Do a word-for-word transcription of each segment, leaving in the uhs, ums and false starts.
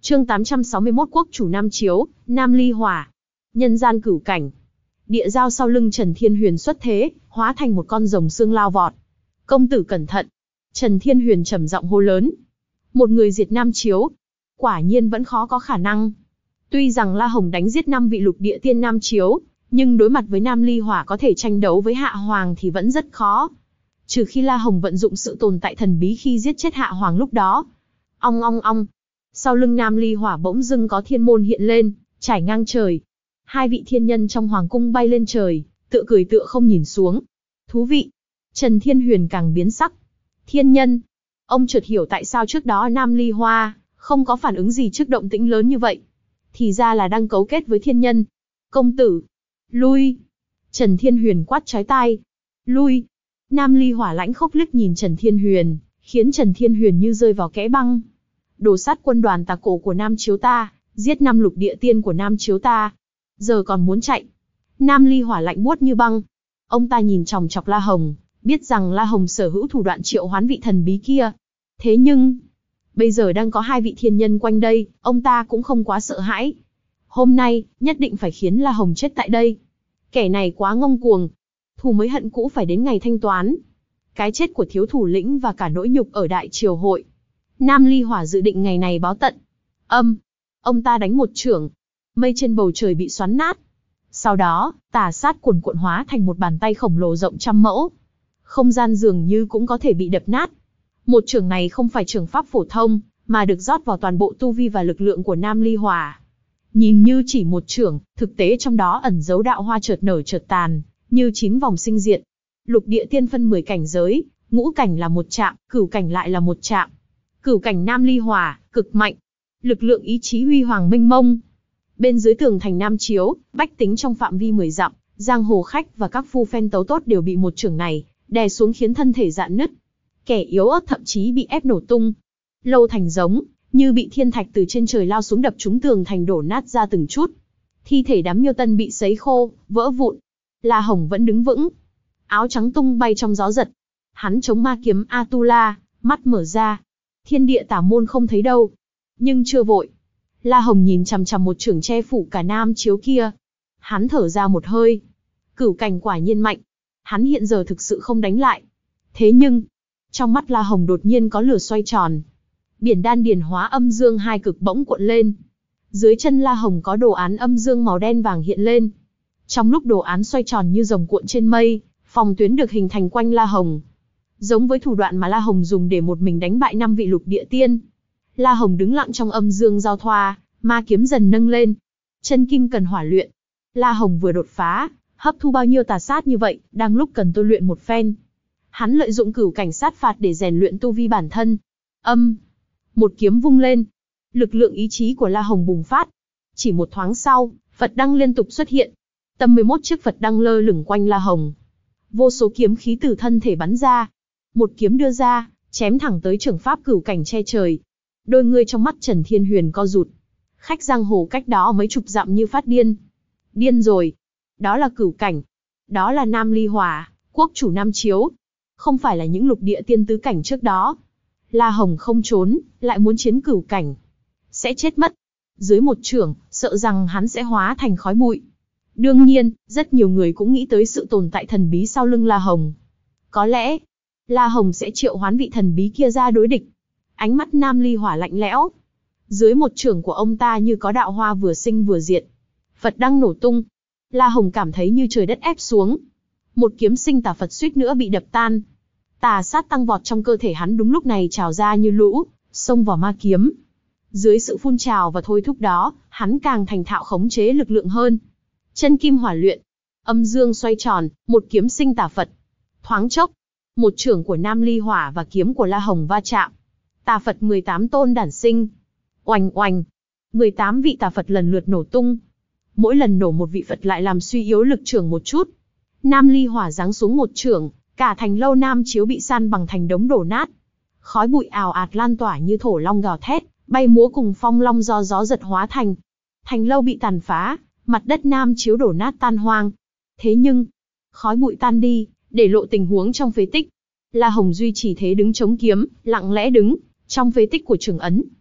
Chương tám trăm sáu mươi mốt Quốc chủ Nam Chiếu, Nam Ly Hỏa. Nhân gian cửu cảnh. Địa giao sau lưng Trần Thiên Huyền xuất thế, hóa thành một con rồng xương lao vọt. Công tử cẩn thận. Trần Thiên Huyền trầm giọng hô lớn. Một người diệt Nam Chiếu. Quả nhiên vẫn khó có khả năng. Tuy rằng La Hồng đánh giết năm vị lục địa tiên Nam Chiếu, nhưng đối mặt với Nam Ly Hỏa có thể tranh đấu với Hạ Hoàng thì vẫn rất khó. Trừ khi La Hồng vận dụng sự tồn tại thần bí khi giết chết Hạ Hoàng lúc đó. Ong ong ong. Sau lưng Nam Ly Hỏa bỗng dưng có thiên môn hiện lên, trải ngang trời. Hai vị thiên nhân trong hoàng cung bay lên trời, tựa cười tựa không nhìn xuống. Thú vị. Trần Thiên Huyền càng biến sắc. Thiên nhân. Ông chợt hiểu tại sao trước đó Nam Ly Hoa không có phản ứng gì trước động tĩnh lớn như vậy. Thì ra là đang cấu kết với thiên nhân. Công tử. Lui. Trần Thiên Huyền quát chói tai. Lui. Nam Ly Hỏa lãnh khốc liếc nhìn Trần Thiên Huyền, khiến Trần Thiên Huyền như rơi vào kẽ băng. Đồ sát quân đoàn tà cổ của Nam Chiếu ta, giết năm lục địa tiên của Nam Chiếu ta. Giờ còn muốn chạy. Nam Ly Hỏa lạnh buốt như băng. Ông ta nhìn chòng chọc La Hồng, biết rằng La Hồng sở hữu thủ đoạn triệu hoán vị thần bí kia. Thế nhưng, bây giờ đang có hai vị thiên nhân quanh đây, ông ta cũng không quá sợ hãi. Hôm nay, nhất định phải khiến La Hồng chết tại đây. Kẻ này quá ngông cuồng. Thù mới hận cũ phải đến ngày thanh toán. Cái chết của thiếu thủ lĩnh và cả nỗi nhục ở đại triều hội. Nam Ly Hỏa dự định ngày này báo tận. Âm. Ông ta đánh một chưởng. Mây trên bầu trời bị xoắn nát. Sau đó, tà sát cuồn cuộn hóa thành một bàn tay khổng lồ rộng trăm mẫu. Không gian dường như cũng có thể bị đập nát. Một chưởng này không phải chưởng pháp phổ thông, mà được rót vào toàn bộ tu vi và lực lượng của Nam Ly Hỏa. Nhìn như chỉ một chưởng, thực tế trong đó ẩn giấu đạo hoa chợt nở chợt tàn, như chín vòng sinh diệt. Lục địa tiên phân mười cảnh giới, ngũ cảnh là một chạm, cửu cảnh lại là một chạm. Cửu cảnh Nam Ly Hỏa, cực mạnh. Lực lượng ý chí huy hoàng mênh mông. Bên dưới tường thành Nam Chiếu, bách tính trong phạm vi mười dặm, giang hồ khách và các phu phen tấu tốt đều bị một chưởng này đè xuống khiến thân thể rạn nứt. Kẻ yếu ớt thậm chí bị ép nổ tung. Lâu thành giống, như bị thiên thạch từ trên trời lao xuống đập trúng tường thành đổ nát ra từng chút. Thi thể đám miêu tân bị sấy khô, vỡ vụn. La Hồng vẫn đứng vững. Áo trắng tung bay trong gió giật. Hắn chống ma kiếm Atula, mắt mở ra. Thiên địa tả môn không thấy đâu. Nhưng chưa vội. La Hồng nhìn chằm chằm một chưởng che phủ cả Nam Chiếu kia. Hắn thở ra một hơi. Cửu cảnh quả nhiên mạnh. Hắn hiện giờ thực sự không đánh lại. Thế nhưng, trong mắt La Hồng đột nhiên có lửa xoay tròn. Biển đan điền hóa âm dương hai cực bỗng cuộn lên. Dưới chân La Hồng có đồ án âm dương màu đen vàng hiện lên. Trong lúc đồ án xoay tròn như rồng cuộn trên mây, phòng tuyến được hình thành quanh La Hồng. Giống với thủ đoạn mà La Hồng dùng để một mình đánh bại năm vị lục địa tiên. La Hồng đứng lặng trong âm dương giao thoa, ma kiếm dần nâng lên. Chân kim cần hỏa luyện. La Hồng vừa đột phá, hấp thu bao nhiêu tà sát như vậy, đang lúc cần tôi luyện một phen. Hắn lợi dụng cửu cảnh sát phạt để rèn luyện tu vi bản thân. Âm. Một kiếm vung lên. Lực lượng ý chí của La Hồng bùng phát. Chỉ một thoáng sau, Phật đăng liên tục xuất hiện. Tầm mười mốt chiếc Phật đăng lơ lửng quanh La Hồng. Vô số kiếm khí từ thân thể bắn ra. Một kiếm đưa ra, chém thẳng tới trưởng pháp cửu cảnh che trời. Đôi người trong mắt Trần Thiên Huyền co rụt. Khách giang hồ cách đó mấy chục dặm như phát điên. Điên rồi. Đó là cửu cảnh. Đó là Nam Ly Hỏa, quốc chủ Nam Chiếu. Không phải là những lục địa tiên tứ cảnh trước đó. La Hồng không trốn, lại muốn chiến cửu cảnh. Sẽ chết mất. Dưới một chưởng, sợ rằng hắn sẽ hóa thành khói bụi. Đương nhiên, rất nhiều người cũng nghĩ tới sự tồn tại thần bí sau lưng La Hồng. Có lẽ, La Hồng sẽ triệu hoán vị thần bí kia ra đối địch. Ánh mắt Nam Ly Hỏa lạnh lẽo. Dưới một chưởng của ông ta như có đạo hoa vừa sinh vừa diệt. Phật đăng nổ tung. La Hồng cảm thấy như trời đất ép xuống. Một kiếm sinh tà Phật suýt nữa bị đập tan. Tà sát tăng vọt trong cơ thể hắn đúng lúc này trào ra như lũ, xông vào ma kiếm. Dưới sự phun trào và thôi thúc đó, hắn càng thành thạo khống chế lực lượng hơn. Chân kim hỏa luyện. Âm dương xoay tròn, một kiếm sinh tà Phật. Thoáng chốc, một chưởng của Nam Ly Hỏa và kiếm của La Hồng va chạm. Tà Phật mười tám tôn đản sinh. Oành oành. mười tám vị tà Phật lần lượt nổ tung. Mỗi lần nổ một vị Phật lại làm suy yếu lực chưởng một chút. Nam Ly Hỏa giáng xuống một chưởng, cả thành lâu Nam Chiếu bị san bằng thành đống đổ nát. Khói bụi ào ạt lan tỏa như thổ long gào thét, bay múa cùng phong long do gió giật hóa thành. Thành lâu bị tàn phá, mặt đất Nam Chiếu đổ nát tan hoang. Thế nhưng, khói bụi tan đi, để lộ tình huống trong phế tích. La Hồng duy trì thế đứng chống kiếm, lặng lẽ đứng, trong phế tích của Trường Ấn.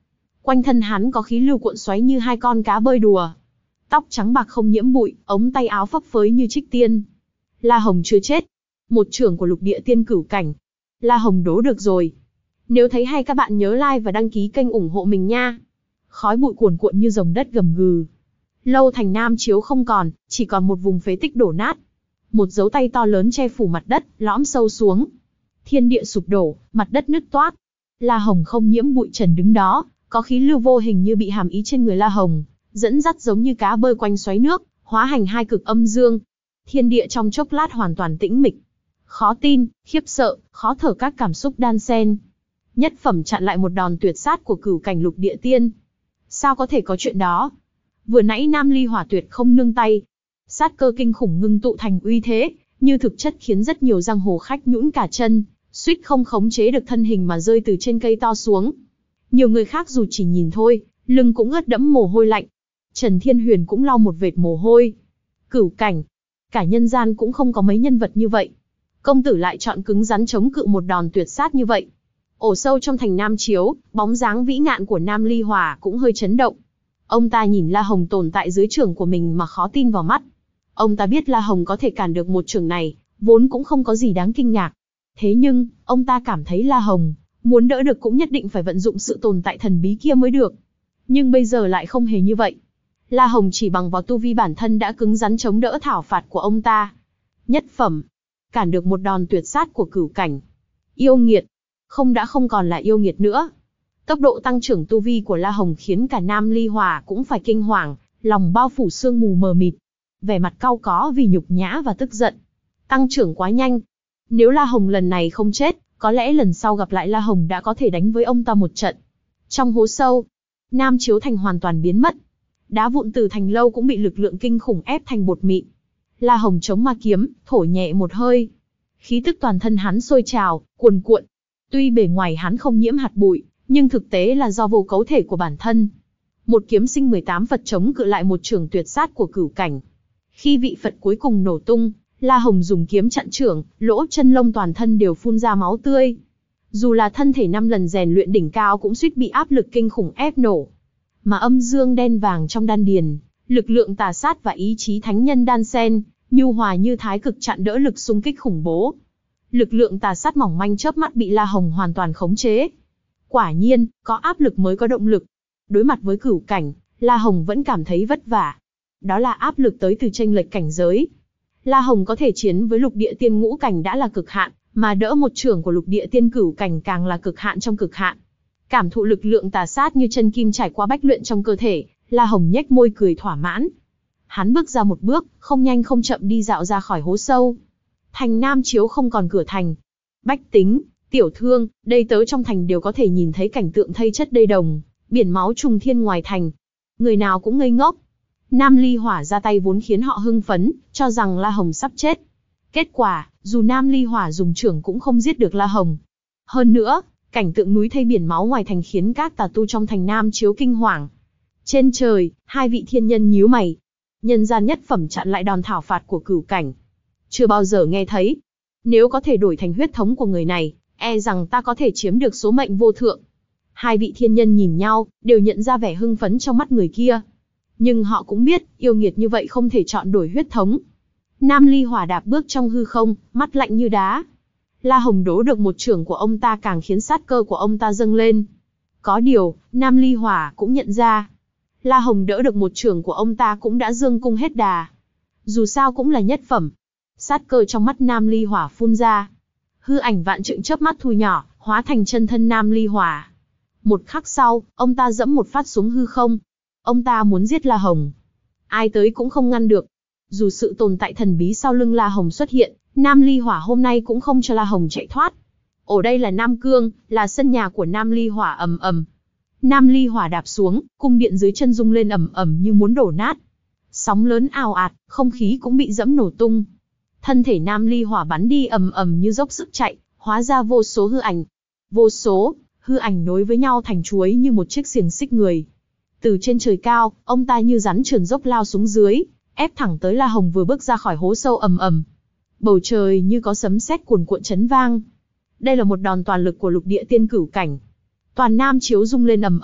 Quanh thân hắn có khí lưu cuộn xoáy như hai con cá bơi đùa. Tóc trắng bạc không nhiễm bụi, ống tay áo phấp phới như trích tiên. La Hồng chưa chết. Một trưởng của lục địa tiên cửu cảnh. La Hồng đố được rồi. Nếu thấy hay các bạn nhớ like và đăng ký kênh ủng hộ mình nha. Khói bụi cuồn cuộn như rồng đất gầm gừ. Lâu Thành Nam chiếu không còn, chỉ còn một vùng phế tích đổ nát. Một dấu tay to lớn che phủ mặt đất, lõm sâu xuống. Thiên địa sụp đổ, mặt đất nứt toác. La Hồng không nhiễm bụi trần đứng đó, có khí lưu vô hình như bị hàm ý trên người La Hồng, dẫn dắt giống như cá bơi quanh xoáy nước, hóa hành hai cực âm dương. Thiên địa trong chốc lát hoàn toàn tĩnh mịch. Khó tin, khiếp sợ, khó thở các cảm xúc đan xen. Nhất phẩm chặn lại một đòn tuyệt sát của cửu cảnh lục địa tiên. Sao có thể có chuyện đó? Vừa nãy Nam Ly Hỏa tuyệt không nương tay. Sát cơ kinh khủng ngưng tụ thành uy thế, như thực chất khiến rất nhiều giang hồ khách nhũn cả chân, suýt không khống chế được thân hình mà rơi từ trên cây to xuống. Nhiều người khác dù chỉ nhìn thôi, lưng cũng ướt đẫm mồ hôi lạnh. Trần Thiên Huyền cũng lau một vệt mồ hôi. Cửu cảnh, cả nhân gian cũng không có mấy nhân vật như vậy. Công tử lại chọn cứng rắn chống cự một đòn tuyệt sát như vậy. Ổ sâu trong thành Nam Chiếu, bóng dáng vĩ ngạn của Nam Ly Hỏa cũng hơi chấn động. Ông ta nhìn La Hồng tồn tại dưới trưởng của mình mà khó tin vào mắt. Ông ta biết La Hồng có thể cản được một trường này, vốn cũng không có gì đáng kinh ngạc. Thế nhưng, ông ta cảm thấy La Hồng, muốn đỡ được cũng nhất định phải vận dụng sự tồn tại thần bí kia mới được. Nhưng bây giờ lại không hề như vậy. La Hồng chỉ bằng vào tu vi bản thân đã cứng rắn chống đỡ thảo phạt của ông ta. Nhất phẩm, cản được một đòn tuyệt sát của cửu cảnh. Yêu nghiệt, không đã không còn là yêu nghiệt nữa. Tốc độ tăng trưởng tu vi của La Hồng khiến cả Nam Ly Hỏa cũng phải kinh hoàng, lòng bao phủ sương mù mờ mịt. Vẻ mặt cau có vì nhục nhã và tức giận. Tăng trưởng quá nhanh. Nếu La Hồng lần này không chết, có lẽ lần sau gặp lại La Hồng đã có thể đánh với ông ta một trận. Trong hố sâu, Nam Chiếu Thành hoàn toàn biến mất. Đá vụn từ thành lâu cũng bị lực lượng kinh khủng ép thành bột mịn. La Hồng chống ma kiếm, thổ nhẹ một hơi. Khí tức toàn thân hắn sôi trào, cuồn cuộn. Tuy bề ngoài hắn không nhiễm hạt bụi, nhưng thực tế là do vô cấu thể của bản thân. Một kiếm sinh mười tám Phật chống cự lại một trường tuyệt sát của cửu cảnh. Khi vị Phật cuối cùng nổ tung, La Hồng dùng kiếm chặn trưởng, lỗ chân lông toàn thân đều phun ra máu tươi. Dù là thân thể năm lần rèn luyện đỉnh cao cũng suýt bị áp lực kinh khủng ép nổ. Mà âm dương đen vàng trong đan điền, lực lượng tà sát và ý chí thánh nhân đan xen, nhu hòa như thái cực chặn đỡ lực xung kích khủng bố. Lực lượng tà sát mỏng manh chớp mắt bị La Hồng hoàn toàn khống chế. Quả nhiên, có áp lực mới có động lực. Đối mặt với cửu cảnh, La Hồng vẫn cảm thấy vất vả. Đó là áp lực tới từ chênh lệch cảnh giới. La Hồng có thể chiến với lục địa tiên ngũ cảnh đã là cực hạn, mà đỡ một trưởng của lục địa tiên cửu cảnh càng là cực hạn trong cực hạn. Cảm thụ lực lượng tà sát như chân kim trải qua bách luyện trong cơ thể, La Hồng nhếch môi cười thỏa mãn. Hắn bước ra một bước, không nhanh không chậm đi dạo ra khỏi hố sâu. Thành Nam Chiếu không còn cửa thành. Bách tính, tiểu thương, đây tớ trong thành đều có thể nhìn thấy cảnh tượng thây chất đầy đồng, biển máu trùng thiên ngoài thành. Người nào cũng ngây ngốc. Nam Ly Hỏa ra tay vốn khiến họ hưng phấn, cho rằng La Hồng sắp chết. Kết quả, dù Nam Ly Hỏa dùng trưởng cũng không giết được La Hồng. Hơn nữa, cảnh tượng núi thây biển máu ngoài thành khiến các tà tu trong thành Nam Chiếu kinh hoàng. Trên trời, hai vị thiên nhân nhíu mày. Nhân gian nhất phẩm chặn lại đòn thảo phạt của cửu cảnh. Chưa bao giờ nghe thấy. Nếu có thể đổi thành huyết thống của người này, e rằng ta có thể chiếm được số mệnh vô thượng. Hai vị thiên nhân nhìn nhau, đều nhận ra vẻ hưng phấn trong mắt người kia. Nhưng họ cũng biết, yêu nghiệt như vậy không thể chọn đổi huyết thống. Nam Ly Hỏa đạp bước trong hư không, mắt lạnh như đá. La Hồng đố được một trưởng của ông ta càng khiến sát cơ của ông ta dâng lên. Có điều, Nam Ly Hỏa cũng nhận ra. La Hồng đỡ được một trưởng của ông ta cũng đã dương cung hết đà. Dù sao cũng là nhất phẩm. Sát cơ trong mắt Nam Ly Hỏa phun ra. Hư ảnh vạn trượng chớp mắt thu nhỏ, hóa thành chân thân Nam Ly Hỏa. Một khắc sau, ông ta dẫm một phát xuống hư không. Ông ta muốn giết La Hồng. Ai tới cũng không ngăn được. Dù sự tồn tại thần bí sau lưng La Hồng xuất hiện, Nam Ly Hỏa hôm nay cũng không cho La Hồng chạy thoát. Ở đây là Nam Cương, là sân nhà của Nam Ly Hỏa ầm ầm. Nam Ly Hỏa đạp xuống, cung điện dưới chân rung lên ầm ầm như muốn đổ nát. Sóng lớn ào ạt, không khí cũng bị dẫm nổ tung. Thân thể Nam Ly Hỏa bắn đi ầm ầm như dốc sức chạy, hóa ra vô số hư ảnh. Vô số hư ảnh nối với nhau thành chuối như một chiếc xiềng xích người. Từ trên trời cao, ông ta như rắn trườn dốc lao xuống dưới, ép thẳng tới La Hồng vừa bước ra khỏi hố sâu ầm ầm. Bầu trời như có sấm sét cuồn cuộn chấn vang. Đây là một đòn toàn lực của lục địa tiên cửu cảnh. Toàn Nam Chiếu rung lên ầm ầm,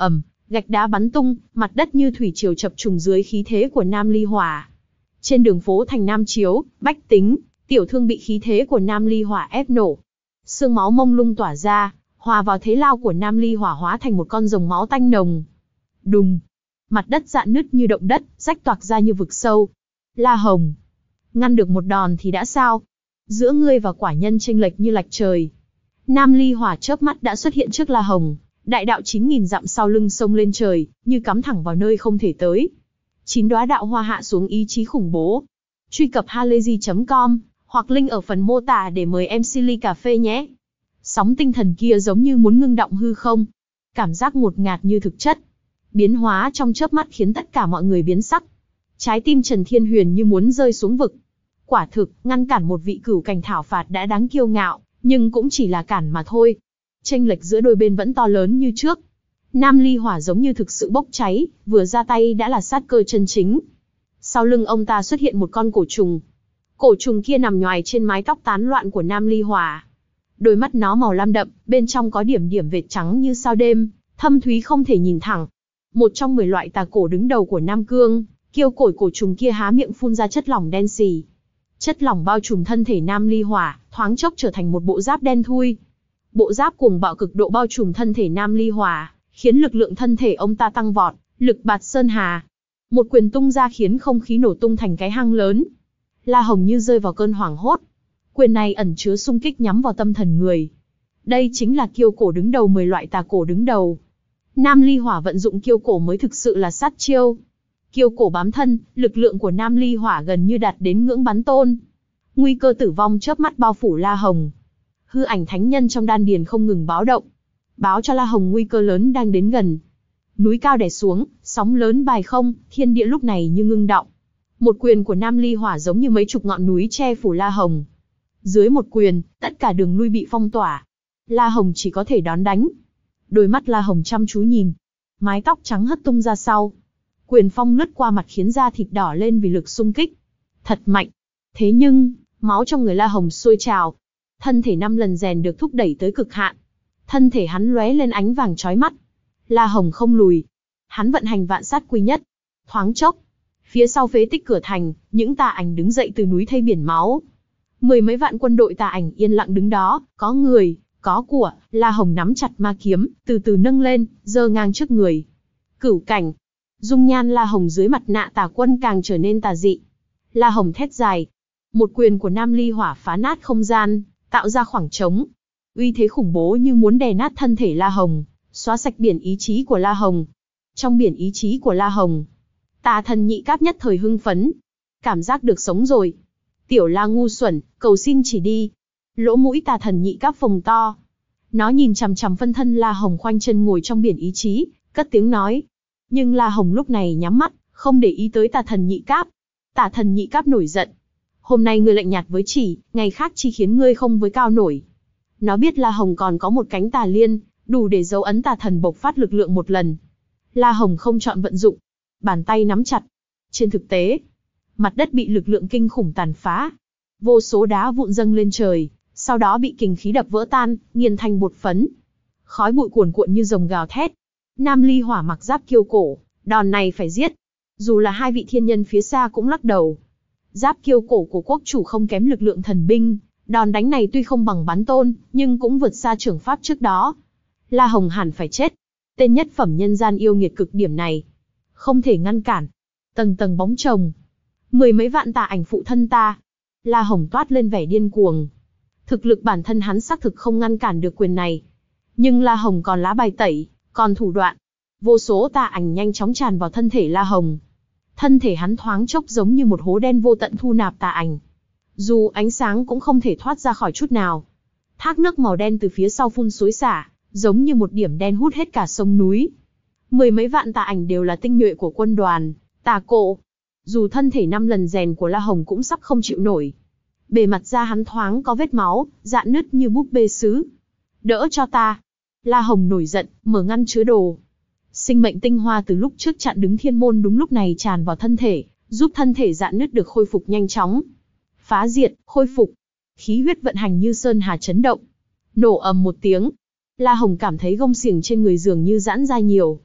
Gạch đá bắn tung, mặt đất như thủy triều chập trùng dưới khí thế của Nam Ly Hỏa. Trên đường phố thành Nam Chiếu, bách tính, tiểu thương bị khí thế của Nam Ly Hỏa ép nổ. Sương máu mông lung tỏa ra, hòa vào thế lao của Nam Ly Hỏa hóa thành một con rồng máu tanh nồng. Đùng! Mặt đất rạn nứt như động đất, rách toạc ra như vực sâu. La Hồng! Ngăn được một đòn thì đã sao? Giữa ngươi và quả nhân chênh lệch như lệch trời. Nam Ly Hỏa chớp mắt đã xuất hiện trước La Hồng, đại đạo chín nghìn dặm sau lưng sông lên trời, như cắm thẳng vào nơi không thể tới. Chín đóa đạo hoa hạ xuống ý chí khủng bố. Truy cập halayzi chấm com hoặc link ở phần mô tả để mời em xê ly cà phê nhé. Sóng tinh thần kia giống như muốn ngưng động hư không. Cảm giác ngột ngạt như thực chất. Biến hóa trong chớp mắt khiến tất cả mọi người biến sắc. Trái tim Trần Thiên Huyền như muốn rơi xuống vực. Quả thực, ngăn cản một vị cửu cảnh thảo phạt đã đáng kiêu ngạo, nhưng cũng chỉ là cản mà thôi. Chênh lệch giữa đôi bên vẫn to lớn như trước. Nam Ly Hỏa giống như thực sự bốc cháy, vừa ra tay đã là sát cơ chân chính. Sau lưng ông ta xuất hiện một con cổ trùng. Cổ trùng kia nằm nhoài trên mái tóc tán loạn của Nam Ly Hỏa. Đôi mắt nó màu lam đậm, bên trong có điểm điểm vệt trắng như sao đêm, thâm thúy không thể nhìn thẳng. Một trong mười loại tà cổ đứng đầu của Nam Cương, kiêu cổi cổ trùng kia há miệng phun ra chất lỏng đen xì. Chất lỏng bao trùm thân thể Nam Ly Hỏa, thoáng chốc trở thành một bộ giáp đen thui. Bộ giáp cuồng bạo cực độ bao trùm thân thể Nam Ly Hỏa, khiến lực lượng thân thể ông ta tăng vọt, lực bạt sơn hà. Một quyền tung ra khiến không khí nổ tung thành cái hang lớn. La Hồng như rơi vào cơn hoảng hốt. Quyền này ẩn chứa xung kích nhắm vào tâm thần người. Đây chính là kiêu cổ đứng đầu mười loại tà cổ đứng đầu. Nam Ly Hỏa vận dụng kiêu cổ mới thực sự là sát chiêu. Kiêu cổ bám thân, lực lượng của Nam Ly Hỏa gần như đạt đến ngưỡng bắn tôn. Nguy cơ tử vong chớp mắt bao phủ La Hồng. Hư ảnh thánh nhân trong đan điền không ngừng báo động, báo cho La Hồng nguy cơ lớn đang đến gần. Núi cao đè xuống, sóng lớn bài không, thiên địa lúc này như ngưng đọng. Một quyền của Nam Ly Hỏa giống như mấy chục ngọn núi che phủ La Hồng. Dưới một quyền, tất cả đường lui bị phong tỏa. La Hồng chỉ có thể đón đánh. Đôi mắt La Hồng chăm chú nhìn, mái tóc trắng hất tung ra sau. Quyền phong lướt qua mặt khiến da thịt đỏ lên vì lực xung kích. Thật mạnh. Thế nhưng, máu trong người La Hồng sôi trào. Thân thể năm lần rèn được thúc đẩy tới cực hạn. Thân thể hắn lóe lên ánh vàng chói mắt. La Hồng không lùi. Hắn vận hành vạn sát quy nhất. Thoáng chốc, phía sau phế tích cửa thành, những tà ảnh đứng dậy từ núi thây biển máu. Mười mấy vạn quân đội tà ảnh yên lặng đứng đó, có người, có của. La Hồng nắm chặt ma kiếm, từ từ nâng lên, giơ ngang trước người. Cửu cảnh. Dung nhan La Hồng dưới mặt nạ tà quân càng trở nên tà dị. La Hồng thét dài. Một quyền của Nam Ly Hỏa phá nát không gian, tạo ra khoảng trống. Uy thế khủng bố như muốn đè nát thân thể La Hồng, xóa sạch biển ý chí của La Hồng. Trong biển ý chí của La Hồng, tà thần nhị cáp nhất thời hưng phấn. Cảm giác được sống rồi. Tiểu La ngu xuẩn, cầu xin chỉ đi. Lỗ mũi tà thần nhị cáp phồng to. Nó nhìn chằm chằm phân thân La Hồng khoanh chân ngồi trong biển ý chí, cất tiếng nói. Nhưng La Hồng lúc này nhắm mắt, không để ý tới tà thần nhị cáp. Tà thần nhị cáp nổi giận. Hôm nay ngươi lạnh nhạt với chỉ, ngày khác chi khiến ngươi không với cao nổi. Nó biết La Hồng còn có một cánh tà liên, đủ để dấu ấn tà thần bộc phát lực lượng một lần. La Hồng không chọn vận dụng, bàn tay nắm chặt. Trên thực tế, mặt đất bị lực lượng kinh khủng tàn phá. Vô số đá vụn dâng lên trời, sau đó bị kình khí đập vỡ tan, nghiền thành bột phấn. Khói bụi cuồn cuộn như rồng gào thét. Nam Ly Hỏa mặc giáp kiêu cổ, đòn này phải giết. Dù là hai vị thiên nhân phía xa cũng lắc đầu. Giáp kiêu cổ của quốc chủ không kém lực lượng thần binh, đòn đánh này tuy không bằng bắn tôn, nhưng cũng vượt xa trưởng pháp trước đó. La Hồng hẳn phải chết. Tên nhất phẩm nhân gian yêu nghiệt cực điểm này, không thể ngăn cản. Tầng tầng bóng chồng, mười mấy vạn tà ảnh phụ thân ta. La Hồng toát lên vẻ điên cuồng. Thực lực bản thân hắn xác thực không ngăn cản được quyền này. Nhưng La Hồng còn lá bài tẩy, còn thủ đoạn. Vô số tà ảnh nhanh chóng tràn vào thân thể La Hồng. Thân thể hắn thoáng chốc giống như một hố đen vô tận thu nạp tà ảnh. Dù ánh sáng cũng không thể thoát ra khỏi chút nào. Thác nước màu đen từ phía sau phun xối xả, giống như một điểm đen hút hết cả sông núi. Mười mấy vạn tà ảnh đều là tinh nhuệ của quân đoàn, tà cổ. Dù thân thể năm lần rèn của La Hồng cũng sắp không chịu nổi. Bề mặt da hắn thoáng có vết máu, rạn nứt như búp bê sứ. Đỡ cho ta. La Hồng nổi giận, mở ngăn chứa đồ. Sinh mệnh tinh hoa từ lúc trước chặn đứng thiên môn đúng lúc này tràn vào thân thể, giúp thân thể rạn nứt được khôi phục nhanh chóng. Phá diệt, khôi phục. Khí huyết vận hành như sơn hà chấn động. Nổ ầm một tiếng. La Hồng cảm thấy gông xiềng trên người dường như giãn ra nhiều.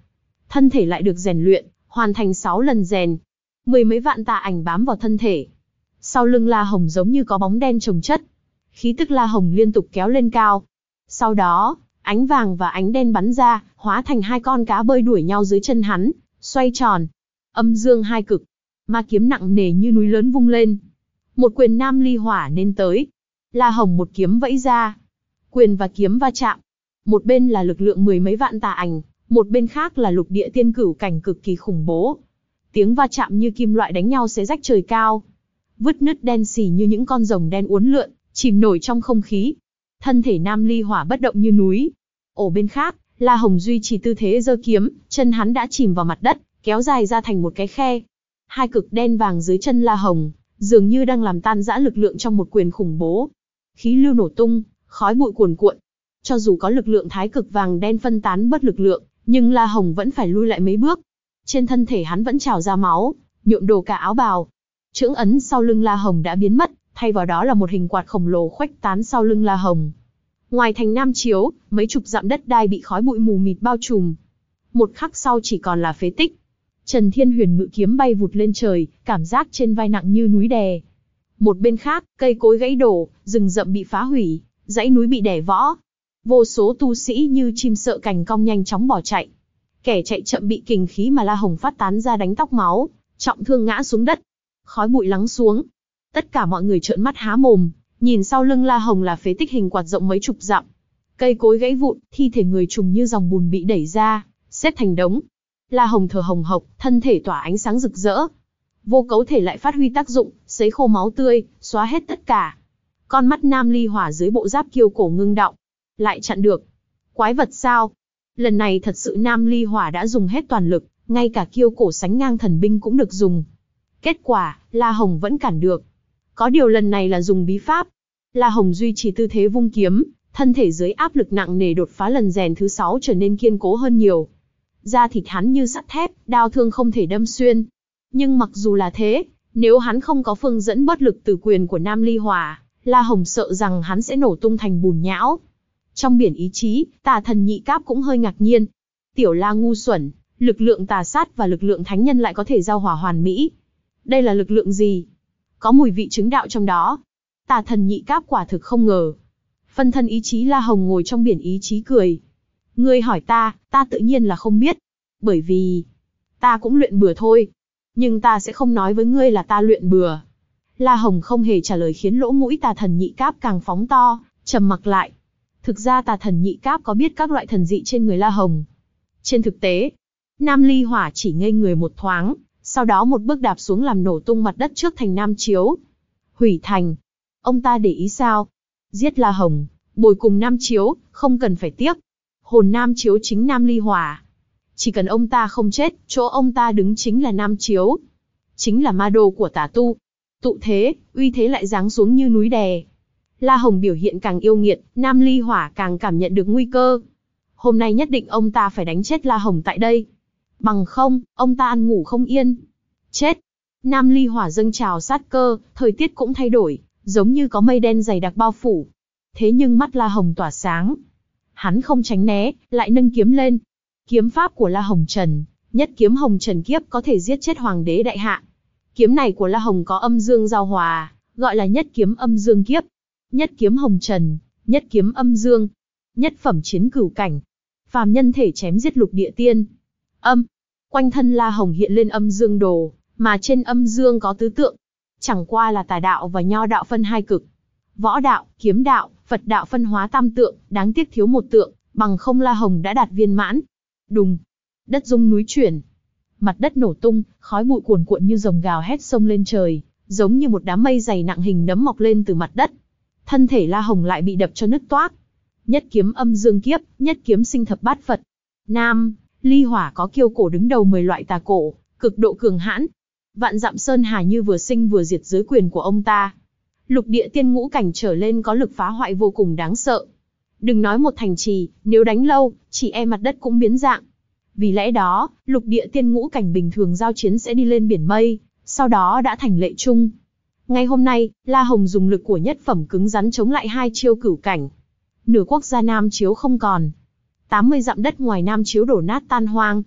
thân thể lại được rèn luyện, hoàn thành sáu lần rèn. Mười mấy vạn tà ảnh bám vào thân thể. Sau lưng La Hồng giống như có bóng đen chồng chất. Khí tức La Hồng liên tục kéo lên cao. Sau đó, ánh vàng và ánh đen bắn ra, hóa thành hai con cá bơi đuổi nhau dưới chân hắn, xoay tròn. Âm dương hai cực. Ma kiếm nặng nề như núi lớn vung lên. Một quyền nam ly hỏa nên tới. La Hồng một kiếm vẫy ra. Quyền và kiếm va chạm. Một bên là lực lượng mười mấy vạn tà ảnh, một bên khác là lục địa tiên cửu cảnh cực kỳ khủng bố. Tiếng va chạm như kim loại đánh nhau xé rách trời cao. Vứt nứt đen xì như những con rồng đen uốn lượn, chìm nổi trong không khí. Thân thể nam ly hỏa bất động như núi. Ở bên khác, La Hồng duy trì tư thế giơ kiếm, chân hắn đã chìm vào mặt đất, kéo dài ra thành một cái khe. Hai cực đen vàng dưới chân La Hồng, dường như đang làm tan rã lực lượng trong một quyền khủng bố. Khí lưu nổ tung, khói bụi cuồn cuộn. Cho dù có lực lượng thái cực vàng đen phân tán bất lực lượng, nhưng La Hồng vẫn phải lui lại mấy bước. Trên thân thể hắn vẫn trào ra máu, nhuộm đổ cả áo bào. Chưởng ấn sau lưng La Hồng đã biến mất, thay vào đó là một hình quạt khổng lồ khuếch tán sau lưng La Hồng. Ngoài thành Nam Chiếu, mấy chục dặm đất đai bị khói bụi mù mịt bao trùm. Một khắc sau chỉ còn là phế tích. Trần Thiên Huyền ngự kiếm bay vụt lên trời, cảm giác trên vai nặng như núi đè. Một bên khác, cây cối gãy đổ, rừng rậm bị phá hủy, dãy núi bị đè võ. Vô số tu sĩ như chim sợ cành cong nhanh chóng bỏ chạy. Kẻ chạy chậm bị kình khí mà La Hồng phát tán ra đánh tóc máu, trọng thương ngã xuống đất. Khói bụi lắng xuống. Tất cả mọi người trợn mắt há mồm, nhìn sau lưng La Hồng là phế tích hình quạt rộng mấy chục dặm. Cây cối gãy vụn, thi thể người trùng như dòng bùn bị đẩy ra, xếp thành đống. La Hồng thở hồng hộc, thân thể tỏa ánh sáng rực rỡ. Vô cấu thể lại phát huy tác dụng, sấy khô máu tươi, xóa hết tất cả. Con mắt nam ly hỏa dưới bộ giáp kiêu cổ ngưng đọng. Lại chặn được. Quái vật sao? Lần này thật sự nam ly hỏa đã dùng hết toàn lực, ngay cả kiêu cổ sánh ngang thần binh cũng được dùng. Kết quả, La Hồng vẫn cản được. Có điều lần này là dùng bí pháp. La Hồng duy trì tư thế vung kiếm, thân thể dưới áp lực nặng nề đột phá lần rèn thứ sáu trở nên kiên cố hơn nhiều. Da thịt hắn như sắt thép, đao thương không thể đâm xuyên. Nhưng mặc dù là thế, nếu hắn không có phương dẫn bất lực từ quyền của nam ly hỏa, La Hồng sợ rằng hắn sẽ nổ tung thành bùn nhão. Trong biển ý chí, Tà Thần Nhị Cáp cũng hơi ngạc nhiên. Tiểu La ngu xuẩn, lực lượng tà sát và lực lượng thánh nhân lại có thể giao hòa hoàn mỹ. Đây là lực lượng gì? Có mùi vị chứng đạo trong đó. Tà Thần Nhị Cáp quả thực không ngờ. Phân thân ý chí La Hồng ngồi trong biển ý chí cười. Ngươi hỏi ta, ta tự nhiên là không biết. Bởi vì, ta cũng luyện bừa thôi. Nhưng ta sẽ không nói với ngươi là ta luyện bừa. La Hồng không hề trả lời khiến lỗ mũi Tà Thần Nhị Cáp càng phóng to, trầm mặc lại. Thực ra Tà Thần Nhị Cáp có biết các loại thần dị trên người La Hồng. Trên thực tế, Nam Ly Hỏa chỉ ngây người một thoáng, sau đó một bước đạp xuống làm nổ tung mặt đất trước thành Nam Chiếu. Hủy thành. Ông ta để ý sao? Giết La Hồng, bồi cùng Nam Chiếu, không cần phải tiếc. Hồn Nam Chiếu chính Nam Ly Hỏa. Chỉ cần ông ta không chết, chỗ ông ta đứng chính là Nam Chiếu. Chính là ma đô của tà tu. Tụ thế, uy thế lại giáng xuống như núi đè. La Hồng biểu hiện càng yêu nghiệt, Nam Ly Hỏa càng cảm nhận được nguy cơ. Hôm nay nhất định ông ta phải đánh chết La Hồng tại đây. Bằng không, ông ta ăn ngủ không yên. Chết. Nam Ly Hỏa dâng trào sát cơ, thời tiết cũng thay đổi, giống như có mây đen dày đặc bao phủ. Thế nhưng mắt La Hồng tỏa sáng. Hắn không tránh né, lại nâng kiếm lên. Kiếm pháp của La Hồng Trần, nhất kiếm Hồng Trần Kiếp có thể giết chết Hoàng đế đại hạ. Kiếm này của La Hồng có âm dương giao hòa, gọi là nhất kiếm âm dương kiếp. Nhất kiếm Hồng Trần, nhất kiếm âm dương, nhất phẩm chiến cửu cảnh. Phàm nhân thể chém giết lục địa tiên. Âm. Quanh thân La Hồng hiện lên âm dương đồ, mà trên âm dương có tứ tượng. Chẳng qua là tà đạo và nho đạo phân hai cực. Võ đạo, kiếm đạo, Phật đạo phân hóa tam tượng, đáng tiếc thiếu một tượng, bằng không La Hồng đã đạt viên mãn. Đùng. Đất rung núi chuyển. Mặt đất nổ tung, khói bụi cuồn cuộn như rồng gào hét xông lên trời, giống như một đám mây dày nặng hình nấm mọc lên từ mặt đất. Thân thể La Hồng lại bị đập cho nứt toác. Nhất kiếm âm dương kiếp, nhất kiếm sinh thập bát Phật. Nam Ly Hỏa có kiêu cổ đứng đầu mười loại tà cổ, cực độ cường hãn. Vạn dặm sơn hà như vừa sinh vừa diệt dưới quyền của ông ta. Lục địa tiên ngũ cảnh trở lên có lực phá hoại vô cùng đáng sợ. Đừng nói một thành trì, nếu đánh lâu, chỉ e mặt đất cũng biến dạng. Vì lẽ đó, lục địa tiên ngũ cảnh bình thường giao chiến sẽ đi lên biển mây, sau đó đã thành lệ chung. Ngày hôm nay, La Hồng dùng lực của nhất phẩm cứng rắn chống lại hai chiêu cửu cảnh. Nửa quốc gia Nam Chiếu không còn. tám mươi dặm đất ngoài Nam Chiếu đổ nát tan hoang.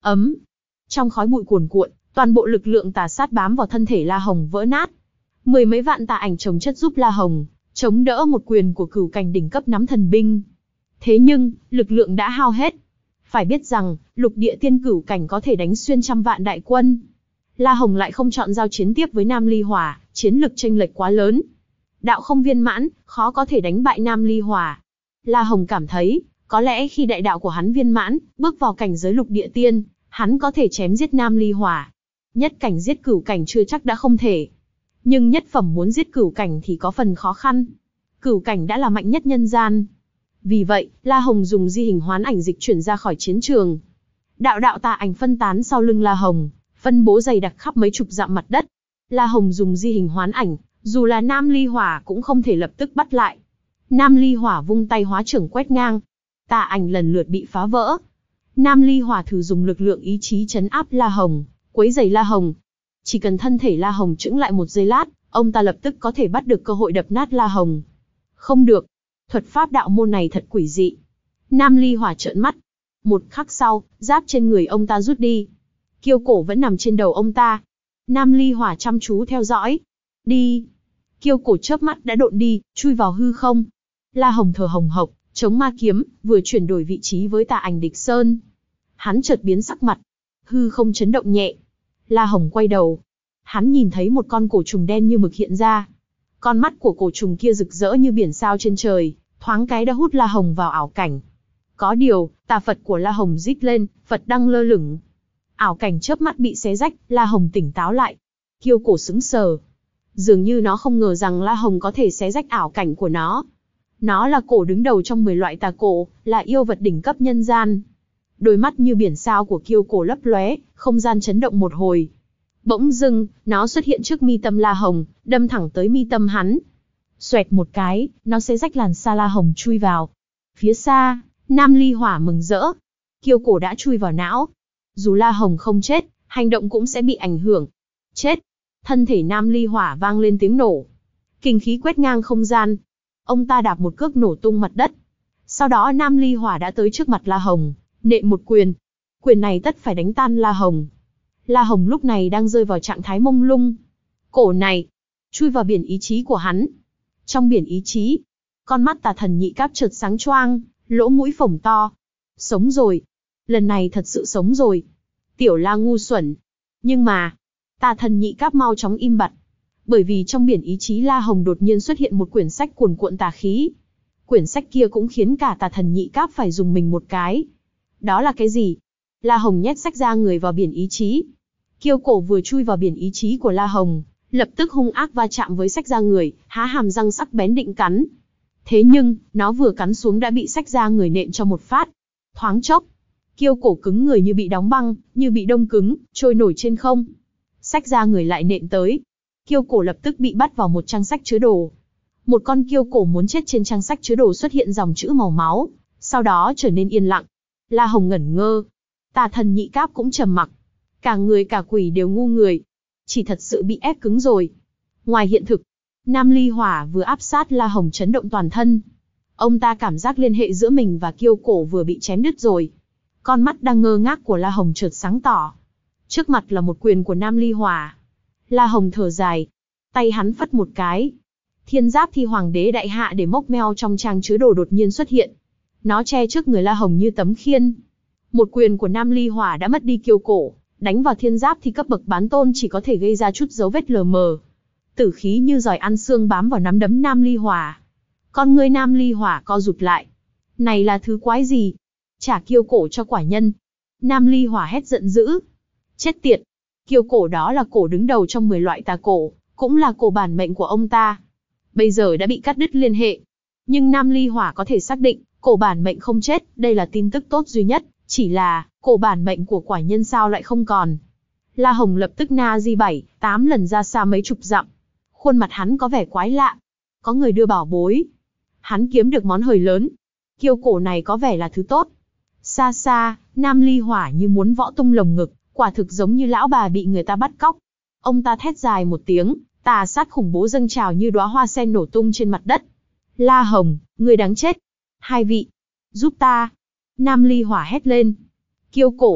Ấm. Trong khói bụi cuồn cuộn, toàn bộ lực lượng tà sát bám vào thân thể La Hồng vỡ nát. Mười mấy vạn tà ảnh chồng chất giúp La Hồng chống đỡ một quyền của cửu cảnh đỉnh cấp nắm thần binh. Thế nhưng, lực lượng đã hao hết. Phải biết rằng, lục địa tiên cửu cảnh có thể đánh xuyên trăm vạn đại quân. La Hồng lại không chọn giao chiến tiếp với Nam Ly Hỏa, chiến lực chênh lệch quá lớn. Đạo không viên mãn, khó có thể đánh bại Nam Ly Hỏa. La Hồng cảm thấy, có lẽ khi đại đạo của hắn viên mãn, bước vào cảnh giới lục địa tiên, hắn có thể chém giết Nam Ly Hỏa. Nhất cảnh giết cửu cảnh chưa chắc đã không thể. Nhưng nhất phẩm muốn giết cửu cảnh thì có phần khó khăn. Cửu cảnh đã là mạnh nhất nhân gian. Vì vậy, La Hồng dùng di hình hoán ảnh dịch chuyển ra khỏi chiến trường. Đạo đạo tà ảnh phân tán sau lưng La Hồng, phân bố dày đặc khắp mấy chục dặm mặt đất. La Hồng dùng di hình hoán ảnh, dù là Nam Ly Hỏa cũng không thể lập tức bắt lại. Nam Ly Hỏa vung tay hóa trưởng quét ngang. Tà ảnh lần lượt bị phá vỡ. Nam Ly Hỏa thử dùng lực lượng ý chí trấn áp La Hồng, quấy rầy La Hồng. Chỉ cần thân thể La Hồng chững lại một giây lát, ông ta lập tức có thể bắt được cơ hội đập nát La Hồng. Không được. Thuật pháp đạo môn này thật quỷ dị. Nam Ly Hỏa trợn mắt. Một khắc sau, giáp trên người ông ta rút đi. Kiêu cổ vẫn nằm trên đầu ông ta. Nam Ly Hỏa chăm chú theo dõi. Đi. Kiêu cổ chớp mắt đã độn đi, chui vào hư không. La Hồng thở hồng hộc, chống ma kiếm, vừa chuyển đổi vị trí với tà ảnh địch sơn. Hắn chợt biến sắc mặt. Hư không chấn động nhẹ. La Hồng quay đầu. Hắn nhìn thấy một con cổ trùng đen như mực hiện ra. Con mắt của cổ trùng kia rực rỡ như biển sao trên trời, thoáng cái đã hút La Hồng vào ảo cảnh. Có điều, tà Phật của La Hồng rít lên, Phật đang lơ lửng. Ảo cảnh chớp mắt bị xé rách, La Hồng tỉnh táo lại. Kiêu cổ sững sờ. Dường như nó không ngờ rằng La Hồng có thể xé rách ảo cảnh của nó. Nó là cổ đứng đầu trong mười loại tà cổ, là yêu vật đỉnh cấp nhân gian. Đôi mắt như biển sao của kiêu cổ lấp lóe, không gian chấn động một hồi. Bỗng dưng, nó xuất hiện trước mi tâm La Hồng, đâm thẳng tới mi tâm hắn. Xoẹt một cái, nó xé rách làn da La Hồng chui vào. Phía xa, Nam Ly Hỏa mừng rỡ. Kiêu cổ đã chui vào não. Dù La Hồng không chết, hành động cũng sẽ bị ảnh hưởng. Chết. Thân thể Nam Ly Hỏa vang lên tiếng nổ. Kinh khí quét ngang không gian. Ông ta đạp một cước nổ tung mặt đất. Sau đó Nam Ly Hỏa đã tới trước mặt La Hồng, nện một quyền. Quyền này tất phải đánh tan La Hồng. La Hồng lúc này đang rơi vào trạng thái mông lung. Cổ này, chui vào biển ý chí của hắn. Trong biển ý chí, con mắt tà thần nhị cáp chợt sáng choang, lỗ mũi phồng to. Sống rồi. Lần này thật sự sống rồi. Tiểu La ngu xuẩn. Nhưng mà, tà thần nhị cáp mau chóng im bặt. Bởi vì trong biển ý chí La Hồng đột nhiên xuất hiện một quyển sách cuồn cuộn tà khí. Quyển sách kia cũng khiến cả tà thần nhị cáp phải dùng mình một cái. Đó là cái gì? La Hồng nhét sách ra người vào biển ý chí. Kiêu cổ vừa chui vào biển ý chí của La Hồng, lập tức hung ác va chạm với sách da người, há hàm răng sắc bén định cắn. Thế nhưng, nó vừa cắn xuống đã bị sách da người nện cho một phát. Thoáng chốc, kiêu cổ cứng người như bị đóng băng, như bị đông cứng, trôi nổi trên không. Sách da người lại nện tới. Kiêu cổ lập tức bị bắt vào một trang sách chứa đồ. Một con kiêu cổ muốn chết trên trang sách chứa đồ xuất hiện dòng chữ màu máu, sau đó trở nên yên lặng. La Hồng ngẩn ngơ. Tà thần nhị cáp cũng trầm mặc. Cả người cả quỷ đều ngu người. Chỉ thật sự bị ép cứng rồi. Ngoài hiện thực, Nam Ly Hỏa vừa áp sát La Hồng chấn động toàn thân. Ông ta cảm giác liên hệ giữa mình và kiêu cổ vừa bị chém đứt rồi. Con mắt đang ngơ ngác của La Hồng chợt sáng tỏ. Trước mặt là một quyền của Nam Ly Hỏa. La Hồng thở dài. Tay hắn phất một cái. Thiên giáp thi hoàng đế đại hạ để mốc meo trong trang chứa đồ đột nhiên xuất hiện. Nó che trước người La Hồng như tấm khiên. Một quyền của Nam Ly Hỏa đã mất đi kiêu cổ. Đánh vào thiên giáp thì cấp bậc bán tôn chỉ có thể gây ra chút dấu vết lờ mờ. Tử khí như giỏi ăn xương bám vào nắm đấm Nam Ly Hỏa. Con người Nam Ly Hỏa co rụt lại. Này là thứ quái gì? Trả kiêu cổ cho quả nhân. Nam Ly Hỏa hét giận dữ. Chết tiệt. Kiêu cổ đó là cổ đứng đầu trong mười loại tà cổ, cũng là cổ bản mệnh của ông ta. Bây giờ đã bị cắt đứt liên hệ. Nhưng Nam Ly Hỏa có thể xác định, cổ bản mệnh không chết, đây là tin tức tốt duy nhất. Chỉ là, cổ bản mệnh của quả nhân sao lại không còn. La Hồng lập tức na di bảy, tám lần ra xa mấy chục dặm. Khuôn mặt hắn có vẻ quái lạ. Có người đưa bảo bối. Hắn kiếm được món hời lớn. Kiêu cổ này có vẻ là thứ tốt. Xa xa, Nam Ly Hỏa như muốn võ tung lồng ngực, quả thực giống như lão bà bị người ta bắt cóc. Ông ta thét dài một tiếng, tà sát khủng bố dâng trào như đóa hoa sen nổ tung trên mặt đất. La Hồng, người đáng chết. Hai vị, giúp ta. Nam Ly Hỏa hét lên. Kiêu cổ.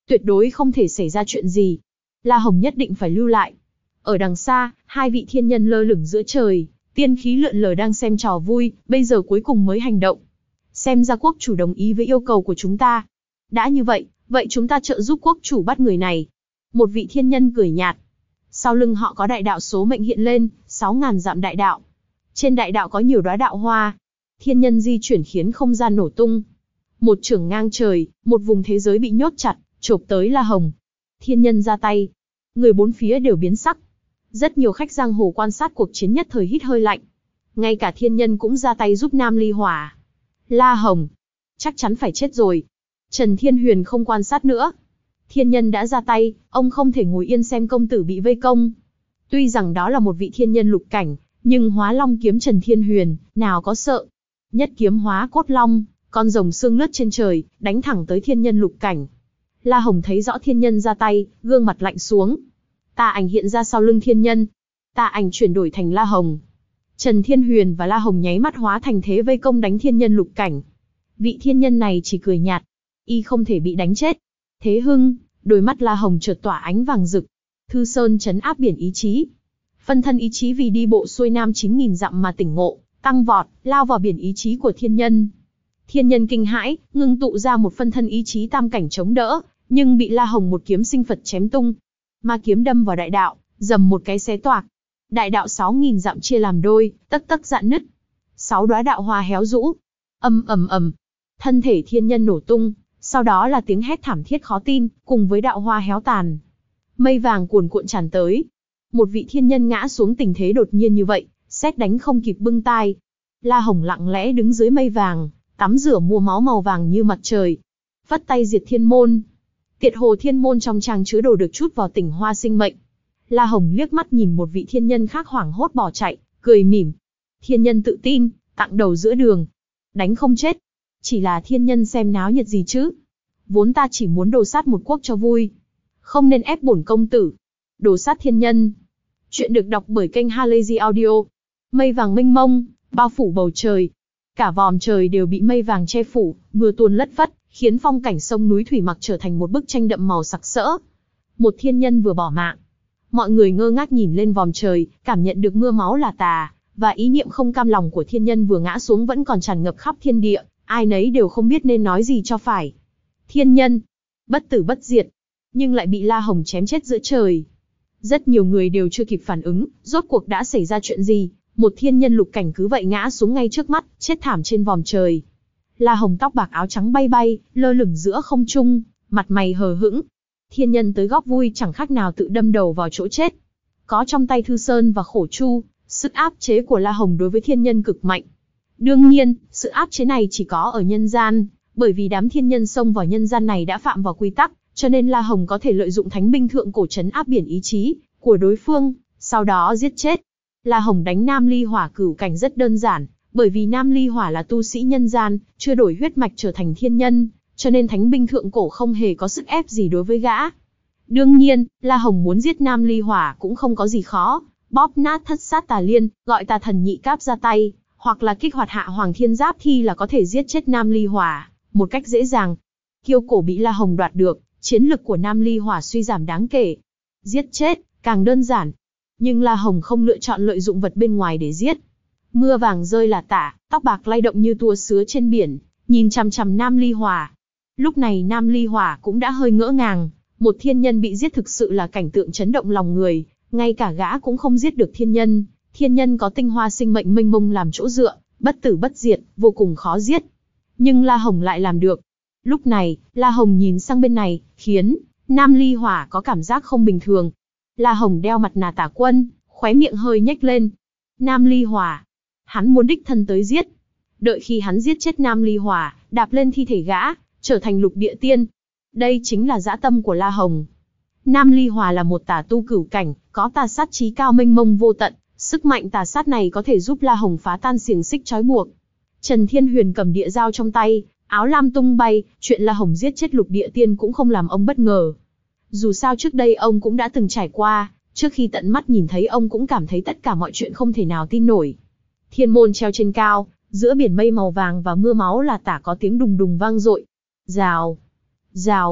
Tuyệt đối không thể xảy ra chuyện gì. La Hồng nhất định phải lưu lại. Ở đằng xa, hai vị thiên nhân lơ lửng giữa trời, tiên khí lượn lờ đang xem trò vui, bây giờ cuối cùng mới hành động. Xem ra quốc chủ đồng ý với yêu cầu của chúng ta. Đã như vậy, vậy chúng ta trợ giúp quốc chủ bắt người này. Một vị thiên nhân cười nhạt. Sau lưng họ có đại đạo số mệnh hiện lên, sáu ngàn dặm đại đạo. Trên đại đạo có nhiều đóa đạo hoa. Thiên nhân di chuyển khiến không gian nổ tung. Một chưởng ngang trời, một vùng thế giới bị nhốt chặt, chộp tới La Hồng. Thiên nhân ra tay. Người bốn phía đều biến sắc. Rất nhiều khách giang hồ quan sát cuộc chiến nhất thời hít hơi lạnh. Ngay cả thiên nhân cũng ra tay giúp Nam Ly Hỏa. La Hồng, chắc chắn phải chết rồi. Trần Thiên Huyền không quan sát nữa. Thiên nhân đã ra tay, ông không thể ngồi yên xem công tử bị vây công. Tuy rằng đó là một vị thiên nhân lục cảnh, nhưng hóa long kiếm Trần Thiên Huyền, nào có sợ. Nhất kiếm hóa cốt long, con rồng xương lướt trên trời, đánh thẳng tới thiên nhân lục cảnh. La Hồng thấy rõ thiên nhân ra tay, gương mặt lạnh xuống. Tà ảnh hiện ra sau lưng thiên nhân. Tà ảnh chuyển đổi thành La Hồng. Trần Thiên Huyền và La Hồng nháy mắt hóa thành thế vây công đánh thiên nhân lục cảnh. Vị thiên nhân này chỉ cười nhạt. Y không thể bị đánh chết. Thế Hưng, đôi mắt La Hồng chợt tỏa ánh vàng rực. Thư Sơn trấn áp biển ý chí. Phân thân ý chí vì đi bộ xuôi nam chín nghìn dặm mà tỉnh ngộ, tăng vọt, lao vào biển ý chí của thiên nhân. Thiên nhân kinh hãi, ngưng tụ ra một phân thân ý chí tam cảnh chống đỡ, nhưng bị La Hồng một kiếm sinh Phật chém tung. Ma kiếm đâm vào đại đạo, dầm một cái xé toạc. Đại đạo sáu nghìn dặm chia làm đôi, tấc tấc rạn nứt. Sáu đóa đạo hoa héo rũ. Ầm ầm ầm. Thân thể thiên nhân nổ tung, sau đó là tiếng hét thảm thiết khó tin, cùng với đạo hoa héo tàn. Mây vàng cuồn cuộn tràn tới. Một vị thiên nhân ngã xuống tình thế đột nhiên như vậy, sét đánh không kịp bưng tai. La Hồng lặng lẽ đứng dưới mây vàng, tắm rửa mua máu màu vàng như mặt trời. Vắt tay diệt thiên môn. Tiệt hồ thiên môn trong trang chứa đồ được chút vào tỉnh hoa sinh mệnh. La Hồng liếc mắt nhìn một vị thiên nhân khác hoảng hốt bỏ chạy, cười mỉm. Thiên nhân tự tin, tặng đầu giữa đường. Đánh không chết. Chỉ là thiên nhân xem náo nhiệt gì chứ. Vốn ta chỉ muốn đồ sát một quốc cho vui. Không nên ép bổn công tử. Đồ sát thiên nhân. Chuyện được đọc bởi kênh Halazy Audio. Mây vàng mênh mông, bao phủ bầu trời. Cả vòm trời đều bị mây vàng che phủ, mưa tuôn lất phất, khiến phong cảnh sông núi thủy mặc trở thành một bức tranh đậm màu sặc sỡ. Một thiên nhân vừa bỏ mạng. Mọi người ngơ ngác nhìn lên vòm trời, cảm nhận được mưa máu là tà, và ý niệm không cam lòng của thiên nhân vừa ngã xuống vẫn còn tràn ngập khắp thiên địa, ai nấy đều không biết nên nói gì cho phải. Thiên nhân, bất tử bất diệt, nhưng lại bị La Hồng chém chết giữa trời. Rất nhiều người đều chưa kịp phản ứng, rốt cuộc đã xảy ra chuyện gì, một thiên nhân lục cảnh cứ vậy ngã xuống ngay trước mắt, chết thảm trên vòm trời. La Hồng tóc bạc áo trắng bay bay, lơ lửng giữa không trung, mặt mày hờ hững. Thiên nhân tới góp vui chẳng khác nào tự đâm đầu vào chỗ chết. Có trong tay Thư Sơn và Khổ Chu, sức áp chế của La Hồng đối với thiên nhân cực mạnh. Đương nhiên, sự áp chế này chỉ có ở nhân gian, bởi vì đám thiên nhân xông vào nhân gian này đã phạm vào quy tắc, cho nên La Hồng có thể lợi dụng thánh binh thượng cổ trấn áp biển ý chí của đối phương, sau đó giết chết. La Hồng đánh Nam Ly Hỏa cửu cảnh rất đơn giản, bởi vì Nam Ly Hỏa là tu sĩ nhân gian, chưa đổi huyết mạch trở thành thiên nhân, cho nên thánh binh thượng cổ không hề có sức ép gì đối với gã. Đương nhiên, La Hồng muốn giết Nam Ly Hỏa cũng không có gì khó, bóp nát thất sát tà liên, gọi tà thần nhị cáp ra tay, hoặc là kích hoạt hạ hoàng thiên giáp thi là có thể giết chết Nam Ly Hỏa, một cách dễ dàng. Kiêu cổ bị La Hồng đoạt được, chiến lực của Nam Ly Hỏa suy giảm đáng kể. Giết chết, càng đơn giản. Nhưng La Hồng không lựa chọn lợi dụng vật bên ngoài để giết. Mưa vàng rơi là tả, tóc bạc lay động như tua sứa trên biển, nhìn chằm chằm Nam Ly Hỏa. Lúc này Nam Ly Hỏa cũng đã hơi ngỡ ngàng, một thiên nhân bị giết thực sự là cảnh tượng chấn động lòng người, ngay cả gã cũng không giết được thiên nhân. Thiên nhân có tinh hoa sinh mệnh mênh mông làm chỗ dựa, bất tử bất diệt, vô cùng khó giết. Nhưng La Hồng lại làm được. Lúc này, La Hồng nhìn sang bên này, khiến Nam Ly Hỏa có cảm giác không bình thường. La Hồng đeo mặt nạ tả quân, khóe miệng hơi nhếch lên. Nam Ly Hỏa, hắn muốn đích thân tới giết. Đợi khi hắn giết chết Nam Ly Hỏa, đạp lên thi thể gã, trở thành lục địa tiên. Đây chính là dã tâm của La Hồng. Nam Ly Hỏa là một tà tu cửu cảnh, có tà sát trí cao mênh mông vô tận. Sức mạnh tà sát này có thể giúp La Hồng phá tan xiềng xích trói buộc. Trần Thiên Huyền cầm địa dao trong tay, áo lam tung bay, chuyện La Hồng giết chết lục địa tiên cũng không làm ông bất ngờ. Dù sao trước đây ông cũng đã từng trải qua, trước khi tận mắt nhìn thấy ông cũng cảm thấy tất cả mọi chuyện không thể nào tin nổi. Thiên môn treo trên cao, giữa biển mây màu vàng và mưa máu là tả có tiếng đùng đùng vang dội. Rào, rào,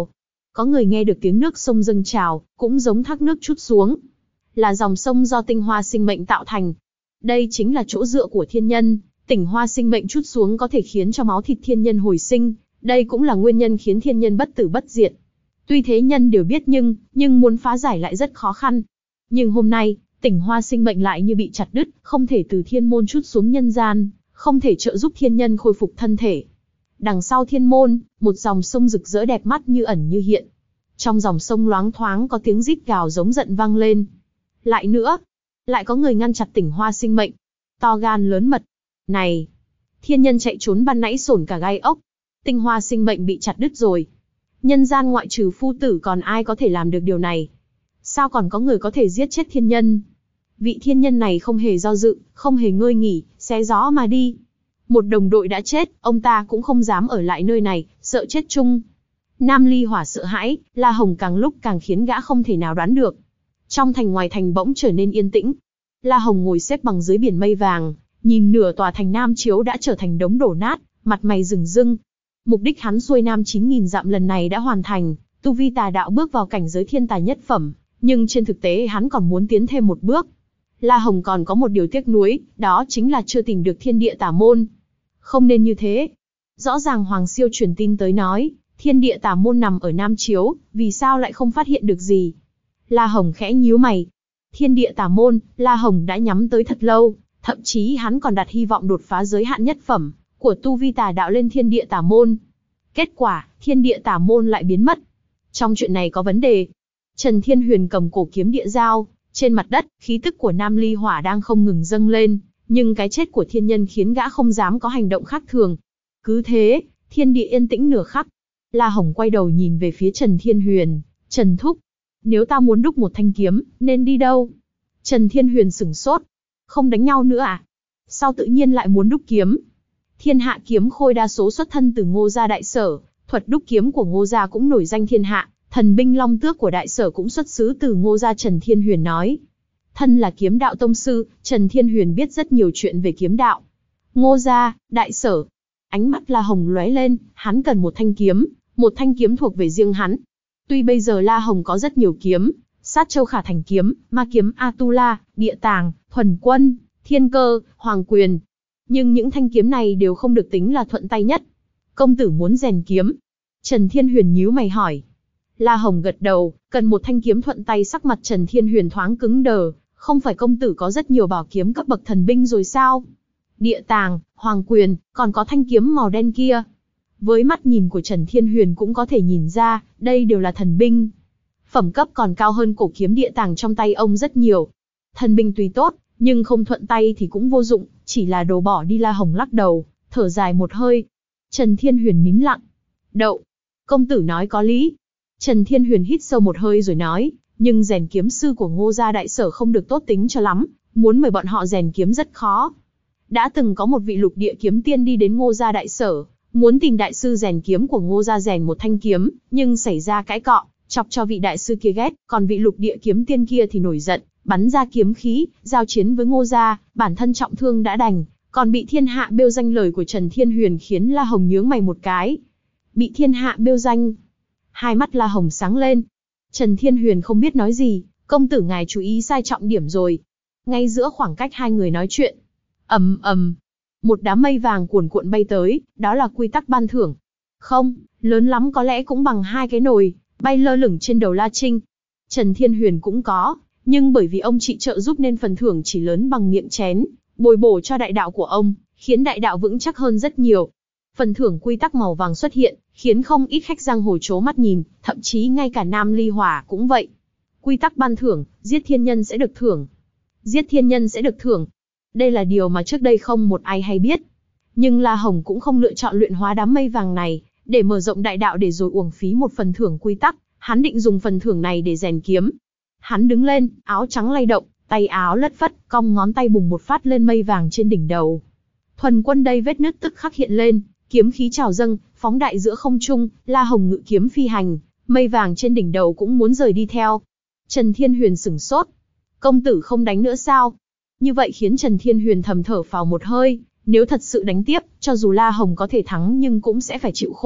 Có người nghe được tiếng nước sông dâng trào, cũng giống thác nước trút xuống. Là dòng sông do tinh hoa sinh mệnh tạo thành. Đây chính là chỗ dựa của thiên nhân, tinh hoa sinh mệnh trút xuống có thể khiến cho máu thịt thiên nhân hồi sinh, đây cũng là nguyên nhân khiến thiên nhân bất tử bất diệt. Tuy thế nhân đều biết nhưng, nhưng muốn phá giải lại rất khó khăn. Nhưng hôm nay, tinh hoa sinh mệnh lại như bị chặt đứt, không thể từ thiên môn trút xuống nhân gian, không thể trợ giúp thiên nhân khôi phục thân thể. Đằng sau thiên môn, một dòng sông rực rỡ đẹp mắt như ẩn như hiện. Trong dòng sông loáng thoáng có tiếng rít gào giống giận vang lên. Lại nữa, lại có người ngăn chặt tinh hoa sinh mệnh. To gan lớn mật. Này, thiên nhân chạy trốn ban nãy sổn cả gai ốc. Tinh hoa sinh mệnh bị chặt đứt rồi. Nhân gian ngoại trừ phu tử còn ai có thể làm được điều này? Sao còn có người có thể giết chết thiên nhân? Vị thiên nhân này không hề do dự, không hề ngơi nghỉ, xé gió mà đi. Một đồng đội đã chết, ông ta cũng không dám ở lại nơi này, sợ chết chung. Nam Ly Hỏa sợ hãi, La Hồng càng lúc càng khiến gã không thể nào đoán được. Trong thành ngoài thành bỗng trở nên yên tĩnh. La Hồng ngồi xếp bằng dưới biển mây vàng, nhìn nửa tòa thành Nam Chiếu đã trở thành đống đổ nát, mặt mày rừng rưng. Mục đích hắn xuôi Nam chín nghìn dặm lần này đã hoàn thành, tu vi tà đạo bước vào cảnh giới thiên tài nhất phẩm, nhưng trên thực tế hắn còn muốn tiến thêm một bước. La Hồng còn có một điều tiếc nuối, đó chính là chưa tìm được thiên địa tà môn. Không nên như thế. Rõ ràng Hoàng Siêu truyền tin tới nói, thiên địa tà môn nằm ở Nam Chiếu, vì sao lại không phát hiện được gì? La Hồng khẽ nhíu mày. Thiên địa tà môn, La Hồng đã nhắm tới thật lâu, thậm chí hắn còn đặt hy vọng đột phá giới hạn nhất phẩm của tu vi tà đạo lên thiên địa tà môn. Kết quả, thiên địa tà môn lại biến mất. Trong chuyện này có vấn đề. Trần Thiên Huyền cầm cổ kiếm địa giao, trên mặt đất, khí tức của Nam Ly Hỏa đang không ngừng dâng lên, nhưng cái chết của thiên nhân khiến gã không dám có hành động khác thường. Cứ thế, thiên địa yên tĩnh nửa khắc. La Hồng quay đầu nhìn về phía Trần Thiên Huyền, Trần Thúc, nếu ta muốn đúc một thanh kiếm, nên đi đâu? Trần Thiên Huyền sửng sốt. Không đánh nhau nữa à? Sao tự nhiên lại muốn đúc kiếm? Thiên Hạ Kiếm Khôi đa số xuất thân từ Ngô gia đại sở, thuật đúc kiếm của Ngô gia cũng nổi danh thiên hạ, thần binh long tước của đại sở cũng xuất xứ từ Ngô gia. Trần Thiên Huyền nói. Thân là kiếm đạo tông sư, Trần Thiên Huyền biết rất nhiều chuyện về kiếm đạo. Ngô gia, đại sở. Ánh mắt La Hồng lóe lên, hắn cần một thanh kiếm, một thanh kiếm thuộc về riêng hắn. Tuy bây giờ La Hồng có rất nhiều kiếm, Sát Châu Khả Thành kiếm, Ma kiếm Atula, Địa Tàng, Thuần Quân, Thiên Cơ, Hoàng Quyền, nhưng những thanh kiếm này đều không được tính là thuận tay nhất. Công tử muốn rèn kiếm? Trần Thiên Huyền nhíu mày hỏi. La Hồng gật đầu, cần một thanh kiếm thuận tay. Sắc mặt Trần Thiên Huyền thoáng cứng đờ, không phải công tử có rất nhiều bảo kiếm cấp bậc thần binh rồi sao? Địa Tàng, Hoàng Quyền, còn có thanh kiếm màu đen kia. Với mắt nhìn của Trần Thiên Huyền cũng có thể nhìn ra, đây đều là thần binh. Phẩm cấp còn cao hơn cổ kiếm Địa Tàng trong tay ông rất nhiều. Thần binh tuy tốt, nhưng không thuận tay thì cũng vô dụng, chỉ là đồ bỏ đi. La Hồng lắc đầu, thở dài một hơi. Trần Thiên Huyền nín lặng. Đậu, công tử nói có lý. Trần Thiên Huyền hít sâu một hơi rồi nói, nhưng rèn kiếm sư của Ngô gia đại sở không được tốt tính cho lắm, muốn mời bọn họ rèn kiếm rất khó. Đã từng có một vị lục địa kiếm tiên đi đến Ngô gia đại sở, muốn tìm đại sư rèn kiếm của Ngô gia rèn một thanh kiếm, nhưng xảy ra cãi cọ, chọc cho vị đại sư kia ghét, còn vị lục địa kiếm tiên kia thì nổi giận, bắn ra kiếm khí, giao chiến với Ngô gia, bản thân trọng thương đã đành, còn bị thiên hạ bêu danh. Lời của Trần Thiên Huyền khiến La Hồng nhướng mày một cái. Bị thiên hạ bêu danh? Hai mắt La Hồng sáng lên. Trần Thiên Huyền không biết nói gì, công tử ngài chú ý sai trọng điểm rồi. Ngay giữa khoảng cách hai người nói chuyện, ầm ầm, một đám mây vàng cuồn cuộn bay tới, đó là quy tắc ban thưởng. Không, lớn lắm có lẽ cũng bằng hai cái nồi, bay lơ lửng trên đầu La Trinh. Trần Thiên Huyền cũng có, nhưng bởi vì ông chị trợ giúp nên phần thưởng chỉ lớn bằng miệng chén, bồi bổ cho đại đạo của ông, khiến đại đạo vững chắc hơn rất nhiều. Phần thưởng quy tắc màu vàng xuất hiện, khiến không ít khách giang hồ chố mắt nhìn, thậm chí ngay cả Nam Ly Hỏa cũng vậy. Quy tắc ban thưởng, giết thiên nhân sẽ được thưởng. Giết thiên nhân sẽ được thưởng. Đây là điều mà trước đây không một ai hay biết. Nhưng La Hồng cũng không lựa chọn luyện hóa đám mây vàng này, để mở rộng đại đạo để rồi uổng phí một phần thưởng quy tắc, hắn định dùng phần thưởng này để rèn kiếm. Hắn đứng lên, áo trắng lay động, tay áo lất phất, cong ngón tay bùng một phát lên mây vàng trên đỉnh đầu. Thuần Quân đây vết nứt tức khắc hiện lên, kiếm khí trào dâng, phóng đại giữa không trung. La Hồng ngự kiếm phi hành, mây vàng trên đỉnh đầu cũng muốn rời đi theo. Trần Thiên Huyền sửng sốt. Công tử không đánh nữa sao? Như vậy khiến Trần Thiên Huyền thầm thở phào một hơi, nếu thật sự đánh tiếp, cho dù La Hồng có thể thắng nhưng cũng sẽ phải chịu khổ.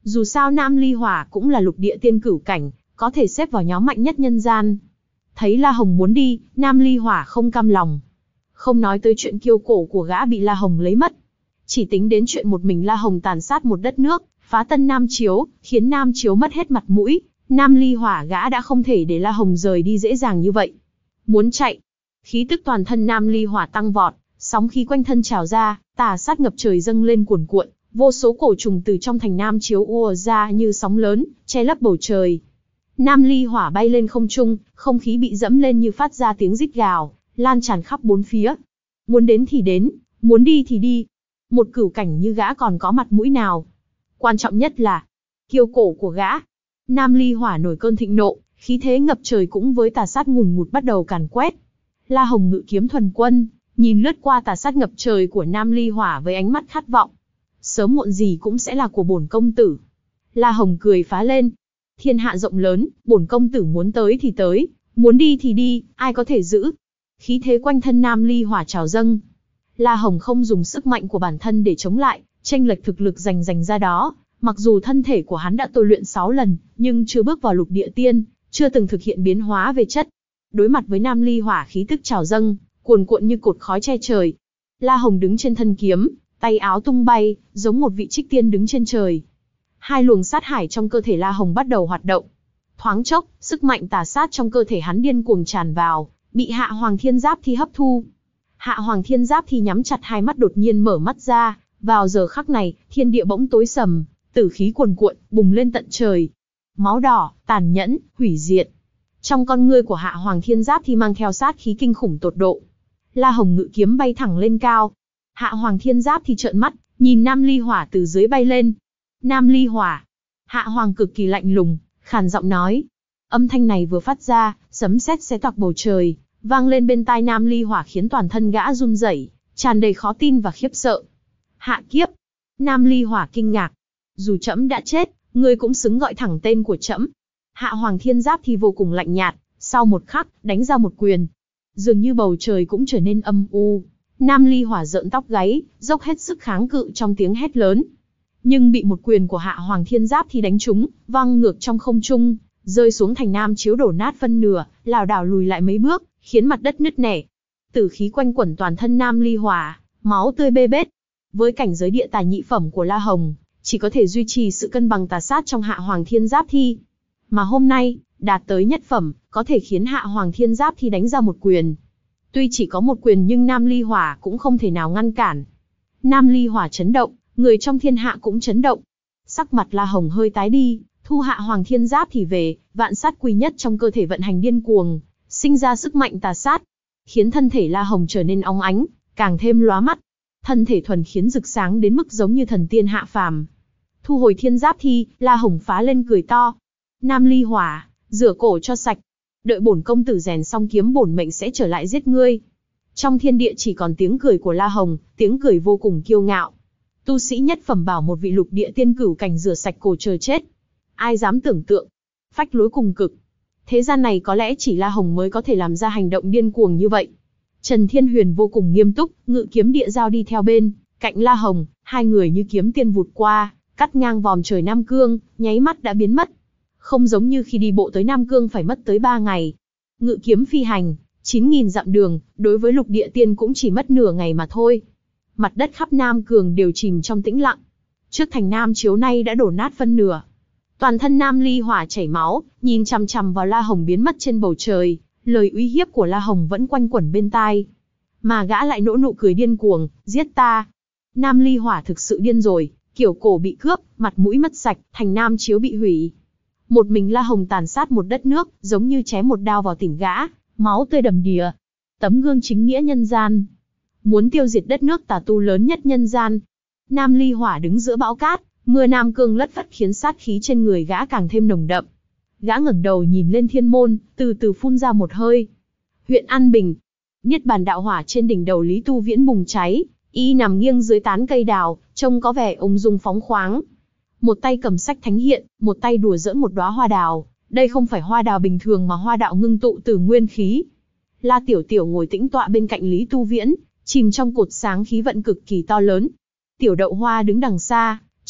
Dù sao Nam Ly Hỏa cũng là lục địa tiên cửu cảnh, có thể xếp vào nhóm mạnh nhất nhân gian. Thấy La Hồng muốn đi, Nam Ly Hỏa không cam lòng. Không nói tới chuyện kiêu cổ của gã bị La Hồng lấy mất. Chỉ tính đến chuyện một mình La Hồng tàn sát một đất nước, phá tân Nam Chiếu, khiến Nam Chiếu mất hết mặt mũi. Nam Ly Hỏa gã đã không thể để La Hồng rời đi dễ dàng như vậy. Muốn chạy. Khí tức toàn thân Nam Ly Hỏa tăng vọt, sóng khí quanh thân trào ra, tà sát ngập trời dâng lên cuồn cuộn, vô số cổ trùng từ trong thành Nam Chiếu ùa ra như sóng lớn, che lấp bầu trời. Nam Ly Hỏa bay lên không trung, không khí bị dẫm lên như phát ra tiếng rít gào, lan tràn khắp bốn phía. Muốn đến thì đến, muốn đi thì đi. Một cửu cảnh như gã còn có mặt mũi nào? Quan trọng nhất là kiêu cổ của gã. Nam Ly Hỏa nổi cơn thịnh nộ, khí thế ngập trời cũng với tà sát ngùn ngụt bắt đầu càn quét. La Hồng ngự kiếm thuần quân, nhìn lướt qua tà sát ngập trời của Nam Ly Hỏa với ánh mắt khát vọng. Sớm muộn gì cũng sẽ là của bổn công tử. La Hồng cười phá lên. Thiên hạ rộng lớn, bổn công tử muốn tới thì tới, muốn đi thì đi, ai có thể giữ? Khí thế quanh thân Nam Ly Hỏa trào dâng. La Hồng không dùng sức mạnh của bản thân để chống lại, chênh lệch thực lực giành giành ra đó. Mặc dù thân thể của hắn đã tôi luyện sáu lần, nhưng chưa bước vào lục địa tiên, chưa từng thực hiện biến hóa về chất. Đối mặt với Nam Ly Hỏa khí tức trào dâng, cuồn cuộn như cột khói che trời. La Hồng đứng trên thân kiếm, tay áo tung bay, giống một vị trích tiên đứng trên trời. Hai luồng sát hải trong cơ thể La Hồng bắt đầu hoạt động. Thoáng chốc, sức mạnh tà sát trong cơ thể hắn điên cuồng tràn vào, bị Hạ Hoàng Thiên Giáp Thi hấp thu. Hạ Hoàng Thiên Giáp Thi nhắm chặt hai mắt đột nhiên mở mắt ra, vào giờ khắc này, thiên địa bỗng tối sầm, tử khí cuồn cuộn, bùng lên tận trời. Máu đỏ, tàn nhẫn, hủy diệt. Trong con ngươi của Hạ Hoàng Thiên Giáp Thi mang theo sát khí kinh khủng tột độ. La Hồng ngự kiếm bay thẳng lên cao. Hạ Hoàng Thiên Giáp Thi trợn mắt, nhìn Nam Ly Hỏa từ dưới bay lên. Nam Ly Hỏa. Hạ Hoàng cực kỳ lạnh lùng, khàn giọng nói. Âm thanh này vừa phát ra, sấm sét xé toạc bầu trời, vang lên bên tai Nam Ly Hỏa khiến toàn thân gã run rẩy, tràn đầy khó tin và khiếp sợ. Hạ kiếp. Nam Ly Hỏa kinh ngạc. Dù trẫm đã chết, ngươi cũng xứng gọi thẳng tên của trẫm. Hạ Hoàng Thiên Giáp Thi vô cùng lạnh nhạt, sau một khắc, đánh ra một quyền. Dường như bầu trời cũng trở nên âm u. Nam Ly Hỏa rợn tóc gáy, dốc hết sức kháng cự trong tiếng hét lớn. Nhưng bị một quyền của Hạ Hoàng Thiên Giáp Thi đánh trúng, văng ngược trong không trung, rơi xuống thành Nam Chiếu đổ nát phân nửa, lảo đảo lùi lại mấy bước, khiến mặt đất nứt nẻ. Tử khí quanh quẩn toàn thân Nam Ly Hỏa, máu tươi bê bết. Với cảnh giới địa tà nhị phẩm của La Hồng, chỉ có thể duy trì sự cân bằng tà sát trong Hạ Hoàng Thiên Giáp Thi. Mà hôm nay, đạt tới nhất phẩm, có thể khiến Hạ Hoàng Thiên Giáp Thi đánh ra một quyền. Tuy chỉ có một quyền nhưng Nam Ly Hỏa cũng không thể nào ngăn cản. Nam Ly Hỏa chấn động, người trong thiên hạ cũng chấn động. Sắc mặt La Hồng hơi tái đi, thu Hạ Hoàng Thiên Giáp Thi về, vạn sát quy nhất trong cơ thể vận hành điên cuồng, sinh ra sức mạnh tà sát, khiến thân thể La Hồng trở nên óng ánh, càng thêm lóa mắt. Thân thể thuần khiến rực sáng đến mức giống như thần tiên hạ phàm. Thu hồi Thiên Giáp Thi, La Hồng phá lên cười to. Nam Ly Hỏa, rửa cổ cho sạch. Đợi bổn công tử rèn xong kiếm bổn mệnh sẽ trở lại giết ngươi. Trong thiên địa chỉ còn tiếng cười của La Hồng, tiếng cười vô cùng kiêu ngạo. Tu sĩ nhất phẩm bảo một vị lục địa tiên cửu cảnh rửa sạch cổ chờ chết. Ai dám tưởng tượng. Phách lối cùng cực. Thế gian này có lẽ chỉ La Hồng mới có thể làm ra hành động điên cuồng như vậy. Trần Thiên Huyền vô cùng nghiêm túc, ngự kiếm địa giao đi theo bên cạnh La Hồng, hai người như kiếm tiên vụt qua, cắt ngang vòm trời Nam Cương, nháy mắt đã biến mất. Không giống như khi đi bộ tới Nam Cương phải mất tới ba ngày. Ngự kiếm phi hành, chín nghìn dặm đường, đối với lục địa tiên cũng chỉ mất nửa ngày mà thôi. Mặt đất khắp Nam Cường đều chìm trong tĩnh lặng. Trước thành Nam Chiếu nay đã đổ nát phân nửa. Toàn thân Nam Ly Hỏa chảy máu, nhìn chằm chằm vào La Hồng biến mất trên bầu trời, lời uy hiếp của La Hồng vẫn quanh quẩn bên tai. Mà gã lại nỗ nụ cười điên cuồng, giết ta. Nam Ly Hỏa thực sự điên rồi, kiểu cổ bị cướp, mặt mũi mất sạch, thành Nam Chiếu bị hủy. Một mình La Hồng tàn sát một đất nước, giống như chém một đao vào tim gã, máu tươi đầm đìa. Tấm gương chính nghĩa nhân gian. Muốn tiêu diệt đất nước tà tu lớn nhất nhân gian. Nam Ly Hỏa đứng giữa bão cát, mưa Nam Cương lất phất khiến sát khí trên người gã càng thêm nồng đậm. Gã ngẩng đầu nhìn lên thiên môn, từ từ phun ra một hơi. Huyện An Bình. Niết bàn đạo hỏa trên đỉnh đầu Lý Tu Viễn bùng cháy, y nằm nghiêng dưới tán cây đào, trông có vẻ ung dung phóng khoáng. Một tay cầm sách thánh hiện, một tay đùa giỡn một đóa hoa đào. Đây không phải hoa đào bình thường mà hoa đạo ngưng tụ từ nguyên khí. La Tiểu Tiểu ngồi tĩnh tọa bên cạnh Lý Tu Viễn, chìm trong cột sáng khí vận cực kỳ to lớn. Tiểu Đậu Hoa đứng đằng xa,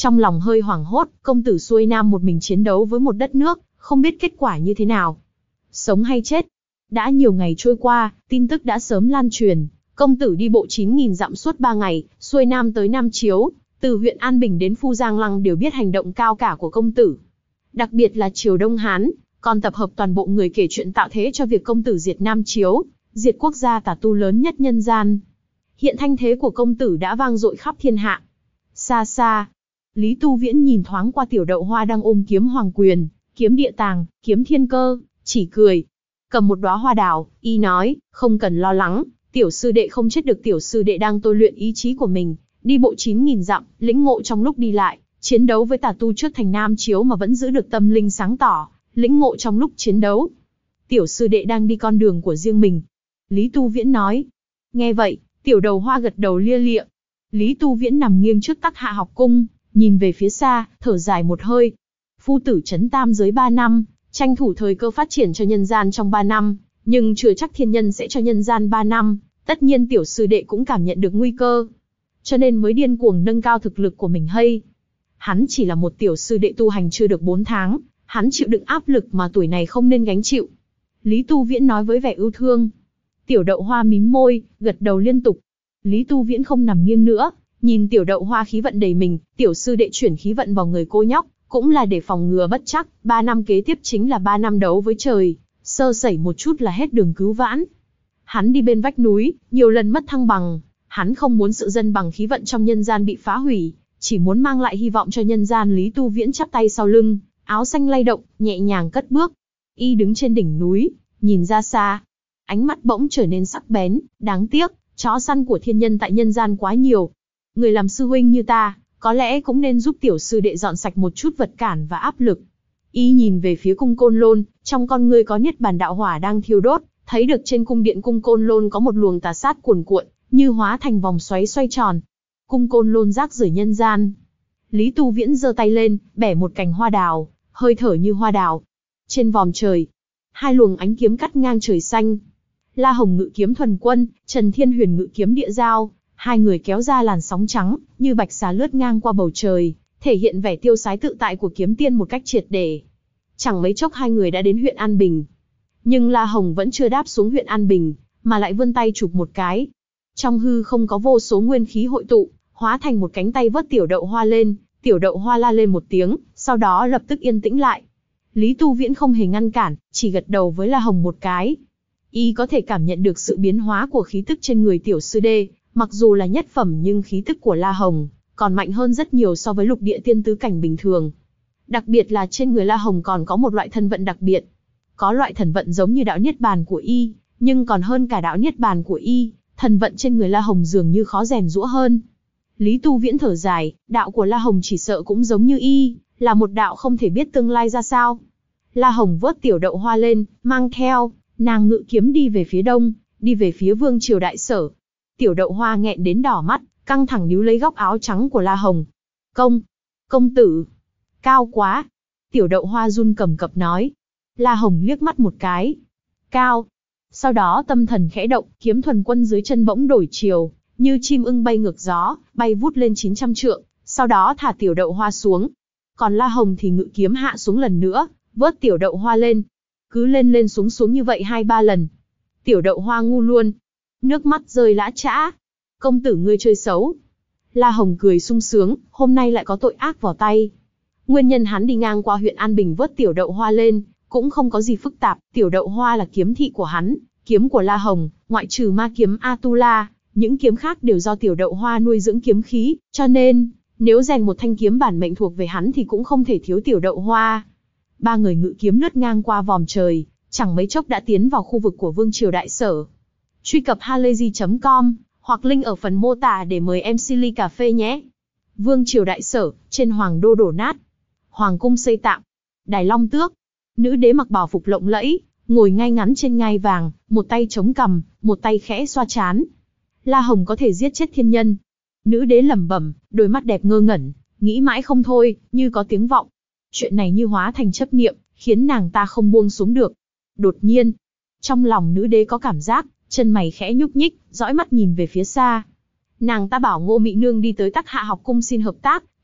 Trong lòng hơi hoảng hốt, công tử xuôi nam một mình chiến đấu với một đất nước, không biết kết quả như thế nào. Sống hay chết? Đã nhiều ngày trôi qua, tin tức đã sớm lan truyền. Công tử đi bộ chín nghìn dặm suốt ba ngày, xuôi nam tới Nam Chiếu, từ huyện An Bình đến Phu Giang Lăng đều biết hành động cao cả của công tử. Đặc biệt là triều Đông Hán, còn tập hợp toàn bộ người kể chuyện tạo thế cho việc công tử diệt Nam Chiếu, diệt quốc gia tà tu lớn nhất nhân gian. Hiện thanh thế của công tử đã vang dội khắp thiên hạ. Xa xa, Lý Tu Viễn nhìn thoáng qua Tiểu Đậu Hoa đang ôm kiếm Hoàng Quyền, kiếm Địa Tàng, kiếm Thiên Cơ, chỉ cười. Cầm một đóa hoa đào, y nói, không cần lo lắng, tiểu sư đệ không chết được, tiểu sư đệ đang tôi luyện ý chí của mình, đi bộ chín nghìn dặm, lĩnh ngộ trong lúc đi lại, chiến đấu với tà tu trước thành Nam Chiếu mà vẫn giữ được tâm linh sáng tỏ, lĩnh ngộ trong lúc chiến đấu. Tiểu sư đệ đang đi con đường của riêng mình. Lý Tu Viễn nói. Nghe vậy, Tiểu Đầu Hoa gật đầu lia lịa. Lý Tu Viễn nằm nghiêng trước Tắc Hạ học cung, nhìn về phía xa, thở dài một hơi. Phu tử trấn tam giới ba năm, tranh thủ thời cơ phát triển cho nhân gian trong ba năm, nhưng chưa chắc thiên nhân sẽ cho nhân gian ba năm, tất nhiên tiểu sư đệ cũng cảm nhận được nguy cơ. Cho nên mới điên cuồng nâng cao thực lực của mình hay. Hắn chỉ là một tiểu sư đệ tu hành chưa được bốn tháng, hắn chịu đựng áp lực mà tuổi này không nên gánh chịu. Lý Tu Viễn nói với vẻ ưu thương. Tiểu Đậu Hoa mím môi, gật đầu liên tục. Lý Tu Viễn không nằm nghiêng nữa, nhìn Tiểu Đậu Hoa khí vận đầy mình, tiểu sư đệ chuyển khí vận vào người cô nhóc, cũng là để phòng ngừa bất chắc, ba năm kế tiếp chính là ba năm đấu với trời, sơ sẩy một chút là hết đường cứu vãn. Hắn đi bên vách núi, nhiều lần mất thăng bằng, hắn không muốn sự dân bằng khí vận trong nhân gian bị phá hủy, chỉ muốn mang lại hy vọng cho nhân gian. Lý Tu Viễn chắp tay sau lưng, áo xanh lay động, nhẹ nhàng cất bước. Y đứng trên đỉnh núi, nhìn ra xa, ánh mắt bỗng trở nên sắc bén, đáng tiếc, chó săn của thiên nhân tại nhân gian quá nhiều. Người làm sư huynh như ta, có lẽ cũng nên giúp tiểu sư đệ dọn sạch một chút vật cản và áp lực. Y nhìn về phía cung Côn Lôn, trong con ngươi có niết bàn đạo hỏa đang thiêu đốt, thấy được trên cung điện cung Côn Lôn có một luồng tà sát cuồn cuộn, như hóa thành vòng xoáy xoay tròn. Cung Côn Lôn rác rưởi nhân gian. Lý Tu Viễn giơ tay lên, bẻ một cành hoa đào, hơi thở như hoa đào. Trên vòm trời, hai luồng ánh kiếm cắt ngang trời xanh. La Hồng ngự kiếm Thuần Quân, Trần Thiên Huyền ngự kiếm Địa Giao, hai người kéo ra làn sóng trắng, như bạch xà lướt ngang qua bầu trời, thể hiện vẻ tiêu sái tự tại của kiếm tiên một cách triệt để. Chẳng mấy chốc hai người đã đến huyện An Bình. Nhưng La Hồng vẫn chưa đáp xuống huyện An Bình, mà lại vươn tay chụp một cái. Trong hư không có vô số nguyên khí hội tụ, hóa thành một cánh tay vớt Tiểu Đậu Hoa lên. Tiểu Đậu Hoa la lên một tiếng, sau đó lập tức yên tĩnh lại. Lý Tu Viễn không hề ngăn cản, chỉ gật đầu với La Hồng một cái. Y có thể cảm nhận được sự biến hóa của khí tức trên người tiểu sư đê, mặc dù là nhất phẩm nhưng khí tức của La Hồng còn mạnh hơn rất nhiều so với lục địa tiên tứ cảnh bình thường. Đặc biệt là trên người La Hồng còn có một loại thân vận đặc biệt. Có loại thần vận giống như đạo niết bàn của Y, nhưng còn hơn cả đạo niết bàn của Y, thần vận trên người La Hồng dường như khó rèn giũa hơn. Lý Tu Viễn thở dài, đạo của La Hồng chỉ sợ cũng giống như Y, là một đạo không thể biết tương lai ra sao. La Hồng vớt Tiểu Đậu Hoa lên, mang theo, nàng ngự kiếm đi về phía đông, đi về phía Vương Triều Đại Sở. Tiểu Đậu Hoa nghẹn đến đỏ mắt, căng thẳng níu lấy góc áo trắng của La Hồng. Công, công tử, cao quá. Tiểu Đậu Hoa run cầm cập nói. La Hồng liếc mắt một cái. Cao. Sau đó tâm thần khẽ động, kiếm Thuần Quân dưới chân bỗng đổi chiều, như chim ưng bay ngược gió, bay vút lên chín trăm trượng, sau đó thả Tiểu Đậu Hoa xuống. Còn La Hồng thì ngự kiếm hạ xuống lần nữa, vớt Tiểu Đậu Hoa lên. Cứ lên lên xuống xuống như vậy hai ba lần. Tiểu Đậu Hoa ngu luôn. Nước mắt rơi lã chã. Công tử ngươi chơi xấu. La Hồng cười sung sướng, hôm nay lại có tội ác vào tay. Nguyên nhân hắn đi ngang qua huyện An Bình vớt Tiểu Đậu Hoa lên, cũng không có gì phức tạp. Tiểu Đậu Hoa là kiếm thị của hắn, kiếm của La Hồng, ngoại trừ ma kiếm Atula, những kiếm khác đều do Tiểu Đậu Hoa nuôi dưỡng kiếm khí, cho nên, nếu rèn một thanh kiếm bản mệnh thuộc về hắn thì cũng không thể thiếu Tiểu Đậu Hoa. Ba người ngự kiếm lướt ngang qua vòm trời, chẳng mấy chốc đã tiến vào khu vực của Vương Triều Đại Sở. Truy cập halayzi chấm com, hoặc link ở phần mô tả để mời em xê ly cà phê nhé. Vương Triều Đại Sở, trên hoàng đô đổ nát. Hoàng cung xây tạm. Đài Long Tước. Nữ đế mặc bào phục lộng lẫy, ngồi ngay ngắn trên ngai vàng, một tay chống cằm, một tay khẽ xoa trán. La Hồng có thể giết chết thiên nhân. Nữ đế lẩm bẩm, đôi mắt đẹp ngơ ngẩn, nghĩ mãi không thôi, như có tiếng vọng. Chuyện này như hóa thành chấp niệm, khiến nàng ta không buông xuống được. Đột nhiên, trong lòng nữ đế có cảm giác, chân mày khẽ nhúc nhích, dõi mắt nhìn về phía xa. Nàng ta bảo Ngô Mị Nương đi tới Tắc Hạ học cung xin hợp tác,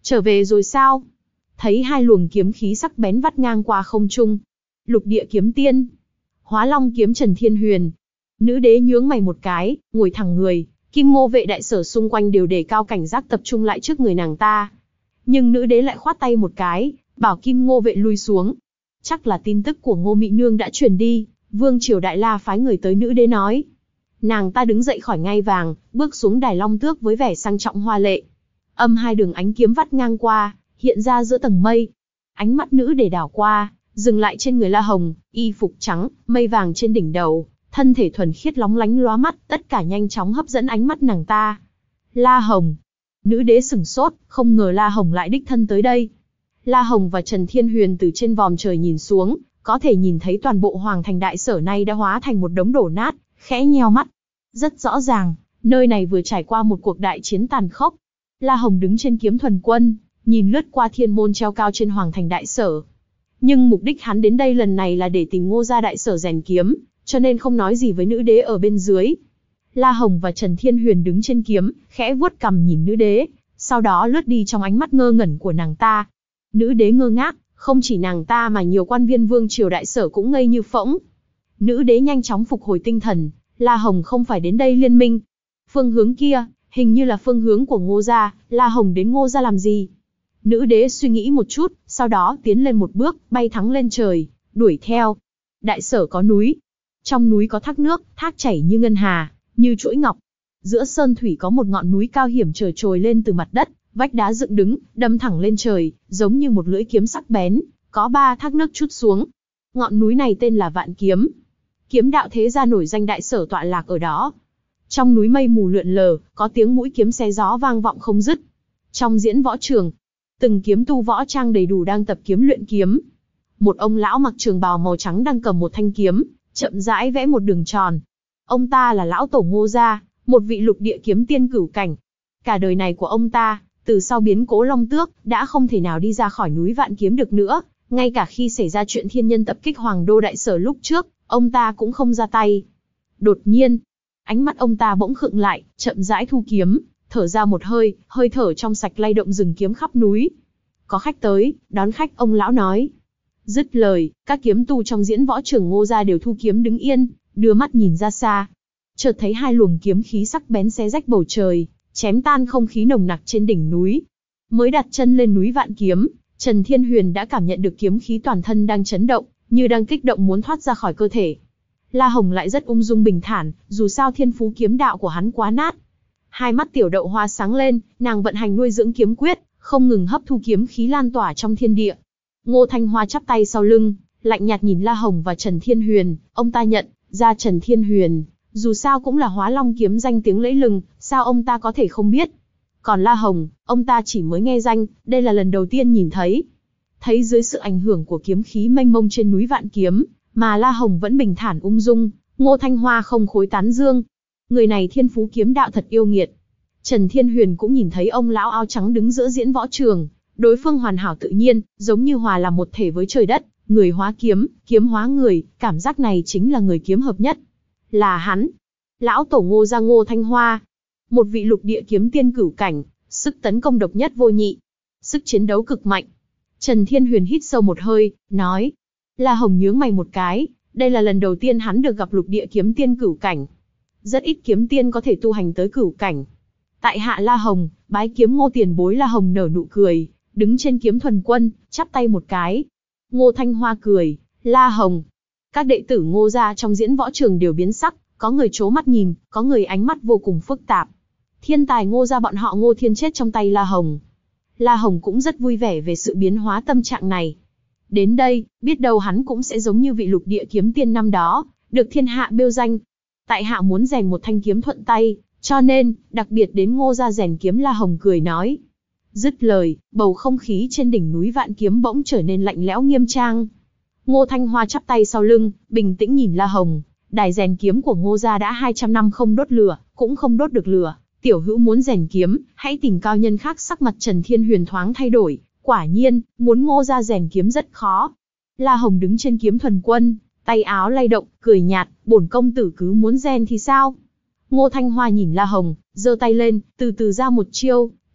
Trở về rồi sao? Thấy hai luồng kiếm khí sắc bén vắt ngang qua không trung. Lục địa kiếm tiên. Hóa long kiếm Trần Thiên Huyền. Nữ đế nhướng mày một cái, ngồi thẳng người. Kim Ngô vệ đại sở xung quanh đều đề cao cảnh giác tập trung lại trước người nàng ta. Nhưng nữ đế lại khoát tay một cái, bảo Kim Ngô vệ lui xuống. Chắc là tin tức của Ngô Mị Nương đã truyền đi, Vương Triều Đại La phái người tới nữ đế nói. Nàng ta đứng dậy khỏi ngai vàng, bước xuống đài long tước với vẻ sang trọng hoa lệ. Âm hai đường ánh kiếm vắt ngang qua, hiện ra giữa tầng mây. Ánh mắt nữ để đảo qua, dừng lại trên người La Hồng, y phục trắng, mây vàng trên đỉnh đầu, thân thể thuần khiết lóng lánh lóa mắt, tất cả nhanh chóng hấp dẫn ánh mắt nàng ta. La Hồng. Nữ đế sửng sốt, không ngờ La Hồng lại đích thân tới đây. La Hồng và Trần Thiên Huyền từ trên vòm trời nhìn xuống, có thể nhìn thấy toàn bộ Hoàng thành đại sở này đã hóa thành một đống đổ nát, khẽ nheo mắt. Rất rõ ràng, nơi này vừa trải qua một cuộc đại chiến tàn khốc. La Hồng đứng trên kiếm thuần quân, nhìn lướt qua thiên môn treo cao trên Hoàng thành đại sở. Nhưng mục đích hắn đến đây lần này là để tìm Ngô gia đại sở rèn kiếm, cho nên không nói gì với nữ đế ở bên dưới. La Hồng và Trần Thiên Huyền đứng trên kiếm, khẽ vuốt cằm nhìn nữ đế, sau đó lướt đi trong ánh mắt ngơ ngẩn của nàng ta. Nữ đế ngơ ngác, không chỉ nàng ta mà nhiều quan viên Vương Triều đại sở cũng ngây như phỗng. Nữ đế nhanh chóng phục hồi tinh thần, La Hồng không phải đến đây liên minh. Phương hướng kia, hình như là phương hướng của Ngô gia, La Hồng đến Ngô gia làm gì? Nữ đế suy nghĩ một chút, sau đó tiến lên một bước, bay thẳng lên trời, đuổi theo. Đại sở có núi. Trong núi có thác nước, thác chảy như ngân hà, như chuỗi ngọc. Giữa sơn thủy có một ngọn núi cao hiểm trở trồi lên từ mặt đất, vách đá dựng đứng, đâm thẳng lên trời, giống như một lưỡi kiếm sắc bén, có ba thác nước trút xuống. Ngọn núi này tên là Vạn Kiếm. Kiếm đạo thế gia nổi danh đại sở tọa lạc ở đó. Trong núi mây mù lượn lờ, có tiếng mũi kiếm xé gió vang vọng không dứt. Trong diễn võ trường, từng kiếm tu võ trang đầy đủ đang tập kiếm luyện kiếm. Một ông lão mặc trường bào màu trắng đang cầm một thanh kiếm, chậm rãi vẽ một đường tròn. Ông ta là lão tổ Ngô gia, một vị lục địa kiếm tiên cửu cảnh. Cả đời này của ông ta, từ sau biến cố Long Tước, đã không thể nào đi ra khỏi núi Vạn Kiếm được nữa. Ngay cả khi xảy ra chuyện thiên nhân tập kích Hoàng đô đại sở lúc trước, ông ta cũng không ra tay. Đột nhiên, ánh mắt ông ta bỗng khựng lại, chậm rãi thu kiếm, thở ra một hơi, hơi thở trong sạch lay động rừng kiếm khắp núi. Có khách tới, đón khách, ông lão nói. Dứt lời, các kiếm tu trong diễn võ trường Ngô gia đều thu kiếm đứng yên, đưa mắt nhìn ra xa. Chợt thấy hai luồng kiếm khí sắc bén xé rách bầu trời, chém tan không khí nồng nặc trên đỉnh núi. Mới đặt chân lên núi Vạn Kiếm, Trần Thiên Huyền đã cảm nhận được kiếm khí toàn thân đang chấn động, như đang kích động muốn thoát ra khỏi cơ thể. La Hồng lại rất ung dung bình thản, dù sao thiên phú kiếm đạo của hắn quá nát. Hai mắt tiểu đậu hoa sáng lên, nàng vận hành nuôi dưỡng kiếm quyết, không ngừng hấp thu kiếm khí lan tỏa trong thiên địa. Ngô Thanh Hoa chắp tay sau lưng, lạnh nhạt nhìn La Hồng và Trần Thiên Huyền, ông ta nhận ra Trần Thiên Huyền, dù sao cũng là Hóa Long kiếm danh tiếng lẫy lừng, sao ông ta có thể không biết. Còn La Hồng, ông ta chỉ mới nghe danh, đây là lần đầu tiên nhìn thấy. Thấy dưới sự ảnh hưởng của kiếm khí mênh mông trên núi Vạn Kiếm, mà La Hồng vẫn bình thản ung dung, Ngô Thanh Hoa không khối tán dương. Người này thiên phú kiếm đạo thật yêu nghiệt. Trần Thiên Huyền cũng nhìn thấy ông lão áo trắng đứng giữa diễn võ trường, đối phương hoàn hảo tự nhiên, giống như hòa làm một thể với trời đất, người hóa kiếm, kiếm hóa người, cảm giác này chính là người kiếm hợp nhất. Là hắn, lão tổ Ngô gia Ngô Thanh Hoa, một vị lục địa kiếm tiên cửu cảnh, sức tấn công độc nhất vô nhị, sức chiến đấu cực mạnh. Trần Thiên Huyền hít sâu một hơi, nói. La Hồng nhướng mày một cái, đây là lần đầu tiên hắn được gặp lục địa kiếm tiên cửu cảnh. Rất ít kiếm tiên có thể tu hành tới cửu cảnh. Tại hạ La Hồng, bái kiếm Ngô tiền bối. La Hồng nở nụ cười, đứng trên kiếm thuần quân, chắp tay một cái. Ngô Thanh Hoa cười, La Hồng. Các đệ tử Ngô gia trong diễn võ trường đều biến sắc, có người trố mắt nhìn, có người ánh mắt vô cùng phức tạp. Thiên tài Ngô gia bọn họ Ngô Thiên chết trong tay La Hồng. La Hồng cũng rất vui vẻ về sự biến hóa tâm trạng này. Đến đây, biết đâu hắn cũng sẽ giống như vị lục địa kiếm tiên năm đó, được thiên hạ bêu danh. Tại hạ muốn rèn một thanh kiếm thuận tay, cho nên, đặc biệt đến Ngô gia rèn kiếm. La Hồng cười nói. Dứt lời, bầu không khí trên đỉnh núi Vạn Kiếm bỗng trở nên lạnh lẽo nghiêm trang. Ngô Thanh Hoa chắp tay sau lưng, bình tĩnh nhìn La Hồng. Đài rèn kiếm của Ngô gia đã hai trăm năm không đốt lửa, cũng không đốt được lửa. Tiểu hữu muốn rèn kiếm, hãy tìm cao nhân khác. Sắc mặt Trần Thiên Huyền thoáng thay đổi. Quả nhiên, muốn Ngô gia rèn kiếm rất khó. La Hồng đứng trên kiếm thuần quân, tay áo lay động, cười nhạt, bổn công tử cứ muốn rèn thì sao? Ngô Thanh Hoa nhìn La Hồng, giơ tay lên, từ từ ra một chiêu,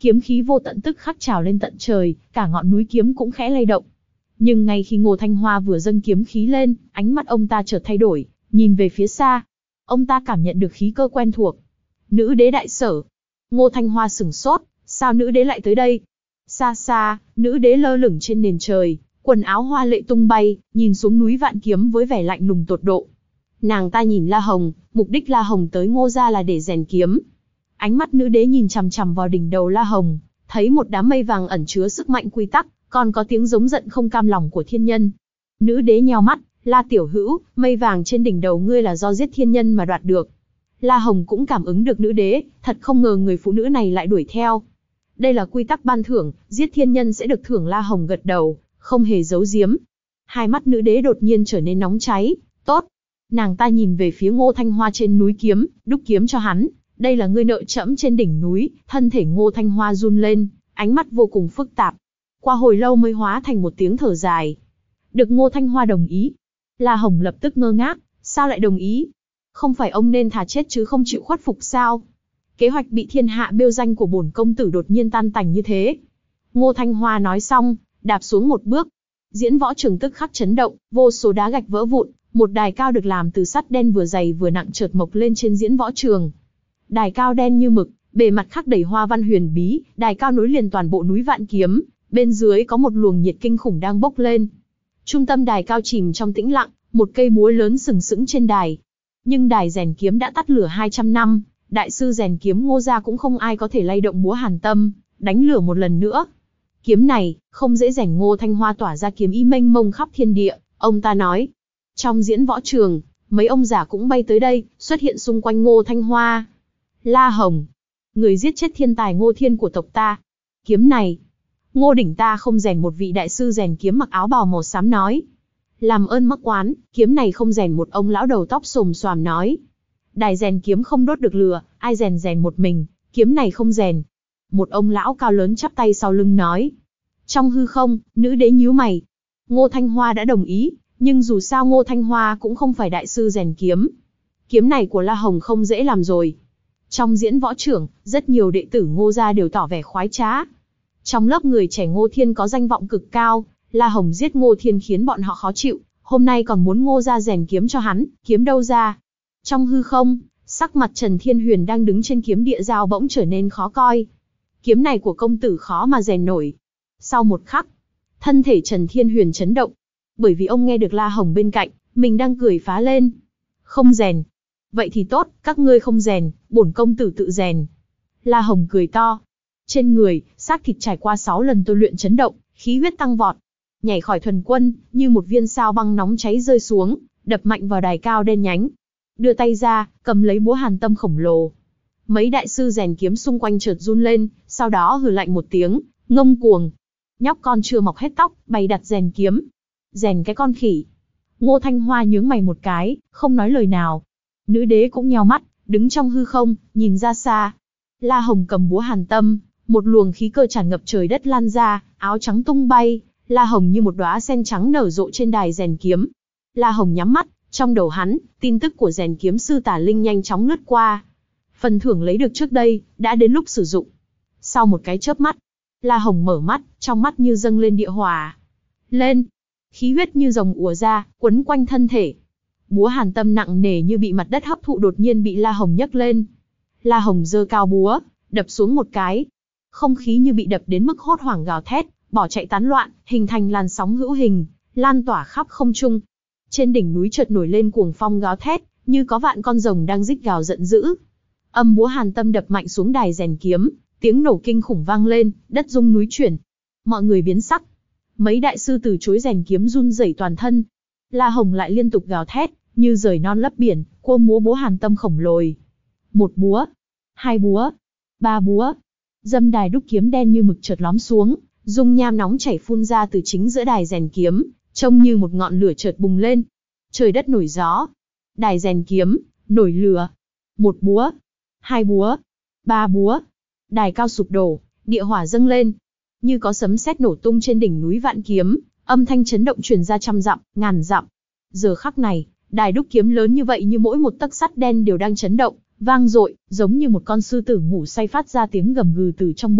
Kiếm khí vô tận tức khắc trào lên tận trời, cả ngọn núi kiếm cũng khẽ lay động. Nhưng ngay khi Ngô Thanh Hoa vừa dâng kiếm khí lên, ánh mắt ông ta chợt thay đổi, nhìn về phía xa. Ông ta cảm nhận được khí cơ quen thuộc. Nữ đế đại sở. Ngô Thanh Hoa sửng sốt, sao nữ đế lại tới đây? Xa xa, nữ đế lơ lửng trên nền trời, quần áo hoa lệ tung bay, nhìn xuống núi Vạn Kiếm với vẻ lạnh lùng tột độ. Nàng ta nhìn La Hồng, mục đích La Hồng tới Ngô gia là để rèn kiếm. Ánh mắt nữ đế nhìn chằm chằm vào đỉnh đầu La Hồng, thấy một đám mây vàng ẩn chứa sức mạnh quy tắc, còn có tiếng giống giận không cam lòng của thiên nhân. Nữ đế nheo mắt, La tiểu hữu, mây vàng trên đỉnh đầu ngươi là do giết thiên nhân mà đoạt được. La Hồng cũng cảm ứng được nữ đế, thật không ngờ người phụ nữ này lại đuổi theo. Đây là quy tắc ban thưởng, giết thiên nhân sẽ được thưởng. La Hồng gật đầu, không hề giấu giếm. Hai mắt nữ đế đột nhiên trở nên nóng cháy. Tốt. Nàng ta nhìn về phía Ngô Thanh Hoa trên núi kiếm, đúc kiếm cho hắn. Đây là ngươi nợ trẫm trên đỉnh núi. Thân thể Ngô Thanh Hoa run lên, ánh mắt vô cùng phức tạp. Qua hồi lâu mới hóa thành một tiếng thở dài. Được Ngô Thanh Hoa đồng ý. La Hồng lập tức ngơ ngác, sao lại đồng ý? Không phải ông nên thà chết chứ không chịu khuất phục sao? Kế hoạch bị thiên hạ bêu danh của bổn công tử đột nhiên tan tành như thế. Ngô Thanh Hoa nói xong, đạp xuống một bước. Diễn võ trường tức khắc chấn động, vô số đá gạch vỡ vụn, một đài cao được làm từ sắt đen vừa dày vừa nặng chợt mộc lên trên diễn võ trường. Đài cao đen như mực, bề mặt khắc đầy hoa văn huyền bí, đài cao nối liền toàn bộ núi Vạn Kiếm, bên dưới có một luồng nhiệt kinh khủng đang bốc lên. Trung tâm đài cao chìm trong tĩnh lặng, một cây búa lớn sừng sững trên đài. Nhưng đài rèn kiếm đã tắt lửa hai trăm năm, đại sư rèn kiếm Ngô gia cũng không ai có thể lay động búa hàn tâm, đánh lửa một lần nữa. Kiếm này, không dễ rèn. Ngô Thanh Hoa tỏa ra kiếm ý mênh mông khắp thiên địa, ông ta nói. Trong diễn võ trường, mấy ông già cũng bay tới đây, xuất hiện xung quanh Ngô Thanh Hoa. La Hồng, người giết chết thiên tài Ngô Thiên của tộc ta. Kiếm này, Ngô đỉnh ta không rèn. Một vị đại sư rèn kiếm mặc áo bào màu xám nói. Làm ơn mắc oán, kiếm này không rèn. Một ông lão đầu tóc xồm xoàm nói. Đài rèn kiếm không đốt được lửa, ai rèn rèn một mình, kiếm này không rèn. Một ông lão cao lớn chắp tay sau lưng nói. Trong hư không, nữ đế nhíu mày. Ngô Thanh Hoa đã đồng ý, nhưng dù sao Ngô Thanh Hoa cũng không phải đại sư rèn kiếm. Kiếm này của La Hồng không dễ làm rồi. Trong diễn võ trưởng, rất nhiều đệ tử Ngô gia đều tỏ vẻ khoái trá. Trong lớp người trẻ Ngô Thiên có danh vọng cực cao, La Hồng giết Ngô Thiên khiến bọn họ khó chịu, hôm nay còn muốn Ngô gia rèn kiếm cho hắn, kiếm đâu ra. Trong hư không, sắc mặt Trần Thiên Huyền đang đứng trên kiếm địa giao bỗng trở nên khó coi. Kiếm này của công tử khó mà rèn nổi. Sau một khắc, thân thể Trần Thiên Huyền chấn động, bởi vì ông nghe được La Hồng bên cạnh, mình đang cười phá lên. Không rèn. Vậy thì tốt, các ngươi không rèn, bổn công tử tự rèn. La Hồng cười to. Trên người, xác thịt trải qua sáu lần tôi luyện chấn động, khí huyết tăng vọt. Nhảy khỏi thuần quân, như một viên sao băng nóng cháy rơi xuống, đập mạnh vào đài cao đen nhánh. Đưa tay ra, cầm lấy búa hàn tâm khổng lồ. Mấy đại sư rèn kiếm xung quanh chợt run lên, sau đó hừ lạnh một tiếng, ngông cuồng. Nhóc con chưa mọc hết tóc, bày đặt rèn kiếm. Rèn cái con khỉ. Ngô Thanh Hoa nhướng mày một cái, không nói lời nào. Nữ đế cũng nheo mắt, đứng trong hư không, nhìn ra xa. La Hồng cầm búa hàn tâm, một luồng khí cơ tràn ngập trời đất lan ra, áo trắng tung bay. La Hồng như một đóa sen trắng nở rộ trên đài rèn kiếm. La Hồng nhắm mắt, trong đầu hắn, tin tức của rèn kiếm sư Tả Linh nhanh chóng lướt qua. Phần thưởng lấy được trước đây, đã đến lúc sử dụng. Sau một cái chớp mắt, La Hồng mở mắt, trong mắt như dâng lên địa hỏa. Lên! Khí huyết như rồng ùa ra, quấn quanh thân thể. Búa hàn tâm nặng nề như bị mặt đất hấp thụ đột nhiên bị La Hồng nhấc lên. La Hồng giơ cao búa, đập xuống một cái. Không khí như bị đập đến mức hốt hoảng gào thét, bỏ chạy tán loạn, hình thành làn sóng hữu hình, lan tỏa khắp không trung. Trên đỉnh núi chợt nổi lên cuồng phong gào thét, như có vạn con rồng đang rít gào giận dữ. Âm búa hàn tâm đập mạnh xuống đài rèn kiếm, tiếng nổ kinh khủng vang lên, đất rung núi chuyển. Mọi người biến sắc. Mấy đại sư từ chối rèn kiếm run rẩy toàn thân. La Hồng lại liên tục gào thét, như rời non lấp biển, cua múa búa hàn tâm khổng lồi. Một búa, hai búa, ba búa. Dâm đài đúc kiếm đen như mực chợt lóm xuống, dung nham nóng chảy phun ra từ chính giữa đài rèn kiếm, trông như một ngọn lửa chợt bùng lên. Trời đất nổi gió. Đài rèn kiếm, nổi lửa. Một búa, hai búa, ba búa. Đài cao sụp đổ, địa hỏa dâng lên. Như có sấm sét nổ tung trên đỉnh núi Vạn Kiếm, âm thanh chấn động truyền ra trăm dặm, ngàn dặm. Giờ khắc này, đài đúc kiếm lớn như vậy như mỗi một tấc sắt đen đều đang chấn động, vang dội, giống như một con sư tử ngủ say phát ra tiếng gầm gừ từ trong bụng,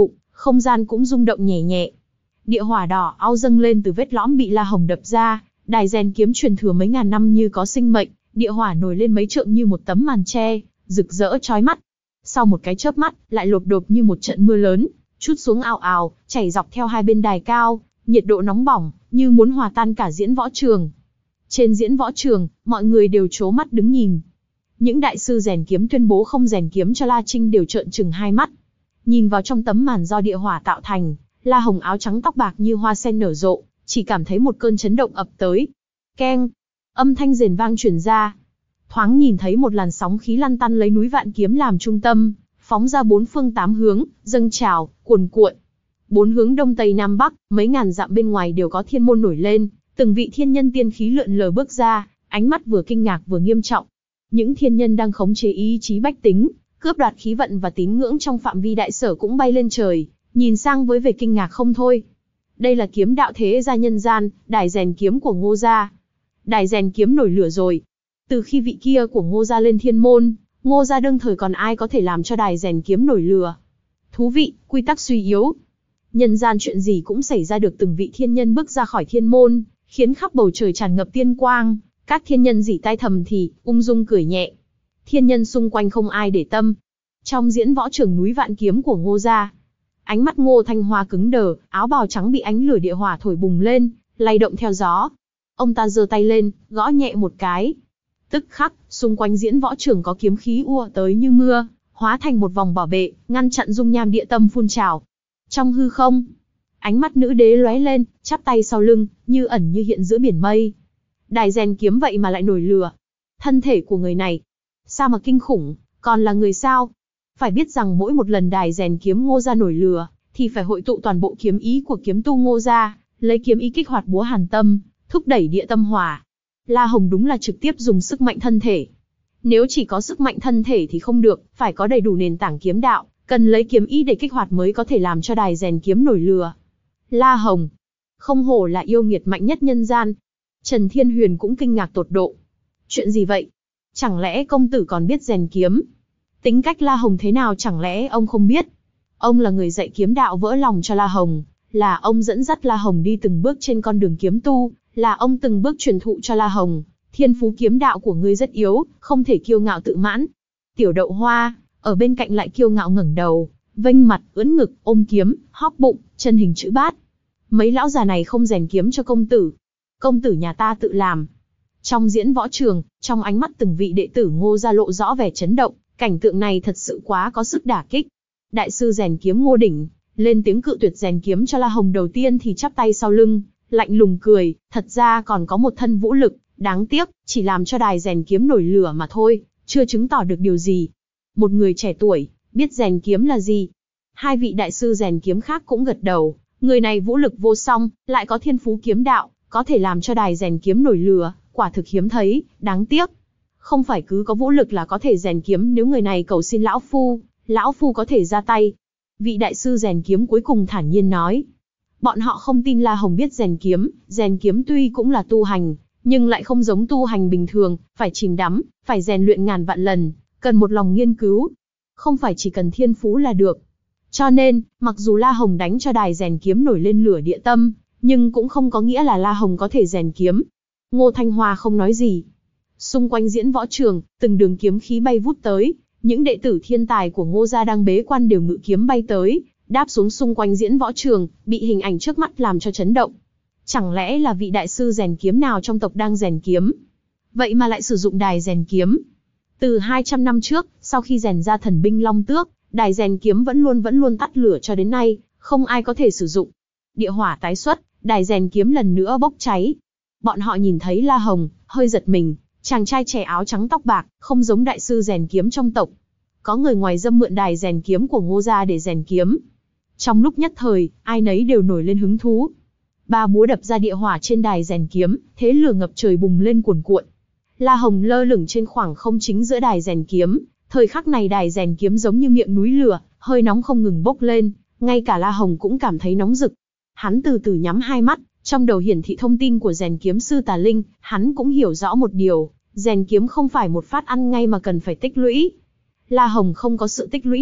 không gian cũng rung động nhẹ nhẹ. Địa hỏa đỏ ao dâng lên từ vết lõm bị La Hồng đập ra, đài rèn kiếm truyền thừa mấy ngàn năm như có sinh mệnh, địa hỏa nổi lên mấy trượng như một tấm màn che, rực rỡ chói mắt. Sau một cái chớp mắt, lại lộp độp như một trận mưa lớn, trút xuống ào ào, chảy dọc theo hai bên đài cao, nhiệt độ nóng bỏng, như muốn hòa tan cả diễn võ trường. Trên diễn võ trường, mọi người đều trố mắt đứng nhìn. Những đại sư rèn kiếm tuyên bố không rèn kiếm cho La Trinh đều trợn trừng hai mắt. Nhìn vào trong tấm màn do địa hỏa tạo thành, La Hồng áo trắng tóc bạc như hoa sen nở rộ, chỉ cảm thấy một cơn chấn động ập tới. Keng! Âm thanh rền vang truyền ra. Thoáng nhìn thấy một làn sóng khí lăn tăn lấy núi Vạn Kiếm làm trung tâm, phóng ra bốn phương tám hướng, dâng trào, cuồn cuộn. Bốn hướng đông tây nam bắc, mấy ngàn dặm bên ngoài đều có thiên môn nổi lên, từng vị thiên nhân tiên khí lượn lờ bước ra, ánh mắt vừa kinh ngạc vừa nghiêm trọng. Những thiên nhân đang khống chế ý chí bách tính, cướp đoạt khí vận và tín ngưỡng trong phạm vi đại sở cũng bay lên trời, nhìn sang với vẻ kinh ngạc không thôi. Đây là kiếm đạo thế gia nhân gian, đài rèn kiếm của Ngô gia. Đài rèn kiếm nổi lửa rồi. Từ khi vị kia của Ngô gia lên thiên môn, Ngô gia đương thời còn ai có thể làm cho đài rèn kiếm nổi lửa. Thú vị, quy tắc suy yếu. Nhân gian chuyện gì cũng xảy ra được, từng vị thiên nhân bước ra khỏi thiên môn, khiến khắp bầu trời tràn ngập tiên quang. Các thiên nhân rỉ tai thầm thì, ung dung cười nhẹ. Thiên nhân xung quanh không ai để tâm. Trong diễn võ trường núi Vạn Kiếm của Ngô gia, ánh mắt Ngô Thanh Hoa cứng đờ, áo bào trắng bị ánh lửa địa hỏa thổi bùng lên, lay động theo gió. Ông ta giơ tay lên, gõ nhẹ một cái. Tức khắc, xung quanh diễn võ trường có kiếm khí ùa tới như mưa, hóa thành một vòng bảo vệ, ngăn chặn dung nham địa tâm phun trào. Trong hư không, ánh mắt nữ đế lóe lên, chắp tay sau lưng, như ẩn như hiện giữa biển mây. Đài rèn kiếm vậy mà lại nổi lửa. Thân thể của người này, sao mà kinh khủng, còn là người sao? Phải biết rằng mỗi một lần đài rèn kiếm Ngô gia nổi lửa, thì phải hội tụ toàn bộ kiếm ý của kiếm tu Ngô gia, lấy kiếm ý kích hoạt búa hàn tâm, thúc đẩy địa tâm hỏa. La Hồng đúng là trực tiếp dùng sức mạnh thân thể. Nếu chỉ có sức mạnh thân thể thì không được, phải có đầy đủ nền tảng kiếm đạo, cần lấy kiếm ý để kích hoạt mới có thể làm cho đài rèn kiếm nổi lửa. La Hồng, không hổ là yêu nghiệt mạnh nhất nhân gian. Trần Thiên Huyền cũng kinh ngạc tột độ. Chuyện gì vậy? Chẳng lẽ công tử còn biết rèn kiếm? Tính cách La Hồng thế nào chẳng lẽ ông không biết? Ông là người dạy kiếm đạo vỡ lòng cho La Hồng, là ông dẫn dắt La Hồng đi từng bước trên con đường kiếm tu, là ông từng bước truyền thụ cho La Hồng. Thiên phú kiếm đạo của ngươi rất yếu, không thể kiêu ngạo tự mãn. Tiểu Đậu Hoa, ở bên cạnh lại kiêu ngạo ngẩng đầu, vênh mặt, ưỡn ngực, ôm kiếm, hóp bụng, chân hình chữ bát. Mấy lão già này không rèn kiếm cho công tử. Công tử nhà ta tự làm. Trong diễn võ trường, trong ánh mắt từng vị đệ tử Ngô gia lộ rõ vẻ chấn động, cảnh tượng này thật sự quá có sức đả kích. Đại sư rèn kiếm Ngô Đỉnh, lên tiếng cự tuyệt rèn kiếm cho La Hồng đầu tiên thì chắp tay sau lưng, lạnh lùng cười, thật ra còn có một thân vũ lực, đáng tiếc, chỉ làm cho đài rèn kiếm nổi lửa mà thôi, chưa chứng tỏ được điều gì. Một người trẻ tuổi, biết rèn kiếm là gì. Hai vị đại sư rèn kiếm khác cũng gật đầu, người này vũ lực vô song, lại có thiên phú kiếm đạo, có thể làm cho đài rèn kiếm nổi lửa, quả thực hiếm thấy, đáng tiếc. Không phải cứ có vũ lực là có thể rèn kiếm, nếu người này cầu xin lão phu, lão phu có thể ra tay. Vị đại sư rèn kiếm cuối cùng thản nhiên nói. Bọn họ không tin La Hồng biết rèn kiếm, rèn kiếm tuy cũng là tu hành, nhưng lại không giống tu hành bình thường, phải chìm đắm, phải rèn luyện ngàn vạn lần, cần một lòng nghiên cứu. Không phải chỉ cần thiên phú là được. Cho nên, mặc dù La Hồng đánh cho đài rèn kiếm nổi lên lửa địa tâm, nhưng cũng không có nghĩa là La Hồng có thể rèn kiếm. Ngô Thanh Hoa không nói gì. Xung quanh diễn võ trường, từng đường kiếm khí bay vút tới, những đệ tử thiên tài của Ngô gia đang bế quan đều ngự kiếm bay tới, đáp xuống xung quanh diễn võ trường, bị hình ảnh trước mắt làm cho chấn động. Chẳng lẽ là vị đại sư rèn kiếm nào trong tộc đang rèn kiếm? Vậy mà lại sử dụng đài rèn kiếm. Từ hai trăm năm trước, sau khi rèn ra thần binh Long Tước, đài rèn kiếm vẫn luôn vẫn luôn tắt lửa cho đến nay, không ai có thể sử dụng. Địa hỏa tái xuất, đài rèn kiếm lần nữa bốc cháy. Bọn họ nhìn thấy La Hồng, hơi giật mình, chàng trai trẻ áo trắng tóc bạc, không giống đại sư rèn kiếm trong tộc. Có người ngoài dâm mượn đài rèn kiếm của Ngô gia để rèn kiếm. Trong lúc nhất thời, ai nấy đều nổi lên hứng thú. Ba búa đập ra địa hỏa trên đài rèn kiếm, thế lửa ngập trời bùng lên cuồn cuộn. La Hồng lơ lửng trên khoảng không chính giữa đài rèn kiếm, thời khắc này đài rèn kiếm giống như miệng núi lửa, hơi nóng không ngừng bốc lên, ngay cả La Hồng cũng cảm thấy nóng rực. Hắn từ từ nhắm hai mắt, trong đầu hiển thị thông tin của rèn kiếm sư Tà Linh, hắn cũng hiểu rõ một điều, rèn kiếm không phải một phát ăn ngay mà cần phải tích lũy. La Hồng không có sự tích lũy này,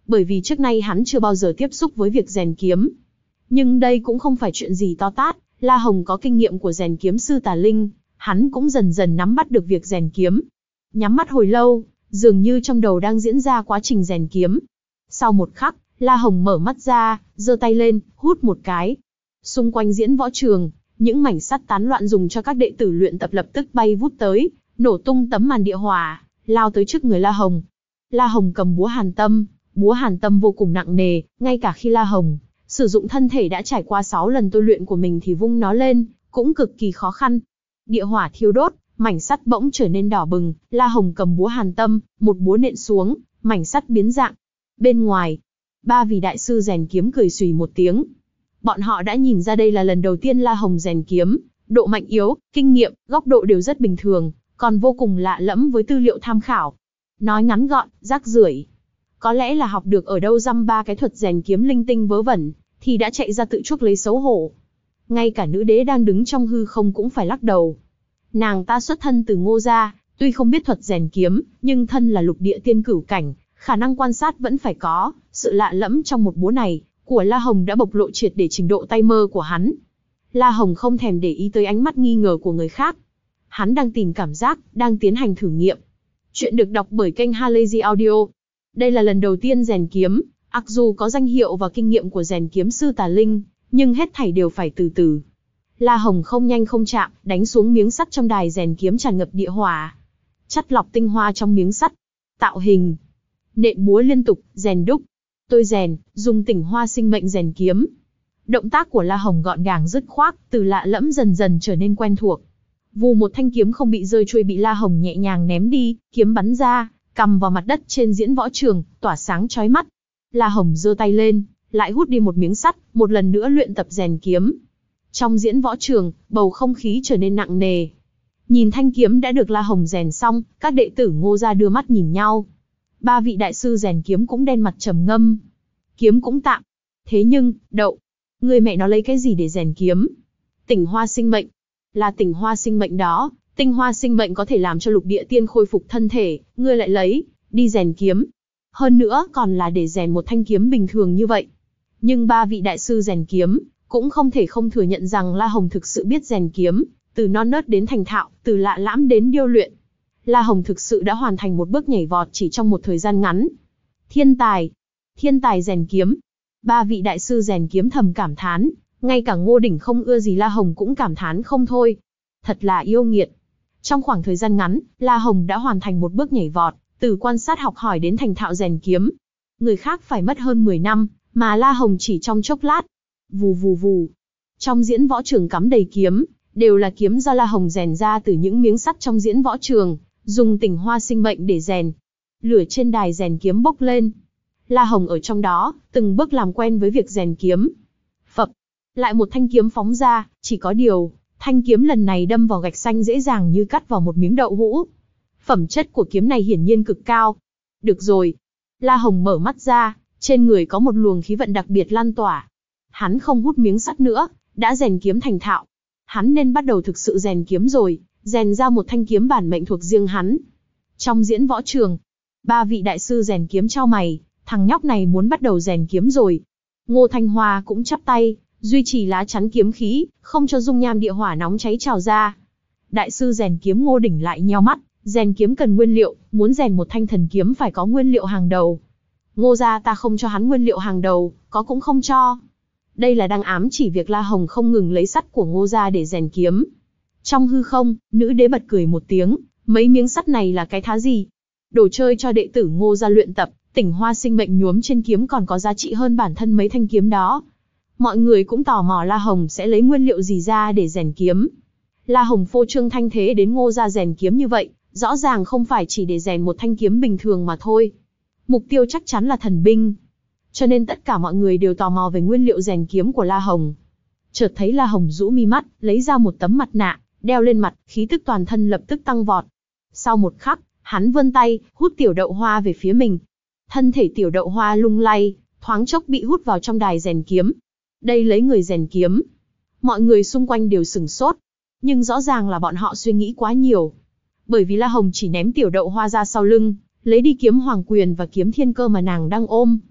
bởi vì trước nay hắn chưa bao giờ tiếp xúc với việc rèn kiếm. Nhưng đây cũng không phải chuyện gì to tát, La Hồng có kinh nghiệm của rèn kiếm sư Tà Linh, hắn cũng dần dần nắm bắt được việc rèn kiếm. Nhắm mắt hồi lâu, dường như trong đầu đang diễn ra quá trình rèn kiếm. Sau một khắc, La Hồng mở mắt ra, giơ tay lên, hút một cái. Xung quanh diễn võ trường, những mảnh sắt tán loạn dùng cho các đệ tử luyện tập lập tức bay vút tới, nổ tung tấm màn địa hỏa, lao tới trước người La Hồng. La Hồng cầm búa hàn tâm, búa hàn tâm vô cùng nặng nề, ngay cả khi La Hồng sử dụng thân thể đã trải qua sáu lần tôi luyện của mình thì vung nó lên, cũng cực kỳ khó khăn. Địa hỏa thiêu đốt, mảnh sắt bỗng trở nên đỏ bừng, La Hồng cầm búa hàn tâm, một búa nện xuống, mảnh sắt biến dạng. Bên ngoài, ba vị đại sư rèn kiếm cười xùy một tiếng. Bọn họ đã nhìn ra đây là lần đầu tiên La Hồng rèn kiếm, độ mạnh yếu, kinh nghiệm, góc độ đều rất bình thường, còn vô cùng lạ lẫm với tư liệu tham khảo. Nói ngắn gọn, rác rưởi. Có lẽ là học được ở đâu dăm ba cái thuật rèn kiếm linh tinh vớ vẩn, thì đã chạy ra tự chuốc lấy xấu hổ. Ngay cả nữ đế đang đứng trong hư không cũng phải lắc đầu. Nàng ta xuất thân từ Ngô gia, tuy không biết thuật rèn kiếm, nhưng thân là lục địa tiên cửu cảnh, khả năng quan sát vẫn phải có. Sự lạ lẫm trong một búa này của La Hồng đã bộc lộ triệt để trình độ tay mơ của hắn. La Hồng không thèm để ý tới ánh mắt nghi ngờ của người khác. Hắn đang tìm cảm giác, đang tiến hành thử nghiệm. Chuyện được đọc bởi kênh Halazy Audio. Đây là lần đầu tiên rèn kiếm, mặc dù có danh hiệu và kinh nghiệm của rèn kiếm sư Tà Linh, nhưng hết thảy đều phải từ từ. La Hồng không nhanh không chạm, đánh xuống miếng sắt trong đài rèn kiếm tràn ngập địa hỏa. Chắt lọc tinh hoa trong miếng sắt. Tạo hình. Nện búa liên tục, rèn đúc. Tôi rèn, dùng tinh hoa sinh mệnh rèn kiếm. Động tác của La Hồng gọn gàng dứt khoát, từ lạ lẫm dần dần trở nên quen thuộc. Vù một thanh kiếm không bị rơi chuôi bị La Hồng nhẹ nhàng ném đi, kiếm bắn ra, cằm vào mặt đất trên diễn võ trường, tỏa sáng chói mắt. La Hồng giơ tay lên, lại hút đi một miếng sắt, một lần nữa luyện tập rèn kiếm. Trong diễn võ trường, bầu không khí trở nên nặng nề. Nhìn thanh kiếm đã được La Hồng rèn xong, các đệ tử Ngô gia đưa mắt nhìn nhau. Ba vị đại sư rèn kiếm cũng đen mặt trầm ngâm. Kiếm cũng tạm. Thế nhưng, đậu. Người mẹ nó lấy cái gì để rèn kiếm? Tinh hoa sinh mệnh. Là tinh hoa sinh mệnh đó. Tinh hoa sinh mệnh có thể làm cho lục địa tiên khôi phục thân thể. Ngươi lại lấy, đi rèn kiếm. Hơn nữa còn là để rèn một thanh kiếm bình thường như vậy. Nhưng ba vị đại sư rèn kiếm cũng không thể không thừa nhận rằng La Hồng thực sự biết rèn kiếm. Từ non nớt đến thành thạo, từ lạ lẫm đến điêu luyện. La Hồng thực sự đã hoàn thành một bước nhảy vọt chỉ trong một thời gian ngắn. Thiên tài. Thiên tài rèn kiếm. Ba vị đại sư rèn kiếm thầm cảm thán. Ngay cả Ngô Đỉnh không ưa gì La Hồng cũng cảm thán không thôi. Thật là yêu nghiệt. Trong khoảng thời gian ngắn, La Hồng đã hoàn thành một bước nhảy vọt, từ quan sát học hỏi đến thành thạo rèn kiếm. Người khác phải mất hơn mười năm, mà La Hồng chỉ trong chốc lát. Vù vù vù. Trong diễn võ trường cắm đầy kiếm, đều là kiếm do La Hồng rèn ra từ những miếng sắt trong diễn võ trường, dùng tinh hoa sinh mệnh để rèn. Lửa trên đài rèn kiếm bốc lên. La Hồng ở trong đó, từng bước làm quen với việc rèn kiếm. Phập. Lại một thanh kiếm phóng ra, chỉ có điều, thanh kiếm lần này đâm vào gạch xanh dễ dàng như cắt vào một miếng đậu hũ. Phẩm chất của kiếm này hiển nhiên cực cao. Được rồi. La Hồng mở mắt ra, trên người có một luồng khí vận đặc biệt lan tỏa. Hắn không hút miếng sắt nữa, đã rèn kiếm thành thạo. Hắn nên bắt đầu thực sự rèn kiếm rồi, rèn ra một thanh kiếm bản mệnh thuộc riêng hắn. Trong diễn võ trường, ba vị đại sư rèn kiếm chau mày, thằng nhóc này muốn bắt đầu rèn kiếm rồi. Ngô Thanh Hoa cũng chắp tay, duy trì lá chắn kiếm khí, không cho dung nham địa hỏa nóng cháy trào ra. Đại sư rèn kiếm Ngô Đỉnh lại nheo mắt, rèn kiếm cần nguyên liệu, muốn rèn một thanh thần kiếm phải có nguyên liệu hàng đầu. Ngô gia ta không cho hắn nguyên liệu hàng đầu, có cũng không cho. Đây là đang ám chỉ việc La Hồng không ngừng lấy sắt của Ngô gia để rèn kiếm. Trong hư không, nữ đế bật cười một tiếng, mấy miếng sắt này là cái thá gì? Đồ chơi cho đệ tử Ngô gia luyện tập, tinh hoa sinh mệnh nhuốm trên kiếm còn có giá trị hơn bản thân mấy thanh kiếm đó. Mọi người cũng tò mò La Hồng sẽ lấy nguyên liệu gì ra để rèn kiếm. La Hồng phô trương thanh thế đến Ngô gia rèn kiếm như vậy, rõ ràng không phải chỉ để rèn một thanh kiếm bình thường mà thôi. Mục tiêu chắc chắn là thần binh. Cho nên tất cả mọi người đều tò mò về nguyên liệu rèn kiếm của La Hồng. Chợt thấy La Hồng rũ mi mắt, lấy ra một tấm mặt nạ, đeo lên mặt, khí tức toàn thân lập tức tăng vọt. Sau một khắc, hắn vươn tay, hút tiểu đậu hoa về phía mình. Thân thể tiểu đậu hoa lung lay, thoáng chốc bị hút vào trong đài rèn kiếm. Đây lấy người rèn kiếm. Mọi người xung quanh đều sửng sốt. Nhưng rõ ràng là bọn họ suy nghĩ quá nhiều. Bởi vì La Hồng chỉ ném tiểu đậu hoa ra sau lưng, lấy đi kiếm hoàng quyền và kiếm thiên cơ mà nàng đang ôm.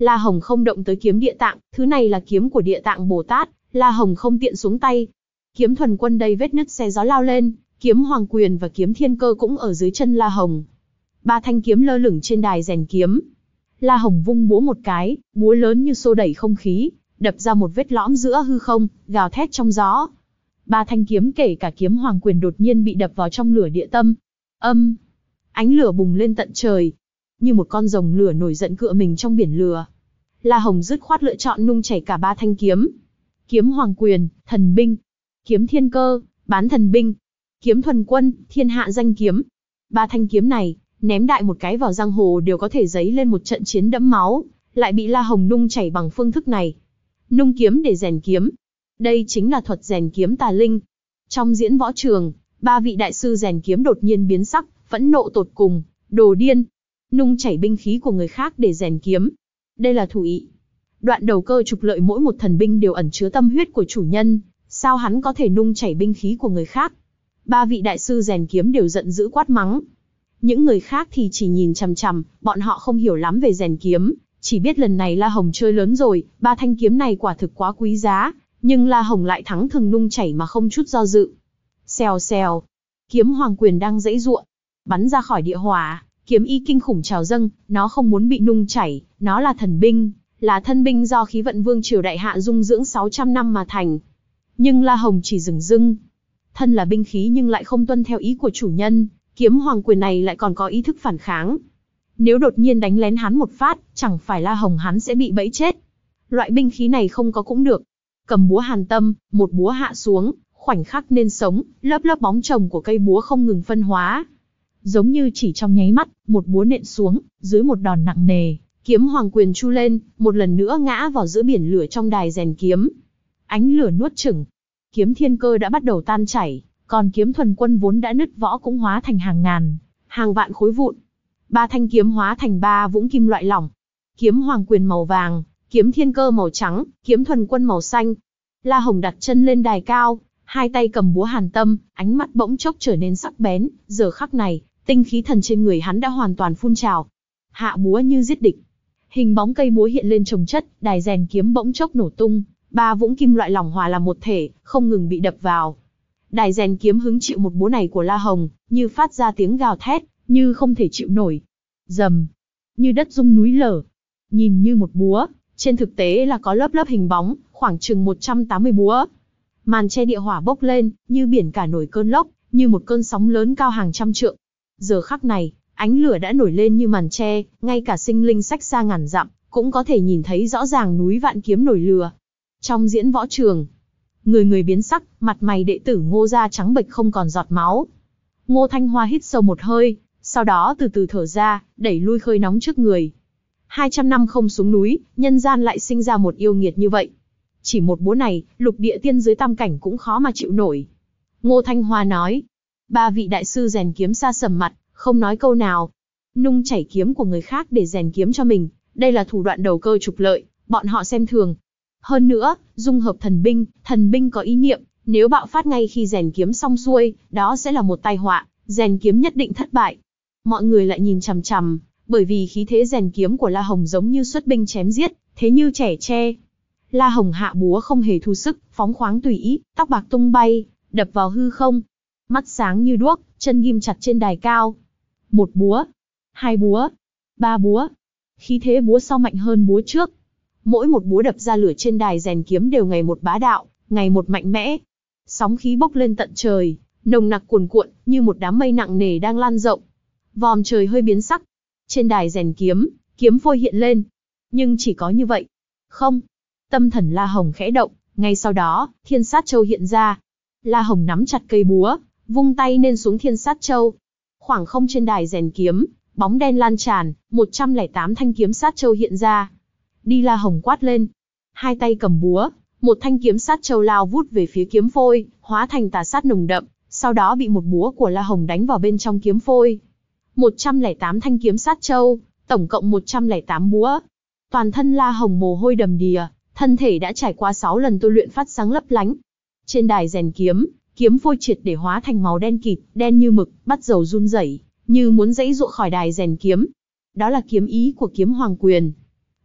La Hồng không động tới kiếm địa tạng, thứ này là kiếm của địa tạng Bồ Tát, La Hồng không tiện xuống tay. Kiếm thuần quân đầy vết nứt xé gió lao lên, kiếm hoàng quyền và kiếm thiên cơ cũng ở dưới chân La Hồng. Ba thanh kiếm lơ lửng trên đài rèn kiếm. La Hồng vung búa một cái, búa lớn như xô đẩy không khí, đập ra một vết lõm giữa hư không, gào thét trong gió. Ba thanh kiếm kể cả kiếm hoàng quyền đột nhiên bị đập vào trong lửa địa tâm. Âm, ánh lửa bùng lên tận trời, như một con rồng lửa nổi giận cựa mình trong biển lửa. La Hồng dứt khoát lựa chọn nung chảy cả ba thanh kiếm. Kiếm hoàng quyền, thần binh; kiếm thiên cơ, bán thần binh; kiếm thuần quân, thiên hạ danh kiếm. Ba thanh kiếm này, ném đại một cái vào giang hồ đều có thể dấy lên một trận chiến đẫm máu, lại bị La Hồng nung chảy bằng phương thức này. Nung kiếm để rèn kiếm. Đây chính là thuật rèn kiếm tà linh. Trong diễn võ trường, ba vị đại sư rèn kiếm đột nhiên biến sắc, phẫn nộ tột cùng, đồ điên. Nung chảy binh khí của người khác để rèn kiếm. Đây là thủ ị. Đoạn đầu cơ trục lợi, mỗi một thần binh đều ẩn chứa tâm huyết của chủ nhân, sao hắn có thể nung chảy binh khí của người khác? Ba vị đại sư rèn kiếm đều giận dữ quát mắng. Những người khác thì chỉ nhìn chằm chằm, bọn họ không hiểu lắm về rèn kiếm, chỉ biết lần này La Hồng chơi lớn rồi, ba thanh kiếm này quả thực quá quý giá, nhưng La Hồng lại thắng thường nung chảy mà không chút do dự. Xèo xèo, kiếm hoàng quyền đang giãy giụa, bắn ra khỏi địa hỏa, kiếm ý kinh khủng trào dâng, nó không muốn bị nung chảy, nó là thần binh, là thân binh do khí vận vương triều đại hạ dung dưỡng sáu trăm năm mà thành. Nhưng La Hồng chỉ dửng dưng. Thân là binh khí nhưng lại không tuân theo ý của chủ nhân, kiếm hoàng quyền này lại còn có ý thức phản kháng. Nếu đột nhiên đánh lén hắn một phát, chẳng phải La Hồng hắn sẽ bị bẫy chết. Loại binh khí này không có cũng được. Cầm búa hàn tâm, một búa hạ xuống, khoảnh khắc nên sống, lớp lớp bóng chồng của cây búa không ngừng phân hóa. Giống như chỉ trong nháy mắt, một búa nện xuống, dưới một đòn nặng nề, kiếm hoàng quyền chu lên, một lần nữa ngã vào giữa biển lửa trong đài rèn kiếm. Ánh lửa nuốt chửng, kiếm thiên cơ đã bắt đầu tan chảy, còn kiếm thuần quân vốn đã nứt võ cũng hóa thành hàng ngàn, hàng vạn khối vụn. Ba thanh kiếm hóa thành ba vũng kim loại lỏng. Kiếm hoàng quyền màu vàng, kiếm thiên cơ màu trắng, kiếm thuần quân màu xanh. La Hồng đặt chân lên đài cao, hai tay cầm búa hàn tâm, ánh mắt bỗng chốc trở nên sắc bén. Giờ khắc này, tinh khí thần trên người hắn đã hoàn toàn phun trào. Hạ búa như giết địch. Hình bóng cây búa hiện lên chồng chất, đài rèn kiếm bỗng chốc nổ tung, ba vũng kim loại lỏng hòa làm một thể, không ngừng bị đập vào. Đài rèn kiếm hứng chịu một búa này của La Hồng, như phát ra tiếng gào thét, như không thể chịu nổi. Rầm, như đất rung núi lở. Nhìn như một búa, trên thực tế là có lớp lớp hình bóng, khoảng chừng một trăm tám mươi búa. Màn che địa hỏa bốc lên, như biển cả nổi cơn lốc, như một cơn sóng lớn cao hàng trăm trượng. Giờ khắc này, ánh lửa đã nổi lên như màn che, ngay cả sinh linh cách xa ngàn dặm, cũng có thể nhìn thấy rõ ràng núi vạn kiếm nổi lửa. Trong diễn võ trường, người người biến sắc, mặt mày đệ tử Ngô gia trắng bệch không còn giọt máu. Ngô Thanh Hoa hít sâu một hơi, sau đó từ từ thở ra, đẩy lui khơi nóng trước người. hai trăm năm không xuống núi, nhân gian lại sinh ra một yêu nghiệt như vậy. Chỉ một búa này, lục địa tiên giới tam cảnh cũng khó mà chịu nổi. Ngô Thanh Hoa nói. Ba vị đại sư rèn kiếm xa sầm mặt, không nói câu nào. Nung chảy kiếm của người khác để rèn kiếm cho mình, đây là thủ đoạn đầu cơ trục lợi, bọn họ xem thường. Hơn nữa, dung hợp thần binh, thần binh có ý niệm, nếu bạo phát ngay khi rèn kiếm xong xuôi, đó sẽ là một tai họa, rèn kiếm nhất định thất bại. Mọi người lại nhìn chằm chằm, bởi vì khí thế rèn kiếm của La Hồng giống như xuất binh chém giết, thế như trẻ tre. La Hồng hạ búa không hề thu sức, phóng khoáng tùy ý, tóc bạc tung bay, đập vào hư không. Mắt sáng như đuốc, chân ghim chặt trên đài cao. Một búa, hai búa, ba búa. Khí thế búa sau mạnh hơn búa trước. Mỗi một búa đập ra lửa trên đài rèn kiếm đều ngày một bá đạo, ngày một mạnh mẽ. Sóng khí bốc lên tận trời, nồng nặc cuồn cuộn, như một đám mây nặng nề đang lan rộng. Vòm trời hơi biến sắc. Trên đài rèn kiếm, kiếm phôi hiện lên. Nhưng chỉ có như vậy. Không. Tâm thần La Hồng khẽ động, ngay sau đó, Thiên Sát Châu hiện ra. La Hồng nắm chặt cây búa, vung tay nên xuống Thiên Sát Châu. Khoảng không trên đài rèn kiếm, bóng đen lan tràn, một trăm lẻ tám thanh kiếm sát châu hiện ra. Đi La Hồng quát lên. Hai tay cầm búa, một thanh kiếm sát châu lao vút về phía kiếm phôi, hóa thành tà sát nồng đậm, sau đó bị một búa của La Hồng đánh vào bên trong kiếm phôi. một trăm lẻ tám thanh kiếm sát châu, tổng cộng một trăm lẻ tám búa. Toàn thân La Hồng mồ hôi đầm đìa, thân thể đã trải qua sáu lần tôi luyện phát sáng lấp lánh. Trên đài rèn kiếm, kiếm phôi triệt để hóa thành màu đen kịt, đen như mực, bắt dầu run rẩy, như muốn giãy giụa khỏi đài rèn kiếm. Đó là kiếm ý của kiếm hoàng quyền.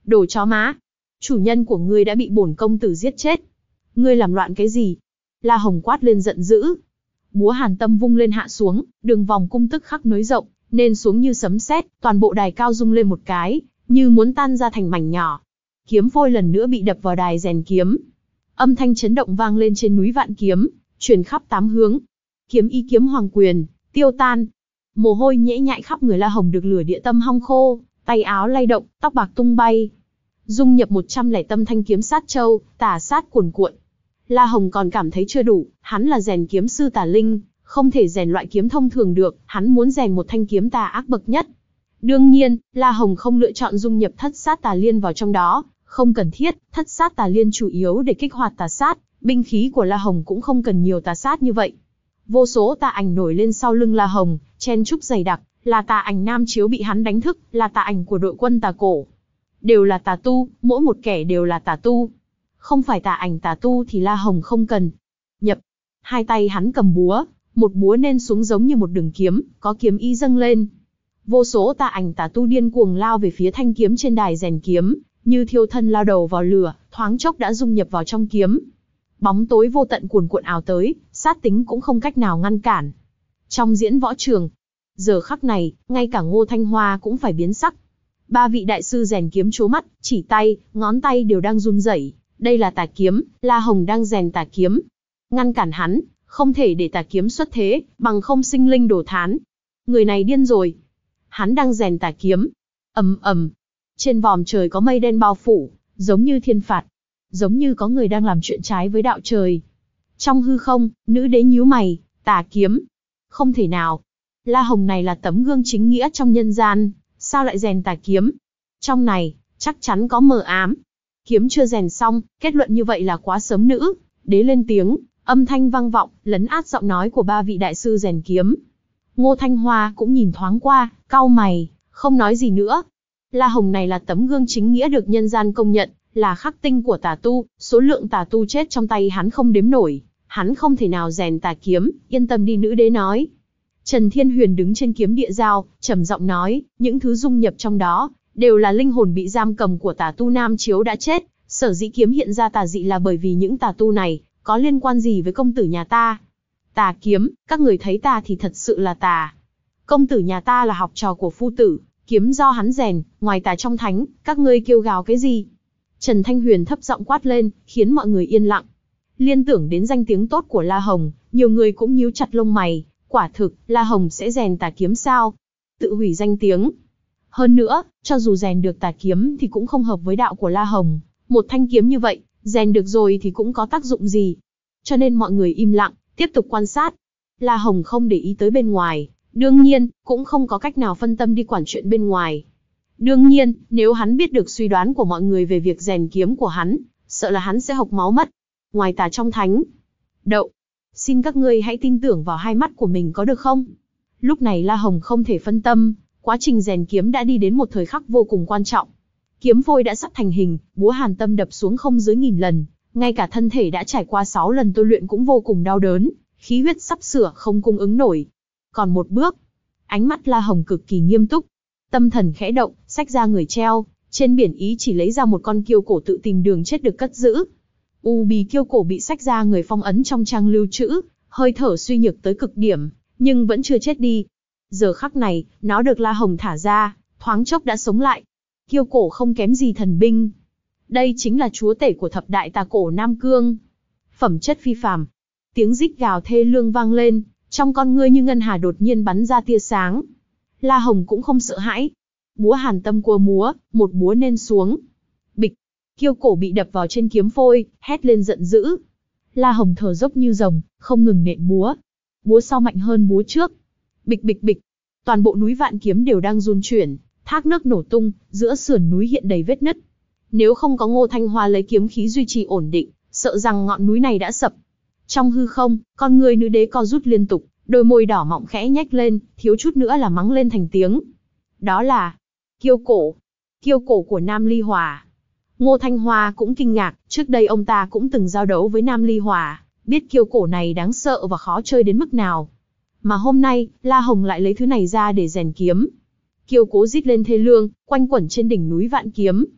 Đồ chó má! Chủ nhân của ngươi đã bị bổn công tử giết chết. Ngươi làm loạn cái gì? La Hồng quát lên giận dữ. Búa hàn tâm vung lên hạ xuống, đường vòng cung tức khắc nới rộng, nên xuống như sấm sét, toàn bộ đài cao rung lên một cái, như muốn tan ra thành mảnh nhỏ. Kiếm phôi lần nữa bị đập vào đài rèn kiếm. Âm thanh chấn động vang lên trên núi Vạn Kiếm, truyền khắp tám hướng. Kiếm ý kiếm hoàng quyền, tiêu tan. Mồ hôi nhễ nhại khắp người La Hồng được lửa địa tâm hong khô, tay áo lay động, tóc bạc tung bay. Dung nhập một trăm lẻ tâm thanh kiếm sát châu, tà sát cuồn cuộn. La Hồng còn cảm thấy chưa đủ, hắn là rèn kiếm sư tà linh, không thể rèn loại kiếm thông thường được, hắn muốn rèn một thanh kiếm tà ác bậc nhất. Đương nhiên, La Hồng không lựa chọn dung nhập thất sát tà liên vào trong đó, không cần thiết, thất sát tà liên chủ yếu để kích hoạt tà sát, binh khí của La Hồng cũng không cần nhiều tà sát như vậy. Vô số tà ảnh nổi lên sau lưng La Hồng, chen trúc dày đặc, là tà ảnh Nam Chiếu bị hắn đánh thức, là tà ảnh của đội quân tà cổ. Đều là tà tu, mỗi một kẻ đều là tà tu. Không phải tà ảnh tà tu thì La Hồng không cần. Nhập, hai tay hắn cầm búa, một búa nên xuống giống như một đường kiếm, có kiếm ý dâng lên. Vô số tà ảnh tà tu điên cuồng lao về phía thanh kiếm trên đài rèn kiếm, như thiêu thân lao đầu vào lửa, thoáng chốc đã dung nhập vào trong kiếm. Bóng tối vô tận cuồn cuộn ào tới, sát tính cũng không cách nào ngăn cản. Trong diễn võ trường, giờ khắc này, ngay cả Ngô Thanh Hoa cũng phải biến sắc. Ba vị đại sư rèn kiếm trố mắt, chỉ tay, ngón tay đều đang run rẩy. Đây là tà kiếm, La Hồng đang rèn tà kiếm. Ngăn cản hắn, không thể để tà kiếm xuất thế, bằng không sinh linh đổ thán. Người này điên rồi. Hắn đang rèn tà kiếm. Ầm ầm. Trên vòm trời có mây đen bao phủ, giống như thiên phạt. Giống như có người đang làm chuyện trái với đạo trời. Trong hư không, nữ đế nhíu mày, tà kiếm. Không thể nào. La Hồng này là tấm gương chính nghĩa trong nhân gian, sao lại rèn tà kiếm? Trong này, chắc chắn có mờ ám. Kiếm chưa rèn xong, kết luận như vậy là quá sớm. Nữ đế lên tiếng, âm thanh vang vọng, lấn át giọng nói của ba vị đại sư rèn kiếm. Ngô Thanh Hoa cũng nhìn thoáng qua, cau mày, không nói gì nữa. La Hồng này là tấm gương chính nghĩa được nhân gian công nhận, là khắc tinh của tà tu, số lượng tà tu chết trong tay hắn không đếm nổi, hắn không thể nào rèn tà kiếm, yên tâm đi, nữ đế nói. Trần Thiên Huyền đứng trên kiếm địa giao, trầm giọng nói, những thứ dung nhập trong đó, đều là linh hồn bị giam cầm của tà tu Nam Chiếu đã chết, sở dĩ kiếm hiện ra tà dị là bởi vì những tà tu này, có liên quan gì với công tử nhà ta? Tà kiếm, các người thấy ta thì thật sự là tà. Công tử nhà ta là học trò của phu tử, kiếm do hắn rèn, ngoài tà trong thánh, các ngươi kêu gào cái gì? Trần Thanh Huyền thấp giọng quát lên, khiến mọi người yên lặng. Liên tưởng đến danh tiếng tốt của La Hồng, nhiều người cũng nhíu chặt lông mày, quả thực, La Hồng sẽ rèn tà kiếm sao? Tự hủy danh tiếng. Hơn nữa, cho dù rèn được tà kiếm thì cũng không hợp với đạo của La Hồng, một thanh kiếm như vậy, rèn được rồi thì cũng có tác dụng gì? Cho nên mọi người im lặng, tiếp tục quan sát. La Hồng không để ý tới bên ngoài, đương nhiên, cũng không có cách nào phân tâm đi quản chuyện bên ngoài. Đương nhiên, nếu hắn biết được suy đoán của mọi người về việc rèn kiếm của hắn, sợ là hắn sẽ hộc máu mất. Ngoài tà trong thánh. Đậu. Xin các ngươi hãy tin tưởng vào hai mắt của mình có được không? Lúc này La Hồng không thể phân tâm, quá trình rèn kiếm đã đi đến một thời khắc vô cùng quan trọng. Kiếm phôi đã sắp thành hình, búa hàn tâm đập xuống không dưới nghìn lần, ngay cả thân thể đã trải qua sáu lần tôi luyện cũng vô cùng đau đớn, khí huyết sắp sửa không cung ứng nổi. Còn một bước. Ánh mắt La Hồng cực kỳ nghiêm túc. Tâm thần khẽ động, xách ra người treo, trên biển ý chỉ lấy ra một con kiêu cổ tự tìm đường chết được cất giữ. U bì kiêu cổ bị xách ra người phong ấn trong trang lưu trữ, hơi thở suy nhược tới cực điểm, nhưng vẫn chưa chết đi. Giờ khắc này, nó được La Hồng thả ra, thoáng chốc đã sống lại. Kiêu cổ không kém gì thần binh. Đây chính là chúa tể của thập đại tà cổ Nam Cương. Phẩm chất phi phàm. Tiếng rít gào thê lương vang lên, trong con ngươi như ngân hà đột nhiên bắn ra tia sáng. La Hồng cũng không sợ hãi. Búa hàn tâm cua múa, một búa nên xuống. Bịch. Kiêu cổ bị đập vào trên kiếm phôi, hét lên giận dữ. La Hồng thở dốc như rồng, không ngừng nện búa. Búa sau mạnh hơn búa trước. Bịch bịch bịch. Toàn bộ núi Vạn Kiếm đều đang run chuyển, thác nước nổ tung, giữa sườn núi hiện đầy vết nứt. Nếu không có Ngô Thanh Hoa lấy kiếm khí duy trì ổn định, sợ rằng ngọn núi này đã sập. Trong hư không, con người nữ đế co rút liên tục, đôi môi đỏ mọng khẽ nhếch lên, thiếu chút nữa là mắng lên thành tiếng. Đó là kiêu cổ, kiêu cổ của Nam Ly Hỏa. Ngô Thanh Hoa cũng kinh ngạc, trước đây ông ta cũng từng giao đấu với Nam Ly Hỏa, biết kiêu cổ này đáng sợ và khó chơi đến mức nào. Mà hôm nay, La Hồng lại lấy thứ này ra để rèn kiếm. Kiêu cố rít lên thê lương, quanh quẩn trên đỉnh núi Vạn Kiếm.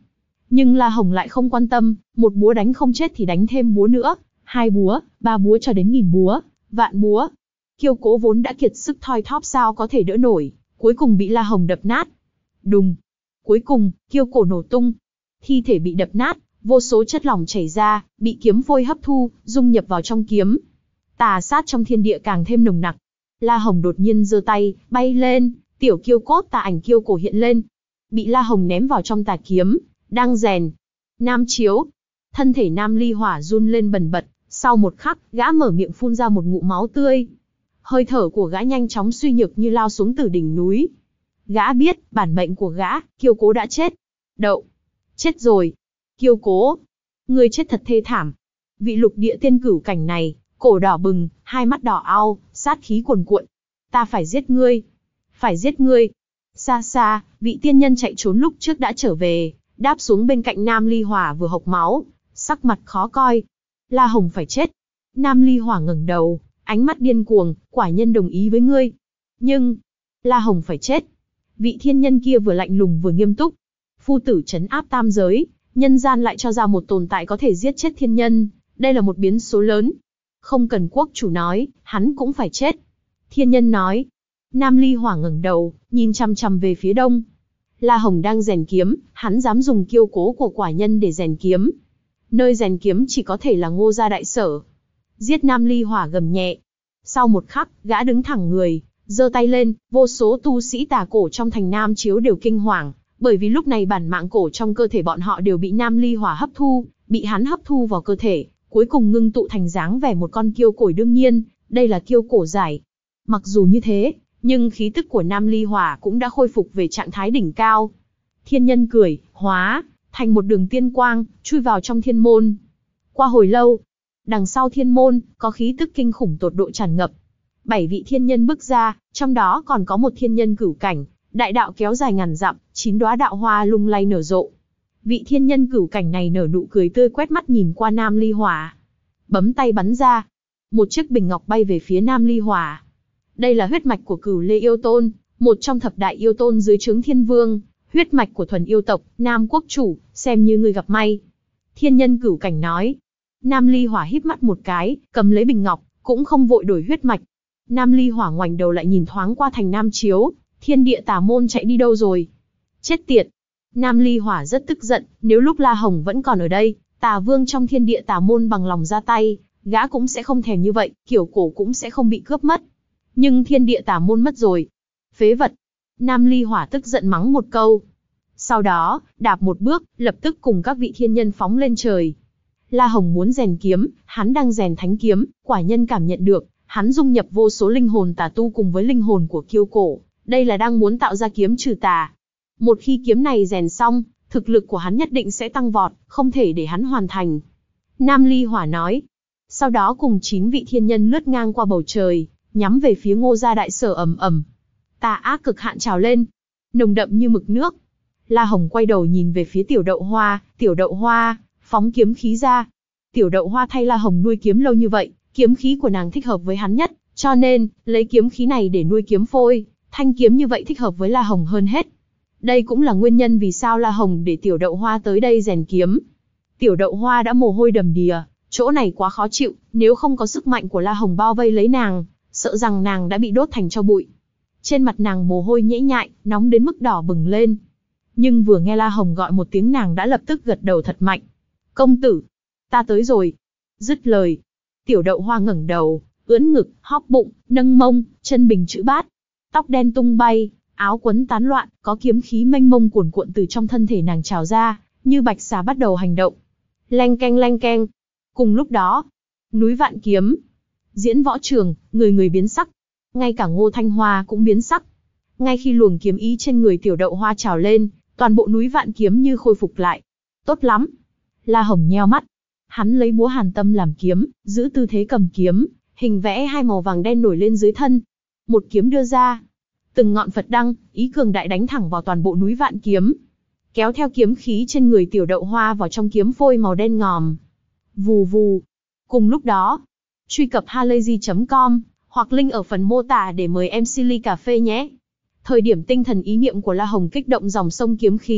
Nhưng La Hồng lại không quan tâm, một búa đánh không chết thì đánh thêm búa nữa, hai búa, ba búa cho đến nghìn búa, vạn búa. Kiêu Cố vốn đã kiệt sức thoi thóp sao có thể đỡ nổi, cuối cùng bị La Hồng đập nát. Đùng. Cuối cùng, Kiêu Cổ nổ tung. Thi thể bị đập nát, vô số chất lỏng chảy ra, bị kiếm phôi hấp thu, dung nhập vào trong kiếm. Tà sát trong thiên địa càng thêm nồng nặc. La Hồng đột nhiên giơ tay, bay lên, tiểu kiêu cốt tà ảnh Kiêu Cổ hiện lên. Bị La Hồng ném vào trong tà kiếm, đang rèn. Nam chiếu. Thân thể Nam Ly Hỏa run lên bần bật, sau một khắc, gã mở miệng phun ra một ngụm máu tươi. Hơi thở của gã nhanh chóng suy nhược như lao xuống từ đỉnh núi. Gã biết, bản mệnh của gã, Kiêu Cố đã chết. Đậu. Chết rồi. Kiêu Cố. Người chết thật thê thảm. Vị lục địa tiên cửu cảnh này, cổ đỏ bừng, hai mắt đỏ ao, sát khí cuồn cuộn. Ta phải giết ngươi. Phải giết ngươi. Xa xa, vị tiên nhân chạy trốn lúc trước đã trở về, đáp xuống bên cạnh Nam Ly Hỏa vừa hộc máu, sắc mặt khó coi. La Hồng phải chết. Nam Ly Hỏa ngẩng đầu, ánh mắt điên cuồng, quả nhân đồng ý với ngươi. Nhưng, La Hồng phải chết. Vị thiên nhân kia vừa lạnh lùng vừa nghiêm túc. Phu tử trấn áp tam giới, nhân gian lại cho ra một tồn tại có thể giết chết thiên nhân, đây là một biến số lớn. Không cần quốc chủ nói, hắn cũng phải chết. Thiên nhân nói. Nam Ly Hỏa ngẩng đầu, nhìn chằm chằm về phía đông. La Hồng đang rèn kiếm, hắn dám dùng Kiêu Cố của quả nhân để rèn kiếm. Nơi rèn kiếm chỉ có thể là Ngô gia đại sở. Giết Nam Ly Hỏa gầm nhẹ. Sau một khắc, gã đứng thẳng người, giơ tay lên, vô số tu sĩ tà cổ trong thành Nam Chiếu đều kinh hoàng, bởi vì lúc này bản mạng cổ trong cơ thể bọn họ đều bị Nam Ly Hỏa hấp thu, bị hắn hấp thu vào cơ thể, cuối cùng ngưng tụ thành dáng vẻ một con kiêu cổ. Đương nhiên, đây là kiêu cổ giải. Mặc dù như thế, nhưng khí tức của Nam Ly Hỏa cũng đã khôi phục về trạng thái đỉnh cao. Thiên nhân cười, hóa thành một đường tiên quang, chui vào trong thiên môn. Qua hồi lâu, đằng sau thiên môn, có khí tức kinh khủng tột độ tràn ngập. Bảy vị thiên nhân bước ra, trong đó còn có một thiên nhân cửu cảnh, đại đạo kéo dài ngàn dặm, chín đóa đạo hoa lung lay nở rộ. Vị thiên nhân cửu cảnh này nở nụ cười tươi, quét mắt nhìn qua Nam Ly Hỏa. Bấm tay bắn ra. Một chiếc bình ngọc bay về phía Nam Ly Hỏa. Đây là huyết mạch của Cửu Lê yêu tôn, một trong thập đại yêu tôn dưới trướng Thiên Vương, huyết mạch của thuần yêu tộc, Nam quốc chủ, xem như ngươi gặp may. Thiên nhân cửu cảnh nói. Nam Ly Hỏa híp mắt một cái, cầm lấy bình ngọc, cũng không vội đổi huyết mạch. Nam Ly Hỏa ngoảnh đầu lại nhìn thoáng qua thành Nam Chiếu, thiên địa tà môn chạy đi đâu rồi? Chết tiệt! Nam Ly Hỏa rất tức giận, nếu lúc La Hồng vẫn còn ở đây, tà vương trong thiên địa tà môn bằng lòng ra tay, gã cũng sẽ không thèm như vậy, Kiều Cổ cũng sẽ không bị cướp mất. Nhưng thiên địa tà môn mất rồi. Phế vật! Nam Ly Hỏa tức giận mắng một câu. Sau đó, đạp một bước, lập tức cùng các vị thiên nhân phóng lên trời. La Hồng muốn rèn kiếm, hắn đang rèn thánh kiếm, quả nhân cảm nhận được, hắn dung nhập vô số linh hồn tà tu cùng với linh hồn của Kiêu Cổ, đây là đang muốn tạo ra kiếm trừ tà. Một khi kiếm này rèn xong, thực lực của hắn nhất định sẽ tăng vọt, không thể để hắn hoàn thành. Nam Ly Hỏa nói. Sau đó cùng chín vị thiên nhân lướt ngang qua bầu trời, nhắm về phía Ngô gia đại sở. ầm ầm. Tà ác cực hạn trào lên, nồng đậm như mực nước. La Hồng quay đầu nhìn về phía Tiểu Đậu Hoa, Tiểu Đậu Hoa, phóng kiếm khí ra. Tiểu Đậu Hoa thay La Hồng nuôi kiếm lâu như vậy, kiếm khí của nàng thích hợp với hắn nhất, cho nên, lấy kiếm khí này để nuôi kiếm phôi, thanh kiếm như vậy thích hợp với La Hồng hơn hết. Đây cũng là nguyên nhân vì sao La Hồng để Tiểu Đậu Hoa tới đây rèn kiếm. Tiểu Đậu Hoa đã mồ hôi đầm đìa, chỗ này quá khó chịu, nếu không có sức mạnh của La Hồng bao vây lấy nàng, sợ rằng nàng đã bị đốt thành tro bụi. Trên mặt nàng mồ hôi nhễ nhại, nóng đến mức đỏ bừng lên. Nhưng vừa nghe La Hồng gọi một tiếng nàng đã lập tức gật đầu thật mạnh. Công tử, ta tới rồi. Dứt lời, Tiểu Đậu Hoa ngẩng đầu, ưỡn ngực, hóp bụng, nâng mông, chân bình chữ bát. Tóc đen tung bay, áo quấn tán loạn, có kiếm khí mênh mông cuồn cuộn từ trong thân thể nàng trào ra, như bạch xà bắt đầu hành động. Leng keng leng keng. Cùng lúc đó, núi Vạn Kiếm, diễn võ trường, người người biến sắc. Ngay cả Ngô Thanh Hoa cũng biến sắc. Ngay khi luồng kiếm ý trên người Tiểu Đậu Hoa trào lên, toàn bộ núi Vạn Kiếm như khôi phục lại. Tốt lắm. La Hồng nheo mắt. Hắn lấy búa hàn tâm làm kiếm, giữ tư thế cầm kiếm, hình vẽ hai màu vàng đen nổi lên dưới thân. Một kiếm đưa ra. Từng ngọn Phật đăng, ý cường đại đánh thẳng vào toàn bộ núi Vạn Kiếm. Kéo theo kiếm khí trên người Tiểu Đậu Hoa vào trong kiếm phôi màu đen ngòm. Vù vù. Cùng lúc đó, truy cập halayzi chấm com, hoặc link ở phần mô tả để mời em xê ly cà phê nhé. Thời điểm tinh thần ý niệm của La Hồng kích động dòng sông kiếm khí,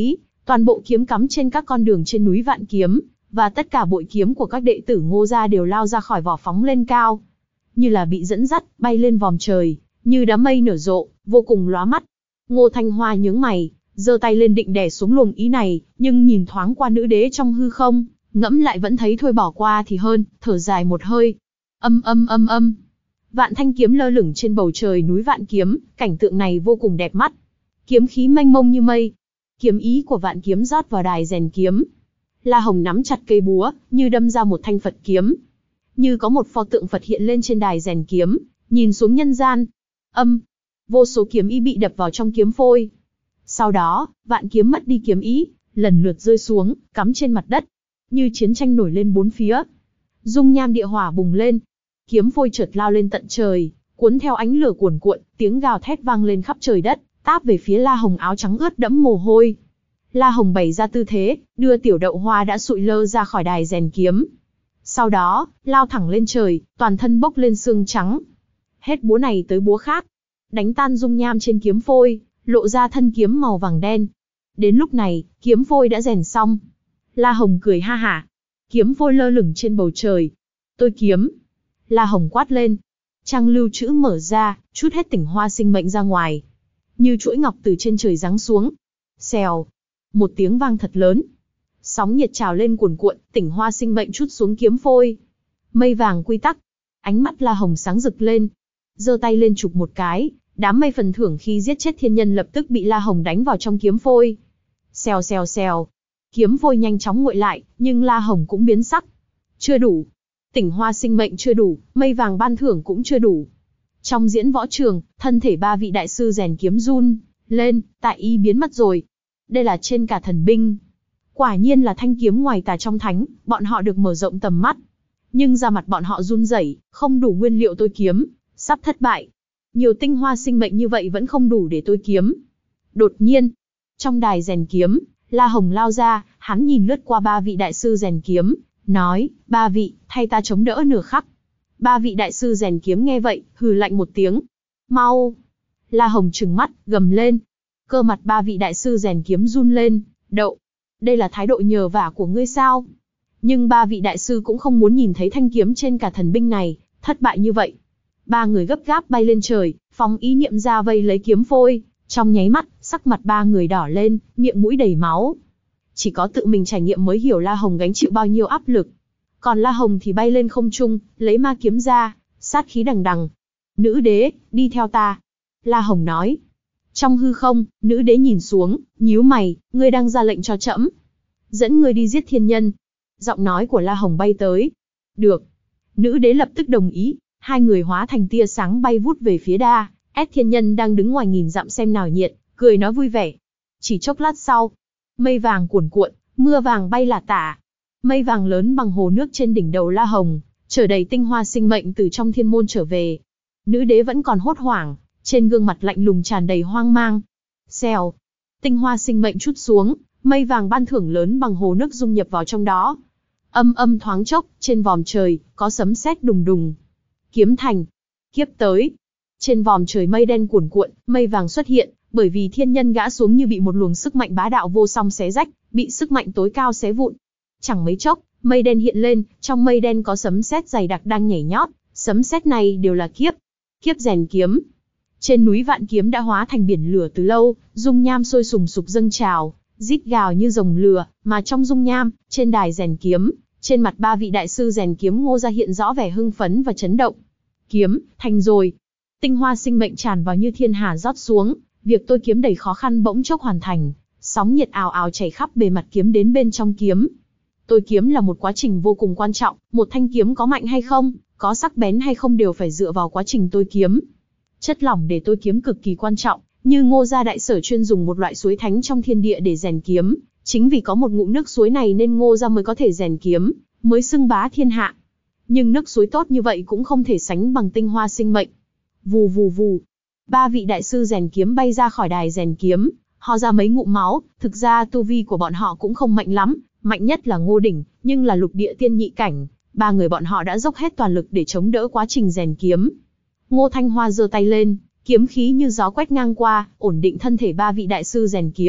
Toàn bộ kiếm cắm trên các con đường trên núi Vạn Kiếm, và tất cả bội kiếm của các đệ tử Ngô gia đều lao ra khỏi vỏ phóng lên cao. Như là bị dẫn dắt, bay lên vòm trời, như đám mây nở rộ, vô cùng lóa mắt. Ngô Thanh Hoa nhướng mày, giơ tay lên định đè xuống luồng ý này, nhưng nhìn thoáng qua nữ đế trong hư không, ngẫm lại vẫn thấy thôi bỏ qua thì hơn, thở dài một hơi. Âm âm âm âm. Vạn thanh kiếm lơ lửng trên bầu trời núi Vạn Kiếm, cảnh tượng này vô cùng đẹp mắt. Kiếm khí mênh mông như mây. Kiếm ý của Vạn Kiếm rót vào đài rèn kiếm. La Hồng nắm chặt cây búa, như đâm ra một thanh Phật kiếm. Như có một pho tượng Phật hiện lên trên đài rèn kiếm, nhìn xuống nhân gian. Âm. Vô số kiếm ý bị đập vào trong kiếm phôi. Sau đó, Vạn Kiếm mất đi kiếm ý, lần lượt rơi xuống, cắm trên mặt đất. Như chiến tranh nổi lên bốn phía. Dung nham địa hỏa bùng lên. Kiếm phôi chợt lao lên tận trời, cuốn theo ánh lửa cuồn cuộn, tiếng gào thét vang lên khắp trời đất, táp về phía La Hồng áo trắng ướt đẫm mồ hôi. La Hồng bày ra tư thế, đưa tiểu đậu hoa đã sụi lơ ra khỏi đài rèn kiếm. Sau đó, lao thẳng lên trời, toàn thân bốc lên sương trắng. Hết búa này tới búa khác, đánh tan dung nham trên kiếm phôi, lộ ra thân kiếm màu vàng đen. Đến lúc này, kiếm phôi đã rèn xong. La Hồng cười ha hả. Kiếm phôi lơ lửng trên bầu trời. Tôi kiếm. La Hồng quát lên. Trang lưu trữ mở ra, chút hết tỉnh hoa sinh mệnh ra ngoài. Như chuỗi ngọc từ trên trời giáng xuống. Xèo. Một tiếng vang thật lớn. Sóng nhiệt trào lên cuồn cuộn, tỉnh hoa sinh mệnh chút xuống kiếm phôi. Mây vàng quy tắc. Ánh mắt La Hồng sáng rực lên. Giơ tay lên chụp một cái, đám mây phần thưởng khi giết chết thiên nhân lập tức bị La Hồng đánh vào trong kiếm phôi. Xèo xèo xèo. Kiếm phôi nhanh chóng nguội lại, nhưng La Hồng cũng biến sắc. Chưa đủ. Tỉnh hoa sinh mệnh chưa đủ, mây vàng ban thưởng cũng chưa đủ. Trong diễn võ trường, thân thể ba vị đại sư rèn kiếm run lên, tại y biến mất rồi. Đây là trên cả thần binh. Quả nhiên là thanh kiếm ngoài tà trong thánh, bọn họ được mở rộng tầm mắt. Nhưng da mặt bọn họ run rẩy, không đủ nguyên liệu tôi kiếm, sắp thất bại. Nhiều tinh hoa sinh mệnh như vậy vẫn không đủ để tôi kiếm. Đột nhiên, trong đài rèn kiếm, La Hồng lao ra, hắn nhìn lướt qua ba vị đại sư rèn kiếm, nói, ba vị, thay ta chống đỡ nửa khắc. Ba vị đại sư rèn kiếm nghe vậy, hừ lạnh một tiếng. Mau! La Hồng trừng mắt, gầm lên. Cơ mặt ba vị đại sư rèn kiếm run lên, đậu. Đây là thái độ nhờ vả của ngươi sao? Nhưng ba vị đại sư cũng không muốn nhìn thấy thanh kiếm trên cả thần binh này, thất bại như vậy. Ba người gấp gáp bay lên trời, phóng ý niệm ra vây lấy kiếm phôi. Trong nháy mắt, sắc mặt ba người đỏ lên, miệng mũi đầy máu. Chỉ có tự mình trải nghiệm mới hiểu La Hồng gánh chịu bao nhiêu áp lực. Còn La Hồng thì bay lên không trung, lấy ma kiếm ra, sát khí đằng đằng. Nữ đế, đi theo ta. La Hồng nói. Trong hư không, nữ đế nhìn xuống, nhíu mày, ngươi đang ra lệnh cho trẫm. Dẫn ngươi đi giết thiên nhân. Giọng nói của La Hồng bay tới. Được. Nữ đế lập tức đồng ý, hai người hóa thành tia sáng bay vút về phía đa. Ét thiên nhân đang đứng ngoài nhìn dặm xem náo nhiệt, cười nói vui vẻ. Chỉ chốc lát sau, mây vàng cuồn cuộn, mưa vàng bay lả tả. Mây vàng lớn bằng hồ nước trên đỉnh đầu La Hồng, chở đầy tinh hoa sinh mệnh từ trong thiên môn trở về. Nữ đế vẫn còn hốt hoảng, trên gương mặt lạnh lùng tràn đầy hoang mang. Xèo, tinh hoa sinh mệnh trút xuống, mây vàng ban thưởng lớn bằng hồ nước dung nhập vào trong đó. Âm âm thoáng chốc, trên vòm trời, có sấm sét đùng đùng. Kiếm thành, kiếp tới. Trên vòm trời mây đen cuồn cuộn, mây vàng xuất hiện, bởi vì thiên nhân gã xuống như bị một luồng sức mạnh bá đạo vô song xé rách, bị sức mạnh tối cao xé vụn. Chẳng mấy chốc, mây đen hiện lên, trong mây đen có sấm sét dày đặc đang nhảy nhót, sấm sét này đều là kiếp. Kiếp rèn kiếm. Trên núi Vạn Kiếm đã hóa thành biển lửa từ lâu, dung nham sôi sùng sục dâng trào, rít gào như rồng lửa, mà trong dung nham, trên đài rèn kiếm, trên mặt ba vị đại sư rèn kiếm Ngô gia hiện rõ vẻ hưng phấn và chấn động. Kiếm, thành rồi. Tinh hoa sinh mệnh tràn vào như thiên hà rót xuống, việc tôi kiếm đầy khó khăn bỗng chốc hoàn thành, sóng nhiệt ào ào chảy khắp bề mặt kiếm đến bên trong kiếm. Tôi kiếm là một quá trình vô cùng quan trọng, một thanh kiếm có mạnh hay không, có sắc bén hay không đều phải dựa vào quá trình tôi kiếm. Chất lỏng để tôi kiếm cực kỳ quan trọng, như Ngô gia đại sở chuyên dùng một loại suối thánh trong thiên địa để rèn kiếm, chính vì có một ngụm nước suối này nên Ngô gia mới có thể rèn kiếm, mới xưng bá thiên hạ. Nhưng nước suối tốt như vậy cũng không thể sánh bằng tinh hoa sinh mệnh. Vù vù vù, ba vị đại sư rèn kiếm bay ra khỏi đài rèn kiếm, ho ra mấy ngụm máu. Thực ra tu vi của bọn họ cũng không mạnh lắm, mạnh nhất là Ngô Đỉnh, nhưng là lục địa tiên nhị cảnh. Ba người bọn họ đã dốc hết toàn lực để chống đỡ quá trình rèn kiếm. Ngô Thanh Hoa giơ tay lên, kiếm khí như gió quét ngang qua, ổn định thân thể ba vị đại sư rèn kiếm,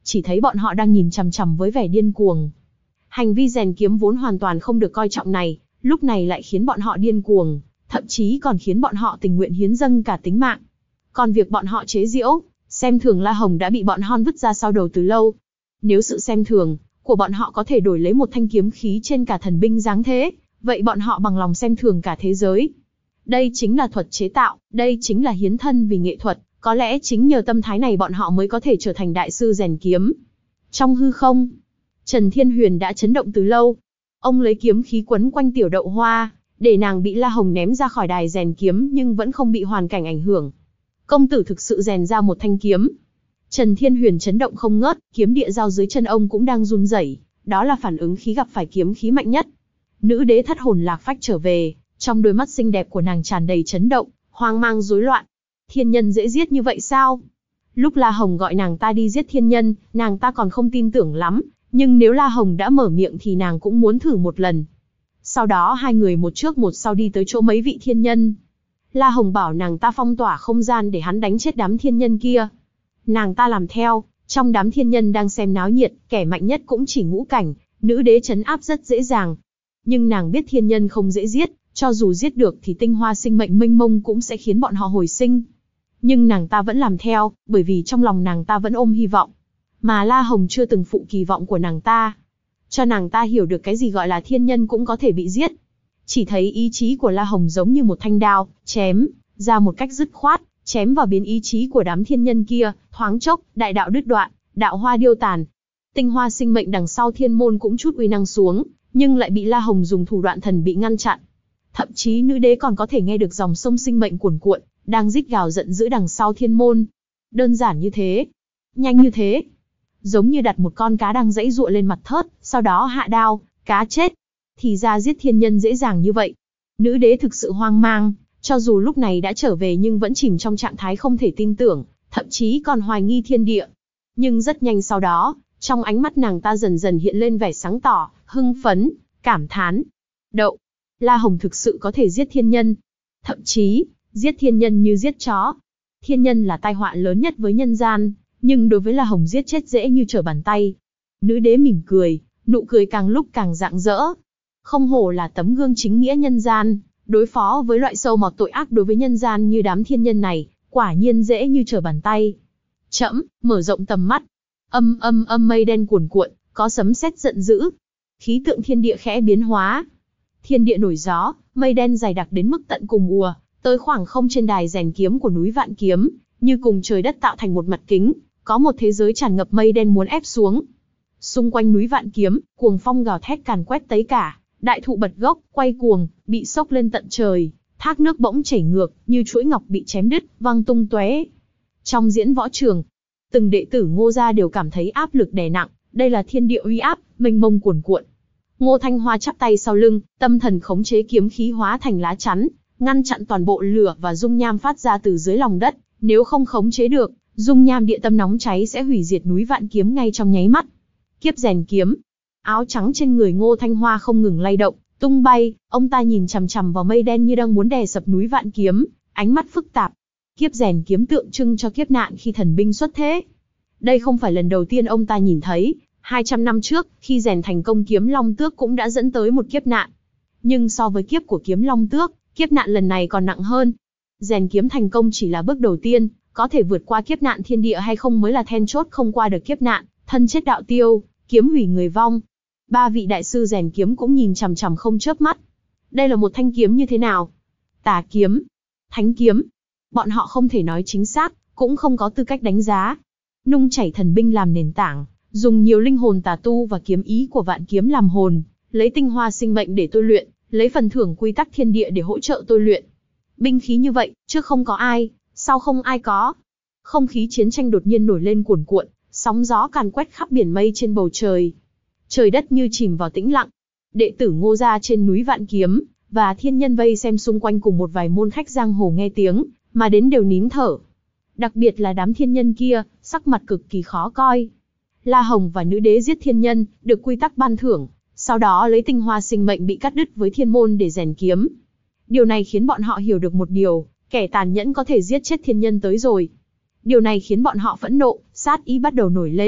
chỉ thấy bọn họ đang nhìn chằm chằm với vẻ điên cuồng. Hành vi rèn kiếm vốn hoàn toàn không được coi trọng này, lúc này lại khiến bọn họ điên cuồng, thậm chí còn khiến bọn họ tình nguyện hiến dâng cả tính mạng. Còn việc bọn họ chế giễu, xem thường La Hồng đã bị bọn Hon vứt ra sau đầu từ lâu. Nếu sự xem thường của bọn họ có thể đổi lấy một thanh kiếm khí trên cả thần binh giáng thế, vậy bọn họ bằng lòng xem thường cả thế giới. Đây chính là thuật chế tạo, đây chính là hiến thân vì nghệ thuật, có lẽ chính nhờ tâm thái này bọn họ mới có thể trở thành đại sư rèn kiếm. Trong hư không, Trần Thiên Huyền đã chấn động từ lâu. Ông lấy kiếm khí quấn quanh Tiểu Đậu Hoa, để nàng bị La Hồng ném ra khỏi đài rèn kiếm nhưng vẫn không bị hoàn cảnh ảnh hưởng. Công tử thực sự rèn ra một thanh kiếm. Trần Thiên Huyền chấn động không ngớt, kiếm địa giao dưới chân ông cũng đang run rẩy, đó là phản ứng khí gặp phải kiếm khí mạnh nhất. Nữ đế thất hồn lạc phách trở về, trong đôi mắt xinh đẹp của nàng tràn đầy chấn động, hoang mang rối loạn. Thiên nhân dễ giết như vậy sao? Lúc La Hồng gọi nàng ta đi giết thiên nhân, nàng ta còn không tin tưởng lắm, nhưng nếu La Hồng đã mở miệng thì nàng cũng muốn thử một lần. Sau đó hai người một trước một sau đi tới chỗ mấy vị thiên nhân. La Hồng bảo nàng ta phong tỏa không gian để hắn đánh chết đám thiên nhân kia. Nàng ta làm theo, trong đám thiên nhân đang xem náo nhiệt, kẻ mạnh nhất cũng chỉ ngũ cảnh, nữ đế trấn áp rất dễ dàng. Nhưng nàng biết thiên nhân không dễ giết, cho dù giết được thì tinh hoa sinh mệnh mênh mông cũng sẽ khiến bọn họ hồi sinh. Nhưng nàng ta vẫn làm theo, bởi vì trong lòng nàng ta vẫn ôm hy vọng. Mà La Hồng chưa từng phụ kỳ vọng của nàng ta. Cho nàng ta hiểu được cái gì gọi là thiên nhân cũng có thể bị giết. Chỉ thấy ý chí của La Hồng giống như một thanh đao, chém ra một cách dứt khoát, chém vào biến ý chí của đám thiên nhân kia, thoáng chốc, đại đạo đứt đoạn, đạo hoa điêu tàn. Tinh hoa sinh mệnh đằng sau thiên môn cũng chút uy năng xuống, nhưng lại bị La Hồng dùng thủ đoạn thần bị ngăn chặn. Thậm chí nữ đế còn có thể nghe được dòng sông sinh mệnh cuồn cuộn, đang rít gào giận dữ đằng sau thiên môn. Đơn giản như thế, nhanh như thế, giống như đặt một con cá đang giãy giụa lên mặt thớt, sau đó hạ đao, cá chết. Thì ra giết thiên nhân dễ dàng như vậy. Nữ đế thực sự hoang mang, cho dù lúc này đã trở về nhưng vẫn chìm trong trạng thái không thể tin tưởng, thậm chí còn hoài nghi thiên địa. Nhưng rất nhanh sau đó, trong ánh mắt nàng ta dần dần hiện lên vẻ sáng tỏ, hưng phấn, cảm thán. Đậu, La Hồng thực sự có thể giết thiên nhân. Thậm chí, giết thiên nhân như giết chó. Thiên nhân là tai họa lớn nhất với nhân gian, nhưng đối với La Hồng giết chết dễ như trở bàn tay. Nữ đế mỉm cười, nụ cười càng lúc càng rạng rỡ. Không hổ là tấm gương chính nghĩa nhân gian, đối phó với loại sâu mọt tội ác đối với nhân gian như đám thiên nhân này, quả nhiên dễ như trở bàn tay. Trẫm, mở rộng tầm mắt. Âm âm âm mây đen cuồn cuộn, có sấm sét giận dữ. Khí tượng thiên địa khẽ biến hóa. Thiên địa nổi gió, mây đen dày đặc đến mức tận cùng ùa tới khoảng không trên đài rèn kiếm của núi Vạn Kiếm, như cùng trời đất tạo thành một mặt kính, có một thế giới tràn ngập mây đen muốn ép xuống. Xung quanh núi Vạn Kiếm, cuồng phong gào thét càn quét tới cả, đại thụ bật gốc, quay cuồng, bị sốc lên tận trời, thác nước bỗng chảy ngược, như chuỗi ngọc bị chém đứt, văng tung tóe. Trong diễn võ trường, từng đệ tử Ngô gia đều cảm thấy áp lực đè nặng, đây là thiên địa uy áp, mênh mông cuồn cuộn. Ngô Thanh Hoa chắp tay sau lưng, tâm thần khống chế kiếm khí hóa thành lá chắn, ngăn chặn toàn bộ lửa và dung nham phát ra từ dưới lòng đất, nếu không khống chế được, dung nham địa tâm nóng cháy sẽ hủy diệt núi Vạn Kiếm ngay trong nháy mắt. Kiếp rèn kiếm. Áo trắng trên người Ngô Thanh Hoa không ngừng lay động, tung bay, ông ta nhìn chằm chằm vào mây đen như đang muốn đè sập núi Vạn Kiếm, ánh mắt phức tạp. Kiếp rèn kiếm tượng trưng cho kiếp nạn khi thần binh xuất thế. Đây không phải lần đầu tiên ông ta nhìn thấy, hai trăm năm trước, khi rèn thành công kiếm Long Tước cũng đã dẫn tới một kiếp nạn. Nhưng so với kiếp của kiếm Long Tước, kiếp nạn lần này còn nặng hơn. Rèn kiếm thành công chỉ là bước đầu tiên, có thể vượt qua kiếp nạn thiên địa hay không mới là then chốt. Không qua được kiếp nạn, thân chết đạo tiêu, kiếm hủy người vong. Ba vị đại sư rèn kiếm cũng nhìn chằm chằm không chớp mắt. Đây là một thanh kiếm như thế nào? Tà kiếm, thánh kiếm. Bọn họ không thể nói chính xác, cũng không có tư cách đánh giá. Nung chảy thần binh làm nền tảng, dùng nhiều linh hồn tà tu và kiếm ý của Vạn Kiếm làm hồn, lấy tinh hoa sinh mệnh để tôi luyện, lấy phần thưởng quy tắc thiên địa để hỗ trợ tôi luyện. Binh khí như vậy, trước không có ai, sau không ai có. Không khí chiến tranh đột nhiên nổi lên cuồn cuộn, sóng gió càn quét khắp biển mây trên bầu trời. Trời đất như chìm vào tĩnh lặng. Đệ tử Ngô gia trên núi Vạn Kiếm và thiên nhân vây xem xung quanh cùng một vài môn khách giang hồ nghe tiếng mà đến đều nín thở. Đặc biệt là đám thiên nhân kia, sắc mặt cực kỳ khó coi. La Hồng và nữ đế giết thiên nhân, được quy tắc ban thưởng, sau đó lấy tinh hoa sinh mệnh bị cắt đứt với thiên môn để rèn kiếm. Điều này khiến bọn họ hiểu được một điều, kẻ tàn nhẫn có thể giết chết thiên nhân tới rồi. Điều này khiến bọn họ phẫn nộ, sát ý bắt đầu nổi lên,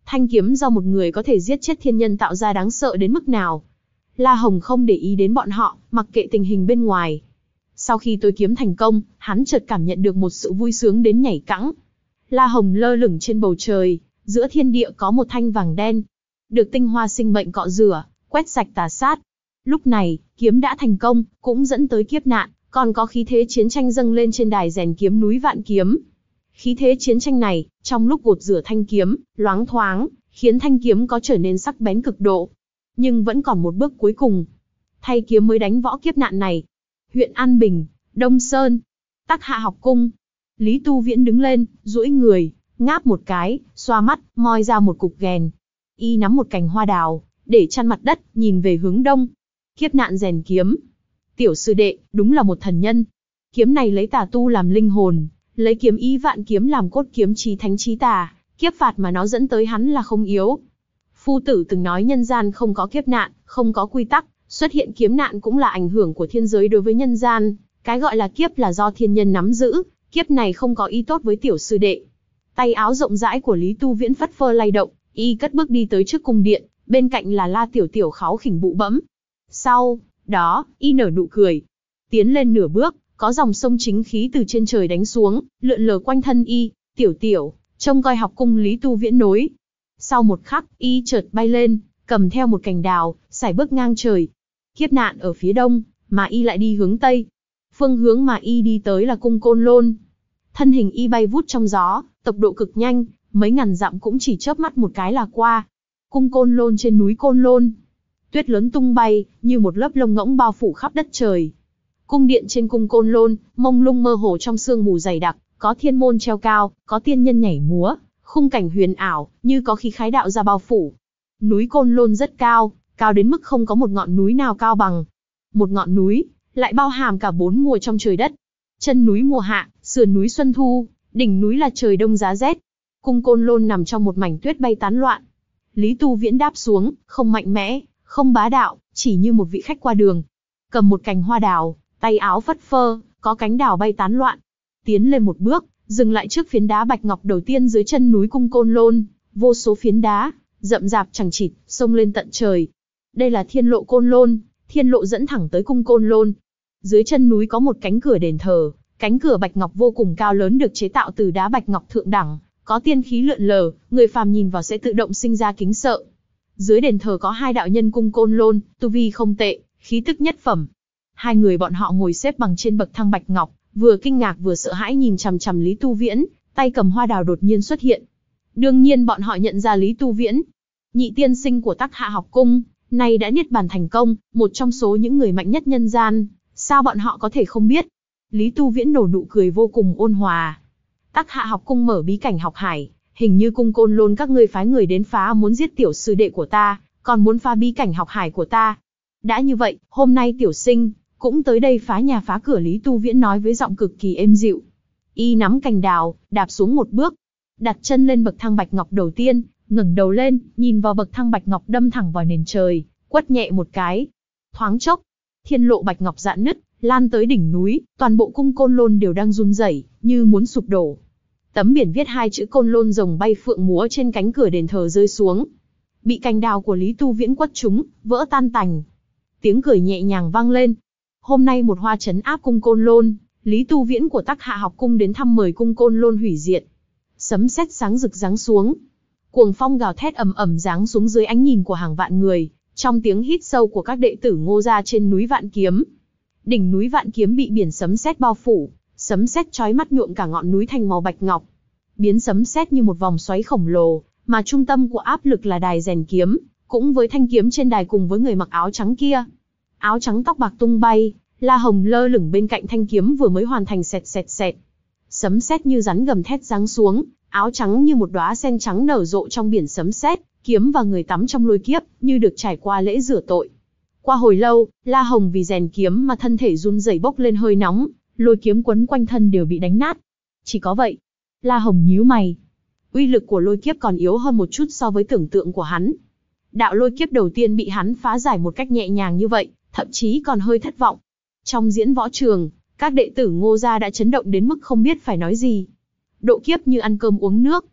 Thanh kiếm do một người có thể giết chết thiên nhân tạo ra đáng sợ đến mức nào. La Hồng không để ý đến bọn họ, mặc kệ tình hình bên ngoài. Sau khi tối kiếm thành công, hắn chợt cảm nhận được một sự vui sướng đến nhảy cẫng. La Hồng lơ lửng trên bầu trời, giữa thiên địa có một thanh vàng đen, được tinh hoa sinh mệnh cọ rửa, quét sạch tà sát. Lúc này, kiếm đã thành công, cũng dẫn tới kiếp nạn, còn có khí thế chiến tranh dâng lên trên đài rèn kiếm núi Vạn Kiếm. Khí thế chiến tranh này, trong lúc gột rửa thanh kiếm, loáng thoáng, khiến thanh kiếm có trở nên sắc bén cực độ. Nhưng vẫn còn một bước cuối cùng. Thay kiếm mới đánh võ kiếp nạn này. Huyện An Bình, Đông Sơn, Tắc Hạ học cung. Lý Tu Viễn đứng lên, duỗi người, ngáp một cái, xoa mắt, moi ra một cục ghèn. Y nắm một cành hoa đào, để chăn mặt đất, nhìn về hướng đông. Kiếp nạn rèn kiếm. Tiểu sư đệ, đúng là một thần nhân. Kiếm này lấy tà tu làm linh hồn, lấy kiếm ý vạn kiếm làm cốt kiếm chí thánh chí tà, kiếp phạt mà nó dẫn tới hắn là không yếu. Phu tử từng nói nhân gian không có kiếp nạn, không có quy tắc, xuất hiện kiếm nạn cũng là ảnh hưởng của thiên giới đối với nhân gian, cái gọi là kiếp là do thiên nhân nắm giữ, kiếp này không có ý tốt với tiểu sư đệ. Tay áo rộng rãi của Lý Tu Viễn phất phơ lay động, y cất bước đi tới trước cung điện, bên cạnh là La Tiểu Tiểu kháu khỉnh bụ bẫm. Sau đó, y nở nụ cười, tiến lên nửa bước, có dòng sông chính khí từ trên trời đánh xuống, lượn lờ quanh thân y. Tiểu Tiểu, trông coi học cung Lý Tu Viễn nối. Sau một khắc, y chợt bay lên, cầm theo một cành đào, sải bước ngang trời. Kiếp nạn ở phía đông, mà y lại đi hướng tây. Phương hướng mà y đi tới là cung Côn Lôn. Thân hình y bay vút trong gió, tốc độ cực nhanh, mấy ngàn dặm cũng chỉ chớp mắt một cái là qua. Cung Côn Lôn trên núi Côn Lôn. Tuyết lớn tung bay, như một lớp lông ngỗng bao phủ khắp đất trời. Cung điện trên cung Côn Lôn, mông lung mơ hồ trong sương mù dày đặc, có thiên môn treo cao, có tiên nhân nhảy múa, khung cảnh huyền ảo, như có khí khái đạo ra bao phủ. Núi Côn Lôn rất cao, cao đến mức không có một ngọn núi nào cao bằng. Một ngọn núi, lại bao hàm cả bốn mùa trong trời đất. Chân núi mùa hạ, sườn núi xuân thu, đỉnh núi là trời đông giá rét. Cung Côn Lôn nằm trong một mảnh tuyết bay tán loạn. Lý Tu Viễn đáp xuống, không mạnh mẽ, không bá đạo, chỉ như một vị khách qua đường. Cầm một cành hoa đào, tay áo phất phơ, có cánh đào bay tán loạn. Tiến lên một bước, dừng lại trước phiến đá bạch ngọc đầu tiên dưới chân núi cung Côn Lôn. Vô số phiến đá, rậm rạp chằng chịt, xông lên tận trời. Đây là thiên lộ Côn Lôn, thiên lộ dẫn thẳng tới cung Côn Lôn. Dưới chân núi có một cánh cửa đền thờ, cánh cửa bạch ngọc vô cùng cao lớn được chế tạo từ đá bạch ngọc thượng đẳng, có tiên khí lượn lờ, người phàm nhìn vào sẽ tự động sinh ra kính sợ. Dưới đền thờ có hai đạo nhân cung Côn Lôn, tu vi không tệ, khí tức nhất phẩm. Hai người bọn họ ngồi xếp bằng trên bậc thang bạch ngọc, vừa kinh ngạc vừa sợ hãi nhìn chằm chằm Lý Tu Viễn, tay cầm hoa đào đột nhiên xuất hiện. Đương nhiên bọn họ nhận ra Lý Tu Viễn, nhị tiên sinh của Tắc Hạ học cung, nay đã niết bàn thành công, một trong số những người mạnh nhất nhân gian, sao bọn họ có thể không biết? Lý Tu Viễn nở nụ cười vô cùng ôn hòa. Tắc Hạ học cung mở bí cảnh học hải, hình như cung Côn Lôn các ngươi phái người đến phá muốn giết tiểu sư đệ của ta, còn muốn phá bí cảnh học hải của ta. Đã như vậy, hôm nay tiểu sinh cũng tới đây phá nhà phá cửa. Lý Tu Viễn nói với giọng cực kỳ êm dịu. Y nắm cành đào, đạp xuống một bước, đặt chân lên bậc thang bạch ngọc đầu tiên, ngẩng đầu lên, nhìn vào bậc thang bạch ngọc đâm thẳng vào nền trời, quất nhẹ một cái. Thoáng chốc, thiên lộ bạch ngọc rạn nứt, lan tới đỉnh núi, toàn bộ cung Côn Lôn đều đang run rẩy, như muốn sụp đổ. Tấm biển viết hai chữ Côn Lôn rồng bay phượng múa trên cánh cửa đền thờ rơi xuống, bị cành đào của Lý Tu Viễn quất trúng, vỡ tan tành. Tiếng cười nhẹ nhàng vang lên. Hôm nay một hoa trấn áp cung Côn Lôn, Lý Tu Viễn của Tắc Hạ học cung đến thăm mời cung Côn Lôn hủy diệt. Sấm sét sáng rực giáng xuống, cuồng phong gào thét ầm ầm giáng xuống dưới ánh nhìn của hàng vạn người, trong tiếng hít sâu của các đệ tử Ngô gia trên núi Vạn Kiếm. Đỉnh núi Vạn Kiếm bị biển sấm sét bao phủ, sấm sét chói mắt nhuộm cả ngọn núi thành màu bạch ngọc. Biến sấm sét như một vòng xoáy khổng lồ, mà trung tâm của áp lực là đài rèn kiếm, cũng với thanh kiếm trên đài cùng với người mặc áo trắng kia. Áo trắng tóc bạc tung bay, La Hồng lơ lửng bên cạnh thanh kiếm vừa mới hoàn thành sẹt sẹt sẹt. Sấm sét như rắn gầm thét giáng xuống, áo trắng như một đóa sen trắng nở rộ trong biển sấm sét, kiếm và người tắm trong lôi kiếp, như được trải qua lễ rửa tội. Qua hồi lâu, La Hồng vì rèn kiếm mà thân thể run rẩy bốc lên hơi nóng, lôi kiếm quấn quanh thân đều bị đánh nát. Chỉ có vậy. La Hồng nhíu mày. Uy lực của lôi kiếp còn yếu hơn một chút so với tưởng tượng của hắn. Đạo lôi kiếp đầu tiên bị hắn phá giải một cách nhẹ nhàng như vậy, thậm chí còn hơi thất vọng. Trong diễn võ trường, các đệ tử Ngô gia đã chấn động đến mức không biết phải nói gì. Độ kiếp như ăn cơm uống nước.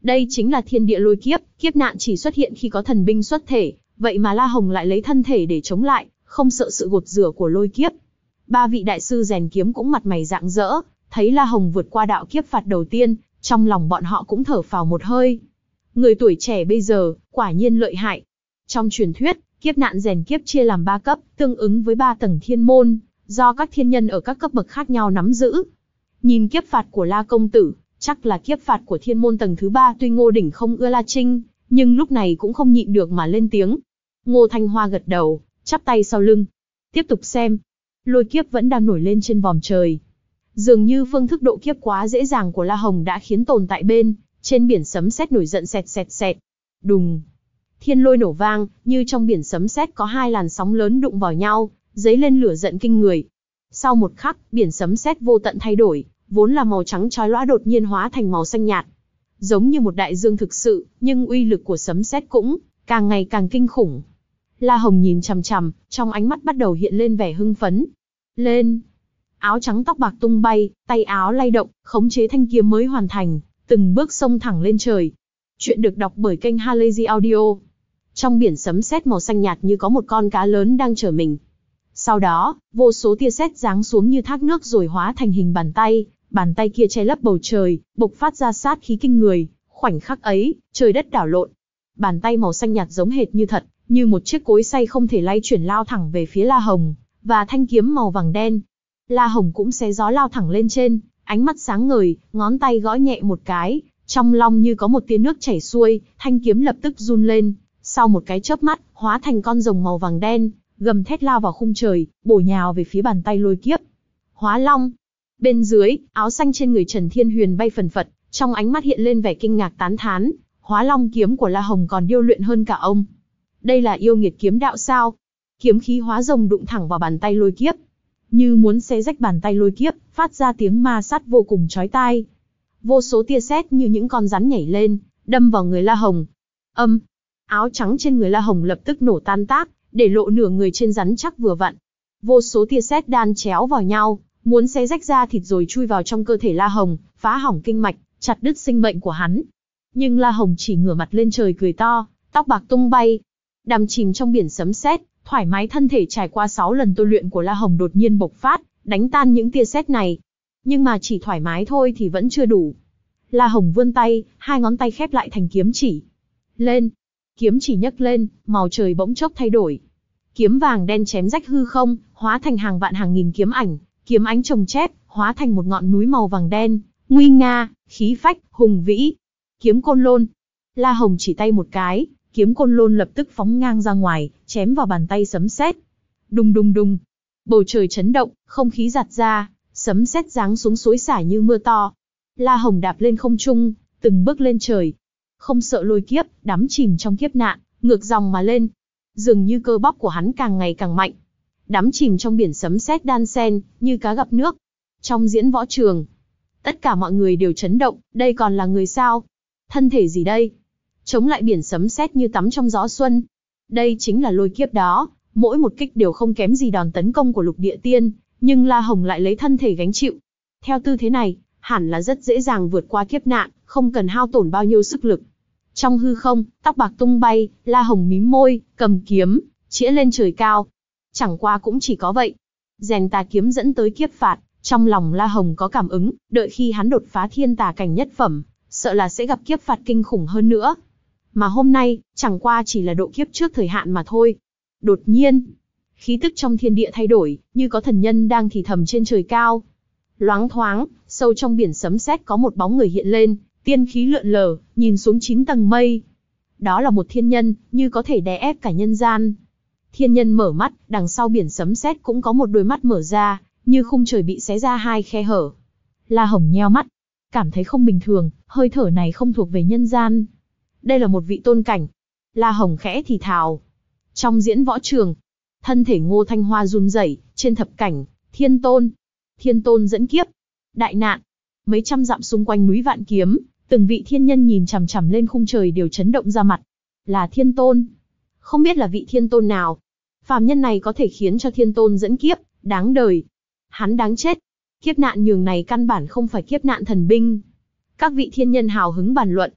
Đây chính là thiên địa lôi kiếp, kiếp nạn chỉ xuất hiện khi có thần binh xuất thể, vậy mà La Hồng lại lấy thân thể để chống lại, không sợ sự gột rửa của lôi kiếp. Ba vị đại sư rèn kiếm cũng mặt mày rạng rỡ, thấy La Hồng vượt qua đạo kiếp phạt đầu tiên, trong lòng bọn họ cũng thở phào một hơi. Người tuổi trẻ bây giờ, quả nhiên lợi hại. Trong truyền thuyết, kiếp nạn rèn kiếp chia làm ba cấp, tương ứng với ba tầng thiên môn, do các thiên nhân ở các cấp bậc khác nhau nắm giữ. Nhìn kiếp phạt của La công tử, chắc là kiếp phạt của thiên môn tầng thứ ba. Tuy Ngô Đỉnh không ưa La Trinh, nhưng lúc này cũng không nhịn được mà lên tiếng. Ngô Thanh Hoa gật đầu, chắp tay sau lưng. Tiếp tục xem. Lôi kiếp vẫn đang nổi lên trên vòm trời. Dường như phương thức độ kiếp quá dễ dàng của La Hồng đã khiến tồn tại bên trên biển sấm sét nổi giận sẹt sẹt sẹt. Đùng. Thiên lôi nổ vang, như trong biển sấm sét có hai làn sóng lớn đụng vào nhau, dấy lên lửa giận kinh người. Sau một khắc, biển sấm sét vô tận thay đổi, vốn là màu trắng chói lóa đột nhiên hóa thành màu xanh nhạt. Giống như một đại dương thực sự, nhưng uy lực của sấm sét cũng càng ngày càng kinh khủng. La Hồng nhìn chằm chằm, trong ánh mắt bắt đầu hiện lên vẻ hưng phấn. Lên! Áo trắng tóc bạc tung bay, tay áo lay động, khống chế thanh kiếm mới hoàn thành, từng bước xông thẳng lên trời. Chuyện được đọc bởi kênh Halazy Audio. Trong biển sấm sét màu xanh nhạt như có một con cá lớn đang chở mình. Sau đó, vô số tia sét giáng xuống như thác nước rồi hóa thành hình bàn tay, bàn tay kia che lấp bầu trời, bộc phát ra sát khí kinh người. Khoảnh khắc ấy, trời đất đảo lộn. Bàn tay màu xanh nhạt giống hệt như thật, như một chiếc cối xay không thể lay chuyển lao thẳng về phía La Hồng, và thanh kiếm màu vàng đen. La Hồng cũng xé gió lao thẳng lên trên, ánh mắt sáng ngời, ngón tay gõ nhẹ một cái, trong long như có một tia nước chảy xuôi, thanh kiếm lập tức run lên, sau một cái chớp mắt, hóa thành con rồng màu vàng đen, gầm thét lao vào khung trời, bổ nhào về phía bàn tay lôi kiếp. Hóa long. Bên dưới, áo xanh trên người Trần Thiên Huyền bay phần phật, trong ánh mắt hiện lên vẻ kinh ngạc tán thán, hóa long kiếm của La Hồng còn điêu luyện hơn cả ông. Đây là yêu nghiệt kiếm đạo sao? Kiếm khí hóa rồng đụng thẳng vào bàn tay lôi kiếp, như muốn xé rách bàn tay lôi kiếp, phát ra tiếng ma sát vô cùng chói tai. Vô số tia sét như những con rắn nhảy lên, đâm vào người La Hồng. Âm, áo trắng trên người La Hồng lập tức nổ tan tác, để lộ nửa người trên rắn chắc vừa vặn. Vô số tia sét đan chéo vào nhau, muốn xé rách da thịt rồi chui vào trong cơ thể La Hồng, phá hỏng kinh mạch, chặt đứt sinh mệnh của hắn. Nhưng La Hồng chỉ ngửa mặt lên trời cười to, tóc bạc tung bay, đắm chìm trong biển sấm sét. Thoải mái thân thể trải qua sáu lần tu luyện của La Hồng đột nhiên bộc phát, đánh tan những tia sét này. Nhưng mà chỉ thoải mái thôi thì vẫn chưa đủ. La Hồng vươn tay, hai ngón tay khép lại thành kiếm chỉ. Lên! Kiếm chỉ nhấc lên, màu trời bỗng chốc thay đổi. Kiếm vàng đen chém rách hư không, hóa thành hàng vạn hàng nghìn kiếm ảnh, kiếm ánh chồng chép, hóa thành một ngọn núi màu vàng đen, nguy nga, khí phách, hùng vĩ. Kiếm côn lôn. La Hồng chỉ tay một cái, kiếm côn lôn lập tức phóng ngang ra ngoài, chém vào bàn tay sấm sét. Đùng đùng đùng, bầu trời chấn động, không khí giạt ra, sấm sét giáng xuống xối xả như mưa to. La Hồng đạp lên không trung, từng bước lên trời, không sợ lôi kiếp, đắm chìm trong kiếp nạn, ngược dòng mà lên. Dường như cơ bắp của hắn càng ngày càng mạnh, đắm chìm trong biển sấm sét đan xen, như cá gặp nước. Trong diễn võ trường, tất cả mọi người đều chấn động, đây còn là người sao? Thân thể gì đây? Chống lại biển sấm sét như tắm trong gió xuân. Đây chính là lôi kiếp đó, mỗi một kích đều không kém gì đòn tấn công của lục địa tiên, nhưng La Hồng lại lấy thân thể gánh chịu. Theo tư thế này, hẳn là rất dễ dàng vượt qua kiếp nạn, không cần hao tổn bao nhiêu sức lực. Trong hư không, tóc bạc tung bay, La Hồng mím môi, cầm kiếm, chĩa lên trời cao. Chẳng qua cũng chỉ có vậy. Rèn tà kiếm dẫn tới kiếp phạt, trong lòng La Hồng có cảm ứng, đợi khi hắn đột phá thiên tà cảnh nhất phẩm, sợ là sẽ gặp kiếp phạt kinh khủng hơn nữa. Mà hôm nay, chẳng qua chỉ là độ kiếp trước thời hạn mà thôi. Đột nhiên, khí tức trong thiên địa thay đổi, như có thần nhân đang thì thầm trên trời cao. Loáng thoáng, sâu trong biển sấm sét có một bóng người hiện lên, tiên khí lượn lờ, nhìn xuống chín tầng mây. Đó là một thiên nhân, như có thể đè ép cả nhân gian. Thiên nhân mở mắt, đằng sau biển sấm sét cũng có một đôi mắt mở ra, như khung trời bị xé ra hai khe hở. La Hồng nheo mắt, cảm thấy không bình thường, hơi thở này không thuộc về nhân gian. Đây là một vị tôn cảnh. La Hồng khẽ thì thào. Trong diễn võ trường, thân thể Ngô Thanh Hoa run rẩy, trên thập cảnh, thiên tôn. Thiên tôn dẫn kiếp. Đại nạn. Mấy trăm dặm xung quanh núi Vạn Kiếm, từng vị thiên nhân nhìn chằm chằm lên khung trời đều chấn động ra mặt. Là thiên tôn. Không biết là vị thiên tôn nào. Phàm nhân này có thể khiến cho thiên tôn dẫn kiếp, đáng đời. Hắn đáng chết. Kiếp nạn nhường này căn bản không phải kiếp nạn thần binh. Các vị thiên nhân hào hứng bàn luận.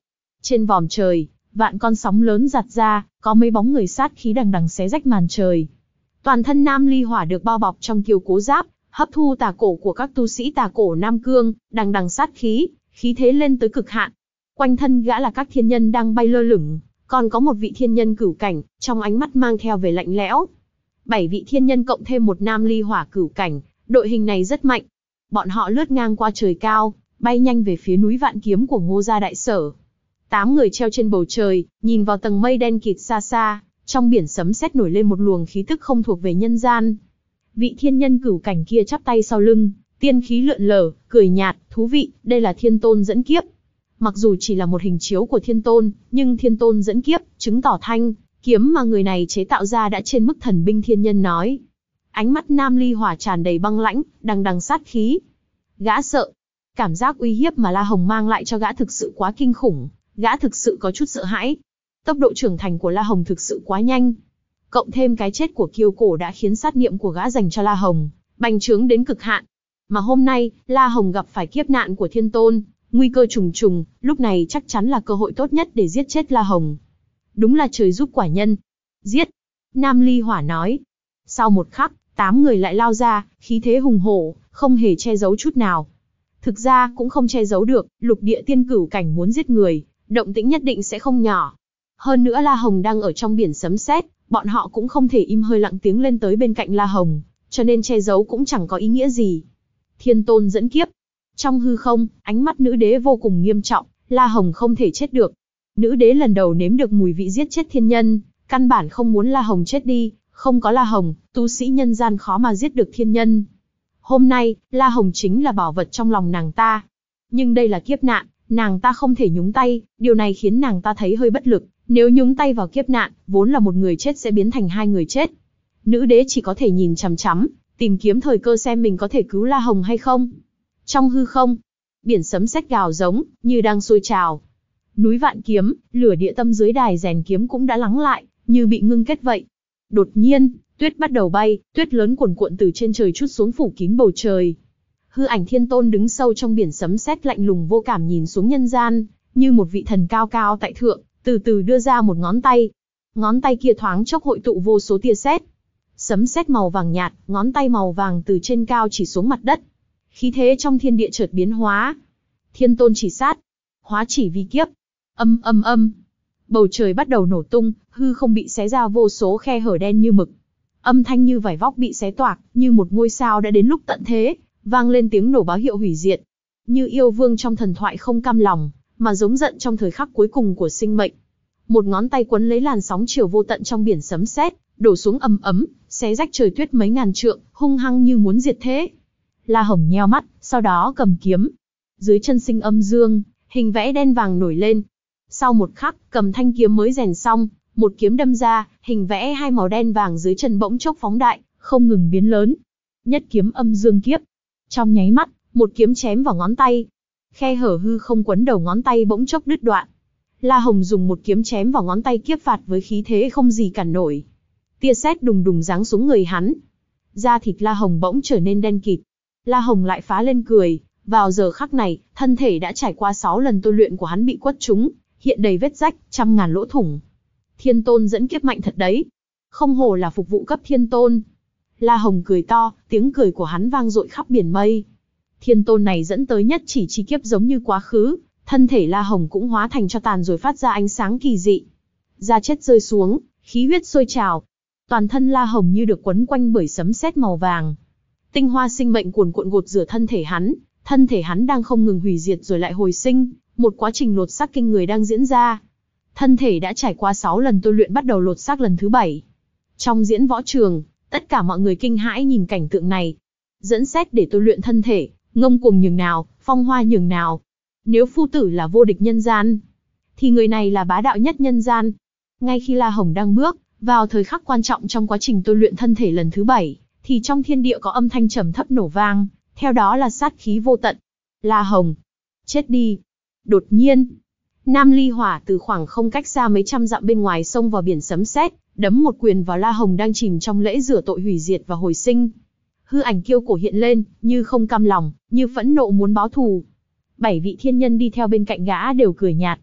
Trên vòm trời, vạn con sóng lớn giạt ra, có mấy bóng người sát khí đằng đằng xé rách màn trời. Toàn thân Nam Ly Hỏa được bao bọc trong kiêu cố giáp, hấp thu tà cổ của các tu sĩ tà cổ Nam Cương, đằng đằng sát khí, khí thế lên tới cực hạn. Quanh thân gã là các thiên nhân đang bay lơ lửng, còn có một vị thiên nhân cửu cảnh, trong ánh mắt mang theo vẻ lạnh lẽo. Bảy vị thiên nhân cộng thêm một Nam Ly Hỏa cửu cảnh, đội hình này rất mạnh. Bọn họ lướt ngang qua trời cao, bay nhanh về phía núi Vạn Kiếm của Ngô gia đại sở. Tám người treo trên bầu trời, nhìn vào tầng mây đen kịt xa xa, trong biển sấm sét nổi lên một luồng khí tức không thuộc về nhân gian. Vị thiên nhân cửu cảnh kia chắp tay sau lưng, tiên khí lượn lờ, cười nhạt, thú vị, đây là Thiên Tôn dẫn kiếp. Mặc dù chỉ là một hình chiếu của Thiên Tôn, nhưng Thiên Tôn dẫn kiếp, chứng tỏ thanh kiếm mà người này chế tạo ra đã trên mức thần binh thiên nhân nói. Ánh mắt Nam Ly Hỏa tràn đầy băng lãnh, đằng đằng sát khí. Gã sợ. Cảm giác uy hiếp mà La Hồng mang lại cho gã thực sự quá kinh khủng, gã thực sự có chút sợ hãi. Tốc độ trưởng thành của La Hồng thực sự quá nhanh. Cộng thêm cái chết của Kiêu Cổ đã khiến sát niệm của gã dành cho La Hồng bành trướng đến cực hạn. Mà hôm nay, La Hồng gặp phải kiếp nạn của Thiên Tôn, nguy cơ trùng trùng, lúc này chắc chắn là cơ hội tốt nhất để giết chết La Hồng. Đúng là trời giúp quả nhân. Giết! Nam Ly Hỏa nói. Sau một khắc, tám người lại lao ra, khí thế hùng hổ, không hề che giấu chút nào. Thực ra cũng không che giấu được, lục địa tiên cửu cảnh muốn giết người, động tĩnh nhất định sẽ không nhỏ. Hơn nữa La Hồng đang ở trong biển sấm sét, bọn họ cũng không thể im hơi lặng tiếng lên tới bên cạnh La Hồng, cho nên che giấu cũng chẳng có ý nghĩa gì. Thiên Tôn dẫn kiếp. Trong hư không, ánh mắt nữ đế vô cùng nghiêm trọng, La Hồng không thể chết được. Nữ đế lần đầu nếm được mùi vị giết chết thiên nhân, căn bản không muốn La Hồng chết đi, không có La Hồng, tu sĩ nhân gian khó mà giết được thiên nhân. Hôm nay, La Hồng chính là bảo vật trong lòng nàng ta. Nhưng đây là kiếp nạn, nàng ta không thể nhúng tay, điều này khiến nàng ta thấy hơi bất lực. Nếu nhúng tay vào kiếp nạn, vốn là một người chết sẽ biến thành hai người chết. Nữ đế chỉ có thể nhìn chằm chằm, tìm kiếm thời cơ xem mình có thể cứu La Hồng hay không. Trong hư không, biển sấm sét gào giống, như đang sôi trào. Núi Vạn Kiếm, lửa địa tâm dưới đài rèn kiếm cũng đã lắng lại, như bị ngưng kết vậy. Đột nhiên, tuyết bắt đầu bay, tuyết lớn cuồn cuộn từ trên trời trút xuống phủ kín bầu trời. Hư ảnh Thiên Tôn đứng sâu trong biển sấm sét lạnh lùng vô cảm nhìn xuống nhân gian, như một vị thần cao cao tại thượng, từ từ đưa ra một ngón tay. Ngón tay kia thoáng chốc hội tụ vô số tia sét. Sấm sét màu vàng nhạt, ngón tay màu vàng từ trên cao chỉ xuống mặt đất. Khí thế trong thiên địa chợt biến hóa. Thiên Tôn chỉ sát, hóa chỉ vi kiếp. Âm âm âm. Bầu trời bắt đầu nổ tung, hư không bị xé ra vô số khe hở đen như mực. Âm thanh như vải vóc bị xé toạc, như một ngôi sao đã đến lúc tận thế, vang lên tiếng nổ báo hiệu hủy diệt. Như yêu vương trong thần thoại không cam lòng, mà giống giận trong thời khắc cuối cùng của sinh mệnh. Một ngón tay quấn lấy làn sóng chiều vô tận trong biển sấm sét, đổ xuống ầm ấm, xé rách trời tuyết mấy ngàn trượng, hung hăng như muốn diệt thế. La Hồng nheo mắt, sau đó cầm kiếm. Dưới chân sinh âm dương, hình vẽ đen vàng nổi lên. Sau một khắc, cầm thanh kiếm mới rèn xong, một kiếm đâm ra, hình vẽ hai màu đen vàng dưới chân bỗng chốc phóng đại, không ngừng biến lớn. Nhất kiếm âm dương kiếp. Trong nháy mắt, một kiếm chém vào ngón tay. Khe hở hư không quấn đầu ngón tay bỗng chốc đứt đoạn. La Hồng dùng một kiếm chém vào ngón tay kiếp phạt với khí thế không gì cản nổi. Tia sét đùng đùng giáng xuống người hắn. Da thịt La Hồng bỗng trở nên đen kịt. La Hồng lại phá lên cười. Vào giờ khắc này, thân thể đã trải qua sáu lần tôi luyện của hắn bị quất trúng, hiện đầy vết rách, trăm ngàn lỗ thủng. Thiên Tôn dẫn kiếp mạnh thật đấy. Không hổ là phục vụ cấp Thiên Tôn. La Hồng cười to, tiếng cười của hắn vang dội khắp biển mây. Thiên Tôn này dẫn tới nhất chỉ chi kiếp giống như quá khứ, thân thể La Hồng cũng hóa thành cho tàn rồi phát ra ánh sáng kỳ dị. Da chết rơi xuống, khí huyết sôi trào. Toàn thân La Hồng như được quấn quanh bởi sấm sét màu vàng. Tinh hoa sinh mệnh cuồn cuộn gột rửa thân thể hắn, thân thể hắn đang không ngừng hủy diệt rồi lại hồi sinh, một quá trình lột xác kinh người đang diễn ra. Thân thể đã trải qua sáu lần tôi luyện bắt đầu lột xác lần thứ bảy. Trong diễn võ trường, tất cả mọi người kinh hãi nhìn cảnh tượng này. Dẫn xét để tôi luyện thân thể, ngông cuồng nhường nào, phong hoa nhường nào. Nếu phu tử là vô địch nhân gian, thì người này là bá đạo nhất nhân gian. Ngay khi La Hồng đang bước vào thời khắc quan trọng trong quá trình tôi luyện thân thể lần thứ bảy, thì trong thiên địa có âm thanh trầm thấp nổ vang, theo đó là sát khí vô tận. La Hồng, chết đi. Đột nhiên, Nam Ly Hỏa từ khoảng không cách xa mấy trăm dặm bên ngoài xông vào biển sấm sét, đấm một quyền vào La Hồng đang chìm trong lễ rửa tội hủy diệt và hồi sinh. Hư ảnh Kiêu Cổ hiện lên, như không cam lòng, như phẫn nộ muốn báo thù. Bảy vị thiên nhân đi theo bên cạnh gã đều cười nhạt.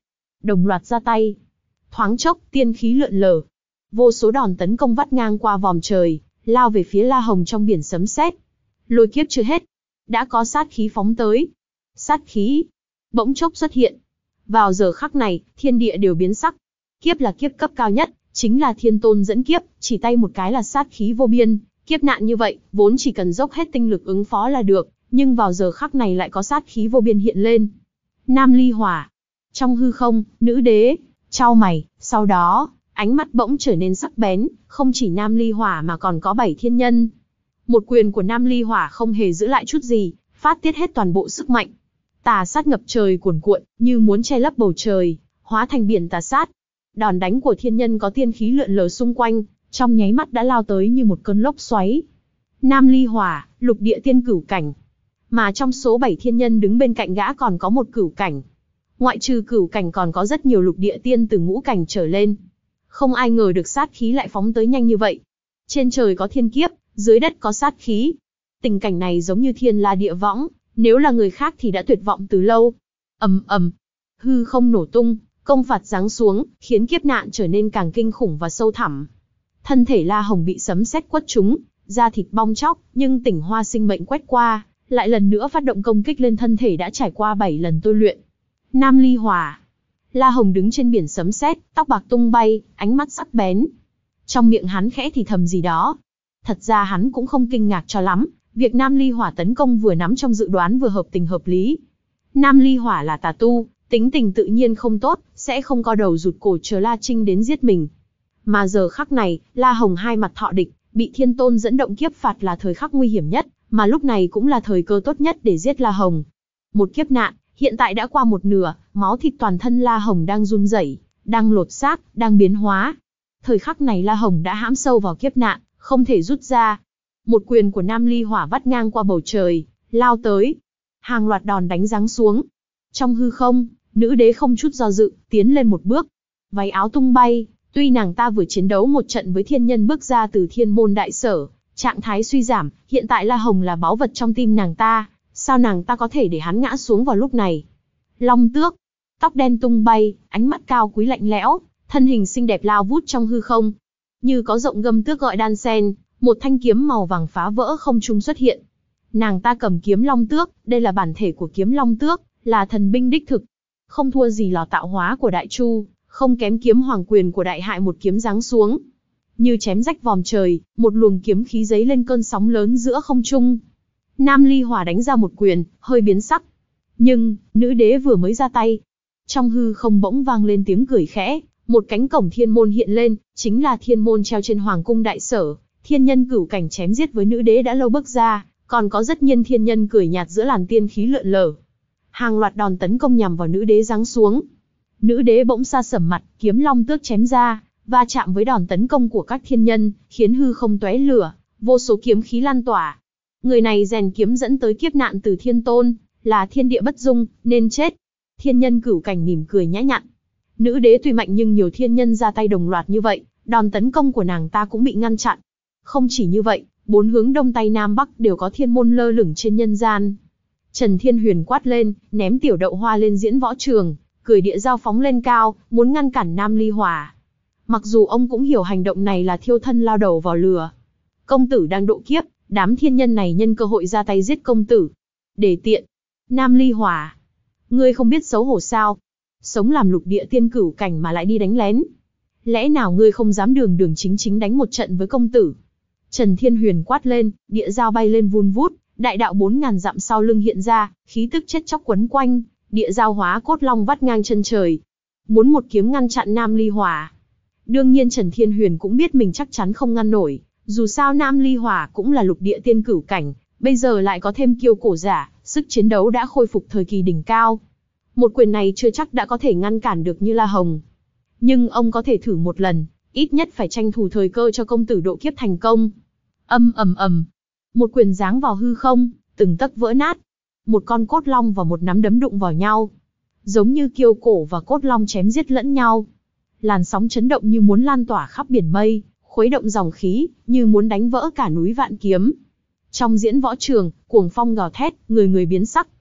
đồng loạt ra tay. Thoáng chốc, tiên khí lượn lờ. Vô số đòn tấn công vắt ngang qua vòm trời, lao về phía La Hồng trong biển sấm sét. Lôi kiếp chưa hết, đã có sát khí phóng tới. Sát khí bỗng chốc xuất hiện. Vào giờ khắc này, thiên địa đều biến sắc. Kiếp là kiếp cấp cao nhất, chính là thiên tôn dẫn kiếp, chỉ tay một cái là sát khí vô biên. Kiếp nạn như vậy, vốn chỉ cần dốc hết tinh lực ứng phó là được, nhưng vào giờ khắc này lại có sát khí vô biên hiện lên. Nam ly hỏa. Trong hư không, nữ đế chau mày, sau đó, ánh mắt bỗng trở nên sắc bén, không chỉ Nam ly hỏa mà còn có bảy thiên nhân. Một quyền của Nam ly hỏa không hề giữ lại chút gì, phát tiết hết toàn bộ sức mạnh. Tà sát ngập trời cuồn cuộn, như muốn che lấp bầu trời, hóa thành biển tà sát. Đòn đánh của thiên nhân có tiên khí lượn lờ xung quanh, trong nháy mắt đã lao tới như một cơn lốc xoáy. Nam ly hỏa, lục địa tiên cửu cảnh. Mà trong số bảy thiên nhân đứng bên cạnh gã còn có một cửu cảnh. Ngoại trừ cửu cảnh còn có rất nhiều lục địa tiên từ ngũ cảnh trở lên. Không ai ngờ được sát khí lại phóng tới nhanh như vậy. Trên trời có thiên kiếp, dưới đất có sát khí. Tình cảnh này giống như thiên la địa võng, nếu là người khác thì đã tuyệt vọng từ lâu. Ầm ầm, hư không nổ tung, công phạt giáng xuống, khiến kiếp nạn trở nên càng kinh khủng và sâu thẳm. Thân thể La Hồng bị sấm sét quất trúng, da thịt bong tróc, nhưng tỉnh hoa sinh mệnh quét qua, lại lần nữa phát động công kích lên thân thể đã trải qua bảy lần tôi luyện. Nam ly hỏa. La Hồng đứng trên biển sấm sét, tóc bạc tung bay, ánh mắt sắc bén. Trong miệng hắn khẽ thì thầm gì đó. Thật ra hắn cũng không kinh ngạc cho lắm, việc Nam ly hỏa tấn công vừa nắm trong dự đoán vừa hợp tình hợp lý. Nam ly hỏa là tà tu, tính tình tự nhiên không tốt, sẽ không co đầu rụt cổ chờ La Trinh đến giết mình. Mà giờ khắc này, La Hồng hai mặt thọ địch, bị thiên tôn dẫn động kiếp phạt là thời khắc nguy hiểm nhất, mà lúc này cũng là thời cơ tốt nhất để giết La Hồng. Một kiếp nạn, hiện tại đã qua một nửa, máu thịt toàn thân La Hồng đang run rẩy, đang lột xác, đang biến hóa. Thời khắc này La Hồng đã hãm sâu vào kiếp nạn, không thể rút ra. Một quyền của Nam ly hỏa vắt ngang qua bầu trời, lao tới. Hàng loạt đòn đánh giáng xuống. Trong hư không, nữ đế không chút do dự, tiến lên một bước. Váy áo tung bay, tuy nàng ta vừa chiến đấu một trận với thiên nhân bước ra từ thiên môn đại sở, trạng thái suy giảm, hiện tại La Hồng là báu vật trong tim nàng ta, sao nàng ta có thể để hắn ngã xuống vào lúc này. Long tước, tóc đen tung bay, ánh mắt cao quý lạnh lẽo, thân hình xinh đẹp lao vút trong hư không. Như có rộng gâm tước gọi đan sen, một thanh kiếm màu vàng phá vỡ không trung xuất hiện. Nàng ta cầm kiếm long tước, đây là bản thể của kiếm long tước, là thần binh đích thực. Không thua gì lò tạo hóa của Đại Chu, không kém kiếm hoàng quyền của Đại Hại một kiếm giáng xuống. Như chém rách vòm trời, một luồng kiếm khí giấy lên cơn sóng lớn giữa không trung. Nam ly hỏa đánh ra một quyền, hơi biến sắc. Nhưng, nữ đế vừa mới ra tay. Trong hư không bỗng vang lên tiếng cười khẽ, một cánh cổng thiên môn hiện lên, chính là thiên môn treo trên hoàng cung đại sở. Thiên nhân cửu cảnh chém giết với nữ đế đã lâu bước ra, còn có rất nhiều thiên nhân cười nhạt giữa làn tiên khí lượn lờ. Hàng loạt đòn tấn công nhằm vào nữ đế giáng xuống. Nữ đế bỗng sa sầm mặt, kiếm long tước chém ra, va chạm với đòn tấn công của các thiên nhân, khiến hư không tóe lửa, vô số kiếm khí lan tỏa. Người này rèn kiếm dẫn tới kiếp nạn từ thiên tôn, là thiên địa bất dung, nên chết. Thiên nhân cửu cảnh mỉm cười nhã nhặn. Nữ đế tuy mạnh nhưng nhiều thiên nhân ra tay đồng loạt như vậy, đòn tấn công của nàng ta cũng bị ngăn chặn. Không chỉ như vậy, bốn hướng đông tây nam bắc đều có thiên môn lơ lửng trên nhân gian. Trần Thiên Huyền quát lên, ném tiểu đậu hoa lên diễn võ trường, cười địa dao phóng lên cao, muốn ngăn cản Nam ly hỏa. Mặc dù ông cũng hiểu hành động này là thiêu thân lao đầu vào lửa. Công tử đang độ kiếp, đám thiên nhân này nhân cơ hội ra tay giết công tử. Để tiện. Nam ly hỏa. Ngươi không biết xấu hổ sao? Sống làm lục địa tiên cửu cảnh mà lại đi đánh lén. Lẽ nào ngươi không dám đường đường chính chính đánh một trận với công tử? Trần Thiên Huyền quát lên, địa dao bay lên vun vút, đại đạo bốn ngàn dặm sau lưng hiện ra, khí tức chết chóc quấn quanh, địa dao hóa cốt long vắt ngang chân trời. Muốn một kiếm ngăn chặn Nam ly hỏa. Đương nhiên Trần Thiên Huyền cũng biết mình chắc chắn không ngăn nổi, dù sao Nam ly hỏa cũng là lục địa tiên cửu cảnh, bây giờ lại có thêm kiêu cổ giả, sức chiến đấu đã khôi phục thời kỳ đỉnh cao. Một quyền này chưa chắc đã có thể ngăn cản được như La Hồng. Nhưng ông có thể thử một lần, ít nhất phải tranh thủ thời cơ cho công tử độ kiếp thành công. Âm ầm ầm, một quyền giáng vào hư không, từng tấc vỡ nát. Một con cốt long và một nắm đấm đụng vào nhau, giống như kiêu cổ và cốt long chém giết lẫn nhau. Làn sóng chấn động như muốn lan tỏa khắp biển mây, khuấy động dòng khí, như muốn đánh vỡ cả núi vạn kiếm. Trong diễn võ trường, cuồng phong gào thét, người người biến sắc.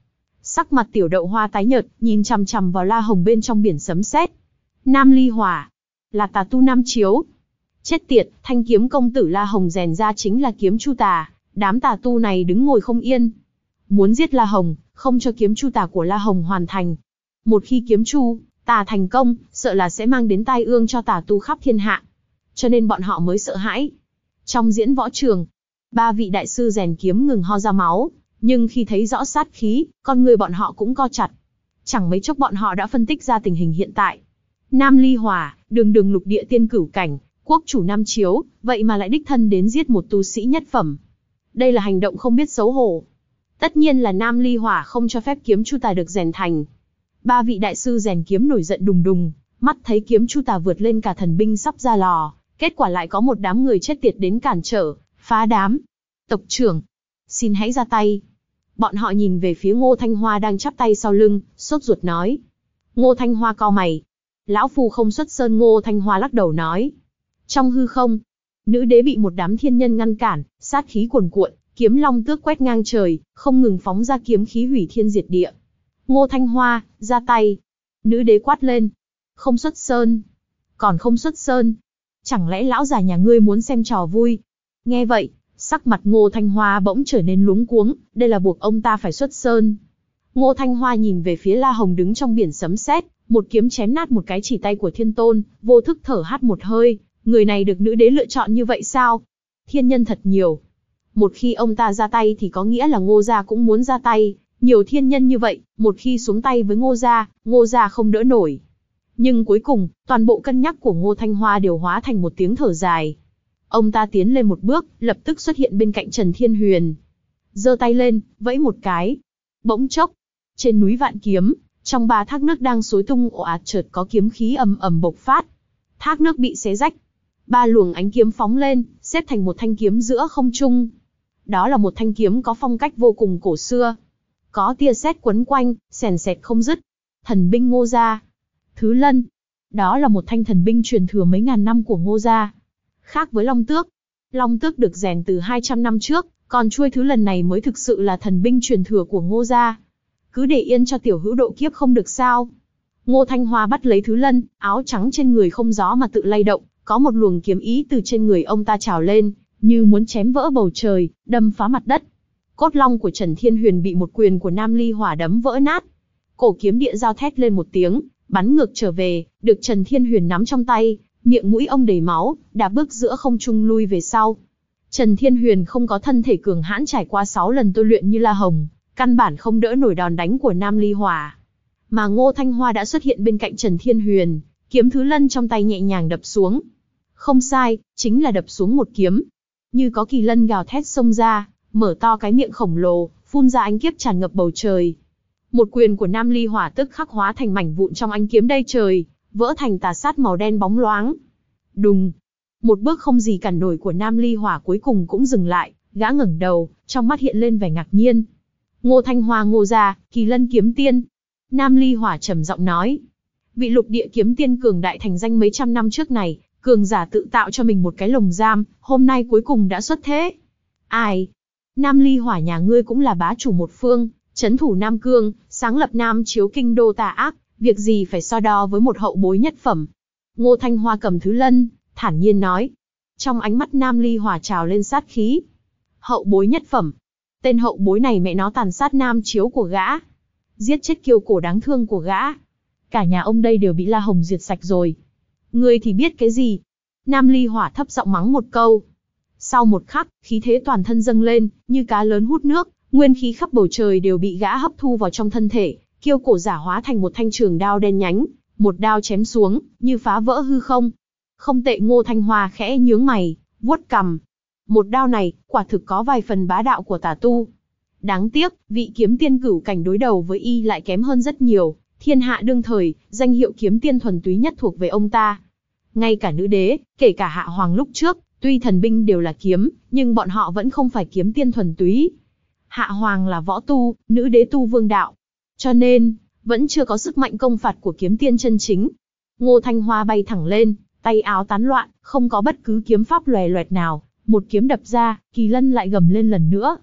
Sắc mặt Tiểu Đậu Hoa tái nhợt, nhìn chằm chằm vào La Hồng bên trong biển sấm sét. Nam ly hỏa, là tà tu Nam Chiếu. Chết tiệt, thanh kiếm công tử La Hồng rèn ra chính là kiếm chu tà, đám tà tu này đứng ngồi không yên. Muốn giết La Hồng, không cho kiếm chu tà của La Hồng hoàn thành. Một khi kiếm chu tà thành công, sợ là sẽ mang đến tai ương cho tà tu khắp thiên hạ. Cho nên bọn họ mới sợ hãi. Trong diễn võ trường, ba vị đại sư rèn kiếm ngừng ho ra máu, nhưng khi thấy rõ sát khí, con người bọn họ cũng co chặt. Chẳng mấy chốc bọn họ đã phân tích ra tình hình hiện tại. Nam ly hỏa, đường đường lục địa tiên cửu cảnh, quốc chủ Nam Chiếu, vậy mà lại đích thân đến giết một tu sĩ nhất phẩm. Đây là hành động không biết xấu hổ. Tất nhiên là Nam ly hỏa không cho phép kiếm chu tà được rèn thành. Ba vị đại sư rèn kiếm nổi giận đùng đùng, mắt thấy kiếm chu tà vượt lên cả thần binh sắp ra lò, kết quả lại có một đám người chết tiệt đến cản trở, phá đám. Tộc trưởng, xin hãy ra tay. Bọn họ nhìn về phía Ngô Thanh Hoa đang chắp tay sau lưng, sốt ruột nói. Ngô Thanh Hoa cau mày. Lão phu không xuất sơn. Ngô Thanh Hoa lắc đầu nói. Trong hư không, nữ đế bị một đám thiên nhân ngăn cản, sát khí cuồn cuộn, kiếm long tước quét ngang trời, không ngừng phóng ra kiếm khí hủy thiên diệt địa. Ngô Thanh Hoa, ra tay. Nữ đế quát lên. Không xuất sơn. Còn không xuất sơn. Chẳng lẽ lão già nhà ngươi muốn xem trò vui? Nghe vậy, sắc mặt Ngô Thanh Hoa bỗng trở nên luống cuống, đây là buộc ông ta phải xuất sơn. Ngô Thanh Hoa nhìn về phía La Hồng đứng trong biển sấm sét, một kiếm chém nát một cái chỉ tay của Thiên Tôn, vô thức thở hắt một hơi, người này được nữ đế lựa chọn như vậy sao? Thiên nhân thật nhiều. Một khi ông ta ra tay thì có nghĩa là Ngô gia cũng muốn ra tay, nhiều thiên nhân như vậy, một khi xuống tay với Ngô gia, Ngô gia không đỡ nổi. Nhưng cuối cùng, toàn bộ cân nhắc của Ngô Thanh Hoa đều hóa thành một tiếng thở dài. Ông ta tiến lên một bước, lập tức xuất hiện bên cạnh Trần Thiên Huyền. Giơ tay lên, vẫy một cái. Bỗng chốc, trên núi Vạn Kiếm, trong ba thác nước đang xối tung ồ ạt chợt có kiếm khí ầm ầm bộc phát. Thác nước bị xé rách. Ba luồng ánh kiếm phóng lên, xếp thành một thanh kiếm giữa không trung. Đó là một thanh kiếm có phong cách vô cùng cổ xưa. Có tia sét quấn quanh, xèn xẹt không dứt. Thần binh Ngô gia. Thứ Lân. Đó là một thanh thần binh truyền thừa mấy ngàn năm của Ngô gia. Khác với Long Tước. Long Tước được rèn từ hai trăm năm trước, còn chuôi Thứ Lần này mới thực sự là thần binh truyền thừa của Ngô gia. Cứ để yên cho tiểu hữu độ kiếp không được sao? Ngô Thanh Hoa bắt lấy Thứ Lân, áo trắng trên người không gió mà tự lay động, có một luồng kiếm ý từ trên người ông ta trào lên, như muốn chém vỡ bầu trời, đâm phá mặt đất. Cốt long của Trần Thiên Huyền bị một quyền của Nam Ly Hỏa đấm vỡ nát. Cổ kiếm địa giao thét lên một tiếng, bắn ngược trở về, được Trần Thiên Huyền nắm trong tay, miệng mũi ông đầy máu, đạp bước giữa không trung lui về sau. Trần Thiên Huyền không có thân thể cường hãn trải qua sáu lần tôi luyện như La Hồng, căn bản không đỡ nổi đòn đánh của Nam Ly Hỏa. Mà Ngô Thanh Hoa đã xuất hiện bên cạnh Trần Thiên Huyền, kiếm Thứ Lân trong tay nhẹ nhàng đập xuống. Không sai, chính là đập xuống một kiếm. Như có kỳ lân gào thét xông ra, mở to cái miệng khổng lồ, phun ra ánh kiếp tràn ngập bầu trời. Một quyền của Nam Ly Hỏa tức khắc hóa thành mảnh vụn trong ánh kiếm đầy trời, vỡ thành tà sát màu đen bóng loáng. Đùng! Một bước không gì cản nổi của Nam Ly Hỏa cuối cùng cũng dừng lại, gã ngẩng đầu, trong mắt hiện lên vẻ ngạc nhiên. Ngô Thanh Hoa Ngô gia, Kỳ Lân kiếm tiên. Nam Ly Hỏa trầm giọng nói. Vị lục địa kiếm tiên cường đại thành danh mấy trăm năm trước này, cường giả tự tạo cho mình một cái lồng giam, hôm nay cuối cùng đã xuất thế. Ai? Nam Ly Hỏa nhà ngươi cũng là bá chủ một phương, trấn thủ Nam Cương, sáng lập Nam Chiếu kinh đô tà ác, việc gì phải so đo với một hậu bối nhất phẩm. Ngô Thanh Hoa cầm Thứ Lân, thản nhiên nói. Trong ánh mắt Nam Ly Hỏa trào lên sát khí. Hậu bối nhất phẩm. Tên hậu bối này mẹ nó tàn sát Nam Chiếu của gã. Giết chết kiêu cổ đáng thương của gã. Cả nhà ông đây đều bị La Hồng diệt sạch rồi. Ngươi thì biết cái gì? Nam Ly Hỏa thấp giọng mắng một câu. Sau một khắc, khí thế toàn thân dâng lên, như cá lớn hút nước, nguyên khí khắp bầu trời đều bị gã hấp thu vào trong thân thể, kiêu cổ giả hóa thành một thanh trường đao đen nhánh, một đao chém xuống, như phá vỡ hư không. Không tệ. Ngô Thanh Hoa khẽ nhướng mày, vuốt cằm. Một đao này, quả thực có vài phần bá đạo của tà tu. Đáng tiếc, vị kiếm tiên cửu cảnh đối đầu với y lại kém hơn rất nhiều. Thiên hạ đương thời, danh hiệu kiếm tiên thuần túy nhất thuộc về ông ta. Ngay cả nữ đế, kể cả hạ hoàng lúc trước, tuy thần binh đều là kiếm, nhưng bọn họ vẫn không phải kiếm tiên thuần túy. Hạ hoàng là võ tu, nữ đế tu vương đạo. Cho nên, vẫn chưa có sức mạnh công phạt của kiếm tiên chân chính. Ngô Thanh Hoa bay thẳng lên, tay áo tán loạn, không có bất cứ kiếm pháp lòe loẹt nào, một kiếm đập ra, Kỳ Lân lại gầm lên lần nữa.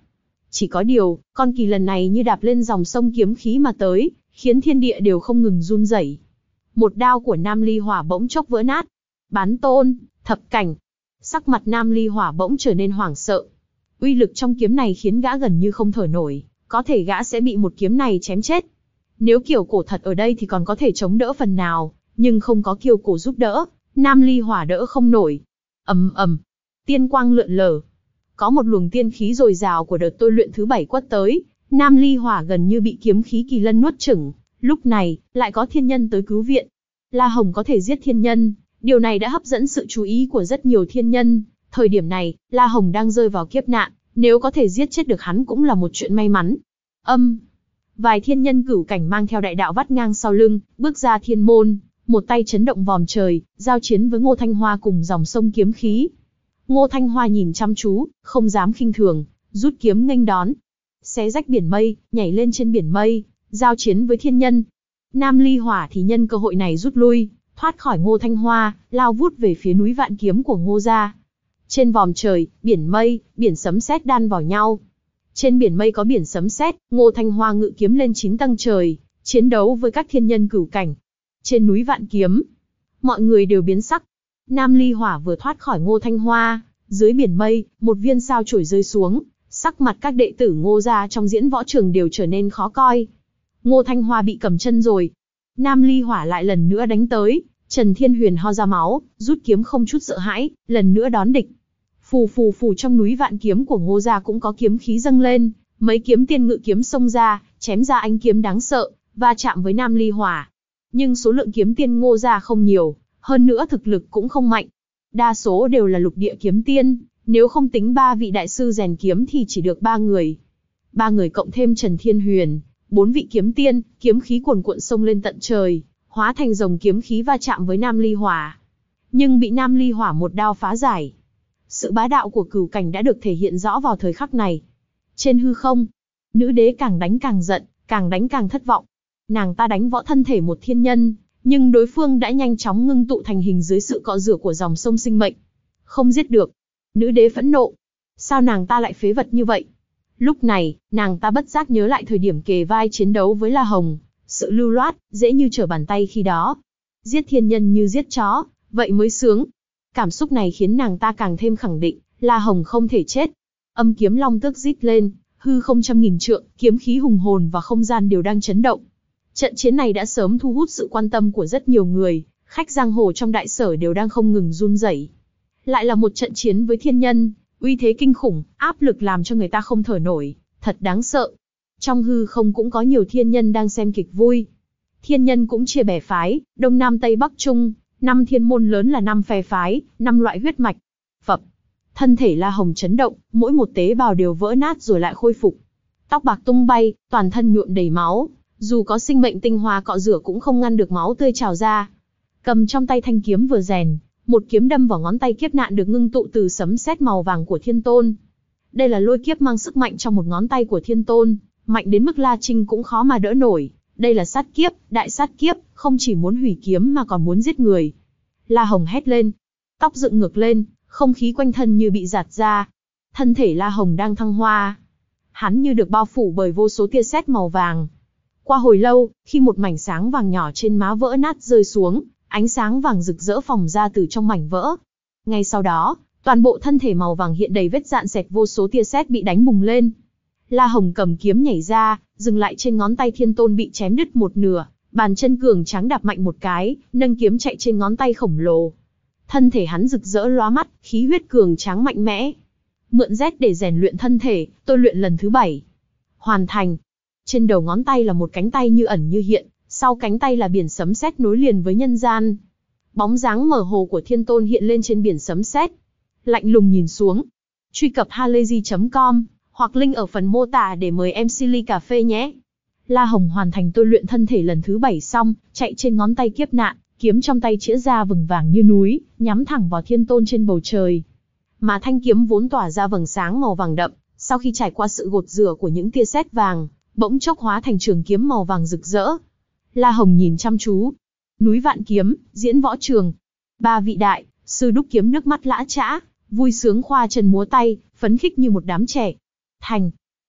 Chỉ có điều, con kỳ lần này như đạp lên dòng sông kiếm khí mà tới, khiến thiên địa đều không ngừng run rẩy. Một đao của Nam Ly Hỏa bỗng chốc vỡ nát. Bán tôn, thập cảnh. Sắc mặt Nam Ly Hỏa bỗng trở nên hoảng sợ. Uy lực trong kiếm này khiến gã gần như không thở nổi, có thể gã sẽ bị một kiếm này chém chết. Nếu Kiều Cổ thật ở đây thì còn có thể chống đỡ phần nào, nhưng không có Kiều Cổ giúp đỡ, Nam Ly Hỏa đỡ không nổi. Ầm ầm, tiên quang lượn lờ. Có một luồng tiên khí dồi dào của đợt tôi luyện thứ bảy quất tới, Nam Ly Hỏa gần như bị kiếm khí kỳ lân nuốt chửng. Lúc này, lại có thiên nhân tới cứu viện. La Hồng có thể giết thiên nhân, điều này đã hấp dẫn sự chú ý của rất nhiều thiên nhân. Thời điểm này, La Hồng đang rơi vào kiếp nạn, nếu có thể giết chết được hắn cũng là một chuyện may mắn. Âm, vài thiên nhân cửu cảnh mang theo đại đạo vắt ngang sau lưng, bước ra thiên môn, một tay chấn động vòm trời, giao chiến với Ngô Thanh Hoa cùng dòng sông kiếm khí. Ngô Thanh Hoa nhìn chăm chú, không dám khinh thường, rút kiếm nghênh đón, xé rách biển mây, nhảy lên trên biển mây, giao chiến với thiên nhân. Nam Ly Hỏa thì nhân cơ hội này rút lui, thoát khỏi Ngô Thanh Hoa, lao vút về phía núi Vạn Kiếm của Ngô gia. Trên vòm trời, biển mây, biển sấm sét đan vào nhau. Trên biển mây có biển sấm sét, Ngô Thanh Hoa ngự kiếm lên chín tầng trời, chiến đấu với các thiên nhân cửu cảnh. Trên núi Vạn Kiếm, mọi người đều biến sắc. Nam Ly Hỏa vừa thoát khỏi Ngô Thanh Hoa, dưới biển mây, một viên sao chổi rơi xuống, sắc mặt các đệ tử Ngô gia trong diễn võ trường đều trở nên khó coi. Ngô Thanh Hoa bị cầm chân rồi. Nam Ly Hỏa lại lần nữa đánh tới, Trần Thiên Huyền ho ra máu, rút kiếm không chút sợ hãi, lần nữa đón địch. Phù phù phù, trong núi Vạn Kiếm của Ngô gia cũng có kiếm khí dâng lên, mấy kiếm tiên ngự kiếm xông ra, chém ra ánh kiếm đáng sợ, va chạm với Nam Ly Hỏa. Nhưng số lượng kiếm tiên Ngô gia không nhiều, hơn nữa thực lực cũng không mạnh. Đa số đều là lục địa kiếm tiên, nếu không tính ba vị đại sư rèn kiếm thì chỉ được ba người. Ba người cộng thêm Trần Thiên Huyền, bốn vị kiếm tiên, kiếm khí cuồn cuộn xông lên tận trời, hóa thành dòng kiếm khí va chạm với Nam Ly Hỏa. Nhưng bị Nam Ly Hỏa một đao phá giải. Sự bá đạo của cửu cảnh đã được thể hiện rõ vào thời khắc này. Trên hư không, nữ đế càng đánh càng giận, càng đánh càng thất vọng. Nàng ta đánh võ thân thể một thiên nhân, nhưng đối phương đã nhanh chóng ngưng tụ thành hình dưới sự cọ rửa của dòng sông sinh mệnh. Không giết được. Nữ đế phẫn nộ. Sao nàng ta lại phế vật như vậy? Lúc này, nàng ta bất giác nhớ lại thời điểm kề vai chiến đấu với La Hồng, sự lưu loát, dễ như trở bàn tay khi đó. Giết thiên nhân như giết chó, vậy mới sướng. Cảm xúc này khiến nàng ta càng thêm khẳng định, La Hồng không thể chết. Âm kiếm long tước rít lên, hư không trăm nghìn trượng, kiếm khí hùng hồn và không gian đều đang chấn động. Trận chiến này đã sớm thu hút sự quan tâm của rất nhiều người, khách giang hồ trong đại sở đều đang không ngừng run rẩy. Lại là một trận chiến với thiên nhân, uy thế kinh khủng, áp lực làm cho người ta không thở nổi, thật đáng sợ. Trong hư không cũng có nhiều thiên nhân đang xem kịch vui. Thiên nhân cũng chia bè phái, Đông Nam Tây Bắc Trung, năm thiên môn lớn là năm phe phái, năm loại huyết mạch. Phập, thân thể La Hồng chấn động, mỗi một tế bào đều vỡ nát rồi lại khôi phục. Tóc bạc tung bay, toàn thân nhuộm đầy máu, dù có sinh mệnh tinh hoa cọ rửa cũng không ngăn được máu tươi trào ra. Cầm trong tay thanh kiếm vừa rèn, một kiếm đâm vào ngón tay kiếp nạn được ngưng tụ từ sấm sét màu vàng của Thiên Tôn. Đây là lôi kiếp mang sức mạnh trong một ngón tay của Thiên Tôn, mạnh đến mức La Trinh cũng khó mà đỡ nổi. Đây là sát kiếp, đại sát kiếp, không chỉ muốn hủy kiếm mà còn muốn giết người. La Hồng hét lên, tóc dựng ngược lên, không khí quanh thân như bị giạt ra. Thân thể La Hồng đang thăng hoa. Hắn như được bao phủ bởi vô số tia sét màu vàng. Qua hồi lâu, khi một mảnh sáng vàng nhỏ trên má vỡ nát rơi xuống, ánh sáng vàng rực rỡ phóng ra từ trong mảnh vỡ. Ngay sau đó, toàn bộ thân thể màu vàng hiện đầy vết rạn sẹt, vô số tia sét bị đánh bùng lên. La Hồng cầm kiếm nhảy ra, dừng lại trên ngón tay Thiên Tôn bị chém đứt một nửa, bàn chân cường tráng đạp mạnh một cái, nâng kiếm chạy trên ngón tay khổng lồ. Thân thể hắn rực rỡ lóa mắt, khí huyết cường tráng mạnh mẽ. Mượn rét để rèn luyện thân thể, tôi luyện lần thứ bảy. Hoàn thành. Trên đầu ngón tay là một cánh tay như ẩn như hiện, sau cánh tay là biển sấm sét nối liền với nhân gian. Bóng dáng mờ hồ của Thiên Tôn hiện lên trên biển sấm sét. Lạnh lùng nhìn xuống. Truy cập halayzi chấm com hoặc link ở phần mô tả để mời em xê ly cà phê nhé. La Hồng hoàn thành tôi luyện thân thể lần thứ bảy xong, chạy trên ngón tay kiếp nạn, kiếm trong tay chĩa ra vầng vàng như núi, nhắm thẳng vào Thiên Tôn trên bầu trời. Mà thanh kiếm vốn tỏa ra vầng sáng màu vàng đậm, sau khi trải qua sự gột rửa của những tia sét vàng, bỗng chốc hóa thành trường kiếm màu vàng rực rỡ. La Hồng nhìn chăm chú. Núi Vạn Kiếm, diễn võ trường. Ba vị đại sư đúc kiếm nước mắt lã chã, vui sướng khoa chân múa tay, phấn khích như một đám trẻ. Thành.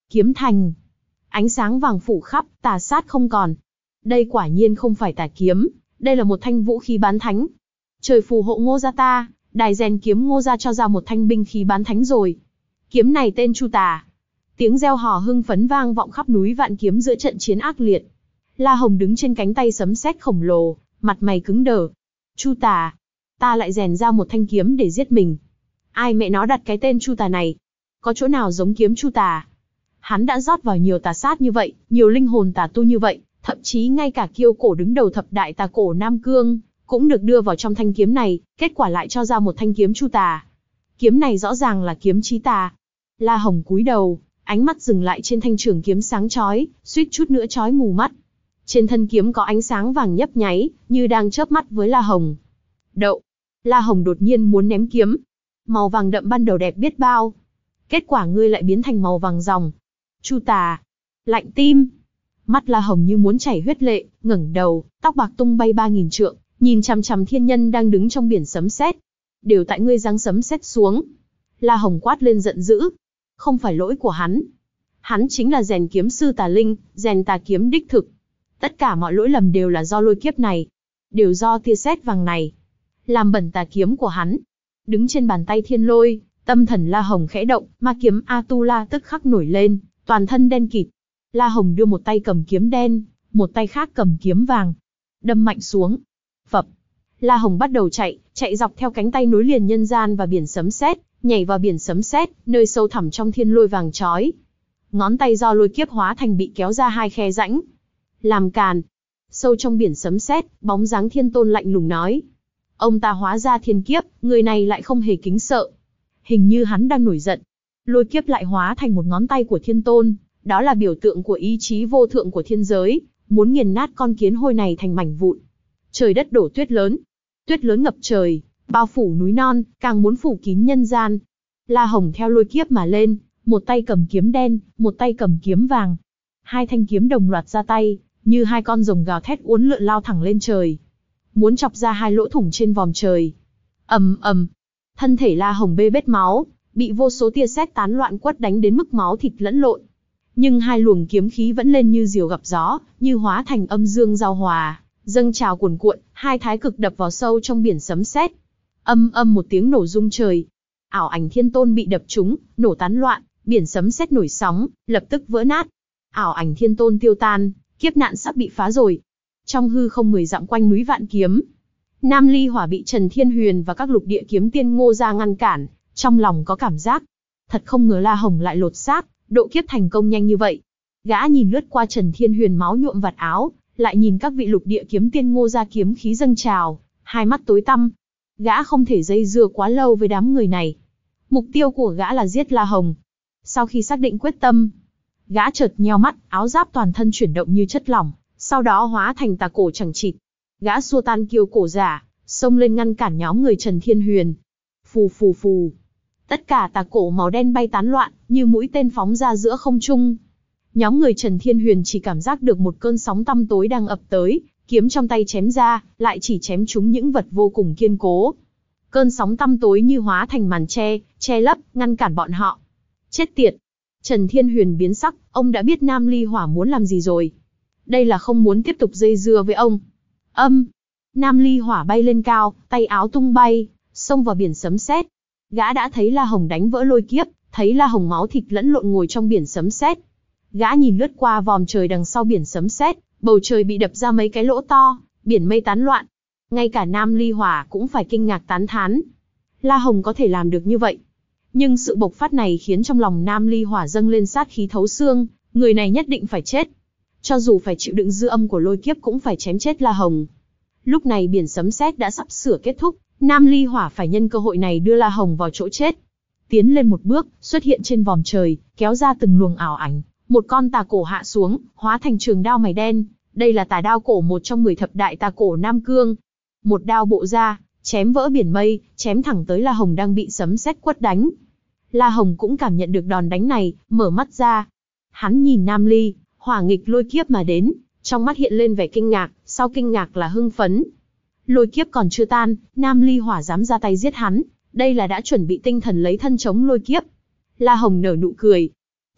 Kiếm thành. Ánh sáng vàng phủ khắp, tà sát không còn. Đây quả nhiên không phải tà kiếm, đây là một thanh vũ khí bán thánh. Trời phù hộ Ngô gia ta, đài rèn kiếm Ngô gia cho ra một thanh binh khí bán thánh rồi. Kiếm này tên Chu Tà. Tiếng reo hò hưng phấn vang vọng khắp núi Vạn Kiếm giữa trận chiến ác liệt. La Hồng đứng trên cánh tay sấm sét khổng lồ, mặt mày cứng đờ. Chu Tà, ta lại rèn ra một thanh kiếm để giết mình. Ai mẹ nó đặt cái tên Chu Tà này? Có chỗ nào giống kiếm Chu Tà? Hắn đã rót vào nhiều tà sát như vậy, nhiều linh hồn tà tu như vậy, thậm chí ngay cả kiêu cổ đứng đầu thập đại tà cổ Nam Cương cũng được đưa vào trong thanh kiếm này, kết quả lại cho ra một thanh kiếm Chu Tà. Kiếm này rõ ràng là kiếm chí tà. La Hồng cúi đầu, ánh mắt dừng lại trên thanh trường kiếm sáng chói, suýt chút nữa chói mù mắt. Trên thân kiếm có ánh sáng vàng nhấp nháy, như đang chớp mắt với La Hồng. Đậu. La Hồng đột nhiên muốn ném kiếm. Màu vàng đậm ban đầu đẹp biết bao. Kết quả ngươi lại biến thành màu vàng ròng. Chu Tà. Lạnh tim. Mắt La Hồng như muốn chảy huyết lệ, ngẩng đầu, tóc bạc tung bay ba nghìn trượng, nhìn chằm chằm thiên nhân đang đứng trong biển sấm sét. Đều tại ngươi giáng sấm sét xuống. La Hồng quát lên giận dữ. Không phải lỗi của hắn. Hắn chính là rèn kiếm sư tà linh, rèn tà kiếm đích thực. Tất cả mọi lỗi lầm đều là do lôi kiếp này. Đều do tia sét vàng này. Làm bẩn tà kiếm của hắn. Đứng trên bàn tay thiên lôi, tâm thần La Hồng khẽ động, ma kiếm Atula tức khắc nổi lên, toàn thân đen kịt. La Hồng đưa một tay cầm kiếm đen, một tay khác cầm kiếm vàng. Đâm mạnh xuống. Phập. La Hồng bắt đầu chạy, chạy dọc theo cánh tay nối liền nhân gian và biển sấm sét, nhảy vào biển sấm sét, nơi sâu thẳm trong thiên lôi vàng chói. Ngón tay do lôi kiếp hóa thành bị kéo ra hai khe rãnh. Làm càn. Sâu trong biển sấm sét, bóng dáng Thiên Tôn lạnh lùng nói. Ông ta hóa ra thiên kiếp, người này lại không hề kính sợ. Hình như hắn đang nổi giận. Lôi kiếp lại hóa thành một ngón tay của Thiên Tôn, đó là biểu tượng của ý chí vô thượng của thiên giới, muốn nghiền nát con kiến hôi này thành mảnh vụn. Trời đất đổ tuyết lớn. Tuyết lớn ngập trời, bao phủ núi non, càng muốn phủ kín nhân gian. La Hồng theo lôi kiếp mà lên, một tay cầm kiếm đen, một tay cầm kiếm vàng. Hai thanh kiếm đồng loạt ra tay, như hai con rồng gào thét uốn lượn lao thẳng lên trời, muốn chọc ra hai lỗ thủng trên vòm trời. Ầm ầm, thân thể La Hồng bê bết máu, bị vô số tia sét tán loạn quất đánh đến mức máu thịt lẫn lộn. Nhưng hai luồng kiếm khí vẫn lên như diều gặp gió, như hóa thành âm dương giao hòa, dâng trào cuồn cuộn, hai thái cực đập vào sâu trong biển sấm sét. Âm âm một tiếng nổ rung trời. Ảo ảnh Thiên Tôn bị đập trúng, nổ tán loạn, biển sấm sét nổi sóng, lập tức vỡ nát. Ảo ảnh Thiên Tôn tiêu tan, kiếp nạn sắp bị phá rồi. Trong hư không mười dặm quanh núi Vạn Kiếm, Nam Ly Hỏa bị Trần Thiên Huyền và các lục địa kiếm tiên Ngô gia ngăn cản, trong lòng có cảm giác, thật không ngờ La Hồng lại lột xác, độ kiếp thành công nhanh như vậy. Gã nhìn lướt qua Trần Thiên Huyền máu nhuộm vạt áo, lại nhìn các vị lục địa kiếm tiên Ngô gia kiếm khí dâng trào, hai mắt tối tăm. Gã không thể dây dưa quá lâu với đám người này. Mục tiêu của gã là giết La Hồng. Sau khi xác định quyết tâm, gã chợt nheo mắt, áo giáp toàn thân chuyển động như chất lỏng, sau đó hóa thành tà cổ chẳng chịt. Gã xua tan kiêu cổ giả, xông lên ngăn cản nhóm người Trần Thiên Huyền. Phù phù phù. Tất cả tà cổ màu đen bay tán loạn, như mũi tên phóng ra giữa không trung. Nhóm người Trần Thiên Huyền chỉ cảm giác được một cơn sóng tăm tối đang ập tới, kiếm trong tay chém ra, lại chỉ chém trúng những vật vô cùng kiên cố. Cơn sóng tăm tối như hóa thành màn che, che lấp, ngăn cản bọn họ. Chết tiệt! Trần Thiên Huyền biến sắc, ông đã biết Nam Ly Hỏa muốn làm gì rồi. Đây là không muốn tiếp tục dây dưa với ông. Âm! Nam Ly Hỏa bay lên cao, tay áo tung bay, xông vào biển sấm sét. Gã đã thấy La Hồng đánh vỡ lôi kiếp, thấy La Hồng máu thịt lẫn lộn ngồi trong biển sấm sét. Gã nhìn lướt qua vòm trời đằng sau biển sấm sét, bầu trời bị đập ra mấy cái lỗ to, biển mây tán loạn. Ngay cả Nam Ly Hỏa cũng phải kinh ngạc tán thán. La Hồng có thể làm được như vậy. Nhưng sự bộc phát này khiến trong lòng Nam Ly Hỏa dâng lên sát khí thấu xương, người này nhất định phải chết. Cho dù phải chịu đựng dư âm của lôi kiếp cũng phải chém chết La Hồng. Lúc này biển sấm sét đã sắp sửa kết thúc, Nam Ly Hỏa phải nhân cơ hội này đưa La Hồng vào chỗ chết. Tiến lên một bước, xuất hiện trên vòm trời, kéo ra từng luồng ảo ảnh. Một con tà cổ hạ xuống, hóa thành trường đao mày đen. Đây là tà đao cổ một trong mười thập đại tà cổ Nam Cương. Một đao bộ ra, chém vỡ biển mây, chém thẳng tới La Hồng đang bị sấm sét quất đánh. La Hồng cũng cảm nhận được đòn đánh này, mở mắt ra. Hắn nhìn Nam Ly Hỏa nghịch lôi kiếp mà đến, trong mắt hiện lên vẻ kinh ngạc, sau kinh ngạc là hưng phấn. Lôi kiếp còn chưa tan, Nam Ly Hỏa dám ra tay giết hắn, đây là đã chuẩn bị tinh thần lấy thân chống lôi kiếp. La Hồng nở nụ cười.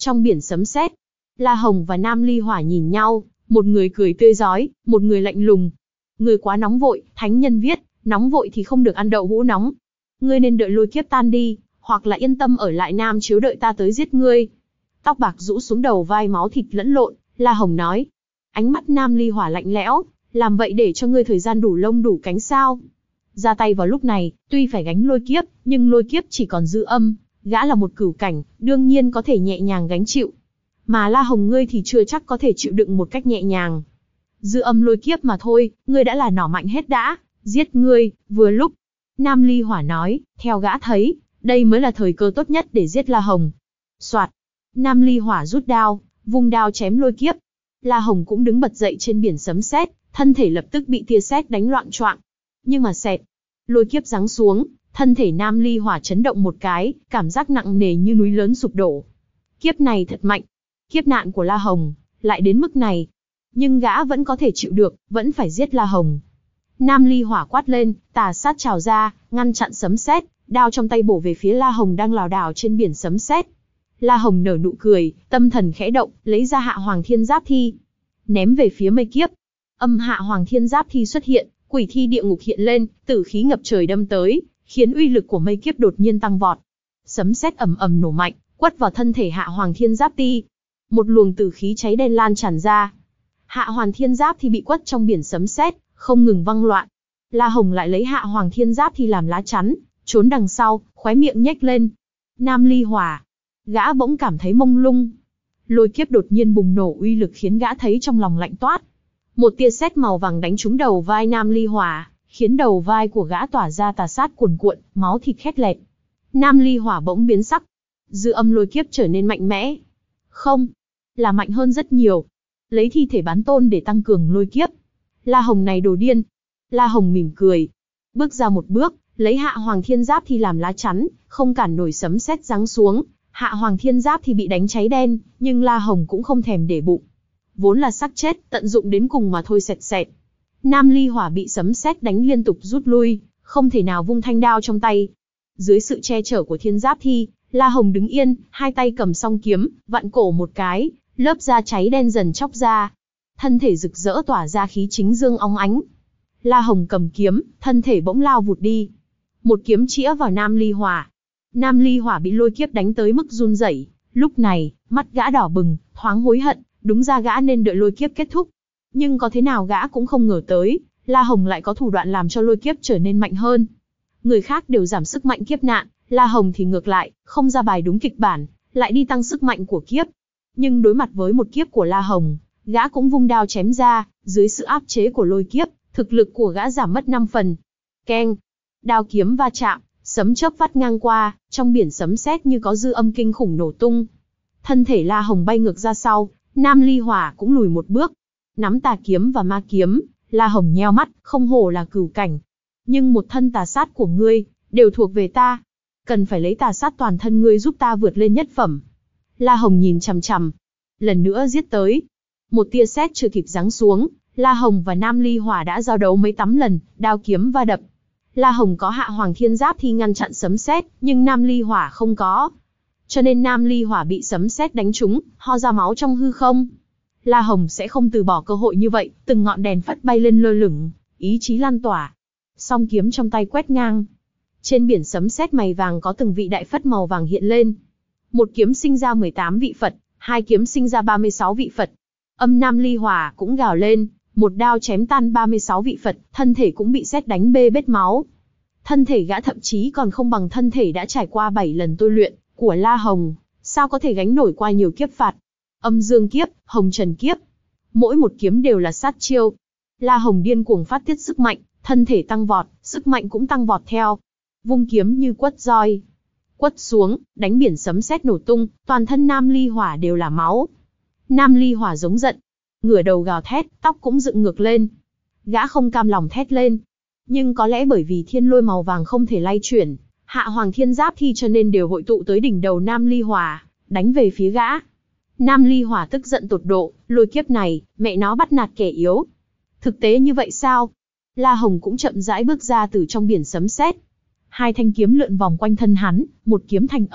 Trong biển sấm sét, La Hồng và Nam Ly Hỏa nhìn nhau, một người cười tươi rói, một người lạnh lùng. Người quá nóng vội, thánh nhân viết, nóng vội thì không được ăn đậu hũ nóng. Ngươi nên đợi lôi kiếp tan đi, hoặc là yên tâm ở lại Nam Chiếu đợi ta tới giết ngươi. Tóc bạc rũ xuống đầu vai, máu thịt lẫn lộn, La Hồng nói. Ánh mắt Nam Ly Hỏa lạnh lẽo, làm vậy để cho ngươi thời gian đủ lông đủ cánh sao? Ra tay vào lúc này, tuy phải gánh lôi kiếp, nhưng lôi kiếp chỉ còn dư âm, gã là một cửu cảnh, đương nhiên có thể nhẹ nhàng gánh chịu. Mà La Hồng ngươi thì chưa chắc có thể chịu đựng một cách nhẹ nhàng. Dư âm lôi kiếp mà thôi, ngươi đã là nỏ mạnh hết đã, giết ngươi, vừa lúc. Nam Ly Hỏa nói, theo gã thấy, đây mới là thời cơ tốt nhất để giết La Hồng. Soạt, Nam Ly Hỏa rút đao, vung đao chém lôi kiếp. La Hồng cũng đứng bật dậy trên biển sấm sét, thân thể lập tức bị tia sét đánh loạng choạng. Nhưng mà xẹt, lôi kiếp giáng xuống, thân thể Nam Ly Hỏa chấn động một cái, cảm giác nặng nề như núi lớn sụp đổ. Kiếp này thật mạnh. Kiếp nạn của La Hồng lại đến mức này, nhưng gã vẫn có thể chịu được, vẫn phải giết La Hồng. Nam Ly Hỏa quát lên, tà sát trào ra, ngăn chặn sấm sét, đao trong tay bổ về phía La Hồng đang lảo đảo trên biển sấm sét. La Hồng nở nụ cười, tâm thần khẽ động, lấy ra Hạ Hoàng Thiên Giáp Thi, ném về phía mây kiếp. Âm Hạ Hoàng Thiên Giáp Thi xuất hiện, quỷ thi địa ngục hiện lên, tử khí ngập trời đâm tới, khiến uy lực của mây kiếp đột nhiên tăng vọt. Sấm sét ầm ầm nổ mạnh, quất vào thân thể Hạ Hoàng Thiên Giáp Thi. Một luồng tử khí cháy đen lan tràn ra. Hạ Hoàng Thiên Giáp Thi bị quất trong biển sấm sét, không ngừng văng loạn. La Hồng lại lấy Hạ Hoàng Thiên Giáp Thi làm lá chắn, trốn đằng sau, khóe miệng nhếch lên. Nam Ly Hỏa, gã bỗng cảm thấy mông lung. Lôi kiếp đột nhiên bùng nổ uy lực khiến gã thấy trong lòng lạnh toát. Một tia sét màu vàng đánh trúng đầu vai Nam Ly Hỏa, khiến đầu vai của gã tỏa ra tà sát cuồn cuộn, máu thịt khét lẹt. Nam Ly Hỏa bỗng biến sắc, dư âm lôi kiếp trở nên mạnh mẽ. Không, là mạnh hơn rất nhiều. Lấy thi thể bán tôn để tăng cường lôi kiếp. La Hồng này đồ điên. La Hồng mỉm cười, bước ra một bước, lấy Hạ Hoàng Thiên Giáp Thi làm lá chắn, không cản nổi sấm sét giáng xuống. Hạ Hoàng Thiên Giáp Thi bị đánh cháy đen, nhưng La Hồng cũng không thèm để bụng. Vốn là xác chết, tận dụng đến cùng mà thôi. Xẹt xẹt. Nam Ly Hỏa bị sấm sét đánh liên tục rút lui, không thể nào vung thanh đao trong tay. Dưới sự che chở của Thiên Giáp Thi, La Hồng đứng yên, hai tay cầm song kiếm, vặn cổ một cái, lớp da cháy đen dần chóc ra. Thân thể rực rỡ tỏa ra khí chính dương óng ánh. La Hồng cầm kiếm, thân thể bỗng lao vụt đi. Một kiếm chĩa vào Nam Ly Hỏa. Nam Ly Hỏa bị lôi kiếp đánh tới mức run rẩy. Lúc này, mắt gã đỏ bừng, thoáng hối hận, đúng ra gã nên đợi lôi kiếp kết thúc. Nhưng có thế nào gã cũng không ngờ tới, La Hồng lại có thủ đoạn làm cho lôi kiếp trở nên mạnh hơn. Người khác đều giảm sức mạnh kiếp nạn, La Hồng thì ngược lại, không ra bài đúng kịch bản, lại đi tăng sức mạnh của kiếp. Nhưng đối mặt với một kiếp của La Hồng, gã cũng vung đao chém ra, dưới sự áp chế của lôi kiếp, thực lực của gã giảm mất năm phần. Keng, đao kiếm va chạm, sấm chớp vắt ngang qua, trong biển sấm sét như có dư âm kinh khủng nổ tung. Thân thể La Hồng bay ngược ra sau, Nam Ly Hỏa cũng lùi một bước. Nắm tà kiếm và ma kiếm, La Hồng nheo mắt, không hổ là cửu cảnh. Nhưng một thân tà sát của ngươi, đều thuộc về ta. Cần phải lấy tà sát toàn thân ngươi giúp ta vượt lên nhất phẩm. La Hồng nhìn chằm chằm. Lần nữa giết tới. Một tia sét chưa kịp giáng xuống, La Hồng và Nam Ly Hỏa đã giao đấu mấy tắm lần, đao kiếm va đập. La Hồng có Hạ Hoàng Thiên Giáp Thi ngăn chặn sấm sét, nhưng Nam Ly Hỏa không có. Cho nên Nam Ly Hỏa bị sấm sét đánh trúng, ho ra máu trong hư không. La Hồng sẽ không từ bỏ cơ hội như vậy, từng ngọn đèn phất bay lên lơ lửng, ý chí lan tỏa. Song kiếm trong tay quét ngang. Trên biển sấm sét mày vàng có từng vị đại phất màu vàng hiện lên. Một kiếm sinh ra mười tám vị Phật, hai kiếm sinh ra ba mươi sáu vị Phật. Âm Nam Ly Hỏa cũng gào lên, một đao chém tan ba mươi sáu vị Phật, thân thể cũng bị sét đánh bê bết máu. Thân thể gã thậm chí còn không bằng thân thể đã trải qua bảy lần tôi luyện của La Hồng, sao có thể gánh nổi qua nhiều kiếp phạt. Âm Dương Kiếp, Hồng Trần Kiếp, mỗi một kiếm đều là sát chiêu. La Hồng điên cuồng phát tiết sức mạnh, thân thể tăng vọt, sức mạnh cũng tăng vọt theo. Vung kiếm như quất roi, quất xuống, đánh biển sấm sét nổ tung, toàn thân Nam Ly Hỏa đều là máu. Nam Ly Hỏa giống giận, ngửa đầu gào thét, tóc cũng dựng ngược lên. Gã không cam lòng thét lên, nhưng có lẽ bởi vì thiên lôi màu vàng không thể lay chuyển, Hạ Hoàng Thiên Giáp Thi cho nên đều hội tụ tới đỉnh đầu Nam Ly Hỏa, đánh về phía gã. Nam Ly Hỏa tức giận tột độ, lôi kiếp này, mẹ nó bắt nạt kẻ yếu. Thực tế như vậy sao? La Hồng cũng chậm rãi bước ra từ trong biển sấm sét. Hai thanh kiếm lượn vòng quanh thân hắn, một kiếm thành âm,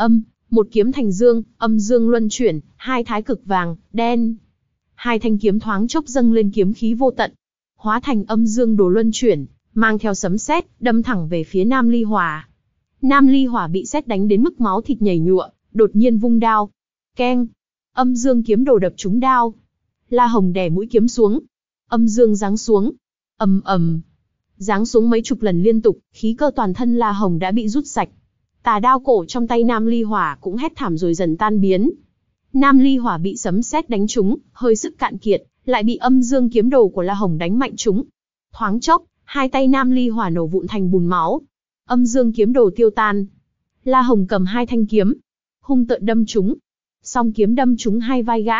Một kiếm thành dương, âm dương luân chuyển, hai thái cực vàng, đen. Hai thanh kiếm thoáng chốc dâng lên kiếm khí vô tận, hóa thành âm dương đồ luân chuyển, mang theo sấm sét, đâm thẳng về phía Nam Ly Hỏa. Nam Ly Hỏa bị sét đánh đến mức máu thịt nhầy nhụa, đột nhiên vung đao. Keng! Âm dương kiếm đồ đập trúng đao. La Hồng đè mũi kiếm xuống. Âm dương giáng xuống. Ầm ầm. Giáng xuống mấy chục lần liên tục, khí cơ toàn thân La Hồng đã bị rút sạch. Tà đao cổ trong tay Nam Ly Hỏa cũng hét thảm rồi dần tan biến. Nam Ly Hỏa bị sấm sét đánh trúng, hơi sức cạn kiệt, lại bị âm dương kiếm đồ của La Hồng đánh mạnh trúng. Thoáng chốc, hai tay Nam Ly Hỏa nổ vụn thành bùn máu. Âm dương kiếm đồ tiêu tan. La Hồng cầm hai thanh kiếm, hung tợn đâm trúng. Song kiếm đâm trúng hai vai gã.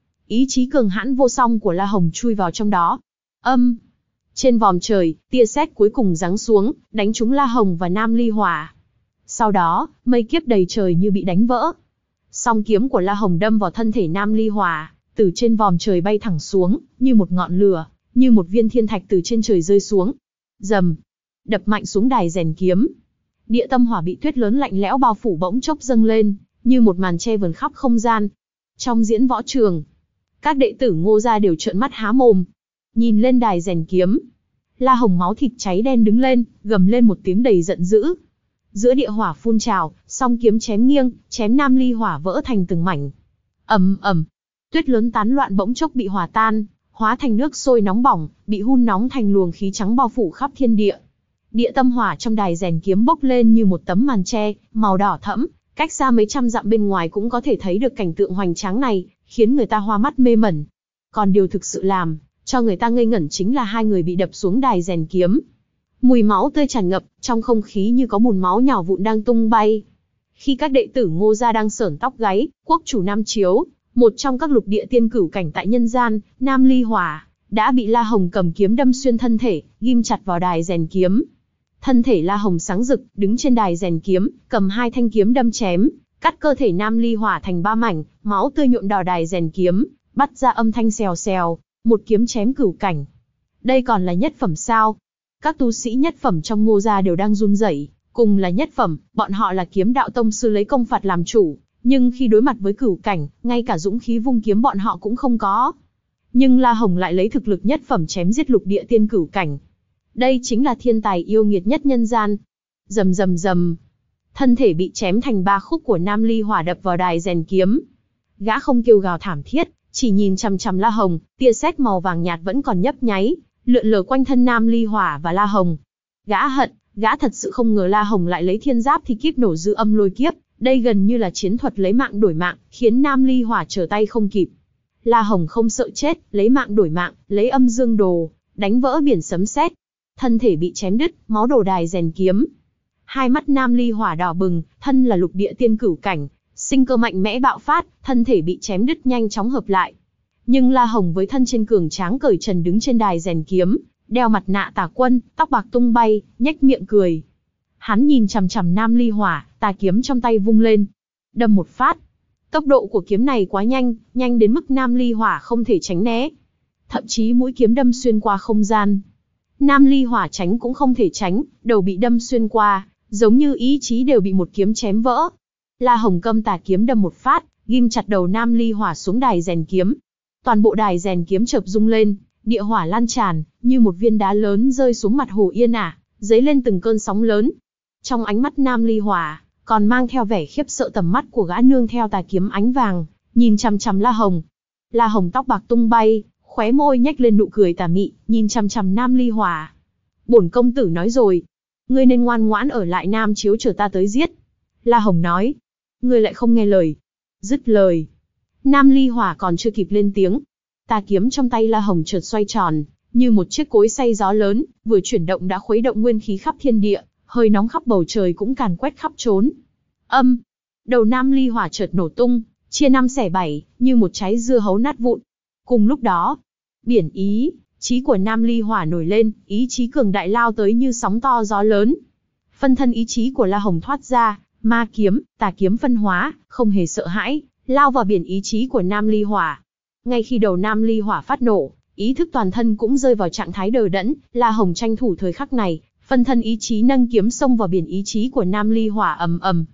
Ý chí cường hãn vô song của La Hồng chui vào trong đó. Âm. Trên vòm trời, tia sét cuối cùng giáng xuống, đánh trúng La Hồng và Nam Ly Hỏa. Sau đó, mây kiếp đầy trời như bị đánh vỡ. Song kiếm của La Hồng đâm vào thân thể Nam Ly Hỏa, từ trên vòm trời bay thẳng xuống, như một ngọn lửa, như một viên thiên thạch từ trên trời rơi xuống. Rầm, đập mạnh xuống đài rèn kiếm. Địa tâm hỏa bị tuyết lớn lạnh lẽo bao phủ bỗng chốc dâng lên, như một màn che vờn khắp không gian. Trong diễn võ trường, các đệ tử Ngô gia đều trợn mắt há mồm, nhìn lên đài rèn kiếm. La Hồng máu thịt cháy đen đứng lên, gầm lên một tiếng đầy giận dữ. Giữa địa hỏa phun trào, song kiếm chém nghiêng, chém Nam Ly Hỏa vỡ thành từng mảnh. Ầm ầm, tuyết lớn tán loạn bỗng chốc bị hòa tan, hóa thành nước sôi nóng bỏng, bị hun nóng thành luồng khí trắng bao phủ khắp thiên địa. Địa tâm hỏa trong đài rèn kiếm bốc lên như một tấm màn che, màu đỏ thẫm, cách xa mấy trăm dặm bên ngoài cũng có thể thấy được cảnh tượng hoành tráng này, khiến người ta hoa mắt mê mẩn. Còn điều thực sự làm cho người ta ngây ngẩn chính là hai người bị đập xuống đài rèn kiếm. Mùi máu tươi tràn ngập, trong không khí như có bùn máu nhỏ vụn đang tung bay. Khi các đệ tử Ngô gia đang sởn tóc gáy, quốc chủ Nam Chiếu, một trong các lục địa tiên cửu cảnh tại nhân gian, Nam Ly Hỏa, đã bị La Hồng cầm kiếm đâm xuyên thân thể, ghim chặt vào đài rèn kiếm. Thân thể La Hồng sáng rực, đứng trên đài rèn kiếm, cầm hai thanh kiếm đâm chém, cắt cơ thể Nam Ly Hỏa thành ba mảnh, máu tươi nhuộm đỏ đài rèn kiếm, bắt ra âm thanh xèo xèo, một kiếm chém cửu cảnh. Đây còn là nhất phẩm sao? Các tu sĩ nhất phẩm trong Ngô gia đều đang run rẩy, cùng là nhất phẩm, bọn họ là kiếm đạo tông sư lấy công phạt làm chủ, nhưng khi đối mặt với cửu cảnh, ngay cả dũng khí vung kiếm bọn họ cũng không có. Nhưng La Hồng lại lấy thực lực nhất phẩm chém giết lục địa tiên cửu cảnh. Đây chính là thiên tài yêu nghiệt nhất nhân gian. Rầm rầm rầm, thân thể bị chém thành ba khúc của Nam Ly Hỏa đập vào đài rèn kiếm. Gã không kêu gào thảm thiết, chỉ nhìn chằm chằm La Hồng, tia sét màu vàng nhạt vẫn còn nhấp nháy, lượn lờ quanh thân Nam Ly Hỏa và La Hồng. Gã hận, gã thật sự không ngờ La Hồng lại lấy thiên giáp thi kiếp nổ dư âm lôi kiếp, đây gần như là chiến thuật lấy mạng đổi mạng, khiến Nam Ly Hỏa trở tay không kịp. La Hồng không sợ chết, lấy mạng đổi mạng, lấy âm dương đồ, đánh vỡ biển sấm sét. Thân thể bị chém đứt, máu đổ đài rèn kiếm. Hai mắt Nam Ly Hỏa đỏ bừng, thân là lục địa tiên cửu cảnh, sinh cơ mạnh mẽ bạo phát, thân thể bị chém đứt nhanh chóng hợp lại. Nhưng La Hồng với thân trên cường tráng cởi trần đứng trên đài rèn kiếm, đeo mặt nạ tà quân, tóc bạc tung bay, nhếch miệng cười. Hắn nhìn chằm chằm Nam Ly Hỏa, tà kiếm trong tay vung lên, đâm một phát. Tốc độ của kiếm này quá nhanh, nhanh đến mức Nam Ly Hỏa không thể tránh né. Thậm chí mũi kiếm đâm xuyên qua không gian. Nam Ly Hỏa tránh cũng không thể tránh, đầu bị đâm xuyên qua, giống như ý chí đều bị một kiếm chém vỡ. La Hồng cầm tà kiếm đâm một phát, ghim chặt đầu Nam Ly Hỏa xuống đài rèn kiếm. Toàn bộ đài rèn kiếm chợt rung lên, địa hỏa lan tràn, như một viên đá lớn rơi xuống mặt hồ yên ả, dấy lên từng cơn sóng lớn. Trong ánh mắt Nam Ly Hỏa, còn mang theo vẻ khiếp sợ tầm mắt của gã nương theo tà kiếm ánh vàng, nhìn chằm chằm La Hồng. La Hồng tóc bạc tung bay, khóe môi nhếch lên nụ cười tà mị, nhìn chằm chằm Nam Ly Hỏa. Bổn công tử nói rồi, ngươi nên ngoan ngoãn ở lại Nam Chiếu chờ ta tới giết. La Hồng nói, ngươi lại không nghe lời. Dứt lời, Nam Ly Hỏa còn chưa kịp lên tiếng, tà kiếm trong tay La Hồng chợt xoay tròn, như một chiếc cối xay gió lớn, vừa chuyển động đã khuấy động nguyên khí khắp thiên địa, hơi nóng khắp bầu trời cũng càn quét khắp trốn. Âm, đầu Nam Ly Hỏa chợt nổ tung, chia năm xẻ bảy, như một trái dưa hấu nát vụn. Cùng lúc đó, biển ý chí của Nam Ly Hỏa nổi lên, ý chí cường đại lao tới như sóng to gió lớn. Phân thân ý chí của La Hồng thoát ra, ma kiếm, tà kiếm phân hóa, không hề sợ hãi, lao vào biển ý chí của Nam Ly Hỏa. Ngay khi đầu Nam Ly Hỏa phát nổ, ý thức toàn thân cũng rơi vào trạng thái đờ đẫn, La Hồng tranh thủ thời khắc này, phân thân ý chí nâng kiếm xông vào biển ý chí của Nam Ly Hỏa ầm ầm.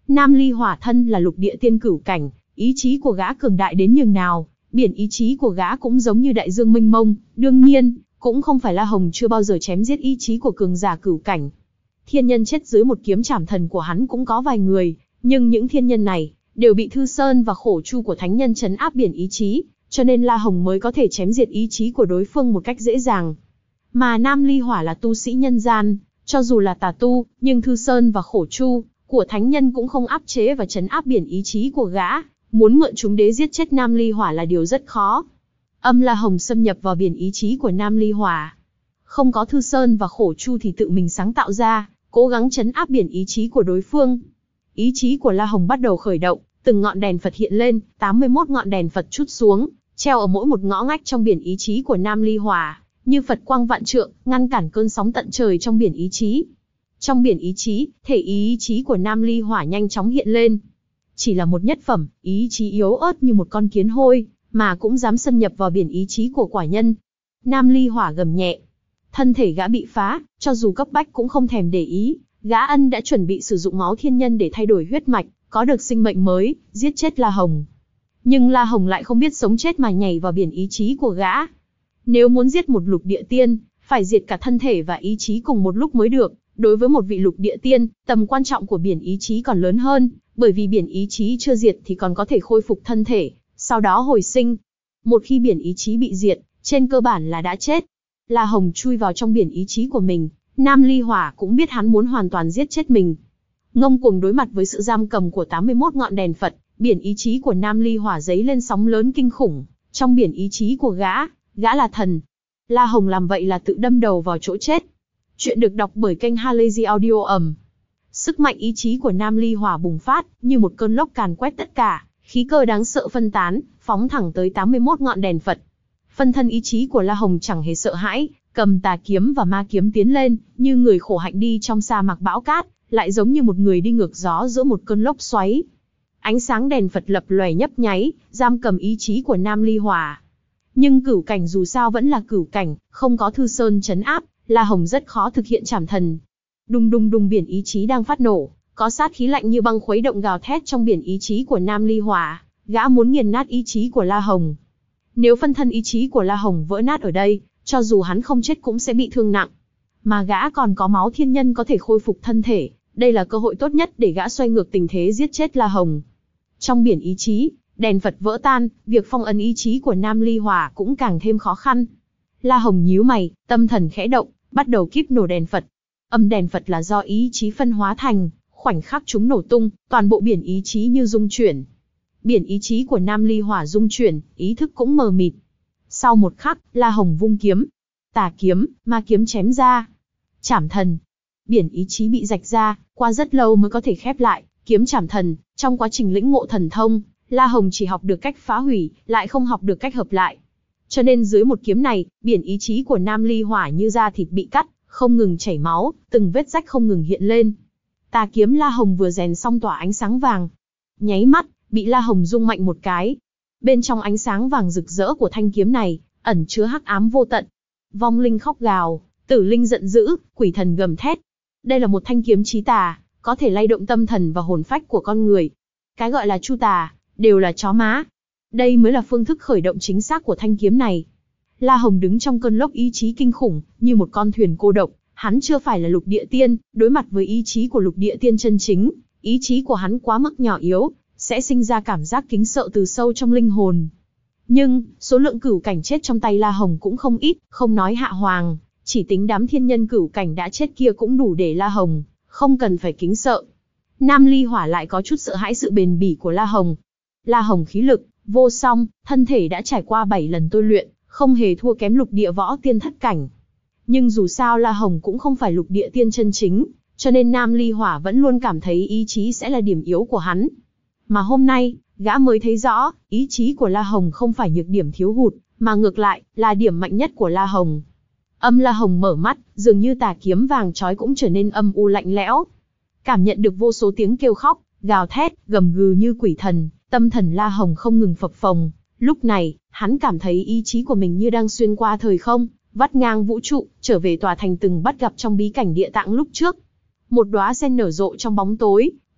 Nam Ly Hỏa thân là lục địa tiên cửu cảnh, ý chí của gã cường đại đến nhường nào, biển ý chí của gã cũng giống như đại dương mênh mông, đương nhiên, cũng không phải La Hồng chưa bao giờ chém giết ý chí của cường giả cửu cảnh. Thiên nhân chết dưới một kiếm trảm thần của hắn cũng có vài người, nhưng những thiên nhân này đều bị Thư Sơn và Khổ Chu của thánh nhân trấn áp biển ý chí, cho nên La Hồng mới có thể chém diệt ý chí của đối phương một cách dễ dàng. Mà Nam Ly Hỏa là tu sĩ nhân gian, cho dù là tà tu, nhưng Thư Sơn và Khổ Chu của thánh nhân cũng không áp chế và trấn áp biển ý chí của gã, muốn mượn chúng đế giết chết Nam Ly Hỏa là điều rất khó. Âm La Hồng xâm nhập vào biển ý chí của Nam Ly Hỏa. Không có Thư Sơn và Khổ Chu thì tự mình sáng tạo ra, cố gắng trấn áp biển ý chí của đối phương. Ý chí của La Hồng bắt đầu khởi động, từng ngọn đèn Phật hiện lên, tám mươi mốt ngọn đèn Phật trút xuống, treo ở mỗi một ngõ ngách trong biển ý chí của Nam Ly Hỏa, như Phật quang vạn trượng, ngăn cản cơn sóng tận trời trong biển ý chí. Trong biển ý chí, thể ý chí của Nam Ly Hỏa nhanh chóng hiện lên. Chỉ là một nhất phẩm, ý chí yếu ớt như một con kiến hôi, mà cũng dám xâm nhập vào biển ý chí của quả nhân. Nam Ly Hỏa gầm nhẹ. Thân thể gã bị phá, cho dù cấp bách cũng không thèm để ý, gã ân đã chuẩn bị sử dụng máu thiên nhân để thay đổi huyết mạch, có được sinh mệnh mới, giết chết La Hồng. Nhưng La Hồng lại không biết sống chết mà nhảy vào biển ý chí của gã. Nếu muốn giết một lục địa tiên, phải diệt cả thân thể và ý chí cùng một lúc mới được. Đối với một vị lục địa tiên, tầm quan trọng của biển ý chí còn lớn hơn, bởi vì biển ý chí chưa diệt thì còn có thể khôi phục thân thể, sau đó hồi sinh. Một khi biển ý chí bị diệt, trên cơ bản là đã chết. La Hồng chui vào trong biển ý chí của mình, Nam Ly Hỏa cũng biết hắn muốn hoàn toàn giết chết mình. Ngông cuồng đối mặt với sự giam cầm của tám mươi mốt ngọn đèn Phật, biển ý chí của Nam Ly Hỏa dấy lên sóng lớn kinh khủng. Trong biển ý chí của gã, gã là thần. La Hồng làm vậy là tự đâm đầu vào chỗ chết. Chuyện được đọc bởi kênh Halazy Audio ầm. Sức mạnh ý chí của Nam Ly Hỏa bùng phát, như một cơn lốc càn quét tất cả, khí cơ đáng sợ phân tán, phóng thẳng tới tám mươi mốt ngọn đèn Phật. Phân thân ý chí của La Hồng chẳng hề sợ hãi, cầm tà kiếm và ma kiếm tiến lên, như người khổ hạnh đi trong sa mạc bão cát, lại giống như một người đi ngược gió giữa một cơn lốc xoáy. Ánh sáng đèn Phật lập lòe nhấp nháy, giam cầm ý chí của Nam Ly Hỏa. Nhưng cửu cảnh dù sao vẫn là cửu cảnh, không có Thư Sơn trấn áp, La Hồng rất khó thực hiện trảm thần. Đùng đùng đùng, biển ý chí đang phát nổ, có sát khí lạnh như băng khuấy động gào thét trong biển ý chí của Nam Ly Hỏa, gã muốn nghiền nát ý chí của La Hồng. Nếu phân thân ý chí của La Hồng vỡ nát ở đây, cho dù hắn không chết cũng sẽ bị thương nặng. Mà gã còn có máu thiên nhân có thể khôi phục thân thể, đây là cơ hội tốt nhất để gã xoay ngược tình thế giết chết La Hồng. Trong biển ý chí, đèn Phật vỡ tan, việc phong ấn ý chí của Nam Ly Hỏa cũng càng thêm khó khăn. La Hồng nhíu mày, tâm thần khẽ động, bắt đầu kíp nổ đèn Phật. Âm đèn Phật là do ý chí phân hóa thành, khoảnh khắc chúng nổ tung, toàn bộ biển ý chí như rung chuyển. Biển ý chí của Nam Ly Hỏa rung chuyển, ý thức cũng mờ mịt. Sau một khắc, La Hồng vung kiếm, tà kiếm, ma kiếm chém ra. Trảm thần. Biển ý chí bị rạch ra, qua rất lâu mới có thể khép lại, kiếm trảm thần. Trong quá trình lĩnh ngộ thần thông, La Hồng chỉ học được cách phá hủy, lại không học được cách hợp lại. Cho nên dưới một kiếm này, biển ý chí của Nam Ly Hỏa như da thịt bị cắt, không ngừng chảy máu, từng vết rách không ngừng hiện lên. Tà kiếm La Hồng vừa rèn xong tỏa ánh sáng vàng. Nháy mắt, bị La Hồng rung mạnh một cái. Bên trong ánh sáng vàng rực rỡ của thanh kiếm này, ẩn chứa hắc ám vô tận. Vong linh khóc gào, tử linh giận dữ, quỷ thần gầm thét. Đây là một thanh kiếm chí tà, có thể lay động tâm thần và hồn phách của con người. Cái gọi là chu tà, đều là chó má. Đây mới là phương thức khởi động chính xác của thanh kiếm này. La Hồng đứng trong cơn lốc ý chí kinh khủng, như một con thuyền cô độc. Hắn chưa phải là lục địa tiên, đối mặt với ý chí của lục địa tiên chân chính, ý chí của hắn quá mức nhỏ yếu, sẽ sinh ra cảm giác kính sợ từ sâu trong linh hồn. Nhưng, số lượng cửu cảnh chết trong tay La Hồng cũng không ít, không nói hạ hoàng, chỉ tính đám thiên nhân cửu cảnh đã chết kia cũng đủ để La Hồng, không cần phải kính sợ. Nam Ly Hỏa lại có chút sợ hãi sự bền bỉ của La Hồng. La Hồng khí lực, vô song, thân thể đã trải qua bảy lần tôi luyện, không hề thua kém lục địa võ tiên thất cảnh. Nhưng dù sao La Hồng cũng không phải lục địa tiên chân chính, cho nên Nam Ly Hỏa vẫn luôn cảm thấy ý chí sẽ là điểm yếu của hắn. Mà hôm nay, gã mới thấy rõ, ý chí của La Hồng không phải nhược điểm thiếu hụt, mà ngược lại, là điểm mạnh nhất của La Hồng. Âm La Hồng mở mắt, dường như tà kiếm vàng chói cũng trở nên âm u lạnh lẽo. Cảm nhận được vô số tiếng kêu khóc, gào thét, gầm gừ như quỷ thần, tâm thần La Hồng không ngừng phập phồng. Lúc này, hắn cảm thấy ý chí của mình như đang xuyên qua thời không, vắt ngang vũ trụ, trở về tòa thành từng bắt gặp trong bí cảnh địa tạng lúc trước. Một đóa sen nở rộ trong bóng tối,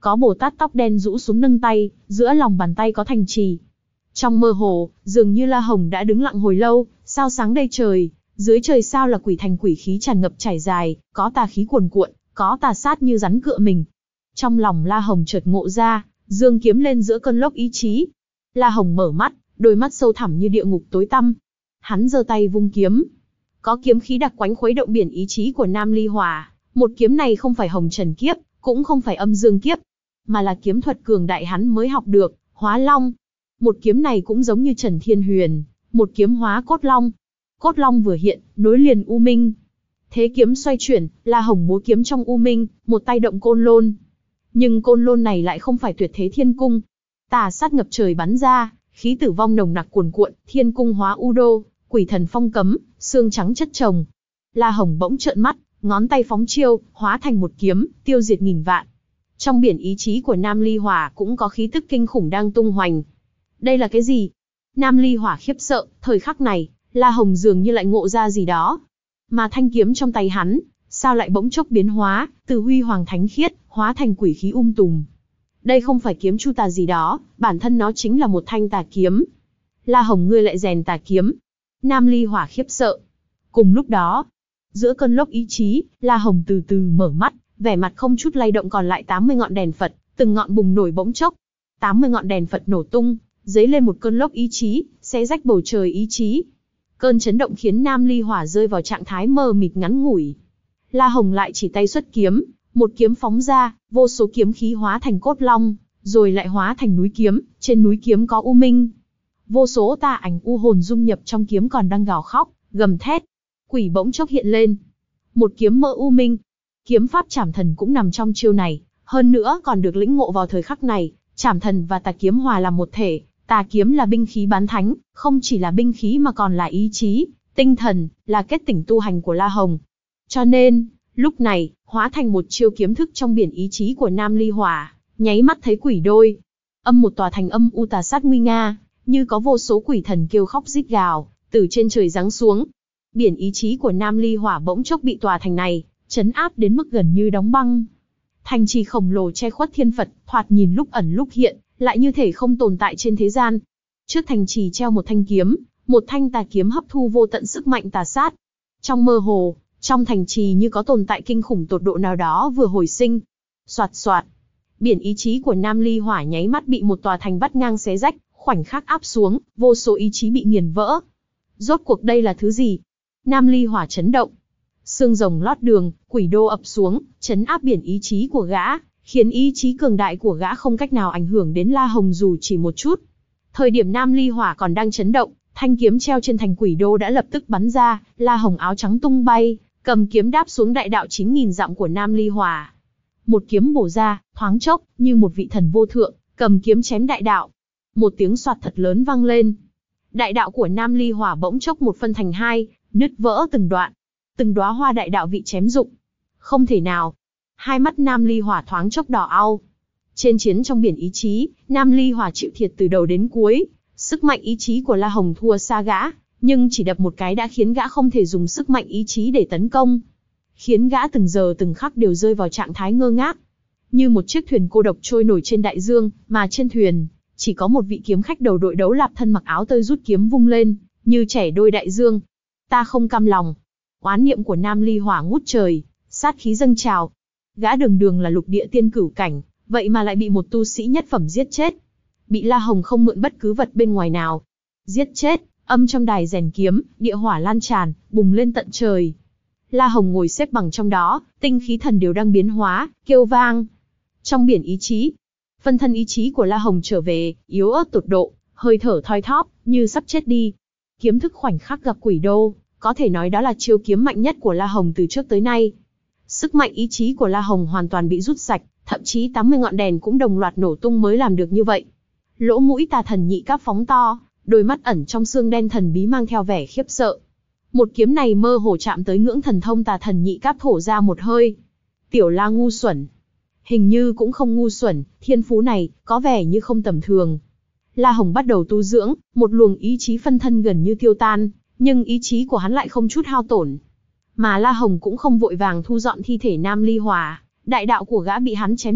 Có Bồ Tát tóc đen rũ xuống nâng tay, giữa lòng bàn tay có thành trì. Trong mơ hồ, dường như La Hồng đã đứng lặng hồi lâu, sao sáng đầy trời, dưới trời sao là quỷ thành quỷ khí tràn ngập trải dài, có tà khí cuồn cuộn, có tà sát như rắn cựa mình. Trong lòng La Hồng chợt ngộ ra, giương kiếm lên giữa cơn lốc ý chí. La Hồng mở mắt, đôi mắt sâu thẳm như địa ngục tối tăm. Hắn giơ tay vung kiếm. Có kiếm khí đặc quánh khuấy động biển ý chí của Nam Ly Hỏa. Một kiếm này không phải hồng trần kiếp, cũng không phải âm dương kiếp, mà là kiếm thuật cường đại hắn mới học được, Hóa Long. Một kiếm này cũng giống như Trần Thiên Huyền, một kiếm hóa cốt long. Cốt long vừa hiện, nối liền U Minh. Thế kiếm xoay chuyển, La Hồng múa kiếm trong U Minh, một tay động côn lôn. Nhưng côn lôn này lại không phải Tuyệt Thế Thiên Cung. Tà sát ngập trời bắn ra, khí tử vong nồng nặc cuồn cuộn, thiên cung hóa u đô, quỷ thần phong cấm, xương trắng chất chồng. La Hồng bỗng trợn mắt, ngón tay phóng chiêu, hóa thành một kiếm, tiêu diệt nghìn vạn. Trong biển ý chí của Nam Ly Hỏa cũng có khí tức kinh khủng đang tung hoành. Đây là cái gì? Nam Ly Hỏa khiếp sợ, thời khắc này, La Hồng dường như lại ngộ ra gì đó. Mà thanh kiếm trong tay hắn, sao lại bỗng chốc biến hóa, từ huy hoàng thánh khiết, hóa thành quỷ khí um tùm. Đây không phải kiếm chu tà gì đó, bản thân nó chính là một thanh tà kiếm. La Hồng ngươi lại rèn tà kiếm. Nam Ly Hỏa khiếp sợ. Cùng lúc đó, giữa cơn lốc ý chí, La Hồng từ từ mở mắt, vẻ mặt không chút lay động. Còn lại tám mươi ngọn đèn Phật, từng ngọn bùng nổi bỗng chốc. tám mươi ngọn đèn Phật nổ tung, dấy lên một cơn lốc ý chí, xé rách bầu trời ý chí. Cơn chấn động khiến Nam Ly Hỏa rơi vào trạng thái mờ mịt ngắn ngủi. La Hồng lại chỉ tay xuất kiếm, một kiếm phóng ra, vô số kiếm khí hóa thành cốt long, rồi lại hóa thành núi kiếm, trên núi kiếm có U Minh. Vô số tà ảnh u hồn dung nhập trong kiếm còn đang gào khóc, gầm thét. Quỷ bỗng chốc hiện lên. Một kiếm mơ U Minh. Kiếm pháp Trảm Thần cũng nằm trong chiêu này, hơn nữa còn được lĩnh ngộ vào thời khắc này. Trảm Thần và tà kiếm hòa làm một thể, tà kiếm là binh khí bán thánh, không chỉ là binh khí mà còn là ý chí, tinh thần, là kết tỉnh tu hành của La Hồng. Cho nên, lúc này, hóa thành một chiêu kiếm thức trong biển ý chí của Nam Ly Hỏa, nháy mắt thấy quỷ đôi. Âm một tòa thành âm u tà sát nguy nga, như có vô số quỷ thần kêu khóc rít gào, từ trên trời giáng xuống. Biển ý chí của Nam Ly Hỏa bỗng chốc bị tòa thành này trấn áp đến mức gần như đóng băng. Thành trì khổng lồ che khuất thiên Phật, thoạt nhìn lúc ẩn lúc hiện, lại như thể không tồn tại trên thế gian. Trước thành trì treo một thanh kiếm, một thanh tà kiếm hấp thu vô tận sức mạnh tà sát. Trong mơ hồ, trong thành trì như có tồn tại kinh khủng tột độ nào đó vừa hồi sinh. Soạt soạt, biển ý chí của Nam Ly Hỏa nháy mắt bị một tòa thành vắt ngang xé rách, khoảnh khắc áp xuống, vô số ý chí bị nghiền vỡ. Rốt cuộc đây là thứ gì? Nam Ly Hỏa chấn động. Xương rồng lót đường, quỷ đô ập xuống, chấn áp biển ý chí của gã, khiến ý chí cường đại của gã không cách nào ảnh hưởng đến La Hồng dù chỉ một chút. Thời điểm Nam Ly Hỏa còn đang chấn động, thanh kiếm treo trên thành quỷ đô đã lập tức bắn ra, La Hồng áo trắng tung bay, cầm kiếm đáp xuống đại đạo chín nghìn dặm của Nam Ly Hỏa. Một kiếm bổ ra, thoáng chốc, như một vị thần vô thượng, cầm kiếm chém đại đạo. Một tiếng soạt thật lớn vang lên. Đại đạo của Nam Ly Hỏa bỗng chốc một phân thành hai, nứt vỡ từng đoạn. Từng đóa hoa đại đạo bị chém rụng. Không thể nào. Hai mắt Nam Ly Hỏa thoáng chốc đỏ au. Trên chiến trong biển ý chí, Nam Ly Hỏa chịu thiệt từ đầu đến cuối. Sức mạnh ý chí của La Hồng thua xa gã, nhưng chỉ đập một cái đã khiến gã không thể dùng sức mạnh ý chí để tấn công. Khiến gã từng giờ từng khắc đều rơi vào trạng thái ngơ ngác. Như một chiếc thuyền cô độc trôi nổi trên đại dương, mà trên thuyền, chỉ có một vị kiếm khách đầu đội đấu lạp thân mặc áo tơi rút kiếm vung lên, như trẻ đôi đại dương. Ta không cam lòng. Oán niệm của Nam Ly Hỏa ngút trời, sát khí dâng trào. Gã đường đường là lục địa tiên cửu cảnh, vậy mà lại bị một tu sĩ nhất phẩm giết chết. Bị La Hồng không mượn bất cứ vật bên ngoài nào. Giết chết, âm trong đài rèn kiếm, địa hỏa lan tràn, bùng lên tận trời. La Hồng ngồi xếp bằng trong đó, tinh khí thần đều đang biến hóa, kêu vang. Trong biển ý chí, phân thân ý chí của La Hồng trở về, yếu ớt tột độ, hơi thở thoi thóp, như sắp chết đi. Kiếm thức khoảnh khắc gặp quỷ đô, có thể nói đó là chiêu kiếm mạnh nhất của La Hồng từ trước tới nay. Sức mạnh ý chí của La Hồng hoàn toàn bị rút sạch, thậm chí tám mươi ngọn đèn cũng đồng loạt nổ tung mới làm được như vậy. Lỗ mũi tà thần nhị cáp phóng to, đôi mắt ẩn trong xương đen thần bí mang theo vẻ khiếp sợ. Một kiếm này mơ hồ chạm tới ngưỡng thần thông tà thần nhị cáp, thổ ra một hơi. Tiểu La ngu xuẩn. Hình như cũng không ngu xuẩn, thiên phú này, có vẻ như không tầm thường. La Hồng bắt đầu tu dưỡng, một luồng ý chí phân thân gần như tiêu tan, nhưng ý chí của hắn lại không chút hao tổn. Mà La Hồng cũng không vội vàng thu dọn thi thể Nam Ly Hỏa, đại đạo của gã bị hắn chém diệt,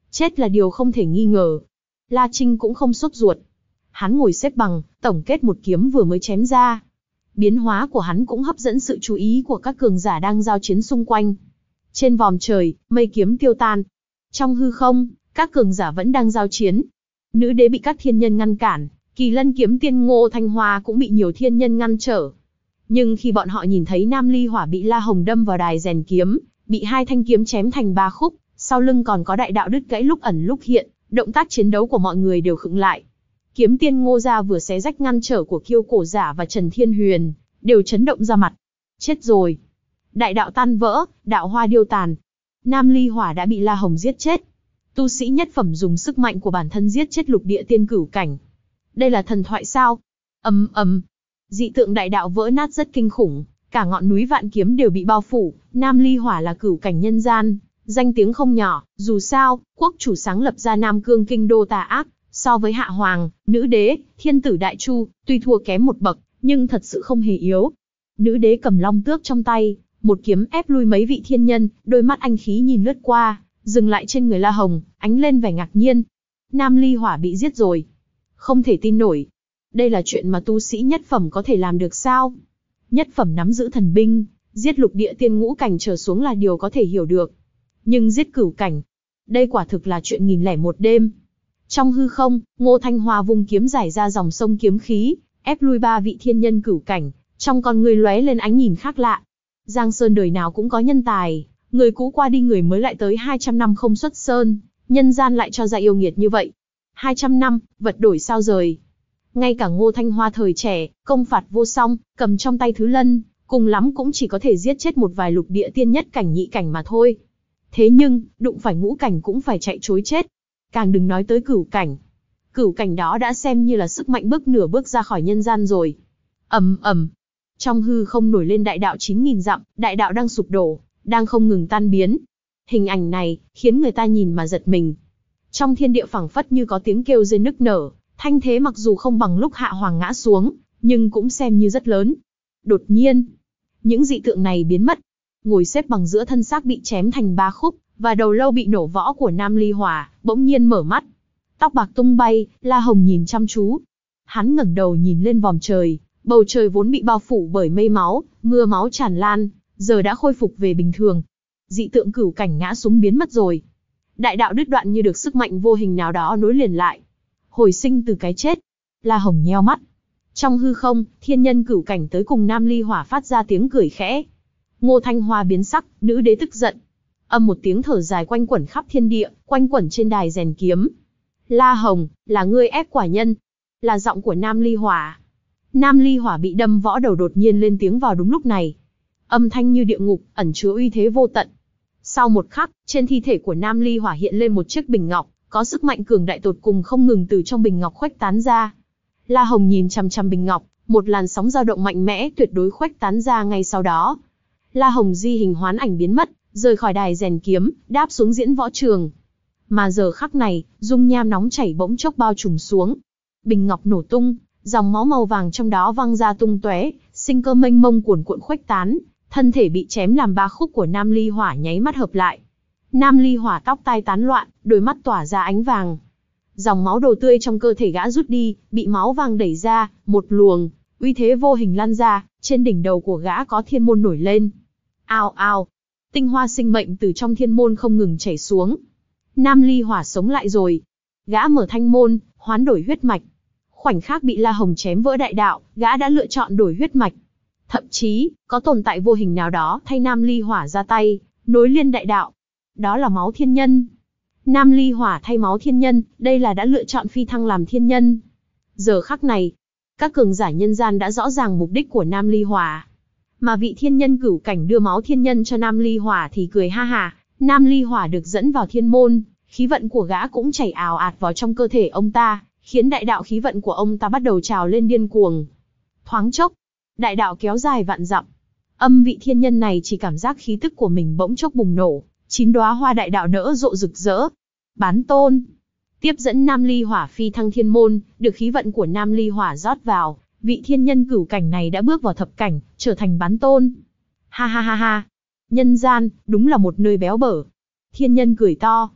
Chết là điều không thể nghi ngờ. La Trinh cũng không sốt ruột. Hắn ngồi xếp bằng, tổng kết một kiếm vừa mới chém ra. Biến hóa của hắn cũng hấp dẫn sự chú ý của các cường giả đang giao chiến xung quanh. Trên vòm trời, mây kiếm tiêu tan. Trong hư không, các cường giả vẫn đang giao chiến. Nữ đế bị các thiên nhân ngăn cản, Kỳ Lân kiếm tiên Ngô Thanh Hoa cũng bị nhiều thiên nhân ngăn trở. Nhưng khi bọn họ nhìn thấy Nam Ly Hỏa bị La Hồng đâm vào đài rèn kiếm, bị hai thanh kiếm chém thành ba khúc, sau lưng còn có đại đạo đứt gãy lúc ẩn lúc hiện, động tác chiến đấu của mọi người đều khựng lại. Kiếm tiên Ngô gia vừa xé rách ngăn trở của Kiêu Cổ Giả và Trần Thiên Huyền, đều chấn động ra mặt. Chết rồi. Đại đạo tan vỡ, đạo hoa điêu tàn. Nam Ly Hỏa đã bị La Hồng giết chết. Tu sĩ nhất phẩm dùng sức mạnh của bản thân giết chết lục địa tiên cửu cảnh. Đây là thần thoại sao? Ầm ầm. Dị tượng đại đạo vỡ nát rất kinh khủng, cả ngọn núi vạn kiếm đều bị bao phủ. Nam Ly Hỏa là cửu cảnh nhân gian, danh tiếng không nhỏ. Dù sao, quốc chủ sáng lập ra Nam Cương kinh đô tà ác, so với Hạ Hoàng, Nữ Đế, Thiên Tử Đại Chu, tuy thua kém một bậc, nhưng thật sự không hề yếu. Nữ Đế cầm long tước trong tay, một kiếm ép lui mấy vị thiên nhân, đôi mắt anh khí nhìn lướt qua, dừng lại trên người La Hồng, ánh lên vẻ ngạc nhiên. Nam Ly Hỏa bị giết rồi. Không thể tin nổi. Đây là chuyện mà tu sĩ nhất phẩm có thể làm được sao? Nhất phẩm nắm giữ thần binh, giết lục địa tiên ngũ cảnh trở xuống là điều có thể hiểu được. Nhưng giết cửu cảnh, đây quả thực là chuyện nghìn lẻ một đêm. Trong hư không, Ngô Thanh Hoa vung kiếm giải ra dòng sông kiếm khí, ép lui ba vị thiên nhân cửu cảnh, trong con người lóe lên ánh nhìn khác lạ. Giang Sơn đời nào cũng có nhân tài, người cũ qua đi người mới lại tới hai trăm năm không xuất sơn, nhân gian lại cho ra yêu nghiệt như vậy. hai trăm năm, vật đổi sao rời. Ngay cả Ngô Thanh Hoa thời trẻ, công phạt vô song, cầm trong tay thứ lân, cùng lắm cũng chỉ có thể giết chết một vài lục địa tiên nhất cảnh nhị cảnh mà thôi. Thế nhưng, đụng phải ngũ cảnh cũng phải chạy trối chết. Càng đừng nói tới cửu cảnh. Cửu cảnh đó đã xem như là sức mạnh bước nửa bước ra khỏi nhân gian rồi. Ầm ầm. Trong hư không nổi lên đại đạo chín nghìn dặm, đại đạo đang sụp đổ, đang không ngừng tan biến. Hình ảnh này, khiến người ta nhìn mà giật mình. Trong thiên địa phảng phất như có tiếng kêu rên nức nở, thanh thế mặc dù không bằng lúc Hạ Hoàng ngã xuống, nhưng cũng xem như rất lớn. Đột nhiên, những dị tượng này biến mất. Ngồi xếp bằng giữa thân xác bị chém thành ba khúc, và đầu lâu bị nổ võ của Nam Ly Hỏa, bỗng nhiên mở mắt. Tóc bạc tung bay, La Hồng nhìn chăm chú. Hắn ngẩng đầu nhìn lên vòm trời, bầu trời vốn bị bao phủ bởi mây máu, mưa máu tràn lan, giờ đã khôi phục về bình thường. Dị tượng cửu cảnh ngã xuống biến mất rồi. Đại đạo đứt đoạn như được sức mạnh vô hình nào đó nối liền lại. Hồi sinh từ cái chết. La Hồng nheo mắt. Trong hư không, thiên nhân cửu cảnh tới cùng Nam Ly Hỏa phát ra tiếng cười khẽ. Ngô Thanh Hoa biến sắc, Nữ Đế tức giận. Âm một tiếng thở dài quanh quẩn khắp thiên địa, quanh quẩn trên đài rèn kiếm. La Hồng, là ngươi ép quả nhân. Là giọng của Nam Ly Hỏa. Nam Ly Hỏa bị đâm võ đầu đột nhiên lên tiếng vào đúng lúc này. Âm thanh như địa ngục, ẩn chứa uy thế vô tận. Sau một khắc, trên thi thể của Nam Ly Hỏa hiện lên một chiếc bình ngọc, có sức mạnh cường đại tột cùng không ngừng từ trong bình ngọc khuếch tán ra. La Hồng nhìn chằm chằm bình ngọc, một làn sóng dao động mạnh mẽ tuyệt đối khuếch tán ra ngay sau đó. La Hồng di hình hoán ảnh biến mất, rời khỏi đài rèn kiếm, đáp xuống diễn võ trường. Mà giờ khắc này, dung nham nóng chảy bỗng chốc bao trùm xuống. Bình ngọc nổ tung, dòng máu màu vàng trong đó văng ra tung tóe, sinh cơ mênh mông cuồn cuộn khuếch tán, thân thể bị chém làm ba khúc của Nam Ly Hỏa nháy mắt hợp lại. Nam Ly Hỏa tóc tai tán loạn, đôi mắt tỏa ra ánh vàng. Dòng máu đồ tươi trong cơ thể gã rút đi, bị máu vàng đẩy ra, một luồng uy thế vô hình lan ra, trên đỉnh đầu của gã có thiên môn nổi lên. Ao ao, tinh hoa sinh mệnh từ trong thiên môn không ngừng chảy xuống. Nam Ly Hỏa sống lại rồi. Gã mở thanh môn, hoán đổi huyết mạch. Khoảnh khắc bị La Hồng chém vỡ đại đạo, gã đã lựa chọn đổi huyết mạch. Thậm chí, có tồn tại vô hình nào đó thay Nam Ly Hỏa ra tay, nối liên đại đạo. Đó là máu thiên nhân. Nam Ly Hỏa thay máu thiên nhân, đây là đã lựa chọn phi thăng làm thiên nhân. Giờ khắc này, các cường giả nhân gian đã rõ ràng mục đích của Nam Ly Hỏa. Mà vị thiên nhân cửu cảnh đưa máu thiên nhân cho Nam Ly Hỏa thì cười ha hả. Nam Ly Hỏa được dẫn vào thiên môn, khí vận của gã cũng chảy ào ạt vào trong cơ thể ông ta, khiến đại đạo khí vận của ông ta bắt đầu trào lên điên cuồng. Thoáng chốc, đại đạo kéo dài vạn dặm. Âm vị thiên nhân này chỉ cảm giác khí tức của mình bỗng chốc bùng nổ, chín đóa hoa đại đạo nở rộ rực rỡ. Bán tôn tiếp dẫn Nam Ly Hỏa phi thăng thiên môn, được khí vận của Nam Ly Hỏa rót vào, vị thiên nhân cửu cảnh này đã bước vào thập cảnh, trở thành bán tôn. Ha ha ha ha, nhân gian đúng là một nơi béo bở. Thiên nhân cười to.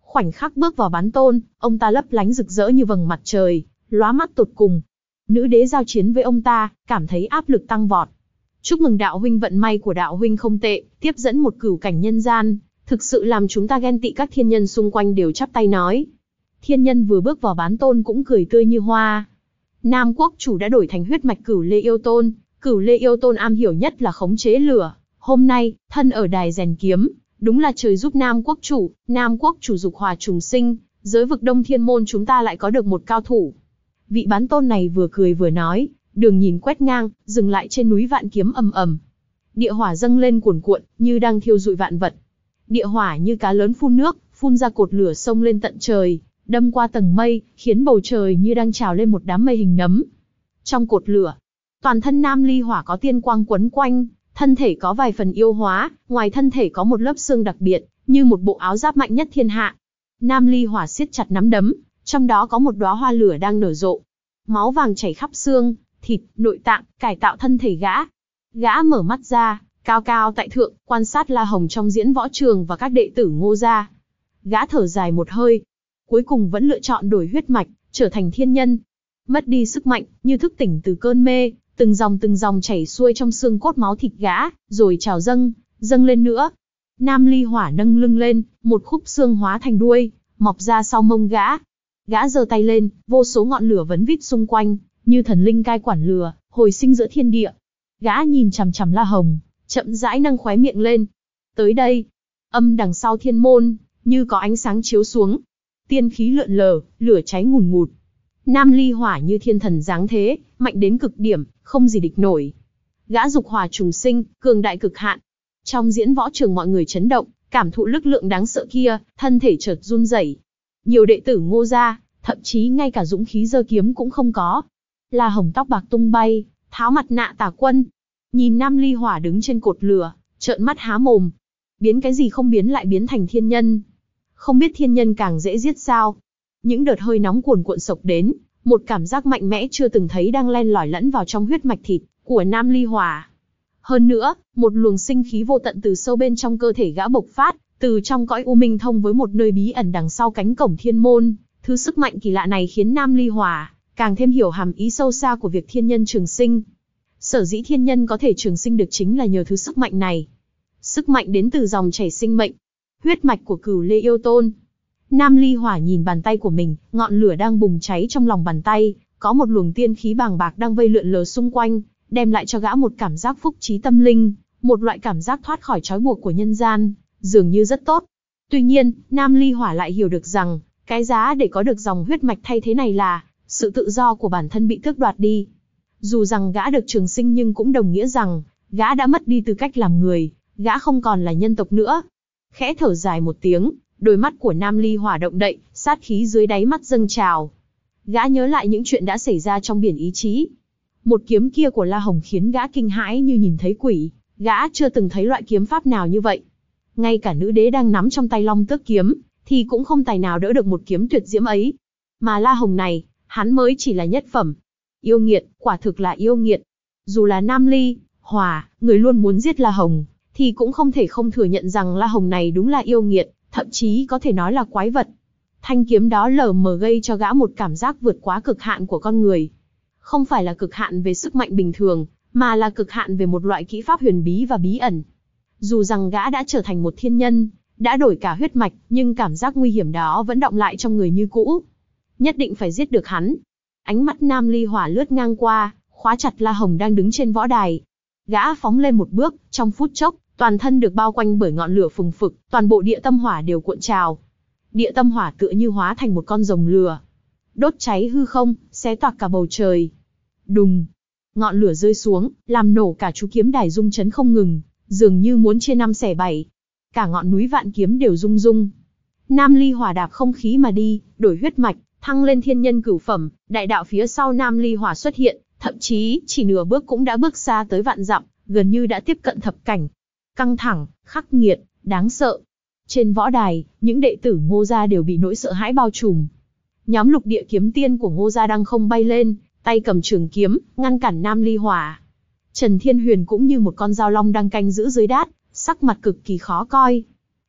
Khoảnh khắc bước vào bán tôn, ông ta lấp lánh rực rỡ như vầng mặt trời, lóa mắt tột cùng. Nữ đế giao chiến với ông ta, cảm thấy áp lực tăng vọt. Chúc mừng đạo huynh, vận may của đạo huynh không tệ, tiếp dẫn một cửu cảnh nhân gian, thực sự làm chúng ta ghen tị. Các thiên nhân xung quanh đều chắp tay nói. Thiên nhân vừa bước vào bán tôn cũng cười tươi như hoa. Nam quốc chủ đã đổi thành huyết mạch Cửu Lê Yêu Tôn, Cửu Lê Yêu Tôn am hiểu nhất là khống chế lửa. Hôm nay, thân ở đài rèn kiếm, đúng là trời giúp Nam quốc chủ, Nam quốc chủ dục hỏa trùng sinh, giới vực Đông Thiên môn chúng ta lại có được một cao thủ. Vị bán tôn này vừa cười vừa nói, đường nhìn quét ngang, dừng lại trên núi vạn kiếm ầm ầm. Địa hỏa dâng lên cuồn cuộn, như đang thiêu rụi vạn vật. Địa hỏa như cá lớn phun nước, phun ra cột lửa sông lên tận trời, đâm qua tầng mây, khiến bầu trời như đang trào lên một đám mây hình nấm. Trong cột lửa, toàn thân Nam Ly Hỏa có tiên quang quấn quanh, thân thể có vài phần yêu hóa, ngoài thân thể có một lớp xương đặc biệt, như một bộ áo giáp mạnh nhất thiên hạ. Nam Ly Hỏa siết chặt nắm đấm, trong đó có một đóa hoa lửa đang nở rộ. Máu vàng chảy khắp xương, thịt, nội tạng, cải tạo thân thể gã. Gã mở mắt ra, cao cao tại thượng, quan sát La Hồng trong diễn võ trường và các đệ tử Ngô gia. Gã thở dài một hơi, cuối cùng vẫn lựa chọn đổi huyết mạch, trở thành thiên nhân. Mất đi sức mạnh, như thức tỉnh từ cơn mê, từng dòng từng dòng chảy xuôi trong xương cốt máu thịt gã, rồi trào dâng, dâng lên nữa. Nam Ly Hỏa nâng lưng lên, một khúc xương hóa thành đuôi, mọc ra sau mông gã. Gã giơ tay lên, vô số ngọn lửa vấn vít xung quanh, như thần linh cai quản lửa, hồi sinh giữa thiên địa. Gã nhìn chằm chằm La Hồng, chậm rãi nâng khóe miệng lên. Tới đây, âm đằng sau thiên môn, như có ánh sáng chiếu xuống. Tiên khí lượn lờ, lửa cháy ngùn ngụt. Nam Ly Hỏa như thiên thần giáng thế, mạnh đến cực điểm, không gì địch nổi. Gã dục hỏa trùng sinh, cường đại cực hạn. Trong diễn võ trường mọi người chấn động, cảm thụ lực lượng đáng sợ kia, thân thể chợt run rẩy. Nhiều đệ tử Ngô gia, thậm chí ngay cả dũng khí giơ kiếm cũng không có. La Hồng tóc bạc tung bay, tháo mặt nạ Tà Quân, nhìn Nam Ly Hỏa đứng trên cột lửa, trợn mắt há mồm. Biến cái gì không biến lại biến thành thiên nhân? Không biết thiên nhân càng dễ giết sao? Những đợt hơi nóng cuồn cuộn sộc đến, một cảm giác mạnh mẽ chưa từng thấy đang len lỏi lẫn vào trong huyết mạch thịt của Nam Ly Hỏa. Hơn nữa, một luồng sinh khí vô tận từ sâu bên trong cơ thể gã bộc phát, từ trong cõi u minh thông với một nơi bí ẩn đằng sau cánh cổng thiên môn. Thứ sức mạnh kỳ lạ này khiến Nam Ly Hỏa càng thêm hiểu hàm ý sâu xa của việc thiên nhân trường sinh. Sở dĩ thiên nhân có thể trường sinh được chính là nhờ thứ sức mạnh này. Sức mạnh đến từ dòng chảy sinh mệnh, huyết mạch của Cửu Lê Yêu Tôn. Nam Ly Hỏa nhìn bàn tay của mình, ngọn lửa đang bùng cháy trong lòng bàn tay, có một luồng tiên khí bàng bạc đang vây lượn lờ xung quanh, đem lại cho gã một cảm giác phúc trí tâm linh, một loại cảm giác thoát khỏi trói buộc của nhân gian, dường như rất tốt. Tuy nhiên, Nam Ly Hỏa lại hiểu được rằng, cái giá để có được dòng huyết mạch thay thế này là sự tự do của bản thân bị tước đoạt đi. Dù rằng gã được trường sinh nhưng cũng đồng nghĩa rằng, gã đã mất đi tư cách làm người, gã không còn là nhân tộc nữa. Khẽ thở dài một tiếng, đôi mắt của Nam Ly Hỏa động đậy, sát khí dưới đáy mắt dâng trào. Gã nhớ lại những chuyện đã xảy ra trong biển ý chí. Một kiếm kia của La Hồng khiến gã kinh hãi như nhìn thấy quỷ, gã chưa từng thấy loại kiếm pháp nào như vậy. Ngay cả nữ đế đang nắm trong tay Long Tước kiếm, thì cũng không tài nào đỡ được một kiếm tuyệt diễm ấy. Mà La Hồng này, hắn mới chỉ là nhất phẩm. Yêu nghiệt, quả thực là yêu nghiệt. Dù là Nam Ly Hỏa, người luôn muốn giết La Hồng, thì cũng không thể không thừa nhận rằng La Hồng này đúng là yêu nghiệt, thậm chí có thể nói là quái vật. Thanh kiếm đó lờ mờ gây cho gã một cảm giác vượt quá cực hạn của con người. Không phải là cực hạn về sức mạnh bình thường, mà là cực hạn về một loại kỹ pháp huyền bí và bí ẩn. Dù rằng gã đã trở thành một thiên nhân, đã đổi cả huyết mạch, nhưng cảm giác nguy hiểm đó vẫn đọng lại trong người như cũ. Nhất định phải giết được hắn. Ánh mắt Nam Ly Hỏa lướt ngang qua, khóa chặt La Hồng đang đứng trên võ đài. Gã phóng lên một bước, trong phút chốc, toàn thân được bao quanh bởi ngọn lửa phừng phực, toàn bộ địa tâm hỏa đều cuộn trào. Địa tâm hỏa tựa như hóa thành một con rồng lửa, đốt cháy hư không, xé toạc cả bầu trời. Đùng, ngọn lửa rơi xuống, làm nổ cả chú kiếm đài rung chấn không ngừng, dường như muốn chia năm xẻ bảy. Cả ngọn núi vạn kiếm đều rung rung. Nam Ly Hỏa đạp không khí mà đi, đổi huyết mạch, thăng lên thiên nhân cửu phẩm. Đại đạo phía sau Nam Ly Hỏa xuất hiện, thậm chí chỉ nửa bước cũng đã bước xa tới vạn dặm, gần như đã tiếp cận thập cảnh. Căng thẳng, khắc nghiệt, đáng sợ. Trên võ đài, những đệ tử Ngô gia đều bị nỗi sợ hãi bao trùm. Nhóm Lục Địa Kiếm Tiên của Ngô gia đang không bay lên, tay cầm trường kiếm, ngăn cản Nam Ly Hỏa. Trần Thiên Huyền cũng như một con dao long đang canh giữ dưới đát, sắc mặt cực kỳ khó coi.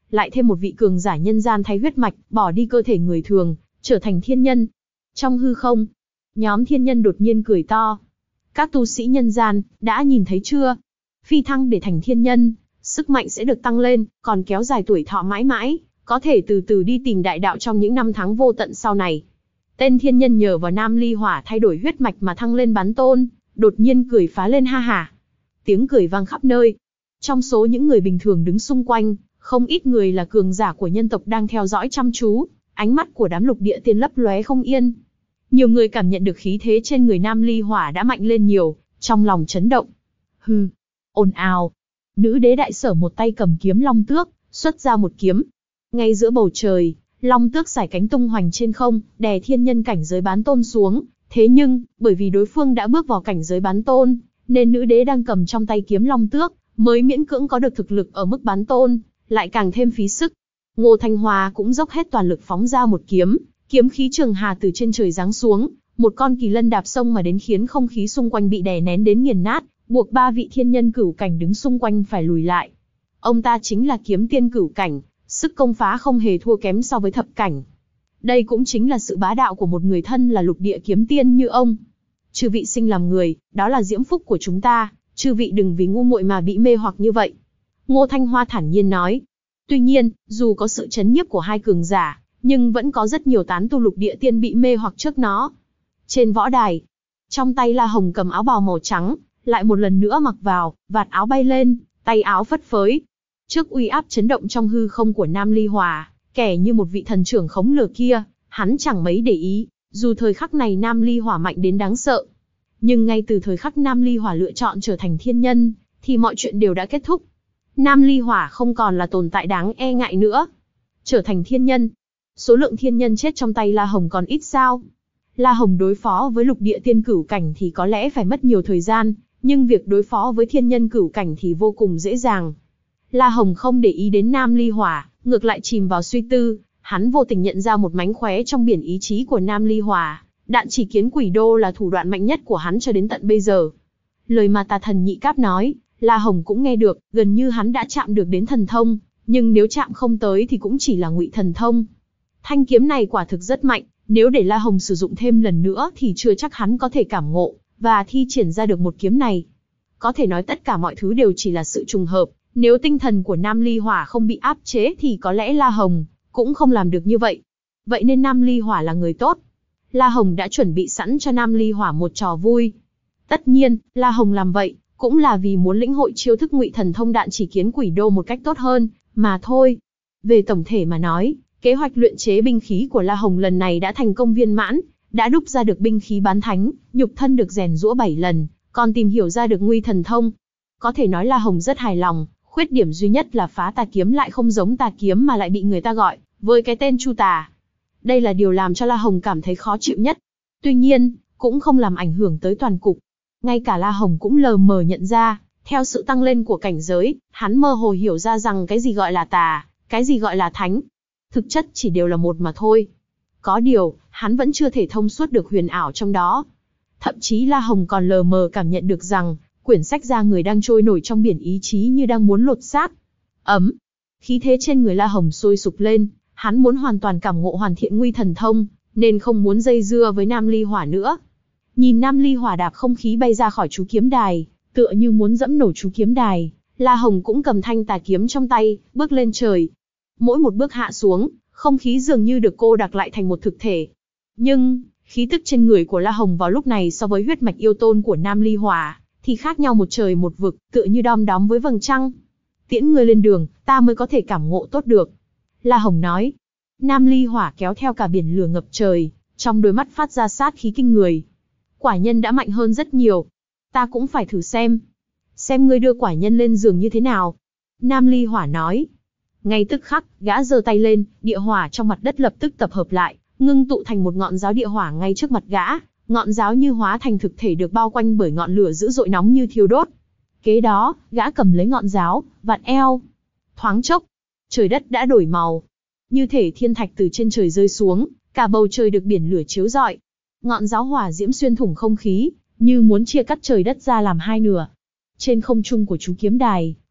lại thêm một vị cường giả nhân gian thay huyết mạch, bỏ đi cơ thể người thường, trở thành thiên nhân. Trong hư không, nhóm thiên nhân đột nhiên cười to. Các tu sĩ nhân gian, đã nhìn thấy chưa? Phi thăng để thành thiên nhân, sức mạnh sẽ được tăng lên, còn kéo dài tuổi thọ mãi mãi, có thể từ từ đi tìm đại đạo trong những năm tháng vô tận sau này. Tên thiên nhân nhờ vào Nam Ly Hỏa thay đổi huyết mạch mà thăng lên bán tôn, đột nhiên cười phá lên ha hả. Tiếng cười vang khắp nơi. Trong số những người bình thường đứng xung quanh, không ít người là cường giả của nhân tộc đang theo dõi chăm chú, ánh mắt của đám lục địa tiên lấp lóe không yên. Nhiều người cảm nhận được khí thế trên người Nam Ly Hỏa đã mạnh lên nhiều, trong lòng chấn động. Hừ, ồn ào. Nữ đế đại sở một tay cầm kiếm long tước, xuất ra một kiếm. Ngay giữa bầu trời, long tước sải cánh tung hoành trên không, đè thiên nhân cảnh giới bán tôn xuống. Thế nhưng, bởi vì đối phương đã bước vào cảnh giới bán tôn, nên nữ đế đang cầm trong tay kiếm long tước, mới miễn cưỡng có được thực lực ở mức bán tôn, lại càng thêm phí sức. Ngô Thanh Hoa cũng dốc hết toàn lực phóng ra một kiếm, kiếm khí trường hà từ trên trời giáng xuống, một con kỳ lân đạp sông mà đến khiến không khí xung quanh bị đè nén đến nghiền nát, buộc ba vị thiên nhân cửu cảnh đứng xung quanh phải lùi lại. Ông ta chính là kiếm tiên cửu cảnh, sức công phá không hề thua kém so với thập cảnh. Đây cũng chính là sự bá đạo của một người thân là lục địa kiếm tiên như ông. Chư vị sinh làm người, đó là diễm phúc của chúng ta, chư vị đừng vì ngu muội mà bị mê hoặc như vậy. Ngô Thanh Hoa thản nhiên nói. Tuy nhiên, dù có sự chấn nhiếp của hai cường giả, nhưng vẫn có rất nhiều tán tu lục địa tiên bị mê hoặc trước nó. Trên võ đài, trong tay La Hồng cầm áo bào màu trắng, lại một lần nữa mặc vào, vạt áo bay lên, tay áo phất phới. Trước uy áp chấn động trong hư không của Nam Ly Hỏa, kẻ như một vị thần trưởng khống lửa kia, hắn chẳng mấy để ý, dù thời khắc này Nam Ly Hỏa mạnh đến đáng sợ. Nhưng ngay từ thời khắc Nam Ly Hỏa lựa chọn trở thành thiên nhân, thì mọi chuyện đều đã kết thúc. Nam Ly Hỏa không còn là tồn tại đáng e ngại nữa. Trở thành thiên nhân, số lượng thiên nhân chết trong tay La Hồng còn ít sao? La Hồng đối phó với lục địa tiên cửu cảnh thì có lẽ phải mất nhiều thời gian, nhưng việc đối phó với thiên nhân cửu cảnh thì vô cùng dễ dàng. La Hồng không để ý đến Nam Ly Hỏa, ngược lại chìm vào suy tư, hắn vô tình nhận ra một mánh khóe trong biển ý chí của Nam Ly Hỏa, đạn chỉ kiến quỷ đô là thủ đoạn mạnh nhất của hắn cho đến tận bây giờ. Lời mà tà thần nhị cáp nói, La Hồng cũng nghe được, gần như hắn đã chạm được đến thần thông, nhưng nếu chạm không tới thì cũng chỉ là ngụy thần thông. Thanh kiếm này quả thực rất mạnh, nếu để La Hồng sử dụng thêm lần nữa thì chưa chắc hắn có thể cảm ngộ, và thi triển ra được một kiếm này. Có thể nói tất cả mọi thứ đều chỉ là sự trùng hợp, nếu tinh thần của Nam Ly Hỏa không bị áp chế thì có lẽ La Hồng cũng không làm được như vậy. Vậy nên Nam Ly Hỏa là người tốt. La Hồng đã chuẩn bị sẵn cho Nam Ly Hỏa một trò vui. Tất nhiên, La Hồng làm vậy cũng là vì muốn lĩnh hội chiêu thức ngụy thần thông đạn chỉ kiến quỷ đô một cách tốt hơn, mà thôi. Về tổng thể mà nói, kế hoạch luyện chế binh khí của La Hồng lần này đã thành công viên mãn, đã đúc ra được binh khí bán thánh, nhục thân được rèn giũa bảy lần, còn tìm hiểu ra được ngụy thần thông. Có thể nói La Hồng rất hài lòng, khuyết điểm duy nhất là phá tà kiếm lại không giống tà kiếm mà lại bị người ta gọi với cái tên Chu Tà. Đây là điều làm cho La Hồng cảm thấy khó chịu nhất. Tuy nhiên, cũng không làm ảnh hưởng tới toàn cục. Ngay cả La Hồng cũng lờ mờ nhận ra, theo sự tăng lên của cảnh giới, hắn mơ hồ hiểu ra rằng cái gì gọi là tà, cái gì gọi là thánh, thực chất chỉ đều là một mà thôi. Có điều, hắn vẫn chưa thể thông suốt được huyền ảo trong đó. Thậm chí La Hồng còn lờ mờ cảm nhận được rằng, quyển sách ra người đang trôi nổi trong biển ý chí như đang muốn lột xác. Ấm, khí thế trên người La Hồng sôi sục lên, hắn muốn hoàn toàn cảm ngộ hoàn thiện nguy thần thông, nên không muốn dây dưa với Nam Ly Hỏa nữa. Nhìn Nam Ly Hỏa đạp không khí bay ra khỏi chú kiếm đài, tựa như muốn dẫm nổ chú kiếm đài, La Hồng cũng cầm thanh tà kiếm trong tay, bước lên trời. Mỗi một bước hạ xuống, không khí dường như được cô đặc lại thành một thực thể. Nhưng, khí tức trên người của La Hồng vào lúc này so với huyết mạch yêu tôn của Nam Ly Hỏa, thì khác nhau một trời một vực, tựa như đom đóm với vầng trăng. Tiễn ngươi lên đường, ta mới có thể cảm ngộ tốt được. La Hồng nói. Nam Ly Hỏa kéo theo cả biển lửa ngập trời, trong đôi mắt phát ra sát khí kinh người. Quả nhân đã mạnh hơn rất nhiều. Ta cũng phải thử xem. Xem ngươi đưa quả nhân lên giường như thế nào. Nam Ly Hỏa nói. Ngay tức khắc, gã giơ tay lên, địa hỏa trong mặt đất lập tức tập hợp lại, ngưng tụ thành một ngọn giáo địa hỏa ngay trước mặt gã. Ngọn giáo như hóa thành thực thể được bao quanh bởi ngọn lửa dữ dội nóng như thiêu đốt. Kế đó, gã cầm lấy ngọn giáo, vặn eo. Thoáng chốc, trời đất đã đổi màu. Như thể thiên thạch từ trên trời rơi xuống, cả bầu trời được biển lửa chiếu rọi. Ngọn giáo hỏa diễm xuyên thủng không khí, như muốn chia cắt trời đất ra làm hai nửa. Trên không trung của chú kiếm đài,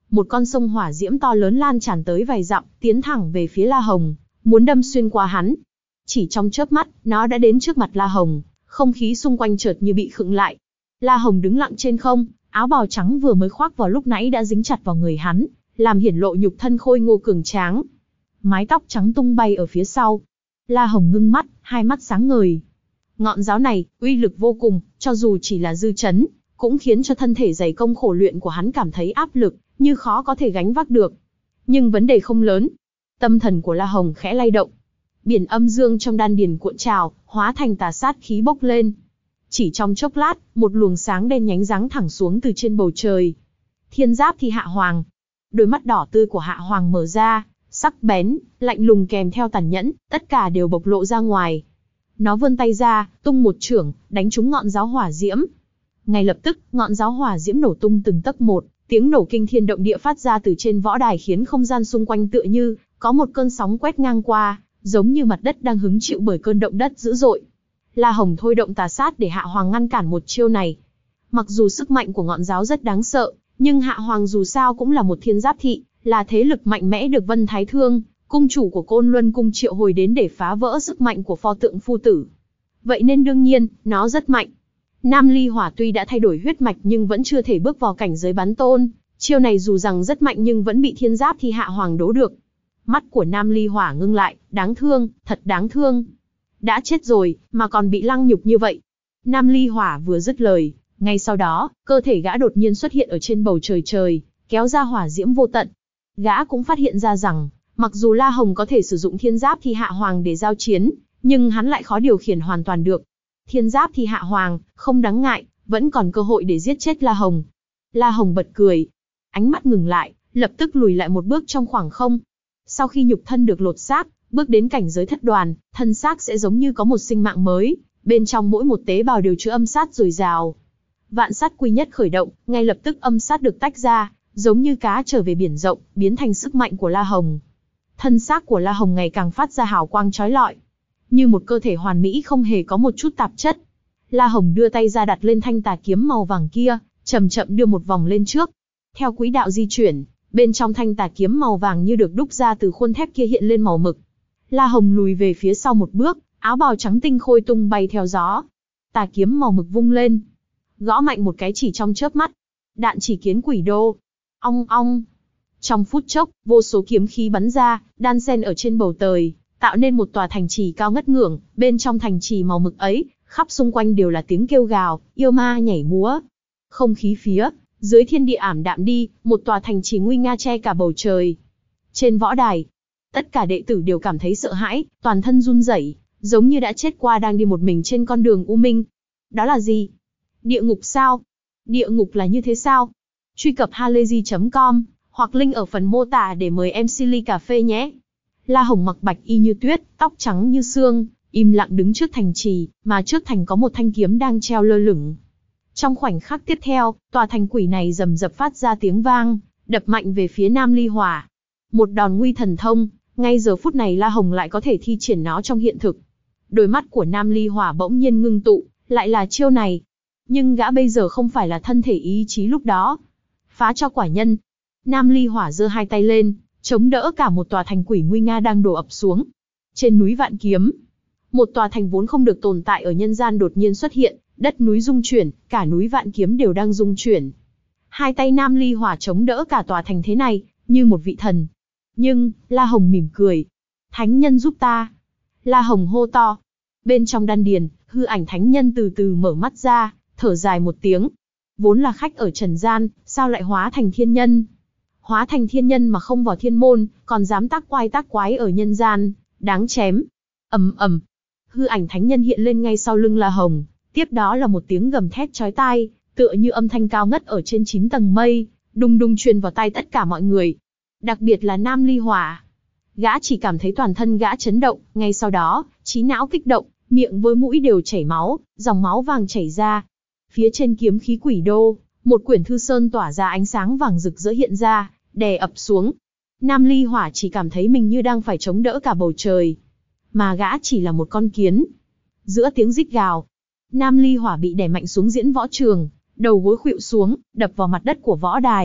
một con sông hỏa diễm to lớn lan tràn tới vài dặm, tiến thẳng về phía La Hồng, muốn đâm xuyên qua hắn. Chỉ trong chớp mắt, nó đã đến trước mặt La Hồng, không khí xung quanh chợt như bị khựng lại. La Hồng đứng lặng trên không, áo bào trắng vừa mới khoác vào lúc nãy đã dính chặt vào người hắn, làm hiển lộ nhục thân khôi ngô cường tráng. Mái tóc trắng tung bay ở phía sau. La Hồng ngưng mắt, hai mắt sáng ngời. Ngọn giáo này, uy lực vô cùng, cho dù chỉ là dư chấn, cũng khiến cho thân thể dày công khổ luyện của hắn cảm thấy áp lực, như khó có thể gánh vác được. Nhưng vấn đề không lớn. Tâm thần của La Hồng khẽ lay động. Biển âm dương trong đan điền cuộn trào, hóa thành tà sát khí bốc lên. Chỉ trong chốc lát, một luồng sáng đen nhánh giáng thẳng xuống từ trên bầu trời. Thiên giáp thi Hạ Hoàng. Đôi mắt đỏ tươi của Hạ Hoàng mở ra, sắc bén, lạnh lùng kèm theo tàn nhẫn, tất cả đều bộc lộ ra ngoài. Nó vươn tay ra, tung một chưởng, đánh trúng ngọn giáo hỏa diễm. Ngay lập tức, ngọn giáo hỏa diễm nổ tung từng tấc một, tiếng nổ kinh thiên động địa phát ra từ trên võ đài khiến không gian xung quanh tựa như có một cơn sóng quét ngang qua, giống như mặt đất đang hứng chịu bởi cơn động đất dữ dội. La Hồng thôi động tà sát để Hạ Hoàng ngăn cản một chiêu này. Mặc dù sức mạnh của ngọn giáo rất đáng sợ, nhưng Hạ Hoàng dù sao cũng là một thiên giáp thị, là thế lực mạnh mẽ được Vân Thái Thương, cung chủ của Côn Luân cung triệu hồi đến để phá vỡ sức mạnh của pho tượng phu tử. Vậy nên đương nhiên, nó rất mạnh. Nam Ly Hỏa tuy đã thay đổi huyết mạch nhưng vẫn chưa thể bước vào cảnh giới bán tôn, chiêu này dù rằng rất mạnh nhưng vẫn bị thiên giáp thi Hạ Hoàng đố được. Mắt của Nam Ly Hỏa ngưng lại, đáng thương, thật đáng thương. Đã chết rồi, mà còn bị lăng nhục như vậy. Nam Ly Hỏa vừa dứt lời, ngay sau đó, cơ thể gã đột nhiên xuất hiện ở trên bầu trời trời, kéo ra hỏa diễm vô tận. Gã cũng phát hiện ra rằng, mặc dù La Hồng có thể sử dụng thiên giáp thi Hạ Hoàng để giao chiến, nhưng hắn lại khó điều khiển hoàn toàn được. Thiên giáp thi Hạ Hoàng, không đáng ngại, vẫn còn cơ hội để giết chết La Hồng. La Hồng bật cười. Ánh mắt ngừng lại, lập tức lùi lại một bước trong khoảng không. Sau khi nhục thân được lột xác, bước đến cảnh giới thất đoàn, thân xác sẽ giống như có một sinh mạng mới, bên trong mỗi một tế bào đều chứa âm sát dồi dào. Vạn sát quy nhất khởi động, ngay lập tức âm sát được tách ra, giống như cá trở về biển rộng, biến thành sức mạnh của La Hồng. Thân xác của La Hồng ngày càng phát ra hào quang chói lọi, như một cơ thể hoàn mỹ không hề có một chút tạp chất. La Hồng đưa tay ra đặt lên thanh tà kiếm màu vàng kia, chậm chậm đưa một vòng lên trước. Theo quỹ đạo di chuyển, bên trong thanh tà kiếm màu vàng như được đúc ra từ khuôn thép kia hiện lên màu mực. La Hồng lùi về phía sau một bước, áo bào trắng tinh khôi tung bay theo gió. Tà kiếm màu mực vung lên, gõ mạnh một cái chỉ trong chớp mắt. Đạn chỉ kiến quỷ đô. Ong ong. Trong phút chốc, vô số kiếm khí bắn ra, đan xen ở trên bầu trời, tạo nên một tòa thành trì cao ngất ngưởng. Bên trong thành trì màu mực ấy, khắp xung quanh đều là tiếng kêu gào, yêu ma nhảy múa. Không khí phía dưới thiên địa ảm đạm đi, một tòa thành trì nguy nga che cả bầu trời. Trên võ đài, tất cả đệ tử đều cảm thấy sợ hãi, toàn thân run rẩy, giống như đã chết qua đang đi một mình trên con đường u minh. Đó là gì? Địa ngục sao? Địa ngục là như thế sao? Truy cập halayzi chấm com hoặc link ở phần mô tả để mời em xê ly cà phê nhé. La Hồng mặc bạch y như tuyết, tóc trắng như sương, im lặng đứng trước thành trì, mà trước thành có một thanh kiếm đang treo lơ lửng. Trong khoảnh khắc tiếp theo, tòa thành quỷ này rầm rập phát ra tiếng vang, đập mạnh về phía Nam Ly Hỏa. Một đòn nguy thần thông, ngay giờ phút này La Hồng lại có thể thi triển nó trong hiện thực. Đôi mắt của Nam Ly Hỏa bỗng nhiên ngưng tụ, lại là chiêu này. Nhưng gã bây giờ không phải là thân thể ý chí lúc đó. Phá cho quả nhân. Nam Ly Hỏa giơ hai tay lên, chống đỡ cả một tòa thành quỷ nguy nga đang đổ ập xuống. Trên núi Vạn Kiếm, một tòa thành vốn không được tồn tại ở nhân gian đột nhiên xuất hiện, đất núi rung chuyển, cả núi Vạn Kiếm đều đang rung chuyển. Hai tay Nam Ly Hỏa chống đỡ cả tòa thành thế này, như một vị thần. Nhưng, La Hồng mỉm cười. Thánh nhân giúp ta. La Hồng hô to. Bên trong đan điền, hư ảnh thánh nhân từ từ mở mắt ra, thở dài một tiếng. Vốn là khách ở trần gian, sao lại hóa thành thiên nhân? Hóa thành thiên nhân mà không vào thiên môn, còn dám tác quái tác quái ở nhân gian, đáng chém. Ầm ầm. Hư ảnh thánh nhân hiện lên ngay sau lưng La Hồng, tiếp đó là một tiếng gầm thét chói tai, tựa như âm thanh cao ngất ở trên chín tầng mây, đùng đùng truyền vào tai tất cả mọi người. Đặc biệt là Nam Ly Hỏa. Gã chỉ cảm thấy toàn thân gã chấn động, ngay sau đó, trí não kích động, miệng với mũi đều chảy máu, dòng máu vàng chảy ra. Phía trên kiếm khí quỷ đô, một quyển thư sơn tỏa ra ánh sáng vàng rực rỡ hiện ra, đè ập xuống. Nam Ly Hỏa chỉ cảm thấy mình như đang phải chống đỡ cả bầu trời. Mà gã chỉ là một con kiến. Giữa tiếng rít gào, Nam Ly Hỏa bị đè mạnh xuống diễn võ trường, đầu gối khuỵu xuống, đập vào mặt đất của võ đài,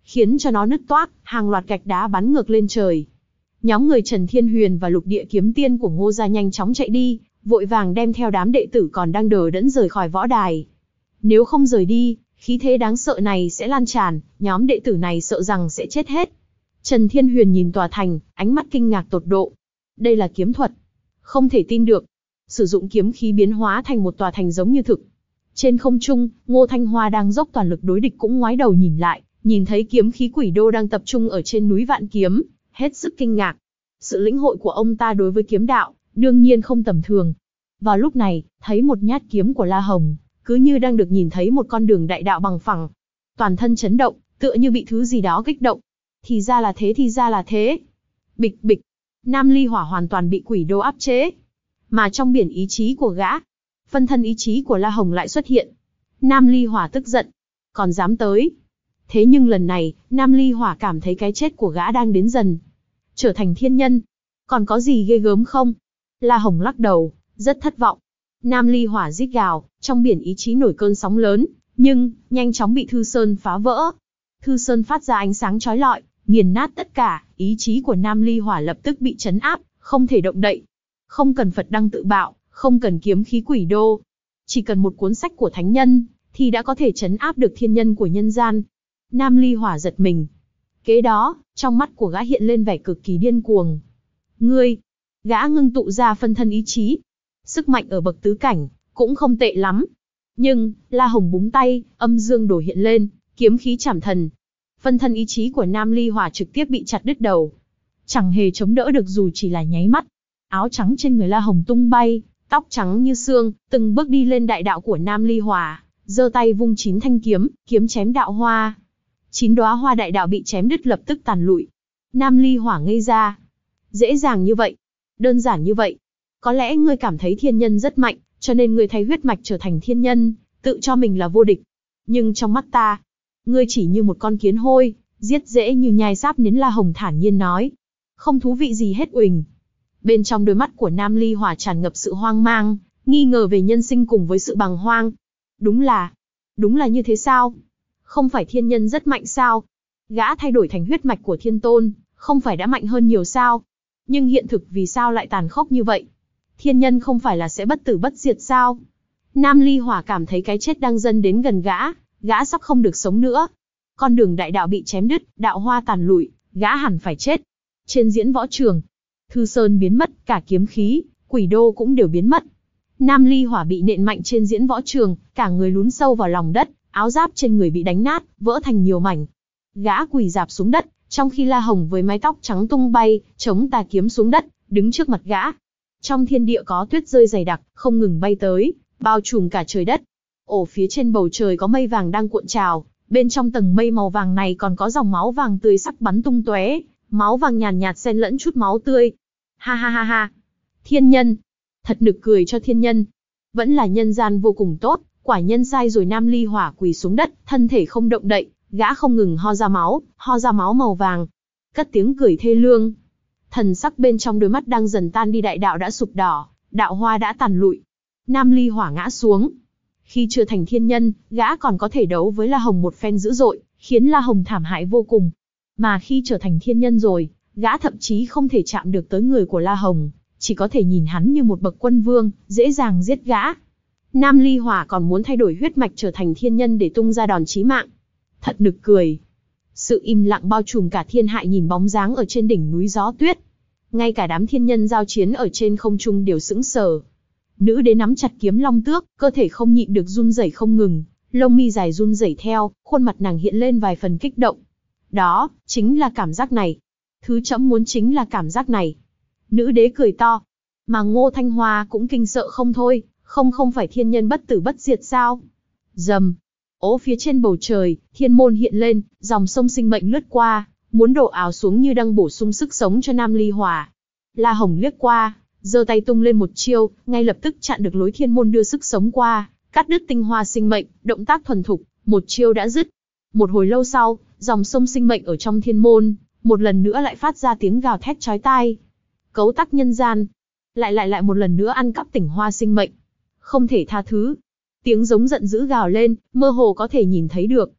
khiến cho nó nứt toác, hàng loạt gạch đá bắn ngược lên trời. Nhóm người Trần Thiên Huyền và Lục Địa Kiếm Tiên của Ngô gia nhanh chóng chạy đi, vội vàng đem theo đám đệ tử còn đang đờ đẫn rời khỏi võ đài. Nếu không rời đi, khí thế đáng sợ này sẽ lan tràn, nhóm đệ tử này sợ rằng sẽ chết hết. Trần Thiên Huyền nhìn tòa thành, ánh mắt kinh ngạc tột độ. Đây là kiếm thuật. Không thể tin được. Sử dụng kiếm khí biến hóa thành một tòa thành giống như thực. Trên không trung, Ngô Thanh Hoa đang dốc toàn lực đối địch cũng ngoái đầu nhìn lại, nhìn thấy kiếm khí quỷ đô đang tập trung ở trên núi Vạn Kiếm, hết sức kinh ngạc. Sự lĩnh hội của ông ta đối với kiếm đạo, đương nhiên không tầm thường. Vào lúc này, thấy một nhát kiếm của La Hồng, cứ như đang được nhìn thấy một con đường đại đạo bằng phẳng. Toàn thân chấn động, tựa như bị thứ gì đó kích động. Thì ra là thế, thì ra là thế. Bịch bịch, Nam Ly Hỏa hoàn toàn bị quỷ đô áp chế. Mà trong biển ý chí của gã, phân thân ý chí của La Hồng lại xuất hiện. Nam Ly Hỏa tức giận, còn dám tới. Thế nhưng lần này, Nam Ly Hỏa cảm thấy cái chết của gã đang đến dần. Trở thành thiên nhân, còn có gì ghê gớm không? La Hồng lắc đầu, rất thất vọng. Nam Ly Hỏa rít gào, trong biển ý chí nổi cơn sóng lớn, nhưng nhanh chóng bị Thư Sơn phá vỡ. Thư Sơn phát ra ánh sáng chói lọi, nghiền nát tất cả, ý chí của Nam Ly Hỏa lập tức bị trấn áp, không thể động đậy. Không cần Phật đăng tự bạo, không cần kiếm khí quỷ đô, chỉ cần một cuốn sách của thánh nhân, thì đã có thể trấn áp được thiên nhân của nhân gian. Nam Ly Hỏa giật mình. Kế đó, trong mắt của gã hiện lên vẻ cực kỳ điên cuồng. Ngươi, gã ngưng tụ ra phân thân ý chí. Sức mạnh ở bậc tứ cảnh, cũng không tệ lắm. Nhưng, La Hồng búng tay, âm dương đổ hiện lên, kiếm khí chảm thần. Phân thân ý chí của Nam Ly Hỏa trực tiếp bị chặt đứt đầu. Chẳng hề chống đỡ được dù chỉ là nháy mắt. Áo trắng trên người La Hồng tung bay, tóc trắng như xương, từng bước đi lên đại đạo của Nam Ly Hỏa, giơ tay vung chín thanh kiếm, kiếm chém đạo hoa. Chín đóa hoa đại đạo bị chém đứt lập tức tàn lụi. Nam Ly Hỏa ngây ra. Dễ dàng như vậy, đơn giản như vậy. Có lẽ ngươi cảm thấy thiên nhân rất mạnh, cho nên ngươi thay huyết mạch trở thành thiên nhân, tự cho mình là vô địch. Nhưng trong mắt ta, ngươi chỉ như một con kiến hôi, giết dễ như nhai sáp nến. La Hồng thản nhiên nói. Không thú vị gì hết uỳnh. Bên trong đôi mắt của Nam Ly Hỏa tràn ngập sự hoang mang, nghi ngờ về nhân sinh cùng với sự bàng hoang. Đúng là, đúng là như thế sao? Không phải thiên nhân rất mạnh sao? Gã thay đổi thành huyết mạch của thiên tôn, không phải đã mạnh hơn nhiều sao? Nhưng hiện thực vì sao lại tàn khốc như vậy? Thiên nhân không phải là sẽ bất tử bất diệt sao? Nam Ly Hỏa cảm thấy cái chết đang dần đến gần gã, gã sắp không được sống nữa. Con đường đại đạo bị chém đứt, đạo hoa tàn lụi, gã hẳn phải chết. Trên diễn võ trường, Thư Sơn biến mất, cả kiếm khí, quỷ đô cũng đều biến mất. Nam Ly Hỏa bị nện mạnh trên diễn võ trường, cả người lún sâu vào lòng đất, áo giáp trên người bị đánh nát, vỡ thành nhiều mảnh. Gã quỳ rạp xuống đất, trong khi La Hồng với mái tóc trắng tung bay, chống tà kiếm xuống đất, đứng trước mặt gã. Trong thiên địa có tuyết rơi dày đặc, không ngừng bay tới, bao trùm cả trời đất. Ổ phía trên bầu trời có mây vàng đang cuộn trào, bên trong tầng mây màu vàng này còn có dòng máu vàng tươi sắc bắn tung tóe, máu vàng nhàn nhạt xen lẫn chút máu tươi. Ha ha ha ha. Thiên nhân. Thật nực cười cho thiên nhân. Vẫn là nhân gian vô cùng tốt, quả nhân sai rồi. Nam Ly Hỏa quỳ xuống đất, thân thể không động đậy, gã không ngừng ho ra máu, ho ra máu màu vàng. Cất tiếng cười thê lương. Thần sắc bên trong đôi mắt đang dần tan đi, đại đạo đã sụp đỏ, đạo hoa đã tàn lụi. Nam Ly Hỏa ngã xuống. Khi chưa thành thiên nhân, gã còn có thể đấu với La Hồng một phen dữ dội, khiến La Hồng thảm hại vô cùng. Mà khi trở thành thiên nhân rồi, gã thậm chí không thể chạm được tới người của La Hồng, chỉ có thể nhìn hắn như một bậc quân vương, dễ dàng giết gã. Nam Ly Hỏa còn muốn thay đổi huyết mạch trở thành thiên nhân để tung ra đòn chí mạng. Thật nực cười. Sự im lặng bao trùm cả thiên hại nhìn bóng dáng ở trên đỉnh núi gió tuyết. Ngay cả đám thiên nhân giao chiến ở trên không trung đều sững sờ. Nữ đế nắm chặt kiếm long tước, cơ thể không nhịn được run rẩy không ngừng, lông mi dài run rẩy theo, khuôn mặt nàng hiện lên vài phần kích động. Đó, chính là cảm giác này. Thứ trẫm muốn chính là cảm giác này. Nữ đế cười to. Mà Ngô Thanh Hoa cũng kinh sợ không thôi, không không phải thiên nhân bất tử bất diệt sao? Rầm. Ố phía trên bầu trời, thiên môn hiện lên, dòng sông sinh mệnh lướt qua, muốn đổ ào xuống như đang bổ sung sức sống cho Nam Ly Hỏa. La Hồng liếc qua, giơ tay tung lên một chiêu, ngay lập tức chặn được lối thiên môn đưa sức sống qua, cắt đứt tinh hoa sinh mệnh, động tác thuần thục, một chiêu đã dứt. Một hồi lâu sau, dòng sông sinh mệnh ở trong thiên môn, một lần nữa lại phát ra tiếng gào thét chói tai. Cấu tắc nhân gian, lại lại lại một lần nữa ăn cắp tinh hoa sinh mệnh. Không thể tha thứ. Tiếng giống giận dữ gào lên, mơ hồ có thể nhìn thấy được,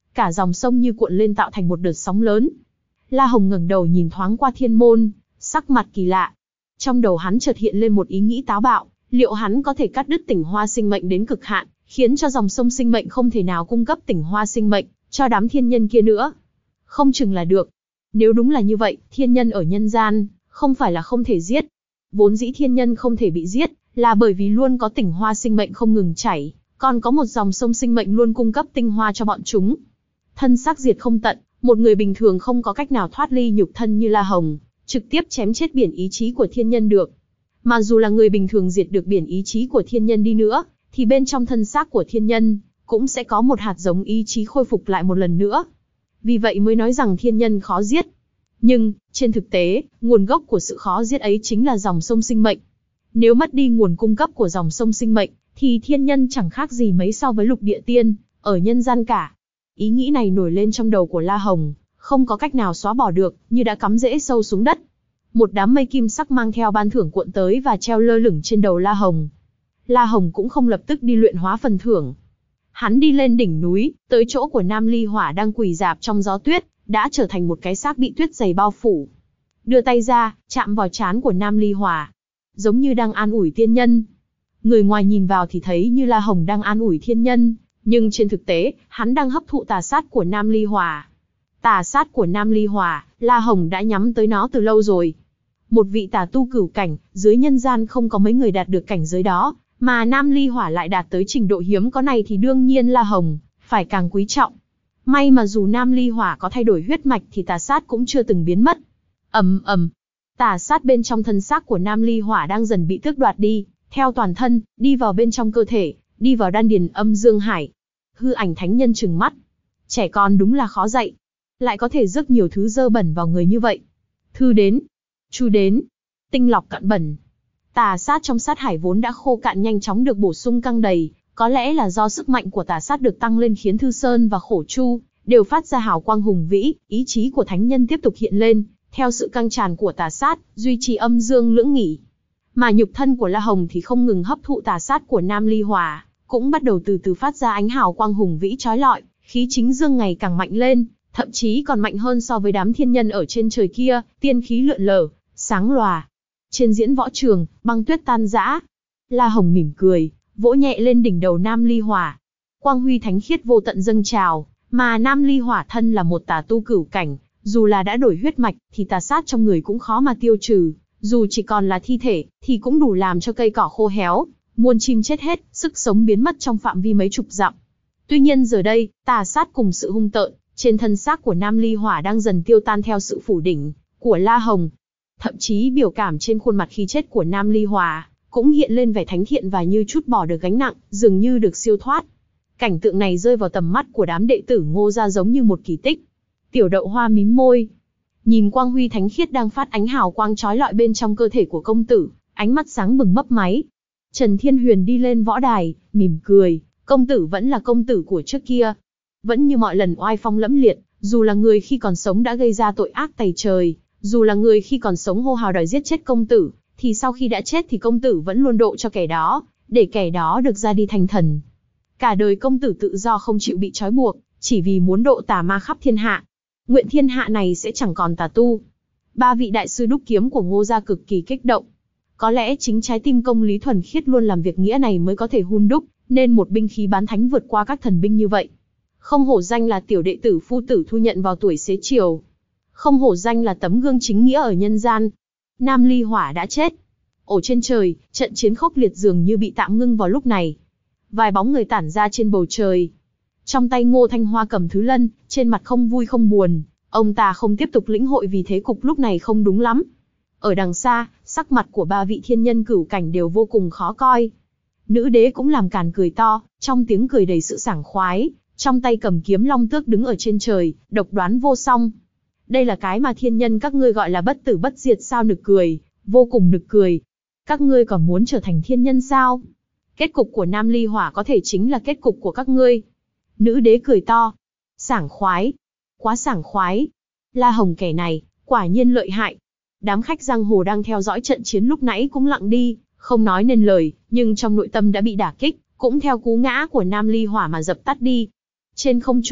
cả dòng sông như cuộn lên tạo thành một đợt sóng lớn. La Hồng ngẩng đầu nhìn thoáng qua thiên môn, sắc mặt kỳ lạ. Trong đầu hắn chợt hiện lên một ý nghĩ táo bạo, liệu hắn có thể cắt đứt tỉnh hoa sinh mệnh đến cực hạn, khiến cho dòng sông sinh mệnh không thể nào cung cấp tỉnh hoa sinh mệnh cho đám thiên nhân kia nữa? Không chừng là được. Nếu đúng là như vậy, thiên nhân ở nhân gian không phải là không thể giết. Vốn dĩ thiên nhân không thể bị giết, là bởi vì luôn có tỉnh hoa sinh mệnh không ngừng chảy, còn có một dòng sông sinh mệnh luôn cung cấp tinh hoa cho bọn chúng. Thân xác diệt không tận, một người bình thường không có cách nào thoát ly nhục thân như La Hồng, trực tiếp chém chết biển ý chí của thiên nhân được. Mà dù là người bình thường diệt được biển ý chí của thiên nhân đi nữa, thì bên trong thân xác của thiên nhân cũng sẽ có một hạt giống ý chí khôi phục lại một lần nữa. Vì vậy mới nói rằng thiên nhân khó giết. Nhưng, trên thực tế, nguồn gốc của sự khó giết ấy chính là dòng sông sinh mệnh. Nếu mất đi nguồn cung cấp của dòng sông sinh mệnh, thì thiên nhân chẳng khác gì mấy so với lục địa tiên, ở nhân gian cả. Ý nghĩ này nổi lên trong đầu của La Hồng, không có cách nào xóa bỏ được, như đã cắm rễ sâu xuống đất. Một đám mây kim sắc mang theo ban thưởng cuộn tới và treo lơ lửng trên đầu La Hồng. La Hồng cũng không lập tức đi luyện hóa phần thưởng. Hắn đi lên đỉnh núi, tới chỗ của Nam Ly Hỏa đang quỳ rạp trong gió tuyết, đã trở thành một cái xác bị tuyết dày bao phủ. Đưa tay ra, chạm vào trán của Nam Ly Hỏa, giống như đang an ủi thiên nhân. Người ngoài nhìn vào thì thấy như La Hồng đang an ủi thiên nhân, nhưng trên thực tế, hắn đang hấp thụ tà sát của Nam Ly Hỏa. Tà sát của Nam Ly Hỏa, La Hồng đã nhắm tới nó từ lâu rồi. Một vị tà tu cửu cảnh, dưới nhân gian không có mấy người đạt được cảnh giới đó, mà Nam Ly Hỏa lại đạt tới trình độ hiếm có này thì đương nhiên La Hồng phải càng quý trọng. May mà dù Nam Ly Hỏa có thay đổi huyết mạch thì tà sát cũng chưa từng biến mất. Ầm ầm, tà sát bên trong thân xác của Nam Ly Hỏa đang dần bị tước đoạt đi, theo toàn thân, đi vào bên trong cơ thể, đi vào đan điền âm dương hải. Hư ảnh thánh nhân trừng mắt. Trẻ con đúng là khó dạy. Lại có thể rước nhiều thứ dơ bẩn vào người như vậy. Thư đến. Chu đến. Tinh lọc cạn bẩn. Tà sát trong sát hải vốn đã khô cạn nhanh chóng được bổ sung căng đầy. Có lẽ là do sức mạnh của tà sát được tăng lên khiến Thư Sơn và Khổ Chu đều phát ra hào quang hùng vĩ. Ý chí của thánh nhân tiếp tục hiện lên, theo sự căng tràn của tà sát, duy trì âm dương lưỡng nghỉ. Mà nhục thân của La Hồng thì không ngừng hấp thụ tà sát của Nam Ly Hỏa, cũng bắt đầu từ từ phát ra ánh hào quang hùng vĩ chói lọi, khí chính dương ngày càng mạnh lên, thậm chí còn mạnh hơn so với đám thiên nhân ở trên trời kia, tiên khí lượn lờ, sáng lòa. Trên diễn võ trường, băng tuyết tan rã. La Hồng mỉm cười, vỗ nhẹ lên đỉnh đầu Nam Ly Hỏa. Quang huy thánh khiết vô tận dâng trào, mà Nam Ly Hỏa thân là một tà tu cửu cảnh, dù là đã đổi huyết mạch thì tà sát trong người cũng khó mà tiêu trừ, dù chỉ còn là thi thể thì cũng đủ làm cho cây cỏ khô héo, muôn chim chết hết, sức sống biến mất trong phạm vi mấy chục dặm. Tuy nhiên giờ đây, tà sát cùng sự hung tợn trên thân xác của Nam Ly Hỏa đang dần tiêu tan theo sự phủ đỉnh của La Hồng. Thậm chí biểu cảm trên khuôn mặt khi chết của Nam Ly Hỏa cũng hiện lên vẻ thánh thiện và như chút bỏ được gánh nặng, dường như được siêu thoát. Cảnh tượng này rơi vào tầm mắt của đám đệ tử Ngô gia giống như một kỳ tích. Tiểu Đậu Hoa mím môi, nhìn quang huy thánh khiết đang phát ánh hào quang chói lọi bên trong cơ thể của công tử, ánh mắt sáng bừng mấp máy. Trần Thiên Huyền đi lên võ đài, mỉm cười, công tử vẫn là công tử của trước kia, vẫn như mọi lần oai phong lẫm liệt, dù là người khi còn sống đã gây ra tội ác tày trời, dù là người khi còn sống hô hào đòi giết chết công tử, thì sau khi đã chết thì công tử vẫn luôn độ cho kẻ đó, để kẻ đó được ra đi thành thần. Cả đời công tử tự do không chịu bị trói buộc, chỉ vì muốn độ tà ma khắp thiên hạ. Nguyện thiên hạ này sẽ chẳng còn tà tu. Ba vị đại sư đúc kiếm của Ngô gia cực kỳ kích động. Có lẽ chính trái tim công lý thuần khiết luôn làm việc nghĩa này mới có thể hun đúc nên một binh khí bán thánh vượt qua các thần binh như vậy. Không hổ danh là tiểu đệ tử phu tử thu nhận vào tuổi xế chiều. Không hổ danh là tấm gương chính nghĩa ở nhân gian. Nam Ly Hỏa đã chết. Ở trên trời, trận chiến khốc liệt dường như bị tạm ngưng vào lúc này. Vài bóng người tản ra trên bầu trời. Trong tay Ngô Thanh Hoa cầm thứ lân, trên mặt không vui không buồn. Ông ta không tiếp tục lĩnh hội vì thế cục lúc này không đúng lắm. Ở đằng xa, sắc mặt của ba vị thiên nhân cửu cảnh đều vô cùng khó coi. Nữ đế cũng làm càn cười to, trong tiếng cười đầy sự sảng khoái, trong tay cầm kiếm long tước đứng ở trên trời, độc đoán vô song. Đây là cái mà thiên nhân các ngươi gọi là bất tử bất diệt sao, nực cười, vô cùng nực cười. Các ngươi còn muốn trở thành thiên nhân sao? Kết cục của Nam Ly Hỏa có thể chính là kết cục của các ngươi. Nữ đế cười to. Sảng khoái. Quá sảng khoái. La Hồng kẻ này, quả nhiên lợi hại. Đám khách giang hồ đang theo dõi trận chiến lúc nãy cũng lặng đi, không nói nên lời, nhưng trong nội tâm đã bị đả kích, cũng theo cú ngã của Nam Ly Hỏa mà dập tắt đi. Trên không trung,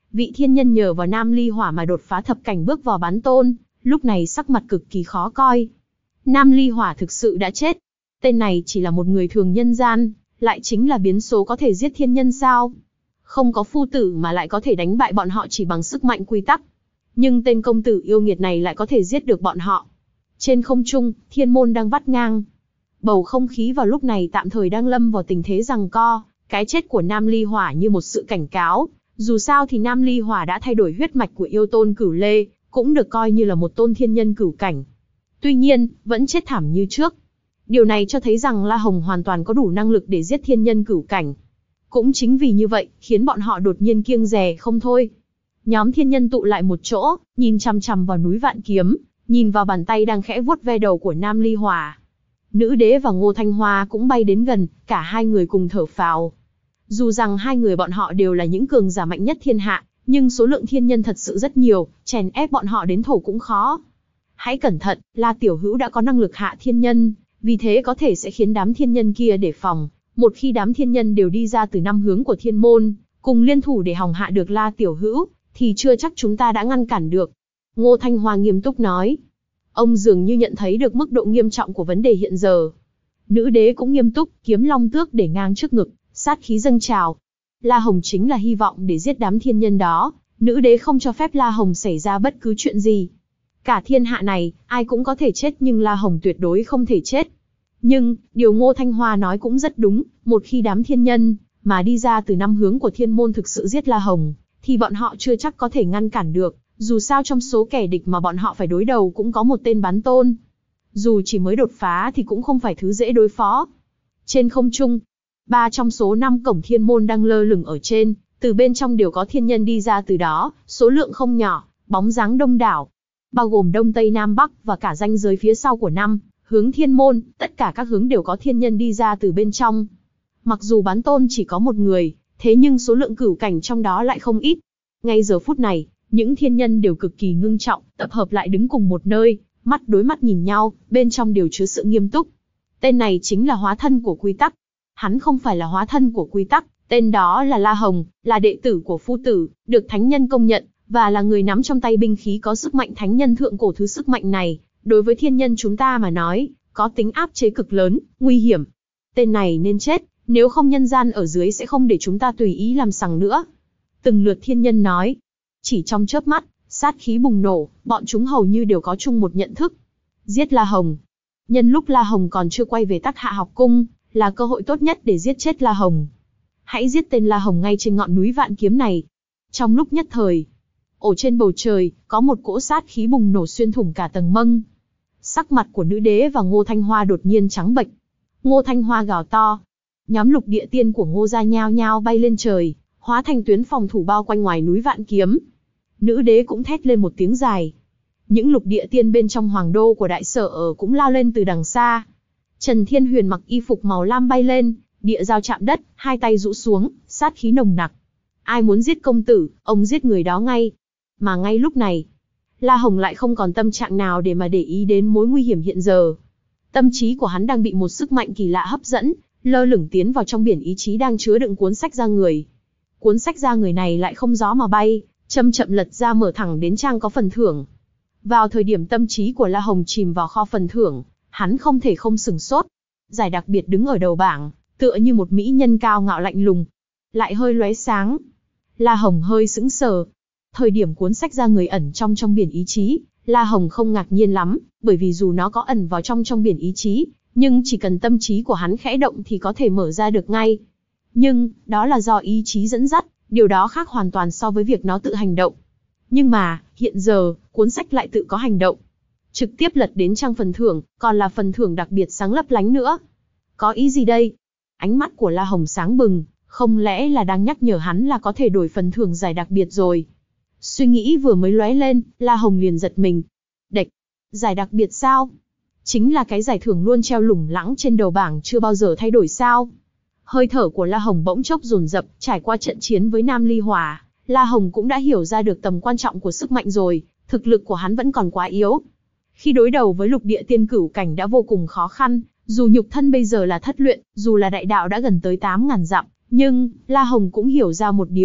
Vị thiên nhân nhờ vào Nam Ly Hỏa mà đột phá thập cảnh bước vào bán tôn, lúc này sắc mặt cực kỳ khó coi. Nam Ly Hỏa thực sự đã chết. Tên này chỉ là một người thường nhân gian, lại chính là biến số có thể giết thiên nhân sao? Không có phu tử mà lại có thể đánh bại bọn họ chỉ bằng sức mạnh quy tắc. Nhưng tên công tử yêu nghiệt này lại có thể giết được bọn họ. Trên không trung, thiên môn đang vắt ngang. Bầu không khí vào lúc này tạm thời đang lâm vào tình thế giằng co. Cái chết của Nam Ly Hỏa như một sự cảnh cáo. Dù sao thì Nam Ly Hỏa đã thay đổi huyết mạch của yêu tôn Cửu Lê, cũng được coi như là một tôn thiên nhân cửu cảnh. Tuy nhiên, vẫn chết thảm như trước. Điều này cho thấy rằng La Hồng hoàn toàn có đủ năng lực để giết thiên nhân cửu cảnh. Cũng chính vì như vậy, khiến bọn họ đột nhiên kiêng dè không thôi. Nhóm thiên nhân tụ lại một chỗ, nhìn chằm chằm vào núi Vạn Kiếm, nhìn vào bàn tay đang khẽ vuốt ve đầu của Nam Ly Hỏa. Nữ đế và Ngô Thanh Hoa cũng bay đến gần, cả hai người cùng thở phào. Dù rằng hai người bọn họ đều là những cường giả mạnh nhất thiên hạ, nhưng số lượng thiên nhân thật sự rất nhiều, chèn ép bọn họ đến thổ cũng khó. Hãy cẩn thận, La Tiểu Hữu đã có năng lực hạ thiên nhân, vì thế có thể sẽ khiến đám thiên nhân kia đề phòng. Một khi đám thiên nhân đều đi ra từ năm hướng của thiên môn, cùng liên thủ để hòng hạ được La Tiểu Hữu, thì chưa chắc chúng ta đã ngăn cản được. Ngô Thanh Hoa nghiêm túc nói. Ông dường như nhận thấy được mức độ nghiêm trọng của vấn đề hiện giờ. Nữ đế cũng nghiêm túc, kiếm long tước để ngang trước ngực, sát khí dâng trào. La Hồng chính là hy vọng để giết đám thiên nhân đó, nữ đế không cho phép La Hồng xảy ra bất cứ chuyện gì. Cả thiên hạ này, ai cũng có thể chết nhưng La Hồng tuyệt đối không thể chết. Nhưng, điều Ngô Thanh Hoa nói cũng rất đúng, một khi đám thiên nhân mà đi ra từ năm hướng của thiên môn thực sự giết La Hồng, thì bọn họ chưa chắc có thể ngăn cản được, dù sao trong số kẻ địch mà bọn họ phải đối đầu cũng có một tên bán tôn. Dù chỉ mới đột phá thì cũng không phải thứ dễ đối phó. Trên không trung, ba trong số năm cổng thiên môn đang lơ lửng ở trên, từ bên trong đều có thiên nhân đi ra từ đó, số lượng không nhỏ, bóng dáng đông đảo, bao gồm đông tây nam bắc và cả ranh giới phía sau của năm hướng thiên môn, tất cả các hướng đều có thiên nhân đi ra từ bên trong. Mặc dù bán tôn chỉ có một người, thế nhưng số lượng cửu cảnh trong đó lại không ít. Ngay giờ phút này, những thiên nhân đều cực kỳ ngưng trọng, tập hợp lại đứng cùng một nơi, mắt đối mắt nhìn nhau, bên trong đều chứa sự nghiêm túc. Tên này chính là hóa thân của quy tắc. Hắn không phải là hóa thân của quy tắc, tên đó là La Hồng, là đệ tử của phu tử, được thánh nhân công nhận, và là người nắm trong tay binh khí có sức mạnh thánh nhân thượng cổ. Thứ sức mạnh này, đối với thiên nhân chúng ta mà nói, có tính áp chế cực lớn, nguy hiểm. Tên này nên chết, nếu không nhân gian ở dưới sẽ không để chúng ta tùy ý làm sằng nữa. Từng lượt thiên nhân nói. Chỉ trong chớp mắt, sát khí bùng nổ, bọn chúng hầu như đều có chung một nhận thức. Giết La Hồng. Nhân lúc La Hồng còn chưa quay về Tắc Hạ học cung, là cơ hội tốt nhất để giết chết La Hồng. Hãy giết tên La Hồng ngay trên ngọn núi Vạn Kiếm này. Trong lúc nhất thời, ở trên bầu trời, có một cỗ sát khí bùng nổ xuyên thủng cả tầng mây. Sắc mặt của nữ đế và Ngô Thanh Hoa đột nhiên trắng bệch. Ngô Thanh Hoa gào to. Nhóm lục địa tiên của Ngô gia nhao nhao bay lên trời, hóa thành tuyến phòng thủ bao quanh ngoài núi Vạn Kiếm. Nữ đế cũng thét lên một tiếng dài. Những lục địa tiên bên trong hoàng đô của đại sở ở cũng lao lên từ đằng xa. Trần Thiên Huyền mặc y phục màu lam bay lên, địa giao chạm đất, hai tay rũ xuống, sát khí nồng nặc. Ai muốn giết công tử, ông giết người đó ngay. Mà ngay lúc này, La Hồng lại không còn tâm trạng nào để mà để ý đến mối nguy hiểm hiện giờ. Tâm trí của hắn đang bị một sức mạnh kỳ lạ hấp dẫn, lơ lửng tiến vào trong biển ý chí đang chứa đựng cuốn sách ra người. Cuốn sách ra người này lại không gió mà bay, chậm chậm lật ra mở thẳng đến trang có phần thưởng. Vào thời điểm tâm trí của La Hồng chìm vào kho phần thưởng, hắn không thể không sửng sốt. Giải đặc biệt đứng ở đầu bảng, tựa như một mỹ nhân cao ngạo lạnh lùng, lại hơi lóe sáng. La Hồng hơi sững sờ. Thời điểm cuốn sách ra người ẩn trong trong biển ý chí, La Hồng không ngạc nhiên lắm, bởi vì dù nó có ẩn vào trong trong biển ý chí, nhưng chỉ cần tâm trí của hắn khẽ động thì có thể mở ra được ngay. Nhưng, đó là do ý chí dẫn dắt, điều đó khác hoàn toàn so với việc nó tự hành động. Nhưng mà, hiện giờ, cuốn sách lại tự có hành động. Trực tiếp lật đến trang phần thưởng, còn là phần thưởng đặc biệt sáng lấp lánh nữa. Có ý gì đây? Ánh mắt của La Hồng sáng bừng, không lẽ là đang nhắc nhở hắn là có thể đổi phần thưởng giải đặc biệt rồi. Suy nghĩ vừa mới lóe lên, La Hồng liền giật mình. Đệch, giải đặc biệt sao? Chính là cái giải thưởng luôn treo lủng lẳng trên đầu bảng chưa bao giờ thay đổi sao? Hơi thở của La Hồng bỗng chốc dồn dập, trải qua trận chiến với Nam Ly Hỏa, La Hồng cũng đã hiểu ra được tầm quan trọng của sức mạnh rồi, thực lực của hắn vẫn còn quá yếu. Khi đối đầu với lục địa tiên cửu cảnh đã vô cùng khó khăn, dù nhục thân bây giờ là thất luyện, dù là đại đạo đã gần tới tám ngàn dặm, nhưng La Hồng cũng hiểu ra một điều,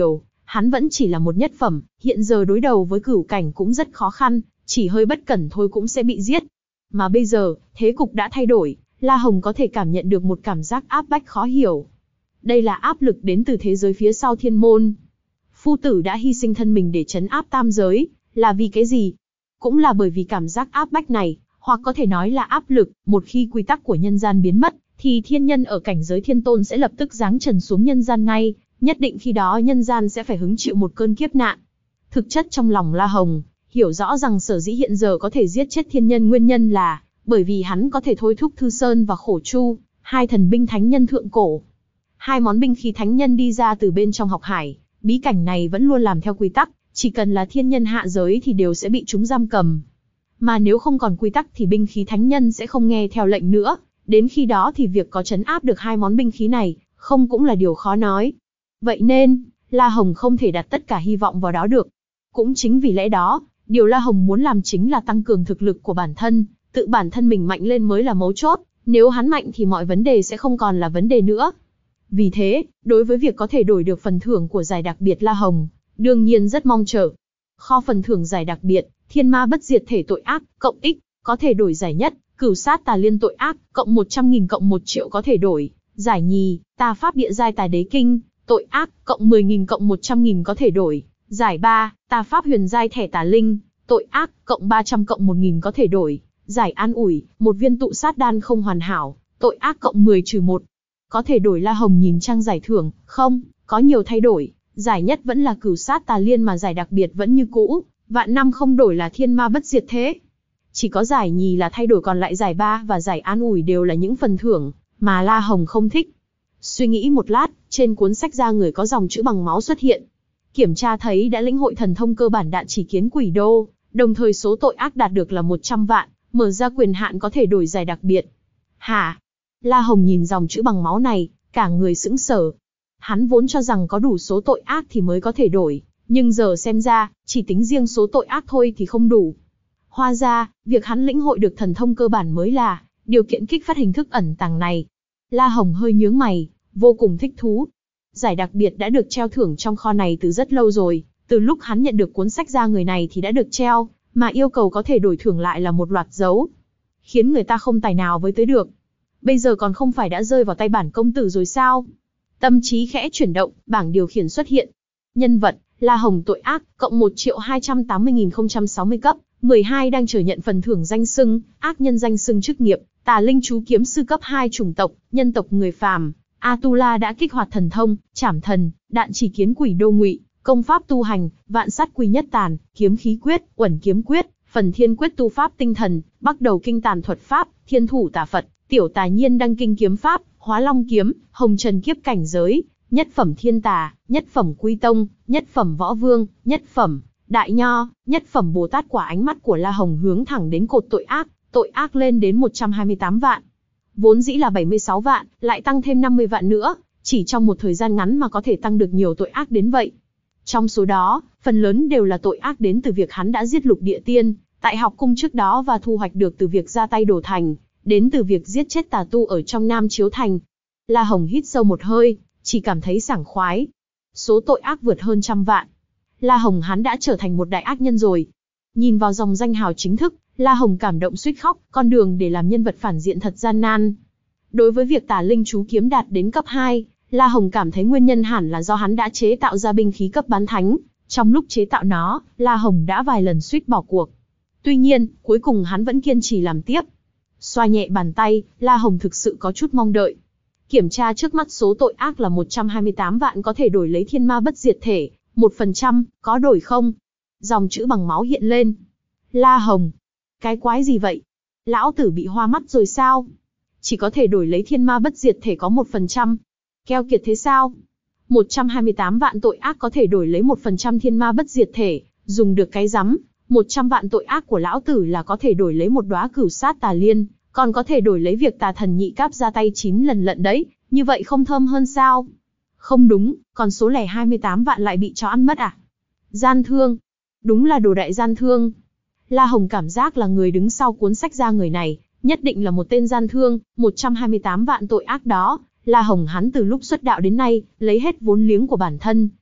Hắn vẫn chỉ là một nhất phẩm, hiện giờ đối đầu với cửu cảnh cũng rất khó khăn, chỉ hơi bất cẩn thôi cũng sẽ bị giết. Mà bây giờ, thế cục đã thay đổi, La Hồng có thể cảm nhận được một cảm giác áp bách khó hiểu. Đây là áp lực đến từ thế giới phía sau thiên môn. Phu tử đã hy sinh thân mình để trấn áp tam giới, là vì cái gì? Cũng là bởi vì cảm giác áp bách này, hoặc có thể nói là áp lực, một khi quy tắc của nhân gian biến mất, thì thiên nhân ở cảnh giới thiên tôn sẽ lập tức giáng trần xuống nhân gian ngay, nhất định khi đó nhân gian sẽ phải hứng chịu một cơn kiếp nạn. Thực chất trong lòng La Hồng, hiểu rõ rằng sở dĩ hiện giờ có thể giết chết thiên nhân nguyên nhân là, bởi vì hắn có thể thôi thúc Thư Sơn và Khổ Chu, hai thần binh thánh nhân thượng cổ. Hai món binh khí thánh nhân đi ra từ bên trong học hải, bí cảnh này vẫn luôn làm theo quy tắc, chỉ cần là thiên nhân hạ giới thì đều sẽ bị chúng giam cầm. Mà nếu không còn quy tắc thì binh khí thánh nhân sẽ không nghe theo lệnh nữa, đến khi đó thì việc có trấn áp được hai món binh khí này, không cũng là điều khó nói. Vậy nên, La Hồng không thể đặt tất cả hy vọng vào đó được. Cũng chính vì lẽ đó, điều La Hồng muốn làm chính là tăng cường thực lực của bản thân, tự bản thân mình mạnh lên mới là mấu chốt, nếu hắn mạnh thì mọi vấn đề sẽ không còn là vấn đề nữa. Vì thế, đối với việc có thể đổi được phần thưởng của giải đặc biệt La Hồng, đương nhiên rất mong chờ. Kho phần thưởng giải đặc biệt, Thiên Ma Bất Diệt Thể tội ác, cộng X, có thể đổi giải nhất, Cửu Sát Tà Liên tội ác, cộng một trăm nghìn cộng một triệu có thể đổi, giải nhì, Tà Pháp Địa Giai Tà Đế Kinh, tội ác, cộng mười nghìn cộng một trăm nghìn có thể đổi, giải ba, Tà Pháp Huyền Giai Thẻ Tà Linh, tội ác, cộng ba trăm cộng một nghìn có thể đổi, giải an ủi, một viên tụ sát đan không hoàn hảo, tội ác cộng mười trừ một. Có thể đổi. La Hồng nhìn trang giải thưởng, không, có nhiều thay đổi, giải nhất vẫn là Cửu Sát Tà Liên mà giải đặc biệt vẫn như cũ, vạn năm không đổi là Thiên Ma Bất Diệt Thế. Chỉ có giải nhì là thay đổi, còn lại giải ba và giải an ủi đều là những phần thưởng mà La Hồng không thích. Suy nghĩ một lát, trên cuốn sách da người có dòng chữ bằng máu xuất hiện. Kiểm tra thấy đã lĩnh hội thần thông cơ bản Đạn Chỉ Kiến Quỷ Đô, đồng thời số tội ác đạt được là một trăm vạn, mở ra quyền hạn có thể đổi giải đặc biệt. Hả? La Hồng nhìn dòng chữ bằng máu này, cả người sững sờ. Hắn vốn cho rằng có đủ số tội ác thì mới có thể đổi, nhưng giờ xem ra, chỉ tính riêng số tội ác thôi thì không đủ. Hóa ra, việc hắn lĩnh hội được thần thông cơ bản mới là điều kiện kích phát hình thức ẩn tàng này. La Hồng hơi nhướng mày, vô cùng thích thú. Giải đặc biệt đã được treo thưởng trong kho này từ rất lâu rồi, từ lúc hắn nhận được cuốn sách da người này thì đã được treo, mà yêu cầu có thể đổi thưởng lại là một loạt dấu, khiến người ta không tài nào với tới được. Bây giờ còn không phải đã rơi vào tay bản công tử rồi sao? Tâm trí khẽ chuyển động, bảng điều khiển xuất hiện. Nhân vật, La Hồng tội ác, cộng một triệu hai trăm tám mươi nghìn không trăm sáu mươi cấp, mười hai đang chờ nhận phần thưởng danh xưng, ác nhân danh xưng chức nghiệp, Tà Linh Chú Kiếm Sư cấp hai chủng tộc, nhân tộc người phàm. Atula đã kích hoạt thần thông, Trảm Thần, Đạn Chỉ Kiến Quỷ Đô Ngụy, công pháp tu hành, Vạn Sát Quy Nhất Tàn, Kiếm Khí Quyết, Uẩn Kiếm Quyết, Phần Thiên Quyết tu pháp tinh thần, Bắc Đầu Kinh Tàn thuật pháp, Thiên Thủ Tà Phật, Tiểu Tà Nhiên Đăng Kinh kiếm pháp, Hóa Long kiếm, Hồng Trần Kiếp cảnh giới, nhất phẩm Thiên Tà, nhất phẩm Quy Tông, nhất phẩm Võ Vương, nhất phẩm Đại Nho, nhất phẩm Bồ Tát Quả. Ánh mắt của La Hồng hướng thẳng đến cột tội ác, tội ác lên đến một trăm hai mươi tám vạn. Vốn dĩ là bảy mươi sáu vạn, lại tăng thêm năm mươi vạn nữa, chỉ trong một thời gian ngắn mà có thể tăng được nhiều tội ác đến vậy. Trong số đó, phần lớn đều là tội ác đến từ việc hắn đã giết Lục Địa Tiên tại học cung trước đó và thu hoạch được từ việc ra tay đổ thành, đến từ việc giết chết tà tu ở trong Nam Chiếu Thành. La Hồng hít sâu một hơi, chỉ cảm thấy sảng khoái. Số tội ác vượt hơn trăm vạn. La Hồng hắn đã trở thành một đại ác nhân rồi. Nhìn vào dòng danh hào chính thức, La Hồng cảm động suýt khóc, con đường để làm nhân vật phản diện thật gian nan. Đối với việc Tà Linh Chú Kiếm đạt đến cấp hai, La Hồng cảm thấy nguyên nhân hẳn là do hắn đã chế tạo ra binh khí cấp bán thánh. Trong lúc chế tạo nó, La Hồng đã vài lần suýt bỏ cuộc. Tuy nhiên, cuối cùng hắn vẫn kiên trì làm tiếp. Xoa nhẹ bàn tay, La Hồng thực sự có chút mong đợi. Kiểm tra trước mắt số tội ác là một trăm hai mươi tám vạn có thể đổi lấy Thiên Ma Bất Diệt Thể, một phần trăm, có đổi không? Dòng chữ bằng máu hiện lên. La Hồng, cái quái gì vậy? Lão tử bị hoa mắt rồi sao? Chỉ có thể đổi lấy Thiên Ma Bất Diệt Thể có một phần trăm. Keo kiệt thế sao? một trăm hai mươi tám vạn tội ác có thể đổi lấy một phần trăm Thiên Ma Bất Diệt Thể, dùng được cái rắm. một trăm vạn tội ác của lão tử là có thể đổi lấy một đóa Cửu Sát Tà Liên, còn có thể đổi lấy việc Tà Thần Nhị Cáp ra tay chín lần lận đấy, như vậy không thơm hơn sao? Không đúng, còn số lẻ hai mươi tám vạn lại bị chó ăn mất à? Gian thương. Đúng là đồ đại gian thương. La Hồng cảm giác là người đứng sau cuốn sách da người này, nhất định là một tên gian thương. một trăm hai mươi tám vạn tội ác đó, La Hồng hắn từ lúc xuất đạo đến nay, lấy hết vốn liếng của bản thân,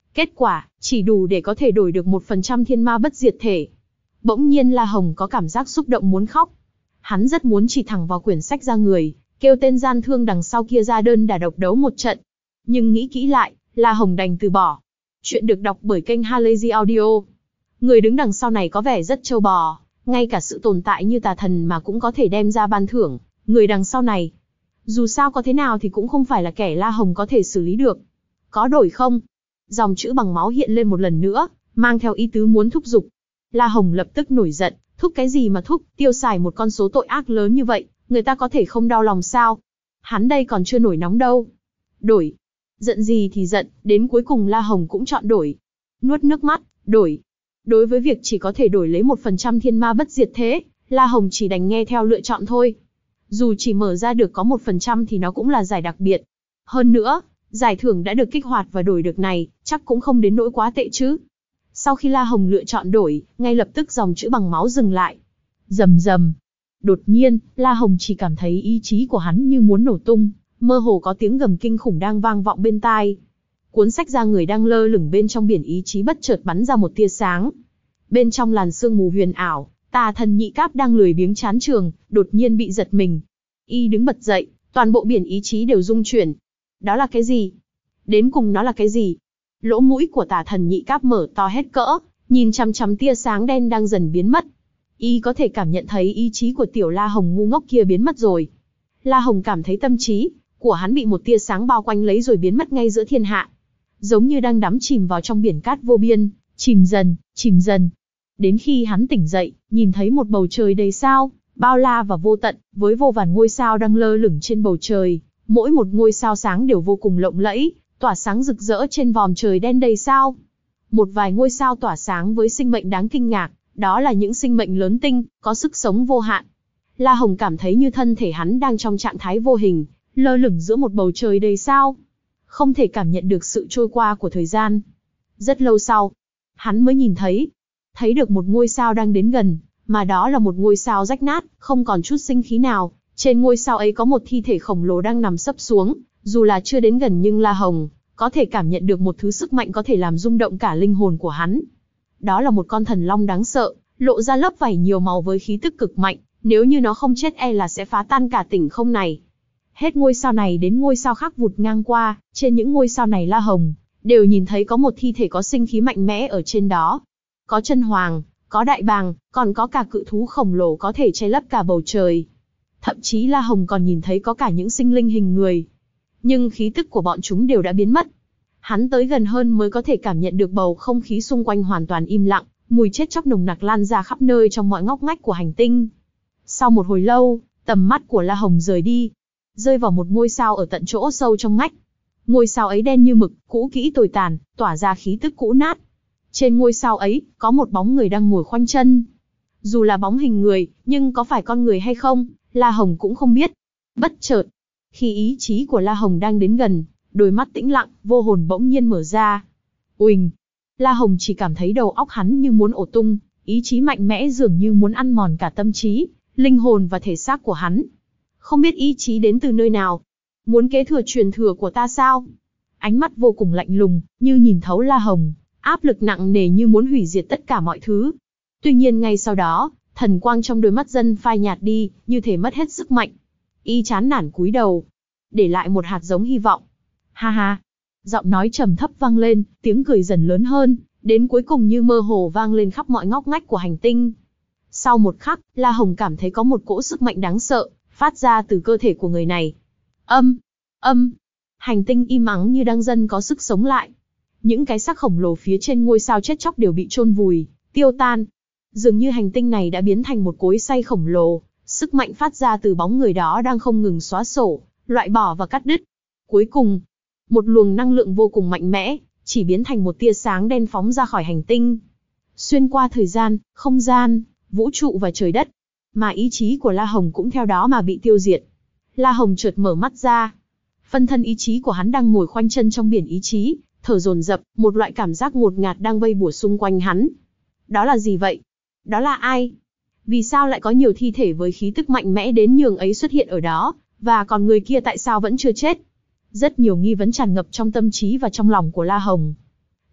Kết quả, chỉ đủ để có thể đổi được một phần trăm thiên ma bất diệt thể. Bỗng nhiên La Hồng có cảm giác xúc động muốn khóc. Hắn rất muốn chỉ thẳng vào quyển sách ra người, kêu tên gian thương đằng sau kia ra đơn đả độc đấu một trận. Nhưng nghĩ kỹ lại, La Hồng đành từ bỏ. Chuyện được đọc bởi kênh Halazy Audio. Người đứng đằng sau này có vẻ rất trâu bò, ngay cả sự tồn tại như tà thần mà cũng có thể đem ra ban thưởng. Người đằng sau này, dù sao có thế nào thì cũng không phải là kẻ La Hồng có thể xử lý được. Có đổi không? Dòng chữ bằng máu hiện lên một lần nữa, mang theo ý tứ muốn thúc giục. La Hồng lập tức nổi giận, thúc cái gì mà thúc, tiêu xài một con số tội ác lớn như vậy, người ta có thể không đau lòng sao? Hắn đây còn chưa nổi nóng đâu. Đổi. Giận gì thì giận, đến cuối cùng La Hồng cũng chọn đổi. Nuốt nước mắt, đổi. Đối với việc chỉ có thể đổi lấy một phần trăm thiên ma bất diệt thế, La Hồng chỉ đành nghe theo lựa chọn thôi. Dù chỉ mở ra được có một phần trăm thì nó cũng là giải đặc biệt. Hơn nữa, giải thưởng đã được kích hoạt và đổi được này, chắc cũng không đến nỗi quá tệ chứ. Sau khi La Hồng lựa chọn đổi, ngay lập tức dòng chữ bằng máu dừng lại. Rầm rầm. Đột nhiên, La Hồng chỉ cảm thấy ý chí của hắn như muốn nổ tung, mơ hồ có tiếng gầm kinh khủng đang vang vọng bên tai. Cuốn sách ra người đang lơ lửng bên trong biển ý chí bất chợt bắn ra một tia sáng. Bên trong làn sương mù huyền ảo, tà thần Nhị Cáp đang lười biếng chán trường, đột nhiên bị giật mình. Y đứng bật dậy, toàn bộ biển ý chí đều rung chuyển. Đó là cái gì? Đến cùng nó là cái gì? Lỗ mũi của tà thần Nhị Cáp mở to hết cỡ, nhìn chằm chằm tia sáng đen đang dần biến mất. Y có thể cảm nhận thấy ý chí của tiểu La Hồng ngu ngốc kia biến mất rồi. La Hồng cảm thấy tâm trí của hắn bị một tia sáng bao quanh lấy rồi biến mất ngay giữa thiên hạ. Giống như đang đắm chìm vào trong biển cát vô biên, chìm dần, chìm dần. Đến khi hắn tỉnh dậy, nhìn thấy một bầu trời đầy sao, bao la và vô tận, với vô vàn ngôi sao đang lơ lửng trên bầu trời. Mỗi một ngôi sao sáng đều vô cùng lộng lẫy, tỏa sáng rực rỡ trên vòm trời đen đầy sao. Một vài ngôi sao tỏa sáng với sinh mệnh đáng kinh ngạc, đó là những sinh mệnh lớn tinh, có sức sống vô hạn. La Hồng cảm thấy như thân thể hắn đang trong trạng thái vô hình, lơ lửng giữa một bầu trời đầy sao. Không thể cảm nhận được sự trôi qua của thời gian. Rất lâu sau, hắn mới nhìn thấy, thấy được một ngôi sao đang đến gần, mà đó là một ngôi sao rách nát, không còn chút sinh khí nào. Trên ngôi sao ấy có một thi thể khổng lồ đang nằm sấp xuống, dù là chưa đến gần nhưng La Hồng có thể cảm nhận được một thứ sức mạnh có thể làm rung động cả linh hồn của hắn. Đó là một con thần long đáng sợ, lộ ra lớp vảy nhiều màu với khí tức cực mạnh, nếu như nó không chết e là sẽ phá tan cả tỉnh không này. Hết ngôi sao này đến ngôi sao khác vụt ngang qua, trên những ngôi sao này La Hồng đều nhìn thấy có một thi thể có sinh khí mạnh mẽ ở trên đó. Có chân hoàng, có đại bàng, còn có cả cự thú khổng lồ có thể che lấp cả bầu trời. Thậm chí La Hồng còn nhìn thấy có cả những sinh linh hình người. Nhưng khí tức của bọn chúng đều đã biến mất. Hắn tới gần hơn mới có thể cảm nhận được bầu không khí xung quanh hoàn toàn im lặng, mùi chết chóc nồng nặc lan ra khắp nơi trong mọi ngóc ngách của hành tinh. Sau một hồi lâu, tầm mắt của La Hồng rời đi, rơi vào một ngôi sao ở tận chỗ sâu trong ngách. Ngôi sao ấy đen như mực, cũ kỹ tồi tàn, tỏa ra khí tức cũ nát. Trên ngôi sao ấy, có một bóng người đang ngồi khoanh chân. Dù là bóng hình người, nhưng có phải con người hay không, La Hồng cũng không biết. Bất chợt, khi ý chí của La Hồng đang đến gần, đôi mắt tĩnh lặng, vô hồn bỗng nhiên mở ra. Uỳnh! La Hồng chỉ cảm thấy đầu óc hắn như muốn ổ tung, ý chí mạnh mẽ dường như muốn ăn mòn cả tâm trí, linh hồn và thể xác của hắn. Không biết ý chí đến từ nơi nào. Muốn kế thừa truyền thừa của ta sao? Ánh mắt vô cùng lạnh lùng, như nhìn thấu La Hồng, áp lực nặng nề như muốn hủy diệt tất cả mọi thứ. Tuy nhiên ngay sau đó, thần quang trong đôi mắt dân phai nhạt đi, như thể mất hết sức mạnh. Y chán nản cúi đầu, để lại một hạt giống hy vọng. Ha ha! Giọng nói trầm thấp vang lên, tiếng cười dần lớn hơn, đến cuối cùng như mơ hồ vang lên khắp mọi ngóc ngách của hành tinh. Sau một khắc, La Hồng cảm thấy có một cỗ sức mạnh đáng sợ, phát ra từ cơ thể của người này. Âm! Âm! Hành tinh im ắng như đang dần có sức sống lại. Những cái xác khổng lồ phía trên ngôi sao chết chóc đều bị chôn vùi, tiêu tan. Dường như hành tinh này đã biến thành một cối xay khổng lồ, sức mạnh phát ra từ bóng người đó đang không ngừng xóa sổ, loại bỏ và cắt đứt. Cuối cùng, một luồng năng lượng vô cùng mạnh mẽ, chỉ biến thành một tia sáng đen phóng ra khỏi hành tinh. Xuyên qua thời gian, không gian, vũ trụ và trời đất. Mà ý chí của La Hồng cũng theo đó mà bị tiêu diệt. La Hồng chợt mở mắt ra. Phân thân ý chí của hắn đang ngồi khoanh chân trong biển ý chí, thở dồn dập, một loại cảm giác ngột ngạt đang vây bủa xung quanh hắn. Đó là gì vậy? Đó là ai? Vì sao lại có nhiều thi thể với khí tức mạnh mẽ đến nhường ấy xuất hiện ở đó, và còn người kia tại sao vẫn chưa chết? Rất nhiều nghi vấn tràn ngập trong tâm trí và trong lòng của La Hồng.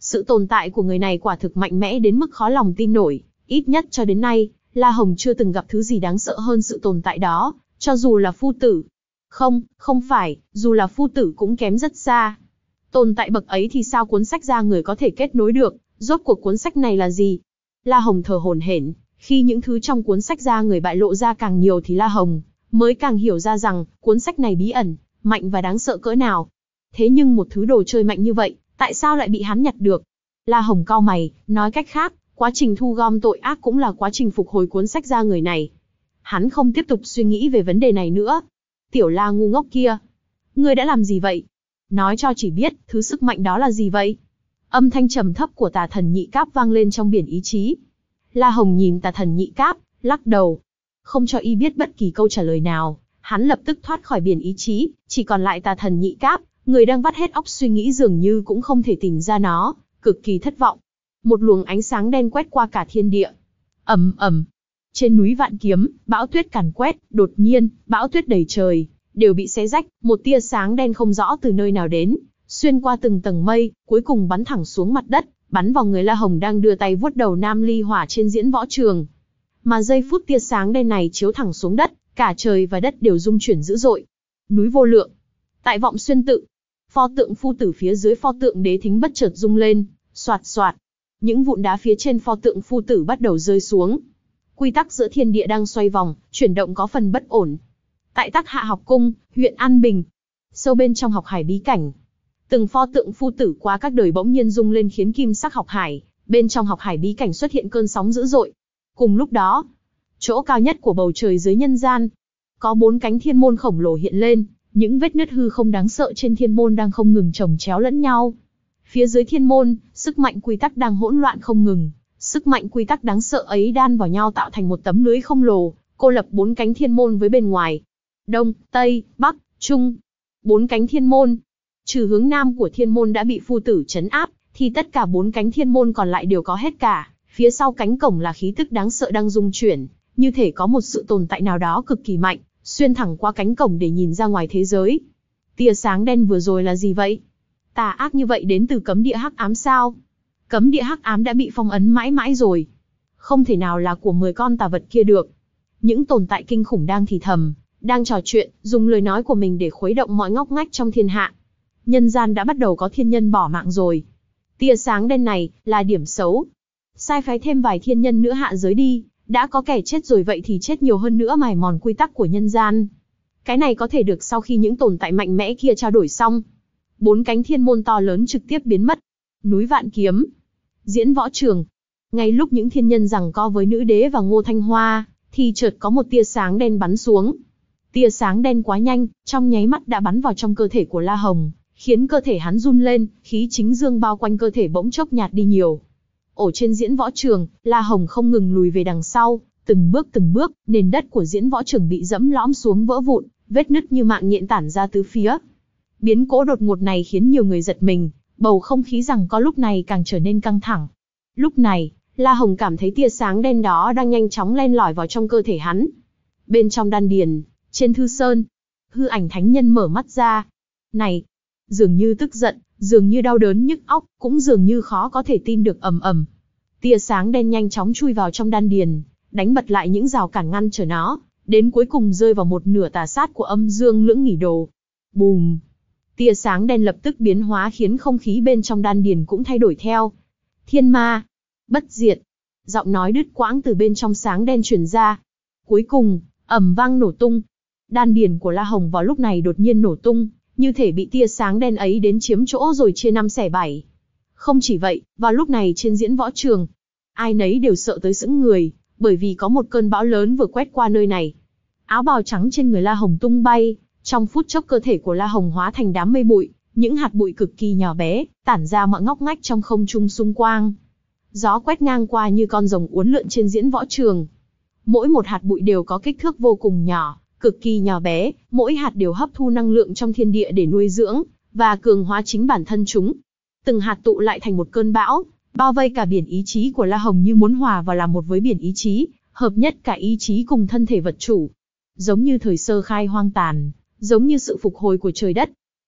Sự tồn tại của người này quả thực mạnh mẽ đến mức khó lòng tin nổi, ít nhất cho đến nay, La Hồng chưa từng gặp thứ gì đáng sợ hơn sự tồn tại đó, cho dù là phu tử. Không, không phải, dù là phu tử cũng kém rất xa. Tồn tại bậc ấy thì sao cuốn sách ra người có thể kết nối được, rốt cuộc cuốn sách này là gì? La Hồng thở hổn hển, khi những thứ trong cuốn sách ra người bại lộ ra càng nhiều thì La Hồng mới càng hiểu ra rằng cuốn sách này bí ẩn, mạnh và đáng sợ cỡ nào. Thế nhưng một thứ đồ chơi mạnh như vậy, tại sao lại bị hắn nhặt được? La Hồng cau mày, nói cách khác, quá trình thu gom tội ác cũng là quá trình phục hồi cuốn sách ra người này. Hắn không tiếp tục suy nghĩ về vấn đề này nữa. Tiểu La ngu ngốc kia, ngươi đã làm gì vậy? Nói cho chỉ biết, thứ sức mạnh đó là gì vậy? Âm thanh trầm thấp của Tà Thần Nhị Cáp vang lên trong biển ý chí. La Hồng nhìn Tà Thần Nhị Cáp, lắc đầu. Không cho y biết bất kỳ câu trả lời nào, hắn lập tức thoát khỏi biển ý chí, chỉ còn lại Tà Thần Nhị Cáp, người đang vắt hết óc suy nghĩ dường như cũng không thể tìm ra nó, cực kỳ thất vọng. Một luồng ánh sáng đen quét qua cả thiên địa. Ầm ầm. Trên núi Vạn Kiếm, bão tuyết càn quét, đột nhiên, bão tuyết đầy trời, đều bị xé rách, một tia sáng đen không rõ từ nơi nào đến, xuyên qua từng tầng mây, cuối cùng bắn thẳng xuống mặt đất, bắn vào người La Hồng đang đưa tay vuốt đầu Nam Ly Hỏa trên diễn võ trường. Mà giây phút tia sáng đen này chiếu thẳng xuống đất, cả trời và đất đều rung chuyển dữ dội. Núi Vô Lượng. Tại Vọng Xuyên tự, pho tượng phu tử phía dưới pho tượng Đế Thính bất chợt rung lên, xoạt xoạt. Những vụn đá phía trên pho tượng phu tử bắt đầu rơi xuống. Quy tắc giữa thiên địa đang xoay vòng, chuyển động có phần bất ổn. Tại Tắc Hạ học cung, huyện An Bình, sâu bên trong học hải bí cảnh, từng pho tượng phu tử qua các đời bỗng nhiên rung lên khiến kim sắc học hải, bên trong học hải bí cảnh xuất hiện cơn sóng dữ dội. Cùng lúc đó, chỗ cao nhất của bầu trời dưới nhân gian, có bốn cánh thiên môn khổng lồ hiện lên, những vết nứt hư không đáng sợ trên thiên môn đang không ngừng chồng chéo lẫn nhau. Phía dưới thiên môn, sức mạnh quy tắc đang hỗn loạn không ngừng, sức mạnh quy tắc đáng sợ ấy đan vào nhau tạo thành một tấm lưới khổng lồ, cô lập bốn cánh thiên môn với bên ngoài. Đông, Tây, Bắc, Trung, bốn cánh thiên môn. Trừ hướng nam của thiên môn đã bị phu tử trấn áp, thì tất cả bốn cánh thiên môn còn lại đều có hết cả. Phía sau cánh cổng là khí tức đáng sợ đang rung chuyển, như thể có một sự tồn tại nào đó cực kỳ mạnh, xuyên thẳng qua cánh cổng để nhìn ra ngoài thế giới. Tia sáng đen vừa rồi là gì vậy? Tà ác như vậy đến từ cấm địa hắc ám sao? Cấm địa hắc ám đã bị phong ấn mãi mãi rồi. Không thể nào là của mười con tà vật kia được. Những tồn tại kinh khủng đang thì thầm, đang trò chuyện, dùng lời nói của mình để khuấy động mọi ngóc ngách trong thiên hạ. Nhân gian đã bắt đầu có thiên nhân bỏ mạng rồi. Tia sáng đen này là điểm xấu. Sai phái thêm vài thiên nhân nữa hạ giới đi, đã có kẻ chết rồi vậy thì chết nhiều hơn nữa mài mòn quy tắc của nhân gian. Cái này có thể được sau khi những tồn tại mạnh mẽ kia trao đổi xong. Bốn cánh thiên môn to lớn trực tiếp biến mất. Núi Vạn Kiếm, diễn võ trường. Ngay lúc những thiên nhân giằng co với nữ đế và Ngô Thanh Hoa, thì chợt có một tia sáng đen bắn xuống. Tia sáng đen quá nhanh, trong nháy mắt đã bắn vào trong cơ thể của La Hồng, khiến cơ thể hắn run lên, khí chính dương bao quanh cơ thể bỗng chốc nhạt đi nhiều. Ở trên diễn võ trường, La Hồng không ngừng lùi về đằng sau, từng bước từng bước, nền đất của diễn võ trường bị dẫm lõm xuống vỡ vụn, vết nứt như mạng nhện tản ra tứ phía. Biến cố đột ngột này khiến nhiều người giật mình, bầu không khí giằng co lúc này càng trở nên căng thẳng. Lúc này, La Hồng cảm thấy tia sáng đen đó đang nhanh chóng len lỏi vào trong cơ thể hắn. Bên trong đan điền, trên thư sơn, hư ảnh thánh nhân mở mắt ra. Này, dường như tức giận, dường như đau đớn nhức óc, cũng dường như khó có thể tin được. Ầm ầm. Tia sáng đen nhanh chóng chui vào trong đan điền, đánh bật lại những rào cản ngăn trở nó, đến cuối cùng rơi vào một nửa tà sát của âm dương lưỡng nghỉ đồ. Bùm. Tia sáng đen lập tức biến hóa khiến không khí bên trong đan điền cũng thay đổi theo. Thiên ma, bất diệt. Giọng nói đứt quãng từ bên trong sáng đen truyền ra. Cuối cùng, ầm vang nổ tung. Đan điền của La Hồng vào lúc này đột nhiên nổ tung, như thể bị tia sáng đen ấy đến chiếm chỗ rồi chia năm xẻ bảy. Không chỉ vậy, vào lúc này trên diễn võ trường, ai nấy đều sợ tới sững người, bởi vì có một cơn bão lớn vừa quét qua nơi này. Áo bào trắng trên người La Hồng tung bay, trong phút chốc cơ thể của La Hồng hóa thành đám mây bụi, những hạt bụi cực kỳ nhỏ bé, tản ra mọi ngóc ngách trong không trung xung quanh. Gió quét ngang qua như con rồng uốn lượn trên diễn võ trường. Mỗi một hạt bụi đều có kích thước vô cùng nhỏ, cực kỳ nhỏ bé, mỗi hạt đều hấp thu năng lượng trong thiên địa để nuôi dưỡng và cường hóa chính bản thân chúng. Từng hạt tụ lại thành một cơn bão, bao vây cả biển ý chí của La Hồng như muốn hòa vào làm một với biển ý chí, hợp nhất cả ý chí cùng thân thể vật chủ. Giống như thời sơ khai hoang tàn, giống như sự phục hồi của trời đất.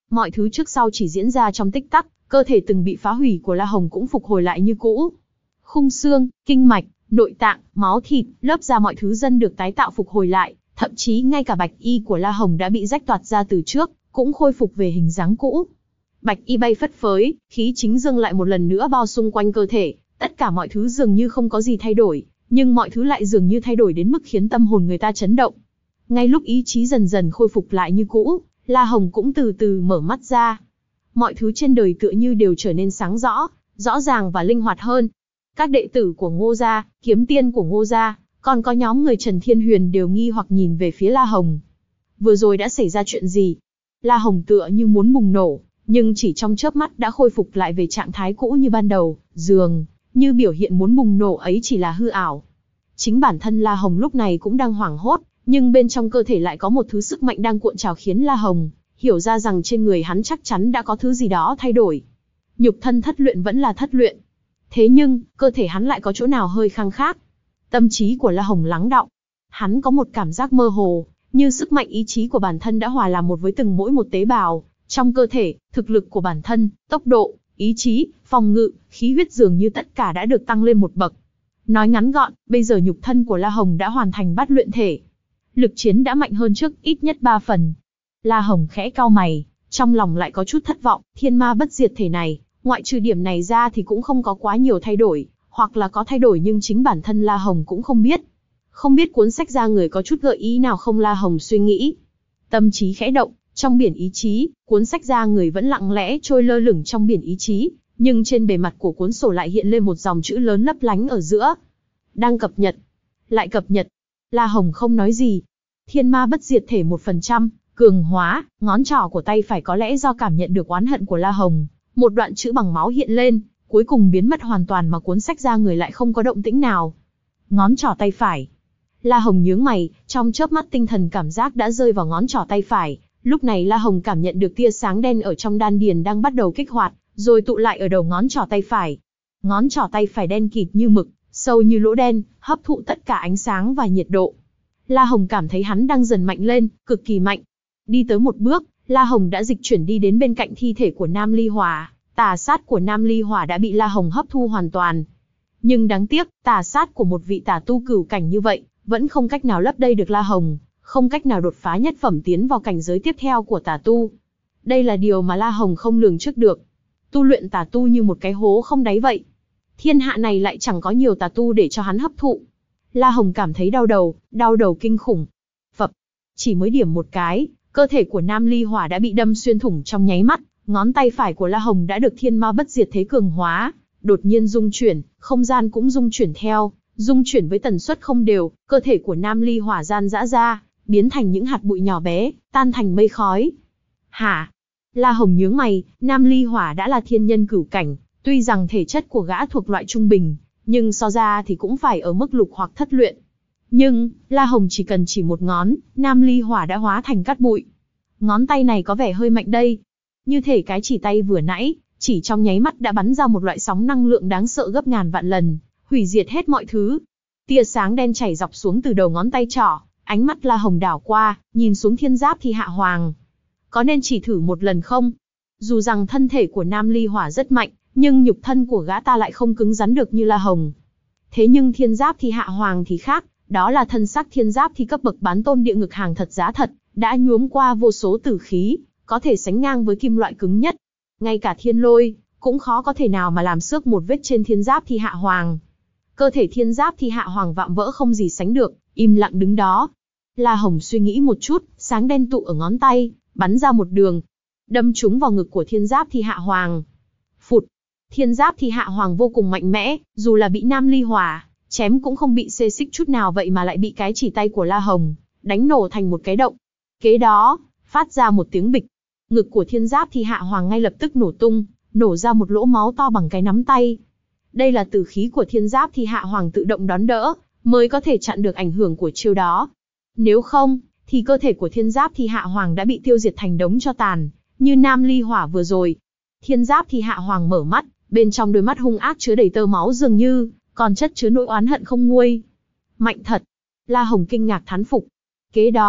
Mọi thứ trước sau chỉ diễn ra trong tích tắc, cơ thể từng bị phá hủy của La Hồng cũng phục hồi lại như cũ. Khung xương, kinh mạch, nội tạng, máu thịt, lớp da mọi thứ dần được tái tạo phục hồi lại, thậm chí ngay cả bạch y của La Hồng đã bị rách toạc ra từ trước, cũng khôi phục về hình dáng cũ. Bạch y bay phất phới, khí chính dâng lại một lần nữa bao xung quanh cơ thể, tất cả mọi thứ dường như không có gì thay đổi, nhưng mọi thứ lại dường như thay đổi đến mức khiến tâm hồn người ta chấn động. Ngay lúc ý chí dần dần khôi phục lại như cũ, La Hồng cũng từ từ mở mắt ra. Mọi thứ trên đời tựa như đều trở nên sáng rõ, rõ ràng và linh hoạt hơn. Các đệ tử của Ngô gia, kiếm tiên của Ngô gia, còn có nhóm người Trần Thiên Huyền đều nghi hoặc nhìn về phía La Hồng. Vừa rồi đã xảy ra chuyện gì? La Hồng tựa như muốn bùng nổ, nhưng chỉ trong chớp mắt đã khôi phục lại về trạng thái cũ như ban đầu, dường như biểu hiện muốn bùng nổ ấy chỉ là hư ảo. Chính bản thân La Hồng lúc này cũng đang hoảng hốt, nhưng bên trong cơ thể lại có một thứ sức mạnh đang cuộn trào khiến La Hồng hiểu ra rằng trên người hắn chắc chắn đã có thứ gì đó thay đổi. Nhục thân thất luyện vẫn là thất luyện. Thế nhưng, cơ thể hắn lại có chỗ nào hơi khăng khác. Tâm trí của La Hồng lắng đọng. Hắn có một cảm giác mơ hồ, như sức mạnh ý chí của bản thân đã hòa làm một với từng mỗi một tế bào. Trong cơ thể, thực lực của bản thân, tốc độ, ý chí, phòng ngự, khí huyết dường như tất cả đã được tăng lên một bậc. Nói ngắn gọn, bây giờ nhục thân của La Hồng đã hoàn thành bát luyện thể. Lực chiến đã mạnh hơn trước ít nhất ba phần. La Hồng khẽ cau mày, trong lòng lại có chút thất vọng, thiên ma bất diệt thể này, ngoại trừ điểm này ra thì cũng không có quá nhiều thay đổi, hoặc là có thay đổi nhưng chính bản thân La Hồng cũng không biết. Không biết cuốn sách ra người có chút gợi ý nào không? La Hồng suy nghĩ. Tâm trí khẽ động, trong biển ý chí, cuốn sách ra người vẫn lặng lẽ trôi lơ lửng trong biển ý chí, nhưng trên bề mặt của cuốn sổ lại hiện lên một dòng chữ lớn lấp lánh ở giữa. Đang cập nhật. Lại cập nhật. La Hồng không nói gì. Thiên ma bất diệt thể một phần trăm, cường hóa, ngón trỏ của tay phải có lẽ do cảm nhận được oán hận của La Hồng. Một đoạn chữ bằng máu hiện lên, cuối cùng biến mất hoàn toàn mà cuốn sách ra người lại không có động tĩnh nào. Ngón trỏ tay phải. La Hồng nhướng mày, trong chớp mắt tinh thần cảm giác đã rơi vào ngón trỏ tay phải. Lúc này La Hồng cảm nhận được tia sáng đen ở trong đan điền đang bắt đầu kích hoạt, rồi tụ lại ở đầu ngón trỏ tay phải. Ngón trỏ tay phải đen kịt như mực, sâu như lỗ đen, hấp thụ tất cả ánh sáng và nhiệt độ. La Hồng cảm thấy hắn đang dần mạnh lên, cực kỳ mạnh. Đi tới một bước, La Hồng đã dịch chuyển đi đến bên cạnh thi thể của Nam Ly Hỏa. Tà sát của Nam Ly Hỏa đã bị La Hồng hấp thu hoàn toàn. Nhưng đáng tiếc, tà sát của một vị tà tu cửu cảnh như vậy, vẫn không cách nào lấp đầy được La Hồng, không cách nào đột phá nhất phẩm tiến vào cảnh giới tiếp theo của tà tu. Đây là điều mà La Hồng không lường trước được. Tu luyện tà tu như một cái hố không đáy vậy. Thiên hạ này lại chẳng có nhiều tà tu để cho hắn hấp thụ. La Hồng cảm thấy đau đầu, đau đầu kinh khủng. Phập, chỉ mới điểm một cái, cơ thể của Nam Ly Hỏa đã bị đâm xuyên thủng trong nháy mắt, ngón tay phải của La Hồng đã được thiên ma bất diệt thế cường hóa, đột nhiên rung chuyển, không gian cũng rung chuyển theo, rung chuyển với tần suất không đều, cơ thể của Nam Ly Hỏa gian rã ra, biến thành những hạt bụi nhỏ bé, tan thành mây khói. Hả? La Hồng nhướng mày, Nam Ly Hỏa đã là thiên nhân cửu cảnh, tuy rằng thể chất của gã thuộc loại trung bình, nhưng so ra thì cũng phải ở mức lục hoặc thất luyện. Nhưng, La Hồng chỉ cần chỉ một ngón, Nam Ly Hỏa đã hóa thành cát bụi. Ngón tay này có vẻ hơi mạnh đây. Như thể cái chỉ tay vừa nãy, chỉ trong nháy mắt đã bắn ra một loại sóng năng lượng đáng sợ gấp ngàn vạn lần, hủy diệt hết mọi thứ. Tia sáng đen chảy dọc xuống từ đầu ngón tay trỏ, ánh mắt La Hồng đảo qua, nhìn xuống thiên giáp thì hạ hoàng. Có nên chỉ thử một lần không? Dù rằng thân thể của Nam Ly Hỏa rất mạnh, nhưng nhục thân của gã ta lại không cứng rắn được như La Hồng. Thế nhưng thiên giáp thì hạ hoàng thì khác, đó là thân sắc thiên giáp thì cấp bậc bán tôn địa ngục hàng thật giá thật, đã nhuốm qua vô số tử khí, có thể sánh ngang với kim loại cứng nhất. Ngay cả thiên lôi, cũng khó có thể nào mà làm xước một vết trên thiên giáp thì hạ hoàng. Cơ thể thiên giáp thì hạ hoàng vạm vỡ không gì sánh được, im lặng đứng đó. La Hồng suy nghĩ một chút, sáng đen tụ ở ngón tay, bắn ra một đường, đâm trúng vào ngực của thiên giáp thì hạ hoàng. Phụt! Thiên giáp thì hạ hoàng vô cùng mạnh mẽ, dù là bị Nam Ly Hỏa chém cũng không bị xê xích chút nào, vậy mà lại bị cái chỉ tay của La Hồng đánh nổ thành một cái động. Kế đó, phát ra một tiếng bịch. Ngực của thiên giáp thì hạ hoàng ngay lập tức nổ tung, nổ ra một lỗ máu to bằng cái nắm tay. Đây là tử khí của thiên giáp thì hạ hoàng tự động đón đỡ, mới có thể chặn được ảnh hưởng của chiêu đó. Nếu không, thì cơ thể của thiên giáp thì hạ hoàng đã bị tiêu diệt thành đống tro tàn, như Nam Ly Hỏa vừa rồi. Thiên giáp thì hạ hoàng mở mắt, bên trong đôi mắt hung ác chứa đầy tơ máu dường như còn chất chứa nỗi oán hận không nguôi. Mạnh thật! La Hồng kinh ngạc thán phục. Kế đó,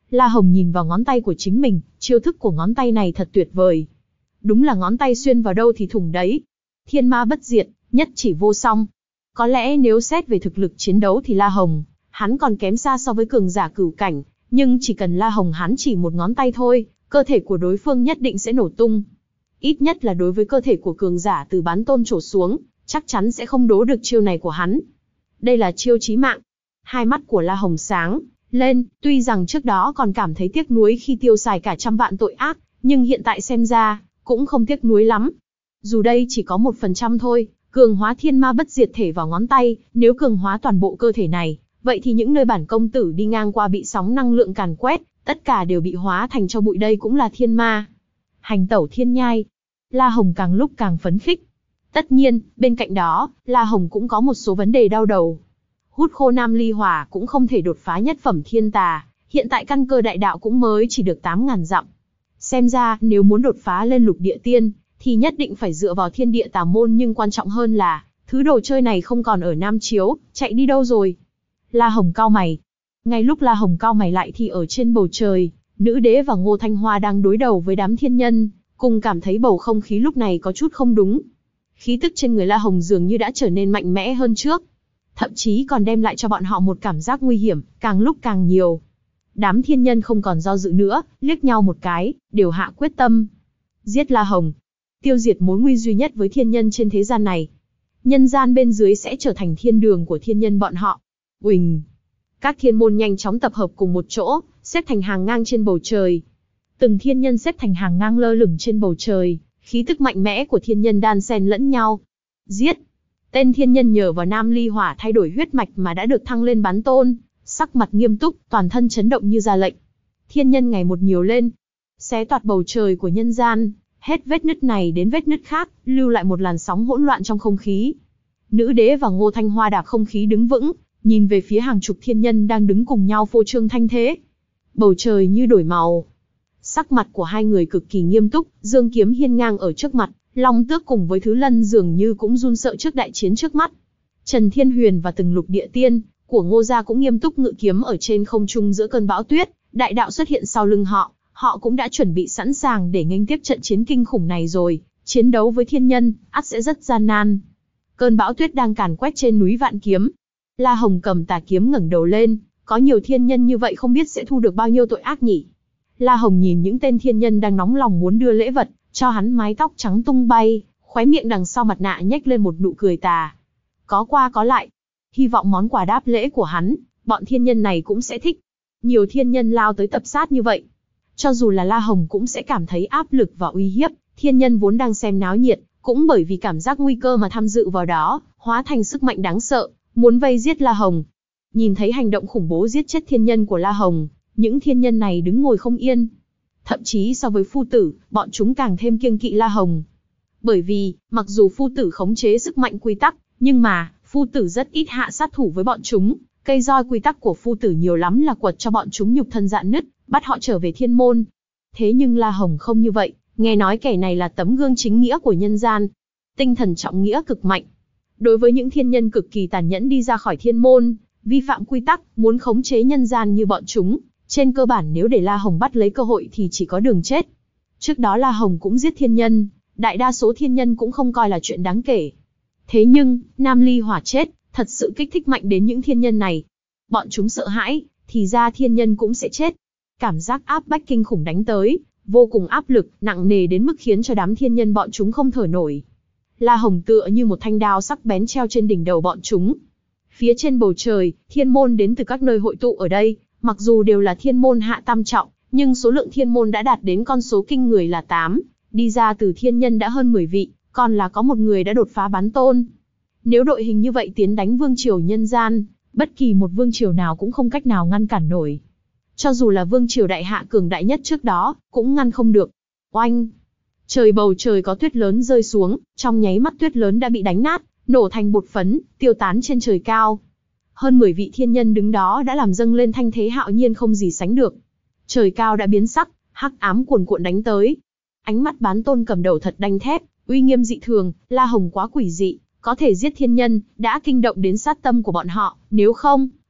La Hồng nhìn vào ngón tay của chính mình, chiêu thức của ngón tay này thật tuyệt vời. Đúng là ngón tay xuyên vào đâu thì thủng đấy. Thiên ma bất diệt, nhất chỉ vô song. Có lẽ nếu xét về thực lực chiến đấu thì La Hồng, hắn còn kém xa so với cường giả cửu cảnh, nhưng chỉ cần La Hồng hắn chỉ một ngón tay thôi, cơ thể của đối phương nhất định sẽ nổ tung. Ít nhất là đối với cơ thể của cường giả từ bán tôn trổ xuống, chắc chắn sẽ không đố được chiêu này của hắn. Đây là chiêu chí mạng. Hai mắt của La Hồng sáng lên, tuy rằng trước đó còn cảm thấy tiếc nuối khi tiêu xài cả trăm vạn tội ác, nhưng hiện tại xem ra, cũng không tiếc nuối lắm. Dù đây chỉ có một phần trăm thôi, cường hóa thiên ma bất diệt thể vào ngón tay, nếu cường hóa toàn bộ cơ thể này, vậy thì những nơi bản công tử đi ngang qua bị sóng năng lượng càn quét, tất cả đều bị hóa thành cho bụi, đây cũng là thiên ma. Hành tẩu thiên nhai. La Hồng càng lúc càng phấn khích. Tất nhiên, bên cạnh đó, La Hồng cũng có một số vấn đề đau đầu. Hút khô nam ly hỏa cũng không thể đột phá nhất phẩm thiên tà, hiện tại căn cơ đại đạo cũng mới chỉ được tám ngàn dặm. Xem ra, nếu muốn đột phá lên lục địa tiên, thì nhất định phải dựa vào thiên địa tà môn, nhưng quan trọng hơn là, thứ đồ chơi này không còn ở Nam Chiếu, chạy đi đâu rồi? La Hồng cau mày. Ngay lúc La Hồng cau mày lại thì ở trên bầu trời, nữ đế và Ngô Thanh Hoa đang đối đầu với đám thiên nhân, cùng cảm thấy bầu không khí lúc này có chút không đúng. Khí tức trên người La Hồng dường như đã trở nên mạnh mẽ hơn trước. Thậm chí còn đem lại cho bọn họ một cảm giác nguy hiểm, càng lúc càng nhiều. Đám thiên nhân không còn do dự nữa, liếc nhau một cái, đều hạ quyết tâm. Giết La Hồng. Tiêu diệt mối nguy duy nhất với thiên nhân trên thế gian này. Nhân gian bên dưới sẽ trở thành thiên đường của thiên nhân bọn họ. Uỳnh. Các thiên môn nhanh chóng tập hợp cùng một chỗ, xếp thành hàng ngang trên bầu trời. Từng thiên nhân xếp thành hàng ngang lơ lửng trên bầu trời, khí tức mạnh mẽ của thiên nhân đan xen lẫn nhau. Giết. Tên thiên nhân nhờ vào nam ly hỏa thay đổi huyết mạch mà đã được thăng lên bán tôn, sắc mặt nghiêm túc, toàn thân chấn động như ra lệnh. Thiên nhân ngày một nhiều lên, xé toạc bầu trời của nhân gian, hết vết nứt này đến vết nứt khác, lưu lại một làn sóng hỗn loạn trong không khí. Nữ đế và Ngô Thanh Hoa đạp không khí đứng vững, nhìn về phía hàng chục thiên nhân đang đứng cùng nhau phô trương thanh thế. Bầu trời như đổi màu. Sắc mặt của hai người cực kỳ nghiêm túc, dương kiếm hiên ngang ở trước mặt, Long Tước cùng với Thứ Lân dường như cũng run sợ trước đại chiến trước mắt. Trần Thiên Huyền và từng lục địa tiên của Ngô gia cũng nghiêm túc ngự kiếm ở trên không trung giữa cơn bão tuyết, đại đạo xuất hiện sau lưng họ, họ cũng đã chuẩn bị sẵn sàng để nghênh tiếp trận chiến kinh khủng này rồi, chiến đấu với thiên nhân, ắt sẽ rất gian nan. Cơn bão tuyết đang càn quét trên núi Vạn Kiếm. La Hồng cầm tà kiếm ngẩng đầu lên, có nhiều thiên nhân như vậy không biết sẽ thu được bao nhiêu tội ác nhỉ. La Hồng nhìn những tên thiên nhân đang nóng lòng muốn đưa lễ vật, cho hắn mái tóc trắng tung bay, khóe miệng đằng sau mặt nạ nhếch lên một nụ cười tà. Có qua có lại. Hy vọng món quà đáp lễ của hắn, bọn thiên nhân này cũng sẽ thích. Nhiều thiên nhân lao tới tập sát như vậy. Cho dù là La Hồng cũng sẽ cảm thấy áp lực và uy hiếp, thiên nhân vốn đang xem náo nhiệt, cũng bởi vì cảm giác nguy cơ mà tham dự vào đó, hóa thành sức mạnh đáng sợ, muốn vây giết La Hồng. Nhìn thấy hành động khủng bố giết chết thiên nhân của La Hồng, những thiên nhân này đứng ngồi không yên. Thậm chí so với phu tử, bọn chúng càng thêm kiêng kỵ La Hồng. Bởi vì, mặc dù phu tử khống chế sức mạnh quy tắc, nhưng mà, phu tử rất ít hạ sát thủ với bọn chúng. Cây roi quy tắc của phu tử nhiều lắm là quật cho bọn chúng nhục thân rạn nứt, bắt họ trở về thiên môn. Thế nhưng La Hồng không như vậy, nghe nói kẻ này là tấm gương chính nghĩa của nhân gian. Tinh thần trọng nghĩa cực mạnh. Đối với những thiên nhân cực kỳ tàn nhẫn đi ra khỏi thiên môn, vi phạm quy tắc, muốn khống chế nhân gian như bọn chúng, trên cơ bản nếu để La Hồng bắt lấy cơ hội thì chỉ có đường chết. Trước đó La Hồng cũng giết thiên nhân, đại đa số thiên nhân cũng không coi là chuyện đáng kể. Thế nhưng, Nam Ly Hỏa chết, thật sự kích thích mạnh đến những thiên nhân này. Bọn chúng sợ hãi, thì ra thiên nhân cũng sẽ chết. Cảm giác áp bách kinh khủng đánh tới, vô cùng áp lực, nặng nề đến mức khiến cho đám thiên nhân bọn chúng không thở nổi. La Hồng tựa như một thanh đao sắc bén treo trên đỉnh đầu bọn chúng. Phía trên bầu trời, thiên môn đến từ các nơi hội tụ ở đây, mặc dù đều là thiên môn hạ tam trọng, nhưng số lượng thiên môn đã đạt đến con số kinh người là tám, đi ra từ thiên nhân đã hơn mười vị, còn là có một người đã đột phá bán tôn. Nếu đội hình như vậy tiến đánh vương triều nhân gian, bất kỳ một vương triều nào cũng không cách nào ngăn cản nổi. Cho dù là vương triều đại hạ cường đại nhất trước đó, cũng ngăn không được. Oanh! Trời bầu trời có tuyết lớn rơi xuống, trong nháy mắt tuyết lớn đã bị đánh nát, nổ thành bột phấn, tiêu tán trên trời cao. Hơn mười vị thiên nhân đứng đó đã làm dâng lên thanh thế hạo nhiên không gì sánh được. Trời cao đã biến sắc, hắc ám cuồn cuộn đánh tới. Ánh mắt bán tôn cầm đầu thật đanh thép, uy nghiêm dị thường, La Hồng quá quỷ dị, có thể giết thiên nhân, đã kinh động đến sát tâm của bọn họ, nếu không,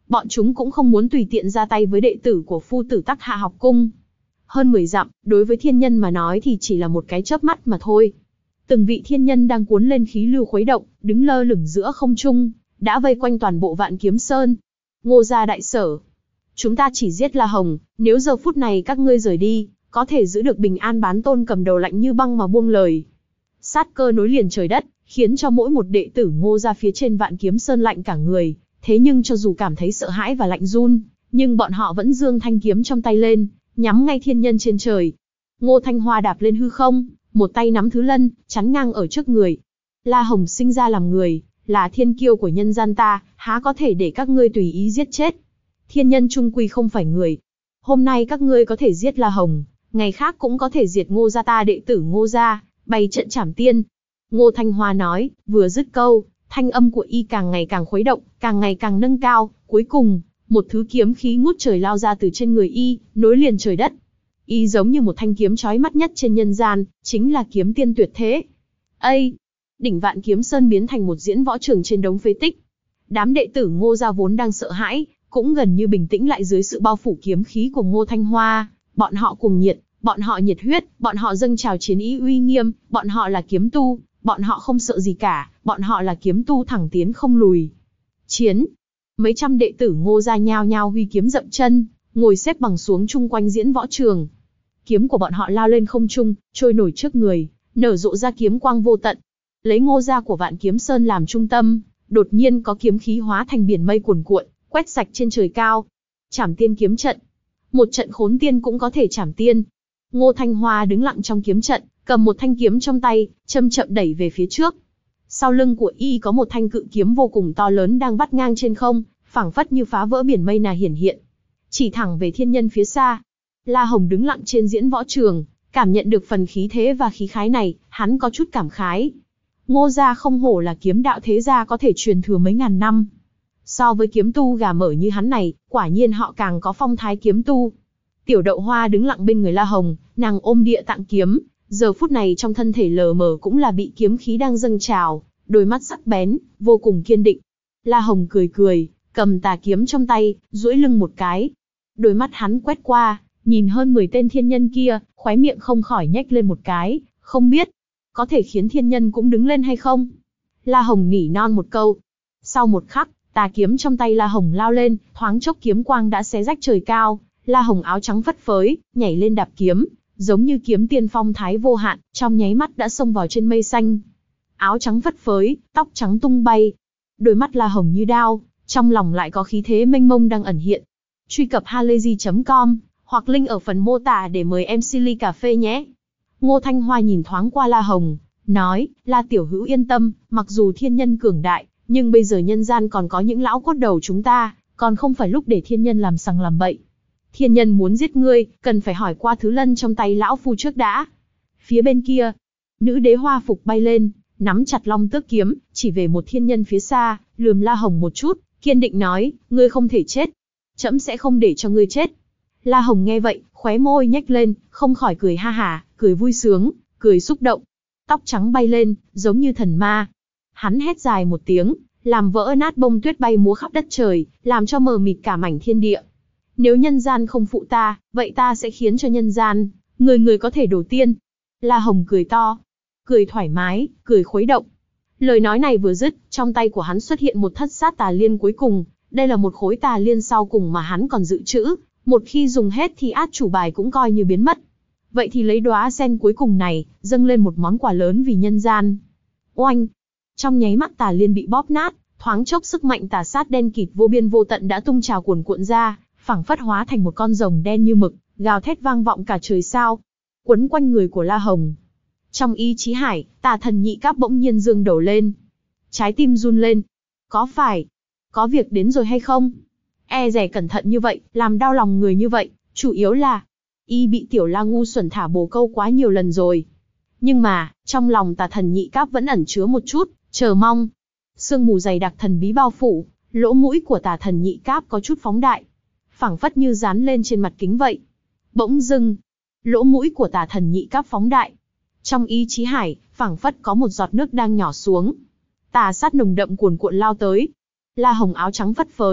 Bọn chúng cũng không muốn tùy tiện ra tay với đệ tử của phu tử Tắc Hạ học cung. Hơn mười dặm, đối với thiên nhân mà nói thì chỉ là một cái chớp mắt mà thôi. Từng vị thiên nhân đang cuốn lên khí lưu khuấy động, đứng lơ lửng giữa không trung, đã vây quanh toàn bộ Vạn Kiếm Sơn. Ngô gia đại sở. Chúng ta chỉ giết La Hồng, nếu giờ phút này các ngươi rời đi, có thể giữ được bình an. Bán Tôn cầm đầu lạnh như băng mà buông lời. Sát cơ nối liền trời đất, khiến cho mỗi một đệ tử Ngô gia phía trên Vạn Kiếm Sơn lạnh cả người. Thế nhưng cho dù cảm thấy sợ hãi và lạnh run, nhưng bọn họ vẫn giương thanh kiếm trong tay lên, nhắm ngay thiên nhân trên trời. Ngô Thanh Hoa đạp lên hư không, một tay nắm thứ lân, chắn ngang ở trước người. La Hồng sinh ra làm người, là thiên kiêu của nhân gian ta, há có thể để các ngươi tùy ý giết chết. Thiên nhân chung quy không phải người. Hôm nay các ngươi có thể giết La Hồng, ngày khác cũng có thể diệt Ngô gia ta đệ tử Ngô gia, bày trận trảm tiên. Ngô Thanh Hoa nói, vừa dứt câu, thanh âm của y càng ngày càng khuấy động, càng ngày càng nâng cao, cuối cùng, một thứ kiếm khí ngút trời lao ra từ trên người y, nối liền trời đất. Y giống như một thanh kiếm chói mắt nhất trên nhân gian, chính là kiếm tiên tuyệt thế. Ây! Đỉnh Vạn Kiếm Sơn biến thành một diễn võ trường trên đống phế tích. Đám đệ tử Ngô gia vốn đang sợ hãi, cũng gần như bình tĩnh lại dưới sự bao phủ kiếm khí của Ngô Thanh Hoa. Bọn họ cuồng nhiệt, bọn họ nhiệt huyết, bọn họ dâng trào chiến ý uy nghiêm, bọn họ là kiếm tu, bọn họ không sợ gì cả, bọn họ là kiếm tu thẳng tiến không lùi. Chiến! Mấy trăm đệ tử Ngô gia nhao nhao huy kiếm dậm chân, ngồi xếp bằng xuống chung quanh diễn võ trường. Kiếm của bọn họ lao lên không trung, trôi nổi trước người, nở rộ ra kiếm quang vô tận. Lấy Ngô gia của Vạn Kiếm Sơn làm trung tâm, đột nhiên có kiếm khí hóa thành biển mây cuồn cuộn, quét sạch trên trời cao. Trảm tiên kiếm trận. Một trận khốn tiên cũng có thể trảm tiên. Ngô Thanh Hoa đứng lặng trong kiếm trận, cầm một thanh kiếm trong tay, chậm chậm đẩy về phía trước. Sau lưng của y có một thanh cự kiếm vô cùng to lớn đang vắt ngang trên không, phảng phất như phá vỡ biển mây nà hiển hiện, chỉ thẳng về thiên nhân phía xa. La Hồng đứng lặng trên diễn võ trường, cảm nhận được phần khí thế và khí khái này, hắn có chút cảm khái. Ngô gia không hổ là kiếm đạo thế gia có thể truyền thừa mấy ngàn năm. So với kiếm tu gà mở như hắn này, quả nhiên họ càng có phong thái kiếm tu. Tiểu Đậu Hoa đứng lặng bên người La Hồng, nàng ôm địa tạng kiếm, giờ phút này trong thân thể lờ mờ cũng là bị kiếm khí đang dâng trào, đôi mắt sắc bén, vô cùng kiên định. La Hồng cười cười, cầm tà kiếm trong tay, duỗi lưng một cái. Đôi mắt hắn quét qua, nhìn hơn mười tên thiên nhân kia, khóe miệng không khỏi nhếch lên một cái, không biết có thể khiến thiên nhân cũng đứng lên hay không. La Hồng nỉ non một câu. Sau một khắc, tà kiếm trong tay La Hồng lao lên, thoáng chốc kiếm quang đã xé rách trời cao. La Hồng áo trắng phất phới, nhảy lên đạp kiếm, giống như kiếm tiên phong thái vô hạn, trong nháy mắt đã xông vào trên mây xanh. Áo trắng phất phới, tóc trắng tung bay. Đôi mắt La Hồng như đao, trong lòng lại có khí thế mênh mông đang ẩn hiện. Truy cập halayzi chấm com hoặc link ở phần mô tả để mời em xê ly cà phê nhé. Ngô Thanh Hoa nhìn thoáng qua La Hồng, nói, La tiểu hữu yên tâm, mặc dù thiên nhân cường đại, nhưng bây giờ nhân gian còn có những lão cốt đầu chúng ta, còn không phải lúc để thiên nhân làm sằng làm bậy. Thiên nhân muốn giết ngươi, cần phải hỏi qua thứ lân trong tay lão phu trước đã. Phía bên kia, nữ đế hoa phục bay lên, nắm chặt long tước kiếm, chỉ về một thiên nhân phía xa, lườm La Hồng một chút, kiên định nói, ngươi không thể chết. Trẫm sẽ không để cho ngươi chết. La Hồng nghe vậy, khóe môi nhếch lên, không khỏi cười ha hả, cười vui sướng, cười xúc động. Tóc trắng bay lên, giống như thần ma. Hắn hét dài một tiếng, làm vỡ nát bông tuyết bay múa khắp đất trời, làm cho mờ mịt cả mảnh thiên địa. Nếu nhân gian không phụ ta, vậy ta sẽ khiến cho nhân gian, người người có thể đổ tiên. La Hồng cười to, cười thoải mái, cười khuấy động. Lời nói này vừa dứt, trong tay của hắn xuất hiện một thất sát tà liên cuối cùng. Đây là một khối tà liên sau cùng mà hắn còn dự trữ, một khi dùng hết thì át chủ bài cũng coi như biến mất. Vậy thì lấy đóa sen cuối cùng này, dâng lên một món quà lớn vì nhân gian. Oanh! Trong nháy mắt tà liên bị bóp nát, thoáng chốc sức mạnh tà sát đen kịt vô biên vô tận đã tung trào cuồn cuộn ra, phảng phất hóa thành một con rồng đen như mực, gào thét vang vọng cả trời sao, quấn quanh người của La Hồng. Trong ý chí hải, tà thần nhị cáp bỗng nhiên dương đầu lên. Trái tim run lên. Có phải có việc đến rồi hay không? E dè cẩn thận như vậy, làm đau lòng người như vậy, chủ yếu là y bị tiểu la ngu xuẩn thả bồ câu quá nhiều lần rồi. Nhưng mà, trong lòng tà thần nhị cáp vẫn ẩn chứa một chút chờ mong. Sương mù dày đặc thần bí bao phủ, lỗ mũi của tà thần nhị cáp có chút phóng đại, phảng phất như dán lên trên mặt kính vậy. Bỗng dưng, lỗ mũi của tà thần nhị cáp phóng đại. Trong ý chí hải, phảng phất có một giọt nước đang nhỏ xuống. Tà sát nồng đậm cuồn cuộn lao tới. La Hồng áo trắng phất phới,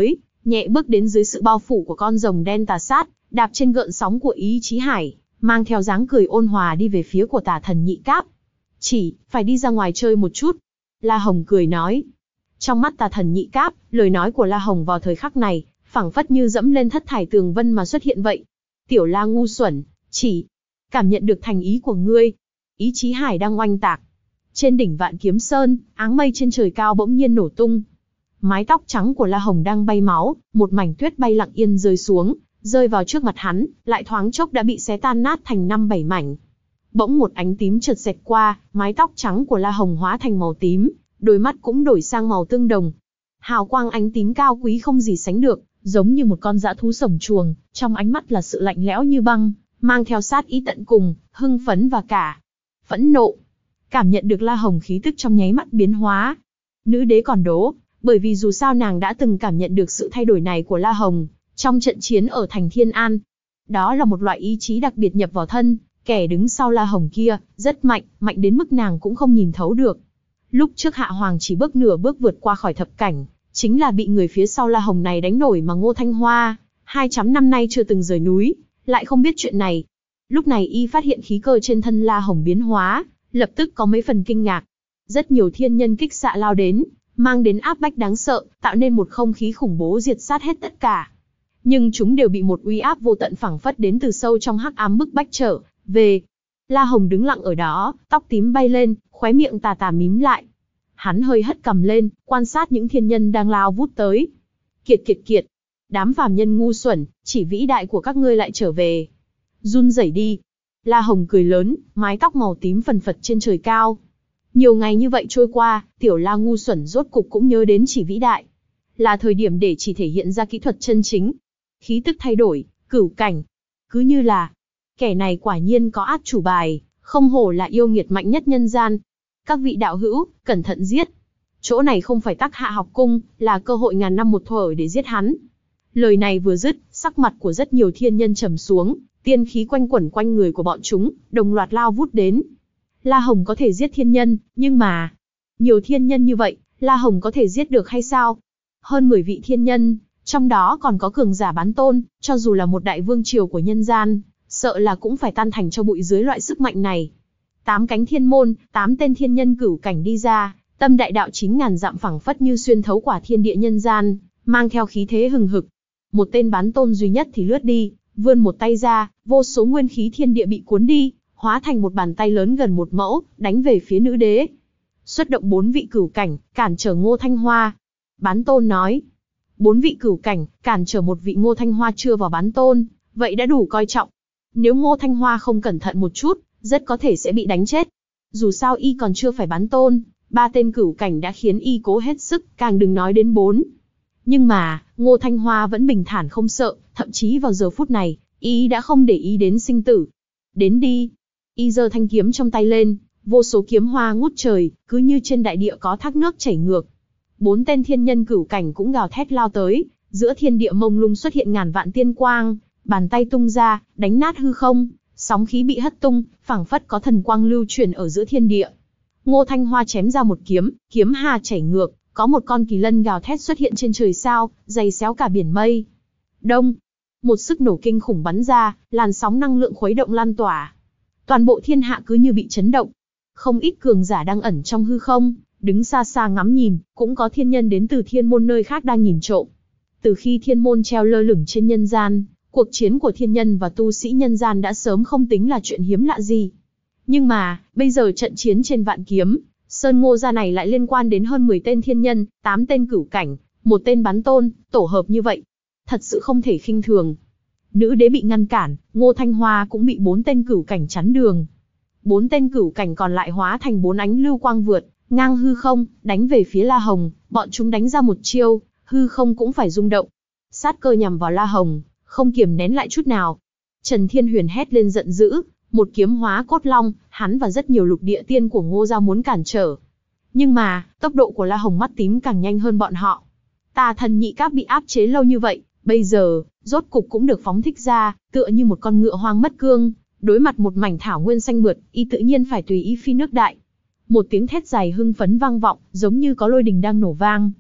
nhẹ bước đến dưới sự bao phủ của con rồng đen tà sát, đạp trên gợn sóng của ý chí hải, mang theo dáng cười ôn hòa đi về phía của Tà Thần Nhị Cáp. Chỉ, phải đi ra ngoài chơi một chút. La Hồng cười nói. Trong mắt Tà Thần Nhị Cáp, lời nói của La Hồng vào thời khắc này, phảng phất như dẫm lên thất thải tường vân mà xuất hiện vậy. Tiểu La ngu xuẩn, chỉ, cảm nhận được thành ý của ngươi. Ý chí hải đang oanh tạc. Trên đỉnh Vạn Kiếm Sơn, áng mây trên trời cao bỗng nhiên nổ tung. Mái tóc trắng của La Hồng đang bay máu, một mảnh tuyết bay lặng yên rơi xuống, rơi vào trước mặt hắn, lại thoáng chốc đã bị xé tan nát thành năm bảy mảnh. Bỗng một ánh tím chợt xẹt qua, mái tóc trắng của La Hồng hóa thành màu tím, đôi mắt cũng đổi sang màu tương đồng. Hào quang ánh tím cao quý không gì sánh được, giống như một con dã thú sổng chuồng, trong ánh mắt là sự lạnh lẽo như băng, mang theo sát ý tận cùng, hưng phấn và cả phẫn nộ. Cảm nhận được La Hồng khí tức trong nháy mắt biến hóa. Nữ đế còn đố, bởi vì dù sao nàng đã từng cảm nhận được sự thay đổi này của La Hồng, trong trận chiến ở thành Thiên An. Đó là một loại ý chí đặc biệt nhập vào thân, kẻ đứng sau La Hồng kia, rất mạnh, mạnh đến mức nàng cũng không nhìn thấu được. Lúc trước Hạ Hoàng chỉ bước nửa bước vượt qua khỏi thập cảnh, chính là bị người phía sau La Hồng này đánh nổi mà Ngô Thanh Hoa, hai trăm năm nay chưa từng rời núi, lại không biết chuyện này. Lúc này y phát hiện khí cơ trên thân La Hồng biến hóa, lập tức có mấy phần kinh ngạc. Rất nhiều thiên nhân kích xạ lao đến, mang đến áp bách đáng sợ, tạo nên một không khí khủng bố diệt sát hết tất cả. Nhưng chúng đều bị một uy áp vô tận phảng phất đến từ sâu trong hắc ám bức bách trở về. La Hồng đứng lặng ở đó, tóc tím bay lên, khóe miệng tà tà mím lại. Hắn hơi hất cằm lên, quan sát những thiên nhân đang lao vút tới. Kiệt kiệt kiệt, đám phàm nhân ngu xuẩn, chỉ vĩ đại của các ngươi lại trở về. Run rẩy đi. La Hồng cười lớn, mái tóc màu tím phần phật trên trời cao. Nhiều ngày như vậy trôi qua, tiểu La ngu xuẩn rốt cục cũng nhớ đến chỉ vĩ đại. Là thời điểm để chỉ thể hiện ra kỹ thuật chân chính. Khí tức thay đổi, cửu cảnh. Cứ như là, kẻ này quả nhiên có át chủ bài, không hổ là yêu nghiệt mạnh nhất nhân gian. Các vị đạo hữu, cẩn thận giết. Chỗ này không phải Tắc Hạ học cung, là cơ hội ngàn năm một thuở để giết hắn. Lời này vừa dứt, sắc mặt của rất nhiều thiên nhân trầm xuống, tiên khí quanh quẩn quanh người của bọn chúng, đồng loạt lao vút đến. La Hồng có thể giết thiên nhân, nhưng mà, nhiều thiên nhân như vậy, La Hồng có thể giết được hay sao? Hơn mười vị thiên nhân, trong đó còn có cường giả bán tôn, cho dù là một đại vương triều của nhân gian, sợ là cũng phải tan thành cho bụi dưới loại sức mạnh này. Tám cánh thiên môn, tám tên thiên nhân cửu cảnh đi ra, tâm đại đạo chín ngàn dặm phẳng phất như xuyên thấu quả thiên địa nhân gian, mang theo khí thế hừng hực. Một tên bán tôn duy nhất thì lướt đi, vươn một tay ra, vô số nguyên khí thiên địa bị cuốn đi, hóa thành một bàn tay lớn gần một mẫu, đánh về phía nữ đế. Xuất động bốn vị cửu cảnh, cản trở Ngô Thanh Hoa. Bán tôn nói, bốn vị cửu cảnh, cản trở một vị Ngô Thanh Hoa chưa vào bán tôn, vậy đã đủ coi trọng. Nếu Ngô Thanh Hoa không cẩn thận một chút, rất có thể sẽ bị đánh chết. Dù sao y còn chưa phải bán tôn, ba tên cửu cảnh đã khiến y cố hết sức, càng đừng nói đến bốn. Nhưng mà, Ngô Thanh Hoa vẫn bình thản không sợ, thậm chí vào giờ phút này, y đã không để ý đến sinh tử. Đến đi. Y giơ thanh kiếm trong tay lên, vô số kiếm hoa ngút trời, cứ như trên đại địa có thác nước chảy ngược. Bốn tên thiên nhân cửu cảnh cũng gào thét lao tới, giữa thiên địa mông lung xuất hiện ngàn vạn tiên quang, bàn tay tung ra, đánh nát hư không, sóng khí bị hất tung, phảng phất có thần quang lưu chuyển ở giữa thiên địa. Ngô Thanh Hoa chém ra một kiếm, kiếm hà chảy ngược, có một con kỳ lân gào thét xuất hiện trên trời sao, giày xéo cả biển mây. Đông, một sức nổ kinh khủng bắn ra, làn sóng năng lượng khuấy động lan tỏa. Toàn bộ thiên hạ cứ như bị chấn động. Không ít cường giả đang ẩn trong hư không, đứng xa xa ngắm nhìn, cũng có thiên nhân đến từ thiên môn nơi khác đang nhìn trộm. Từ khi thiên môn treo lơ lửng trên nhân gian, cuộc chiến của thiên nhân và tu sĩ nhân gian đã sớm không tính là chuyện hiếm lạ gì. Nhưng mà, bây giờ trận chiến trên Vạn Kiếm Sơn Ngô gia này lại liên quan đến hơn mười tên thiên nhân, tám tên cửu cảnh, một tên bán tôn, tổ hợp như vậy. Thật sự không thể khinh thường. Nữ đế bị ngăn cản, Ngô Thanh Hoa cũng bị bốn tên cửu cảnh chắn đường. Bốn tên cửu cảnh còn lại hóa thành bốn ánh lưu quang vượt, ngang hư không, đánh về phía La Hồng, bọn chúng đánh ra một chiêu, hư không cũng phải rung động. Sát cơ nhằm vào La Hồng, không kiềm nén lại chút nào. Trần Thiên Huyền hét lên giận dữ, một kiếm hóa cốt long, hắn và rất nhiều lục địa tiên của Ngô gia muốn cản trở. Nhưng mà, tốc độ của La Hồng mắt tím càng nhanh hơn bọn họ. Tà Thần Nhị Cáp bị áp chế lâu như vậy, bây giờ, rốt cục cũng được phóng thích ra, tựa như một con ngựa hoang mất cương, đối mặt một mảnh thảo nguyên xanh mượt, y tự nhiên phải tùy ý phi nước đại. Một tiếng thét dài hưng phấn vang vọng, giống như có lôi đình đang nổ vang.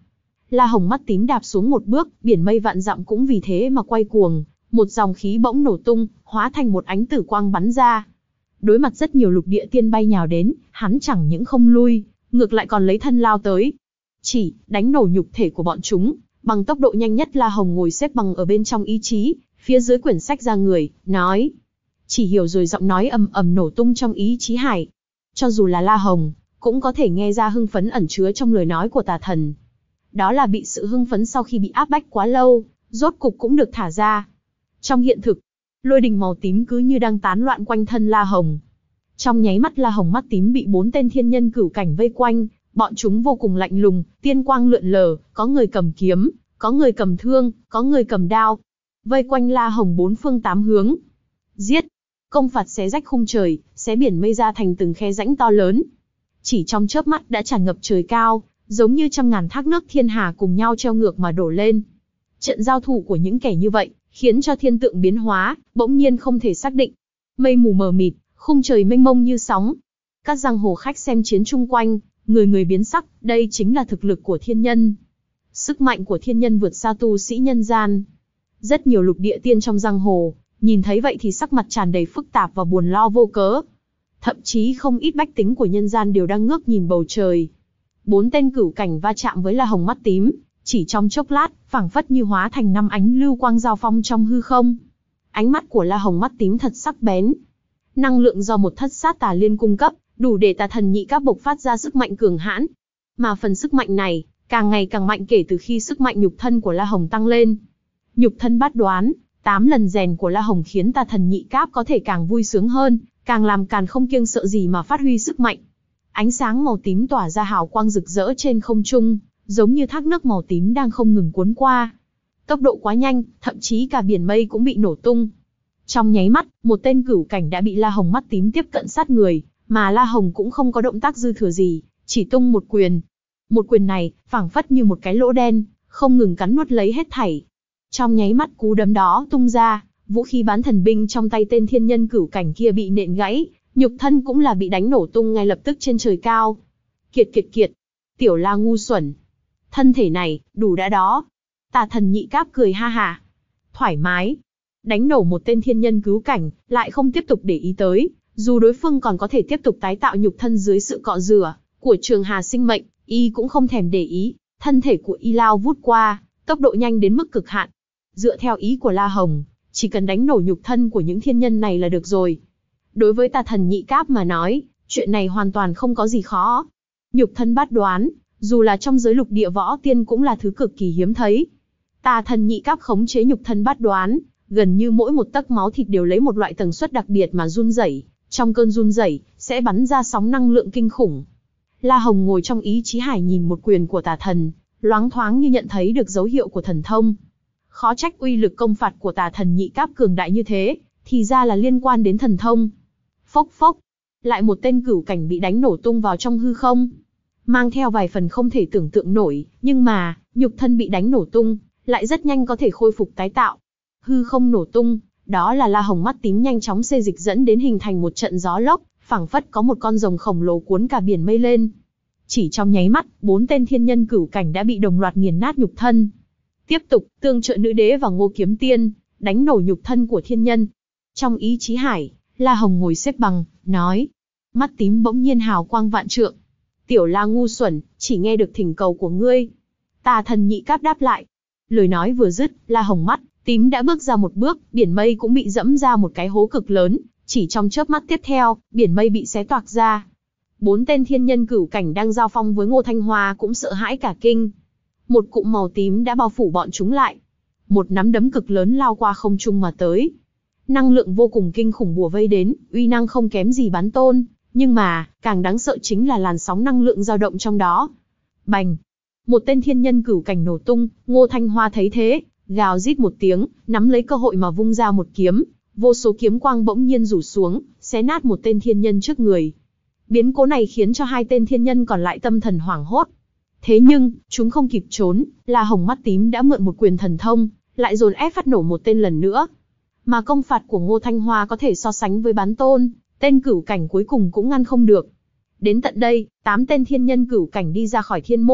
La Hồng mắt tím đạp xuống một bước, biển mây vạn dặm cũng vì thế mà quay cuồng, một dòng khí bỗng nổ tung, hóa thành một ánh tử quang bắn ra. Đối mặt rất nhiều lục địa tiên bay nhào đến, hắn chẳng những không lui, ngược lại còn lấy thân lao tới. Chỉ đánh nổ nhục thể của bọn chúng, bằng tốc độ nhanh nhất. La Hồng ngồi xếp bằng ở bên trong ý chí, phía dưới quyển sách ra người, nói. Chỉ hiểu rồi giọng nói ầm ầm nổ tung trong ý chí hải. Cho dù là La Hồng, cũng có thể nghe ra hưng phấn ẩn chứa trong lời nói của tà thần. Đó là bị sự hưng phấn sau khi bị áp bách quá lâu, rốt cục cũng được thả ra. Trong hiện thực, lôi đình màu tím cứ như đang tán loạn quanh thân La Hồng. Trong nháy mắt La Hồng mắt tím bị bốn tên thiên nhân cửu cảnh vây quanh, bọn chúng vô cùng lạnh lùng, tiên quang lượn lờ, có người cầm kiếm, có người cầm thương, có người cầm đao. Vây quanh La Hồng bốn phương tám hướng. Giết! Công phạt xé rách khung trời, xé biển mây ra thành từng khe rãnh to lớn. Chỉ trong chớp mắt đã tràn ngập trời cao, giống như trăm ngàn thác nước thiên hà cùng nhau treo ngược mà đổ lên. Trận giao thủ của những kẻ như vậy, khiến cho thiên tượng biến hóa, bỗng nhiên không thể xác định. Mây mù mờ mịt, khung trời mênh mông như sóng. Các giang hồ khách xem chiến chung quanh, người người biến sắc, đây chính là thực lực của thiên nhân. Sức mạnh của thiên nhân vượt xa tu sĩ nhân gian. Rất nhiều lục địa tiên trong giang hồ, nhìn thấy vậy thì sắc mặt tràn đầy phức tạp và buồn lo vô cớ. Thậm chí không ít bách tính của nhân gian đều đang ngước nhìn bầu trời. Bốn tên cửu cảnh va chạm với La Hồng mắt tím, chỉ trong chốc lát, phảng phất như hóa thành năm ánh lưu quang giao phong trong hư không. Ánh mắt của La Hồng mắt tím thật sắc bén. Năng lượng do một thất sát tà liên cung cấp, đủ để tà thần nhị các bộc phát ra sức mạnh cường hãn. Mà phần sức mạnh này, càng ngày càng mạnh kể từ khi sức mạnh nhục thân của La Hồng tăng lên. Nhục thân bát đoán, tám lần rèn của La Hồng khiến tà thần nhị cáp có thể càng vui sướng hơn, càng làm càng không kiêng sợ gì mà phát huy sức mạnh. Ánh sáng màu tím tỏa ra hào quang rực rỡ trên không trung, giống như thác nước màu tím đang không ngừng cuốn qua. Tốc độ quá nhanh, thậm chí cả biển mây cũng bị nổ tung. Trong nháy mắt, một tên cửu cảnh đã bị La Hồng mắt tím tiếp cận sát người, mà La Hồng cũng không có động tác dư thừa gì, chỉ tung một quyền. Một quyền này, phảng phất như một cái lỗ đen, không ngừng cắn nuốt lấy hết thảy. Trong nháy mắt cú đấm đó tung ra, vũ khí bán thần binh trong tay tên thiên nhân cửu cảnh kia bị nện gãy, nhục thân cũng là bị đánh nổ tung ngay lập tức trên trời cao. Kiệt kiệt kiệt, tiểu La ngu xuẩn. Thân thể này, đủ đã đó. Tà thần nhị cáp cười ha ha. Thoải mái. Đánh nổ một tên thiên nhân cứu cảnh, lại không tiếp tục để ý tới, dù đối phương còn có thể tiếp tục tái tạo nhục thân dưới sự cọ rửa của Trường Hà sinh mệnh, y cũng không thèm để ý. Thân thể của y lao vút qua, tốc độ nhanh đến mức cực hạn. Dựa theo ý của La Hồng, chỉ cần đánh nổ nhục thân của những thiên nhân này là được rồi. Đối với tà thần nhị cáp mà nói, chuyện này hoàn toàn không có gì khó. Nhục thân bát đoán, dù là trong giới lục địa võ tiên cũng là thứ cực kỳ hiếm thấy. Tà thần nhị cáp khống chế nhục thân bát đoán, gần như mỗi một tấc máu thịt đều lấy một loại tần suất đặc biệt mà run rẩy, trong cơn run rẩy sẽ bắn ra sóng năng lượng kinh khủng. La Hồng ngồi trong ý chí hải nhìn một quyền của tà thần, loáng thoáng như nhận thấy được dấu hiệu của thần thông. Khó trách uy lực công phạt của tà thần nhị cáp cường đại như thế, thì ra là liên quan đến thần thông. Phốc phốc, lại một tên cửu cảnh bị đánh nổ tung vào trong hư không. Mang theo vài phần không thể tưởng tượng nổi, nhưng mà, nhục thân bị đánh nổ tung, lại rất nhanh có thể khôi phục tái tạo. Hư không nổ tung, đó là La Hồng mắt tím nhanh chóng xê dịch dẫn đến hình thành một trận gió lốc, phảng phất có một con rồng khổng lồ cuốn cả biển mây lên. Chỉ trong nháy mắt, bốn tên thiên nhân cửu cảnh đã bị đồng loạt nghiền nát nhục thân. Tiếp tục, Tương Trợ Nữ Đế và Ngô Kiếm Tiên, đánh nổ nhục thân của thiên nhân. Trong ý chí hải, La Hồng ngồi xếp bằng, nói. Mắt tím bỗng nhiên hào quang vạn trượng. Tiểu La ngu xuẩn, chỉ nghe được thỉnh cầu của ngươi. Tà thần nhị cáp đáp lại. Lời nói vừa dứt, La Hồng mắt tím đã bước ra một bước, biển mây cũng bị dẫm ra một cái hố cực lớn. Chỉ trong chớp mắt tiếp theo, biển mây bị xé toạc ra. Bốn tên thiên nhân cửu cảnh đang giao phong với Ngô Thanh Hoa cũng sợ hãi cả kinh. Một cụm màu tím đã bao phủ bọn chúng lại. Một nắm đấm cực lớn lao qua không trung mà tới. Năng lượng vô cùng kinh khủng bùa vây đến, uy năng không kém gì Bán Tôn. Nhưng mà, càng đáng sợ chính là làn sóng năng lượng dao động trong đó. Bành! Một tên thiên nhân cửu cảnh nổ tung, Ngô Thanh Hoa thấy thế, gào rít một tiếng, nắm lấy cơ hội mà vung ra một kiếm. Vô số kiếm quang bỗng nhiên rủ xuống, xé nát một tên thiên nhân trước người. Biến cố này khiến cho hai tên thiên nhân còn lại tâm thần hoảng hốt. Thế nhưng, chúng không kịp trốn, La Hồng mắt tím đã mượn một quyền thần thông, lại dồn ép phát nổ một tên lần nữa. Mà công phạt của Ngô Thanh Hoa có thể so sánh với Bán Tôn, tên cửu cảnh cuối cùng cũng ngăn không được. Đến tận đây, tám tên thiên nhân cửu cảnh đi ra khỏi thiên môn,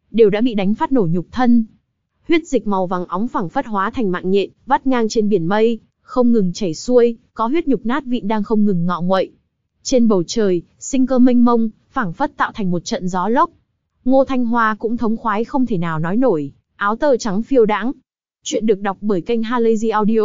đều đã bị đánh phát nổ nhục thân. Huyết dịch màu vàng óng phảng phất hóa thành mạng nhện, vắt ngang trên biển mây, không ngừng chảy xuôi, có huyết nhục nát vụn đang không ngừng ngọ nguậy. Trên bầu trời, sinh cơ mênh mông, phảng phất tạo thành một trận gió lốc. Ngô Thanh Hoa cũng thống khoái không thể nào nói nổi, áo tơ trắng phiêu đãng. Chuyện được đọc bởi kênh Halazy Audio.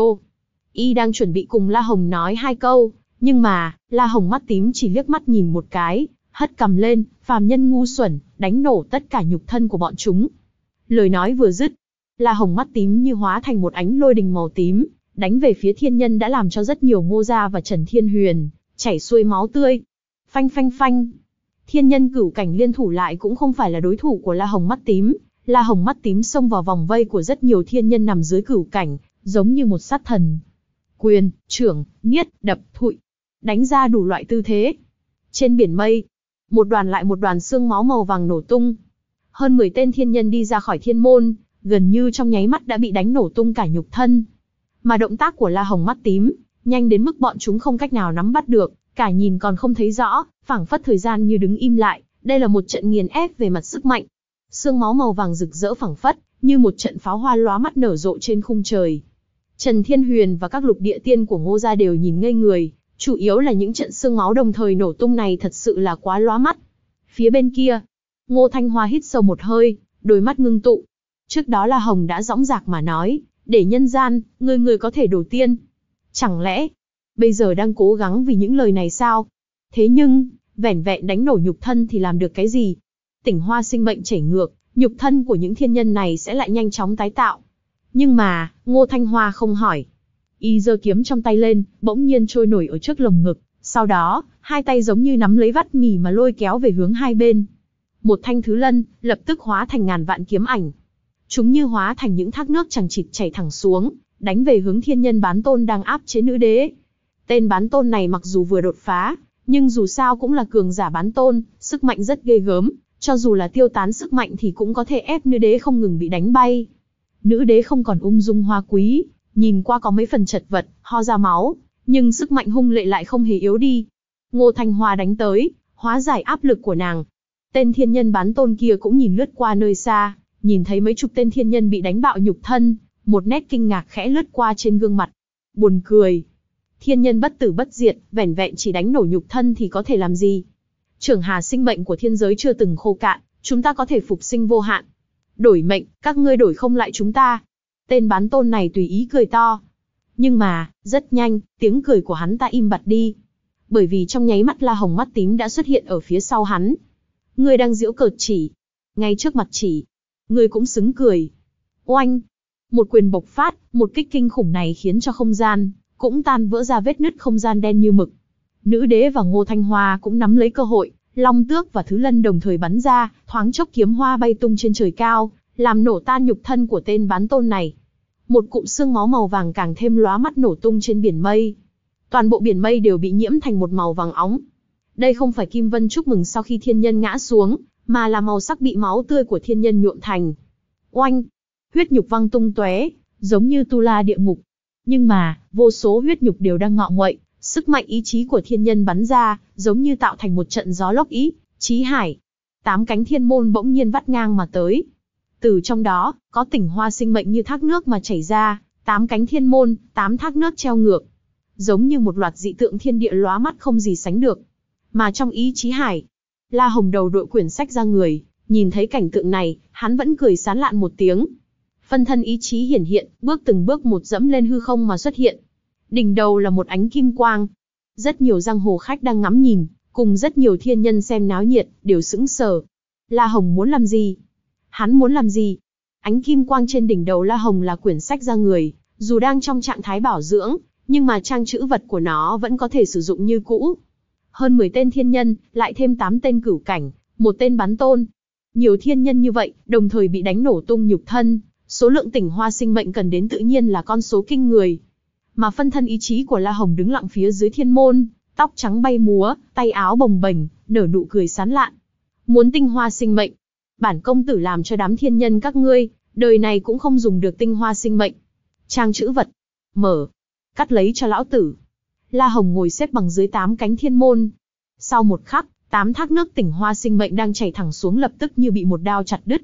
Y đang chuẩn bị cùng La Hồng nói hai câu, nhưng mà, La Hồng mắt tím chỉ liếc mắt nhìn một cái, hất cằm lên, phàm nhân ngu xuẩn, đánh nổ tất cả nhục thân của bọn chúng. Lời nói vừa dứt, La Hồng mắt tím như hóa thành một ánh lôi đình màu tím, đánh về phía thiên nhân đã làm cho rất nhiều Ngô Gia và Trần Thiên Huyền chảy xuôi máu tươi. Phanh phanh phanh. Thiên nhân cửu cảnh liên thủ lại cũng không phải là đối thủ của La Hồng mắt tím. La Hồng mắt tím xông vào vòng vây của rất nhiều thiên nhân nằm dưới cửu cảnh, giống như một sát thần. Quyền, trưởng, niết, đập, thụi, đánh ra đủ loại tư thế. Trên biển mây, một đoàn lại một đoàn xương máu màu vàng nổ tung. Hơn mười tên thiên nhân đi ra khỏi thiên môn, gần như trong nháy mắt đã bị đánh nổ tung cả nhục thân. Mà động tác của La Hồng mắt tím, nhanh đến mức bọn chúng không cách nào nắm bắt được, cả nhìn còn không thấy rõ, phảng phất thời gian như đứng im lại. Đây là một trận nghiền ép về mặt sức mạnh. Xương máu màu vàng rực rỡ phảng phất, như một trận pháo hoa lóa mắt nở rộ trên khung trời. Trần Thiên Huyền và các lục địa tiên của Ngô Gia đều nhìn ngây người, chủ yếu là những trận xương máu đồng thời nổ tung này thật sự là quá lóa mắt. Phía bên kia, Ngô Thanh Hoa hít sâu một hơi, đôi mắt ngưng tụ. Trước đó La Hồng đã dõng dạc mà nói, để nhân gian, người người có thể đổ tiên. Chẳng lẽ, bây giờ đang cố gắng vì những lời này sao? Thế nhưng, vẻn vẹn đánh nổ nhục thân thì làm được cái gì? Tỉnh hoa sinh mệnh chảy ngược, nhục thân của những thiên nhân này sẽ lại nhanh chóng tái tạo. Nhưng mà, Ngô Thanh Hoa không hỏi. Y giơ kiếm trong tay lên, bỗng nhiên trôi nổi ở trước lồng ngực, sau đó, hai tay giống như nắm lấy vắt mì mà lôi kéo về hướng hai bên. Một thanh thứ lân, lập tức hóa thành ngàn vạn kiếm ảnh. Chúng như hóa thành những thác nước chằng chịt chảy thẳng xuống, đánh về hướng thiên nhân bán tôn đang áp chế nữ đế. Tên bán tôn này mặc dù vừa đột phá, nhưng dù sao cũng là cường giả bán tôn, sức mạnh rất ghê gớm, cho dù là tiêu tán sức mạnh thì cũng có thể ép nữ đế không ngừng bị đánh bay. Nữ đế không còn ung dung hoa quý, nhìn qua có mấy phần chật vật, ho ra máu, nhưng sức mạnh hung lệ lại không hề yếu đi. Ngô Thanh Hoa đánh tới, hóa giải áp lực của nàng. Tên thiên nhân bán tôn kia cũng nhìn lướt qua nơi xa, nhìn thấy mấy chục tên thiên nhân bị đánh bạo nhục thân, một nét kinh ngạc khẽ lướt qua trên gương mặt. Buồn cười. Thiên nhân bất tử bất diệt, vẻn vẹn chỉ đánh nổ nhục thân thì có thể làm gì? Trưởng hà sinh mệnh của thiên giới chưa từng khô cạn, chúng ta có thể phục sinh vô hạn. Đổi mệnh, các ngươi đổi không lại chúng ta. Tên bán tôn này tùy ý cười to. Nhưng mà, rất nhanh, tiếng cười của hắn ta im bặt đi. Bởi vì trong nháy mắt La Hồng mắt tím đã xuất hiện ở phía sau hắn. Ngươi đang giễu cợt chỉ. Ngay trước mặt chỉ. Ngươi cũng xứng cười. Oanh! Một quyền bộc phát, một kích kinh khủng này khiến cho không gian cũng tan vỡ ra vết nứt không gian đen như mực. Nữ đế và Ngô Thanh Hoa cũng nắm lấy cơ hội, long tước và thứ lân đồng thời bắn ra, thoáng chốc kiếm hoa bay tung trên trời cao, làm nổ tan nhục thân của tên bán tôn này. Một cụm xương máu màu vàng càng thêm lóa mắt nổ tung trên biển mây. Toàn bộ biển mây đều bị nhiễm thành một màu vàng óng. Đây không phải kim vân chúc mừng sau khi thiên nhân ngã xuống, mà là màu sắc bị máu tươi của thiên nhân nhuộm thành. Oanh! Huyết nhục văng tung tóe, giống như tu la địa ngục. Nhưng mà, vô số huyết nhục đều đang ngọ nguậy, sức mạnh ý chí của thiên nhân bắn ra, giống như tạo thành một trận gió lốc ý, chí hải. Tám cánh thiên môn bỗng nhiên vắt ngang mà tới. Từ trong đó, có tỉnh hoa sinh mệnh như thác nước mà chảy ra, tám cánh thiên môn, tám thác nước treo ngược. Giống như một loạt dị tượng thiên địa lóa mắt không gì sánh được. Mà trong ý chí hải, La Hồng đầu đội quyển sách ra người, nhìn thấy cảnh tượng này, hắn vẫn cười sán lạn một tiếng. Phân thân ý chí hiển hiện, bước từng bước một dẫm lên hư không mà xuất hiện. Đỉnh đầu là một ánh kim quang. Rất nhiều giang hồ khách đang ngắm nhìn, cùng rất nhiều thiên nhân xem náo nhiệt, đều sững sờ. La Hồng muốn làm gì? Hắn muốn làm gì? Ánh kim quang trên đỉnh đầu La Hồng là quyển sách ra người, dù đang trong trạng thái bảo dưỡng, nhưng mà trang chữ vật của nó vẫn có thể sử dụng như cũ. Hơn mười tên thiên nhân, lại thêm tám tên cửu cảnh, một tên bán tôn. Nhiều thiên nhân như vậy, đồng thời bị đánh nổ tung nhục thân, số lượng tỉnh hoa sinh mệnh cần đến tự nhiên là con số kinh người. Mà phân thân ý chí của La Hồng đứng lặng phía dưới thiên môn, tóc trắng bay múa, tay áo bồng bềnh, nở nụ cười sán lạn. Muốn tinh hoa sinh mệnh, bản công tử làm cho đám thiên nhân các ngươi, đời này cũng không dùng được tinh hoa sinh mệnh. Trang chữ vật, mở, cắt lấy cho lão tử. La Hồng ngồi xếp bằng dưới tám cánh thiên môn. Sau một khắc, tám thác nước tỉnh hoa sinh mệnh đang chảy thẳng xuống lập tức như bị một đao chặt đứt.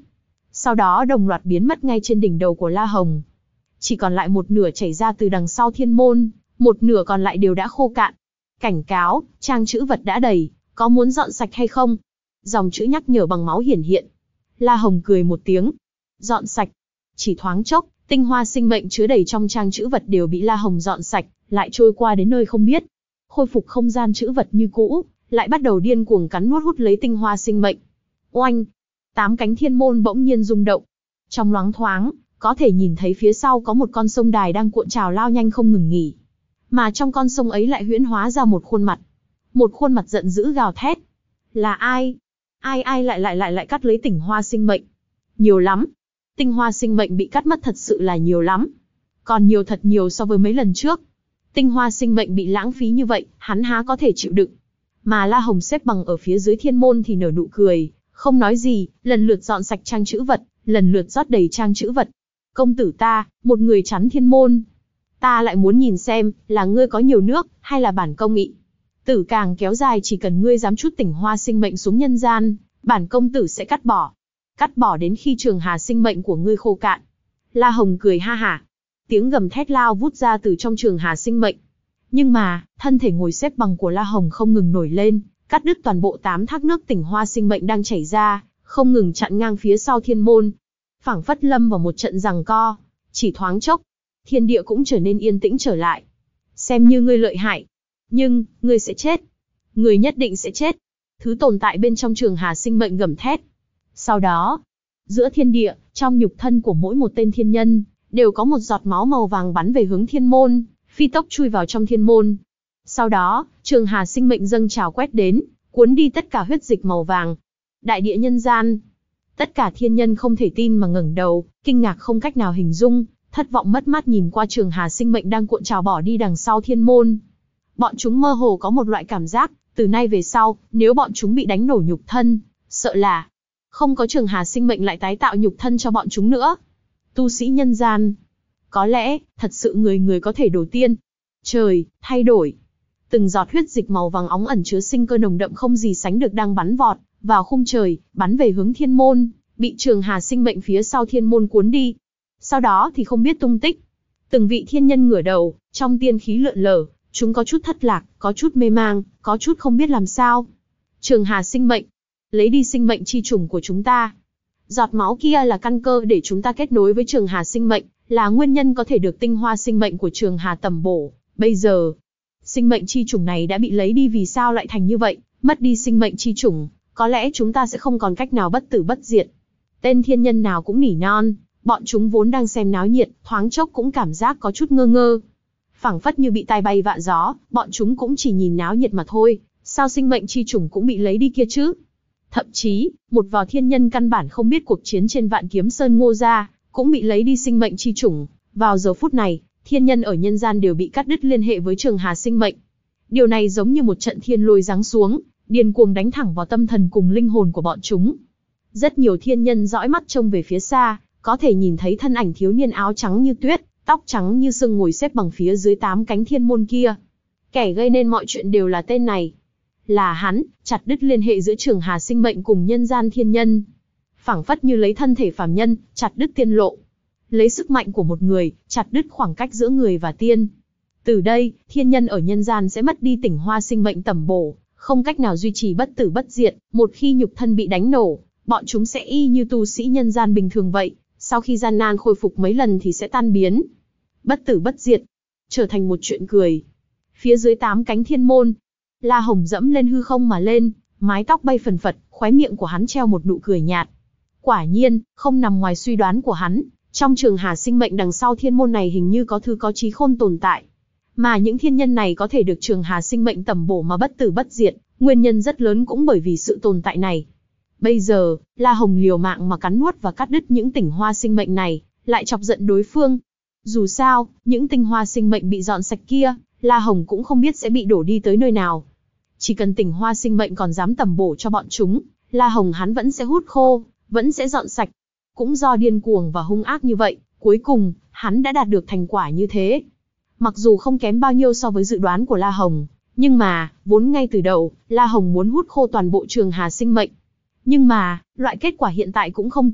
sau đó đồng loạt biến mất ngay trên đỉnh đầu của La Hồng. Chỉ còn lại một nửa chảy ra từ đằng sau thiên môn, một nửa còn lại đều đã khô cạn. Cảnh cáo, trang chữ vật đã đầy, có muốn dọn sạch hay không? Dòng chữ nhắc nhở bằng máu hiển hiện. La Hồng cười một tiếng. Dọn sạch. Chỉ thoáng chốc, tinh hoa sinh mệnh chứa đầy trong trang chữ vật đều bị La Hồng dọn sạch, lại trôi qua đến nơi không biết. Khôi phục không gian chữ vật như cũ, lại bắt đầu điên cuồng cắn nuốt hút lấy tinh hoa sinh mệnh. Oanh! Tám cánh thiên môn bỗng nhiên rung động. Trong loáng thoáng, có thể nhìn thấy phía sau có một con sông đài đang cuộn trào lao nhanh không ngừng nghỉ. Mà trong con sông ấy lại huyễn hóa ra một khuôn mặt. Một khuôn mặt giận dữ gào thét. Là ai? Ai ai lại lại lại lại cắt lấy tinh hoa sinh mệnh? Nhiều lắm. Tinh hoa sinh mệnh bị cắt mất thật sự là nhiều lắm. Còn nhiều thật nhiều so với mấy lần trước. Tinh hoa sinh mệnh bị lãng phí như vậy, hắn há có thể chịu đựng. Mà La Hồng xếp bằng ở phía dưới thiên môn thì nở nụ cười, không nói gì, lần lượt dọn sạch trang chữ vật, lần lượt rót đầy trang chữ vật. Công tử ta, một người chắn thiên môn. Ta lại muốn nhìn xem, là ngươi có nhiều nước, hay là bản công nghị. Tử càng kéo dài, chỉ cần ngươi dám chút tinh hoa sinh mệnh xuống nhân gian, bản công tử sẽ cắt bỏ. Cắt bỏ đến khi trường hà sinh mệnh của ngươi khô cạn. La Hồng cười ha hả. Tiếng gầm thét lao vút ra từ trong trường hà sinh mệnh. Nhưng mà, thân thể ngồi xếp bằng của La Hồng không ngừng nổi lên, cắt đứt toàn bộ tám thác nước tinh hoa sinh mệnh đang chảy ra, không ngừng chặn ngang phía sau thiên môn. Phảng phất lâm vào một trận giằng co, chỉ thoáng chốc, thiên địa cũng trở nên yên tĩnh trở lại. Xem như ngươi lợi hại, nhưng, ngươi sẽ chết. Ngươi nhất định sẽ chết. Thứ tồn tại bên trong trường hà sinh mệnh gầm thét. Sau đó, giữa thiên địa, trong nhục thân của mỗi một tên thiên nhân, đều có một giọt máu màu vàng bắn về hướng thiên môn, phi tốc chui vào trong thiên môn. Sau đó, trường hà sinh mệnh dâng trào quét đến, cuốn đi tất cả huyết dịch màu vàng. Đại địa nhân gian. Tất cả thiên nhân không thể tin mà ngẩng đầu, kinh ngạc không cách nào hình dung, thất vọng mất mát nhìn qua trường hà sinh mệnh đang cuộn trào bỏ đi đằng sau thiên môn. Bọn chúng mơ hồ có một loại cảm giác, từ nay về sau, nếu bọn chúng bị đánh nổ nhục thân, sợ là không có trường hà sinh mệnh lại tái tạo nhục thân cho bọn chúng nữa. Tu sĩ nhân gian. Có lẽ, thật sự người người có thể đổ tiên. Trời, thay đổi. Từng giọt huyết dịch màu vàng óng ẩn chứa sinh cơ nồng đậm không gì sánh được đang bắn vọt vào khung trời, bắn về hướng thiên môn, bị trường hà sinh mệnh phía sau thiên môn cuốn đi. Sau đó thì không biết tung tích. Từng vị thiên nhân ngửa đầu, trong tiên khí lượn lờ, chúng có chút thất lạc, có chút mê mang, có chút không biết làm sao. Trường hà sinh mệnh, lấy đi sinh mệnh chi trùng của chúng ta. Giọt máu kia là căn cơ để chúng ta kết nối với trường hà sinh mệnh, là nguyên nhân có thể được tinh hoa sinh mệnh của trường hà tầm bổ. Bây giờ, sinh mệnh chi trùng này đã bị lấy đi, vì sao lại thành như vậy? Mất đi sinh mệnh chi trùng, có lẽ chúng ta sẽ không còn cách nào bất tử bất diệt. Tên thiên nhân nào cũng nỉ non, bọn chúng vốn đang xem náo nhiệt, thoáng chốc cũng cảm giác có chút ngơ ngơ. Phảng phất như bị tai bay vạ gió, bọn chúng cũng chỉ nhìn náo nhiệt mà thôi, sao sinh mệnh chi trùng cũng bị lấy đi kia chứ? Thậm chí, một vài thiên nhân căn bản không biết cuộc chiến trên Vạn Kiếm Sơn Ngô gia, cũng bị lấy đi sinh mệnh chi trùng. Vào giờ phút này, thiên nhân ở nhân gian đều bị cắt đứt liên hệ với trường hà sinh mệnh. Điều này giống như một trận thiên lôi giáng xuống, điên cuồng đánh thẳng vào tâm thần cùng linh hồn của bọn chúng. Rất nhiều thiên nhân dõi mắt trông về phía xa, có thể nhìn thấy thân ảnh thiếu niên áo trắng như tuyết, tóc trắng như sương ngồi xếp bằng phía dưới tám cánh thiên môn kia. Kẻ gây nên mọi chuyện đều là tên này. Là hắn, chặt đứt liên hệ giữa trường hà sinh mệnh cùng nhân gian thiên nhân. Phảng phất như lấy thân thể phàm nhân, chặt đứt tiên lộ. Lấy sức mạnh của một người, chặt đứt khoảng cách giữa người và tiên. Từ đây, thiên nhân ở nhân gian sẽ mất đi tinh hoa sinh mệnh tầm bổ, không cách nào duy trì bất tử bất diệt. Một khi nhục thân bị đánh nổ, bọn chúng sẽ y như tu sĩ nhân gian bình thường vậy, sau khi gian nan khôi phục mấy lần thì sẽ tan biến. Bất tử bất diệt, trở thành một chuyện cười. Phía dưới tám cánh thiên môn, La Hồng dẫm lên hư không mà lên, mái tóc bay phần phật, khóe miệng của hắn treo một nụ cười nhạt. Quả nhiên, không nằm ngoài suy đoán của hắn, trong trường hà sinh mệnh đằng sau thiên môn này hình như có thứ có trí khôn tồn tại. Mà những thiên nhân này có thể được trường hà sinh mệnh tầm bổ mà bất tử bất diệt, nguyên nhân rất lớn cũng bởi vì sự tồn tại này. Bây giờ, La Hồng liều mạng mà cắn nuốt và cắt đứt những tinh hoa sinh mệnh này, lại chọc giận đối phương. Dù sao, những tinh hoa sinh mệnh bị dọn sạch kia, La Hồng cũng không biết sẽ bị đổ đi tới nơi nào. Chỉ cần tinh hoa sinh mệnh còn dám tầm bổ cho bọn chúng, La Hồng hắn vẫn sẽ hút khô, vẫn sẽ dọn sạch. Cũng do điên cuồng và hung ác như vậy, cuối cùng, hắn đã đạt được thành quả như thế. Mặc dù không kém bao nhiêu so với dự đoán của La Hồng, nhưng mà, vốn ngay từ đầu, La Hồng muốn hút khô toàn bộ trường hà sinh mệnh. Nhưng mà, loại kết quả hiện tại cũng không tệ,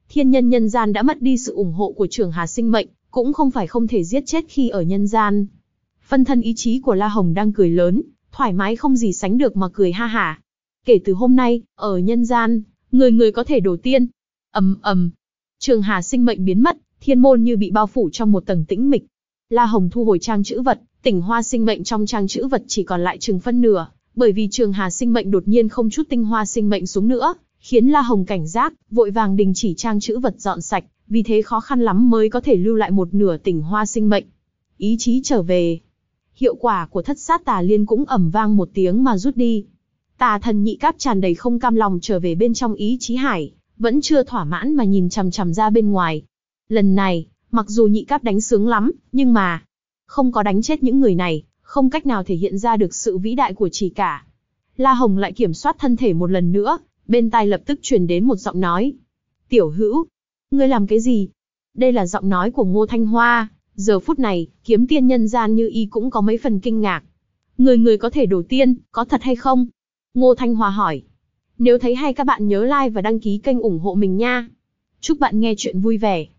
Thiên nhân nhân gian đã mất đi sự ủng hộ của Trường Hà sinh mệnh, cũng không phải không thể giết chết khi ở nhân gian. Phân thân ý chí của La Hồng đang cười lớn, thoải mái không gì sánh được mà cười ha hả. Kể từ hôm nay, ở nhân gian, người người có thể đổ tiên. Ầm ầm, Trường Hà sinh mệnh biến mất, thiên môn như bị bao phủ trong một tầng tĩnh mịch. La Hồng thu hồi trang chữ vật, tinh hoa sinh mệnh trong trang chữ vật chỉ còn lại chừng phân nửa, bởi vì Trường Hà sinh mệnh đột nhiên không chút tinh hoa sinh mệnh xuống nữa, khiến La Hồng cảnh giác, vội vàng đình chỉ trang chữ vật dọn sạch, vì thế khó khăn lắm mới có thể lưu lại một nửa tinh hoa sinh mệnh. Ý chí trở về. Hiệu quả của thất sát tà liên cũng ầm vang một tiếng mà rút đi. Tà thần nhị cáp tràn đầy không cam lòng trở về bên trong ý chí hải, vẫn chưa thỏa mãn mà nhìn chằm chằm ra bên ngoài. Lần này, mặc dù nhị cáp đánh sướng lắm, nhưng mà không có đánh chết những người này, không cách nào thể hiện ra được sự vĩ đại của chỉ cả. La Hồng lại kiểm soát thân thể một lần nữa, bên tai lập tức truyền đến một giọng nói. Tiểu hữu, ngươi làm cái gì? Đây là giọng nói của Ngô Thanh Hoa. Giờ phút này, kiếm tiên nhân gian như y cũng có mấy phần kinh ngạc. Người người có thể đổ tiên, có thật hay không? Ngô Thanh Hoa hỏi. Nếu thấy hay các bạn nhớ like và đăng ký kênh ủng hộ mình nha. Chúc bạn nghe chuyện vui vẻ.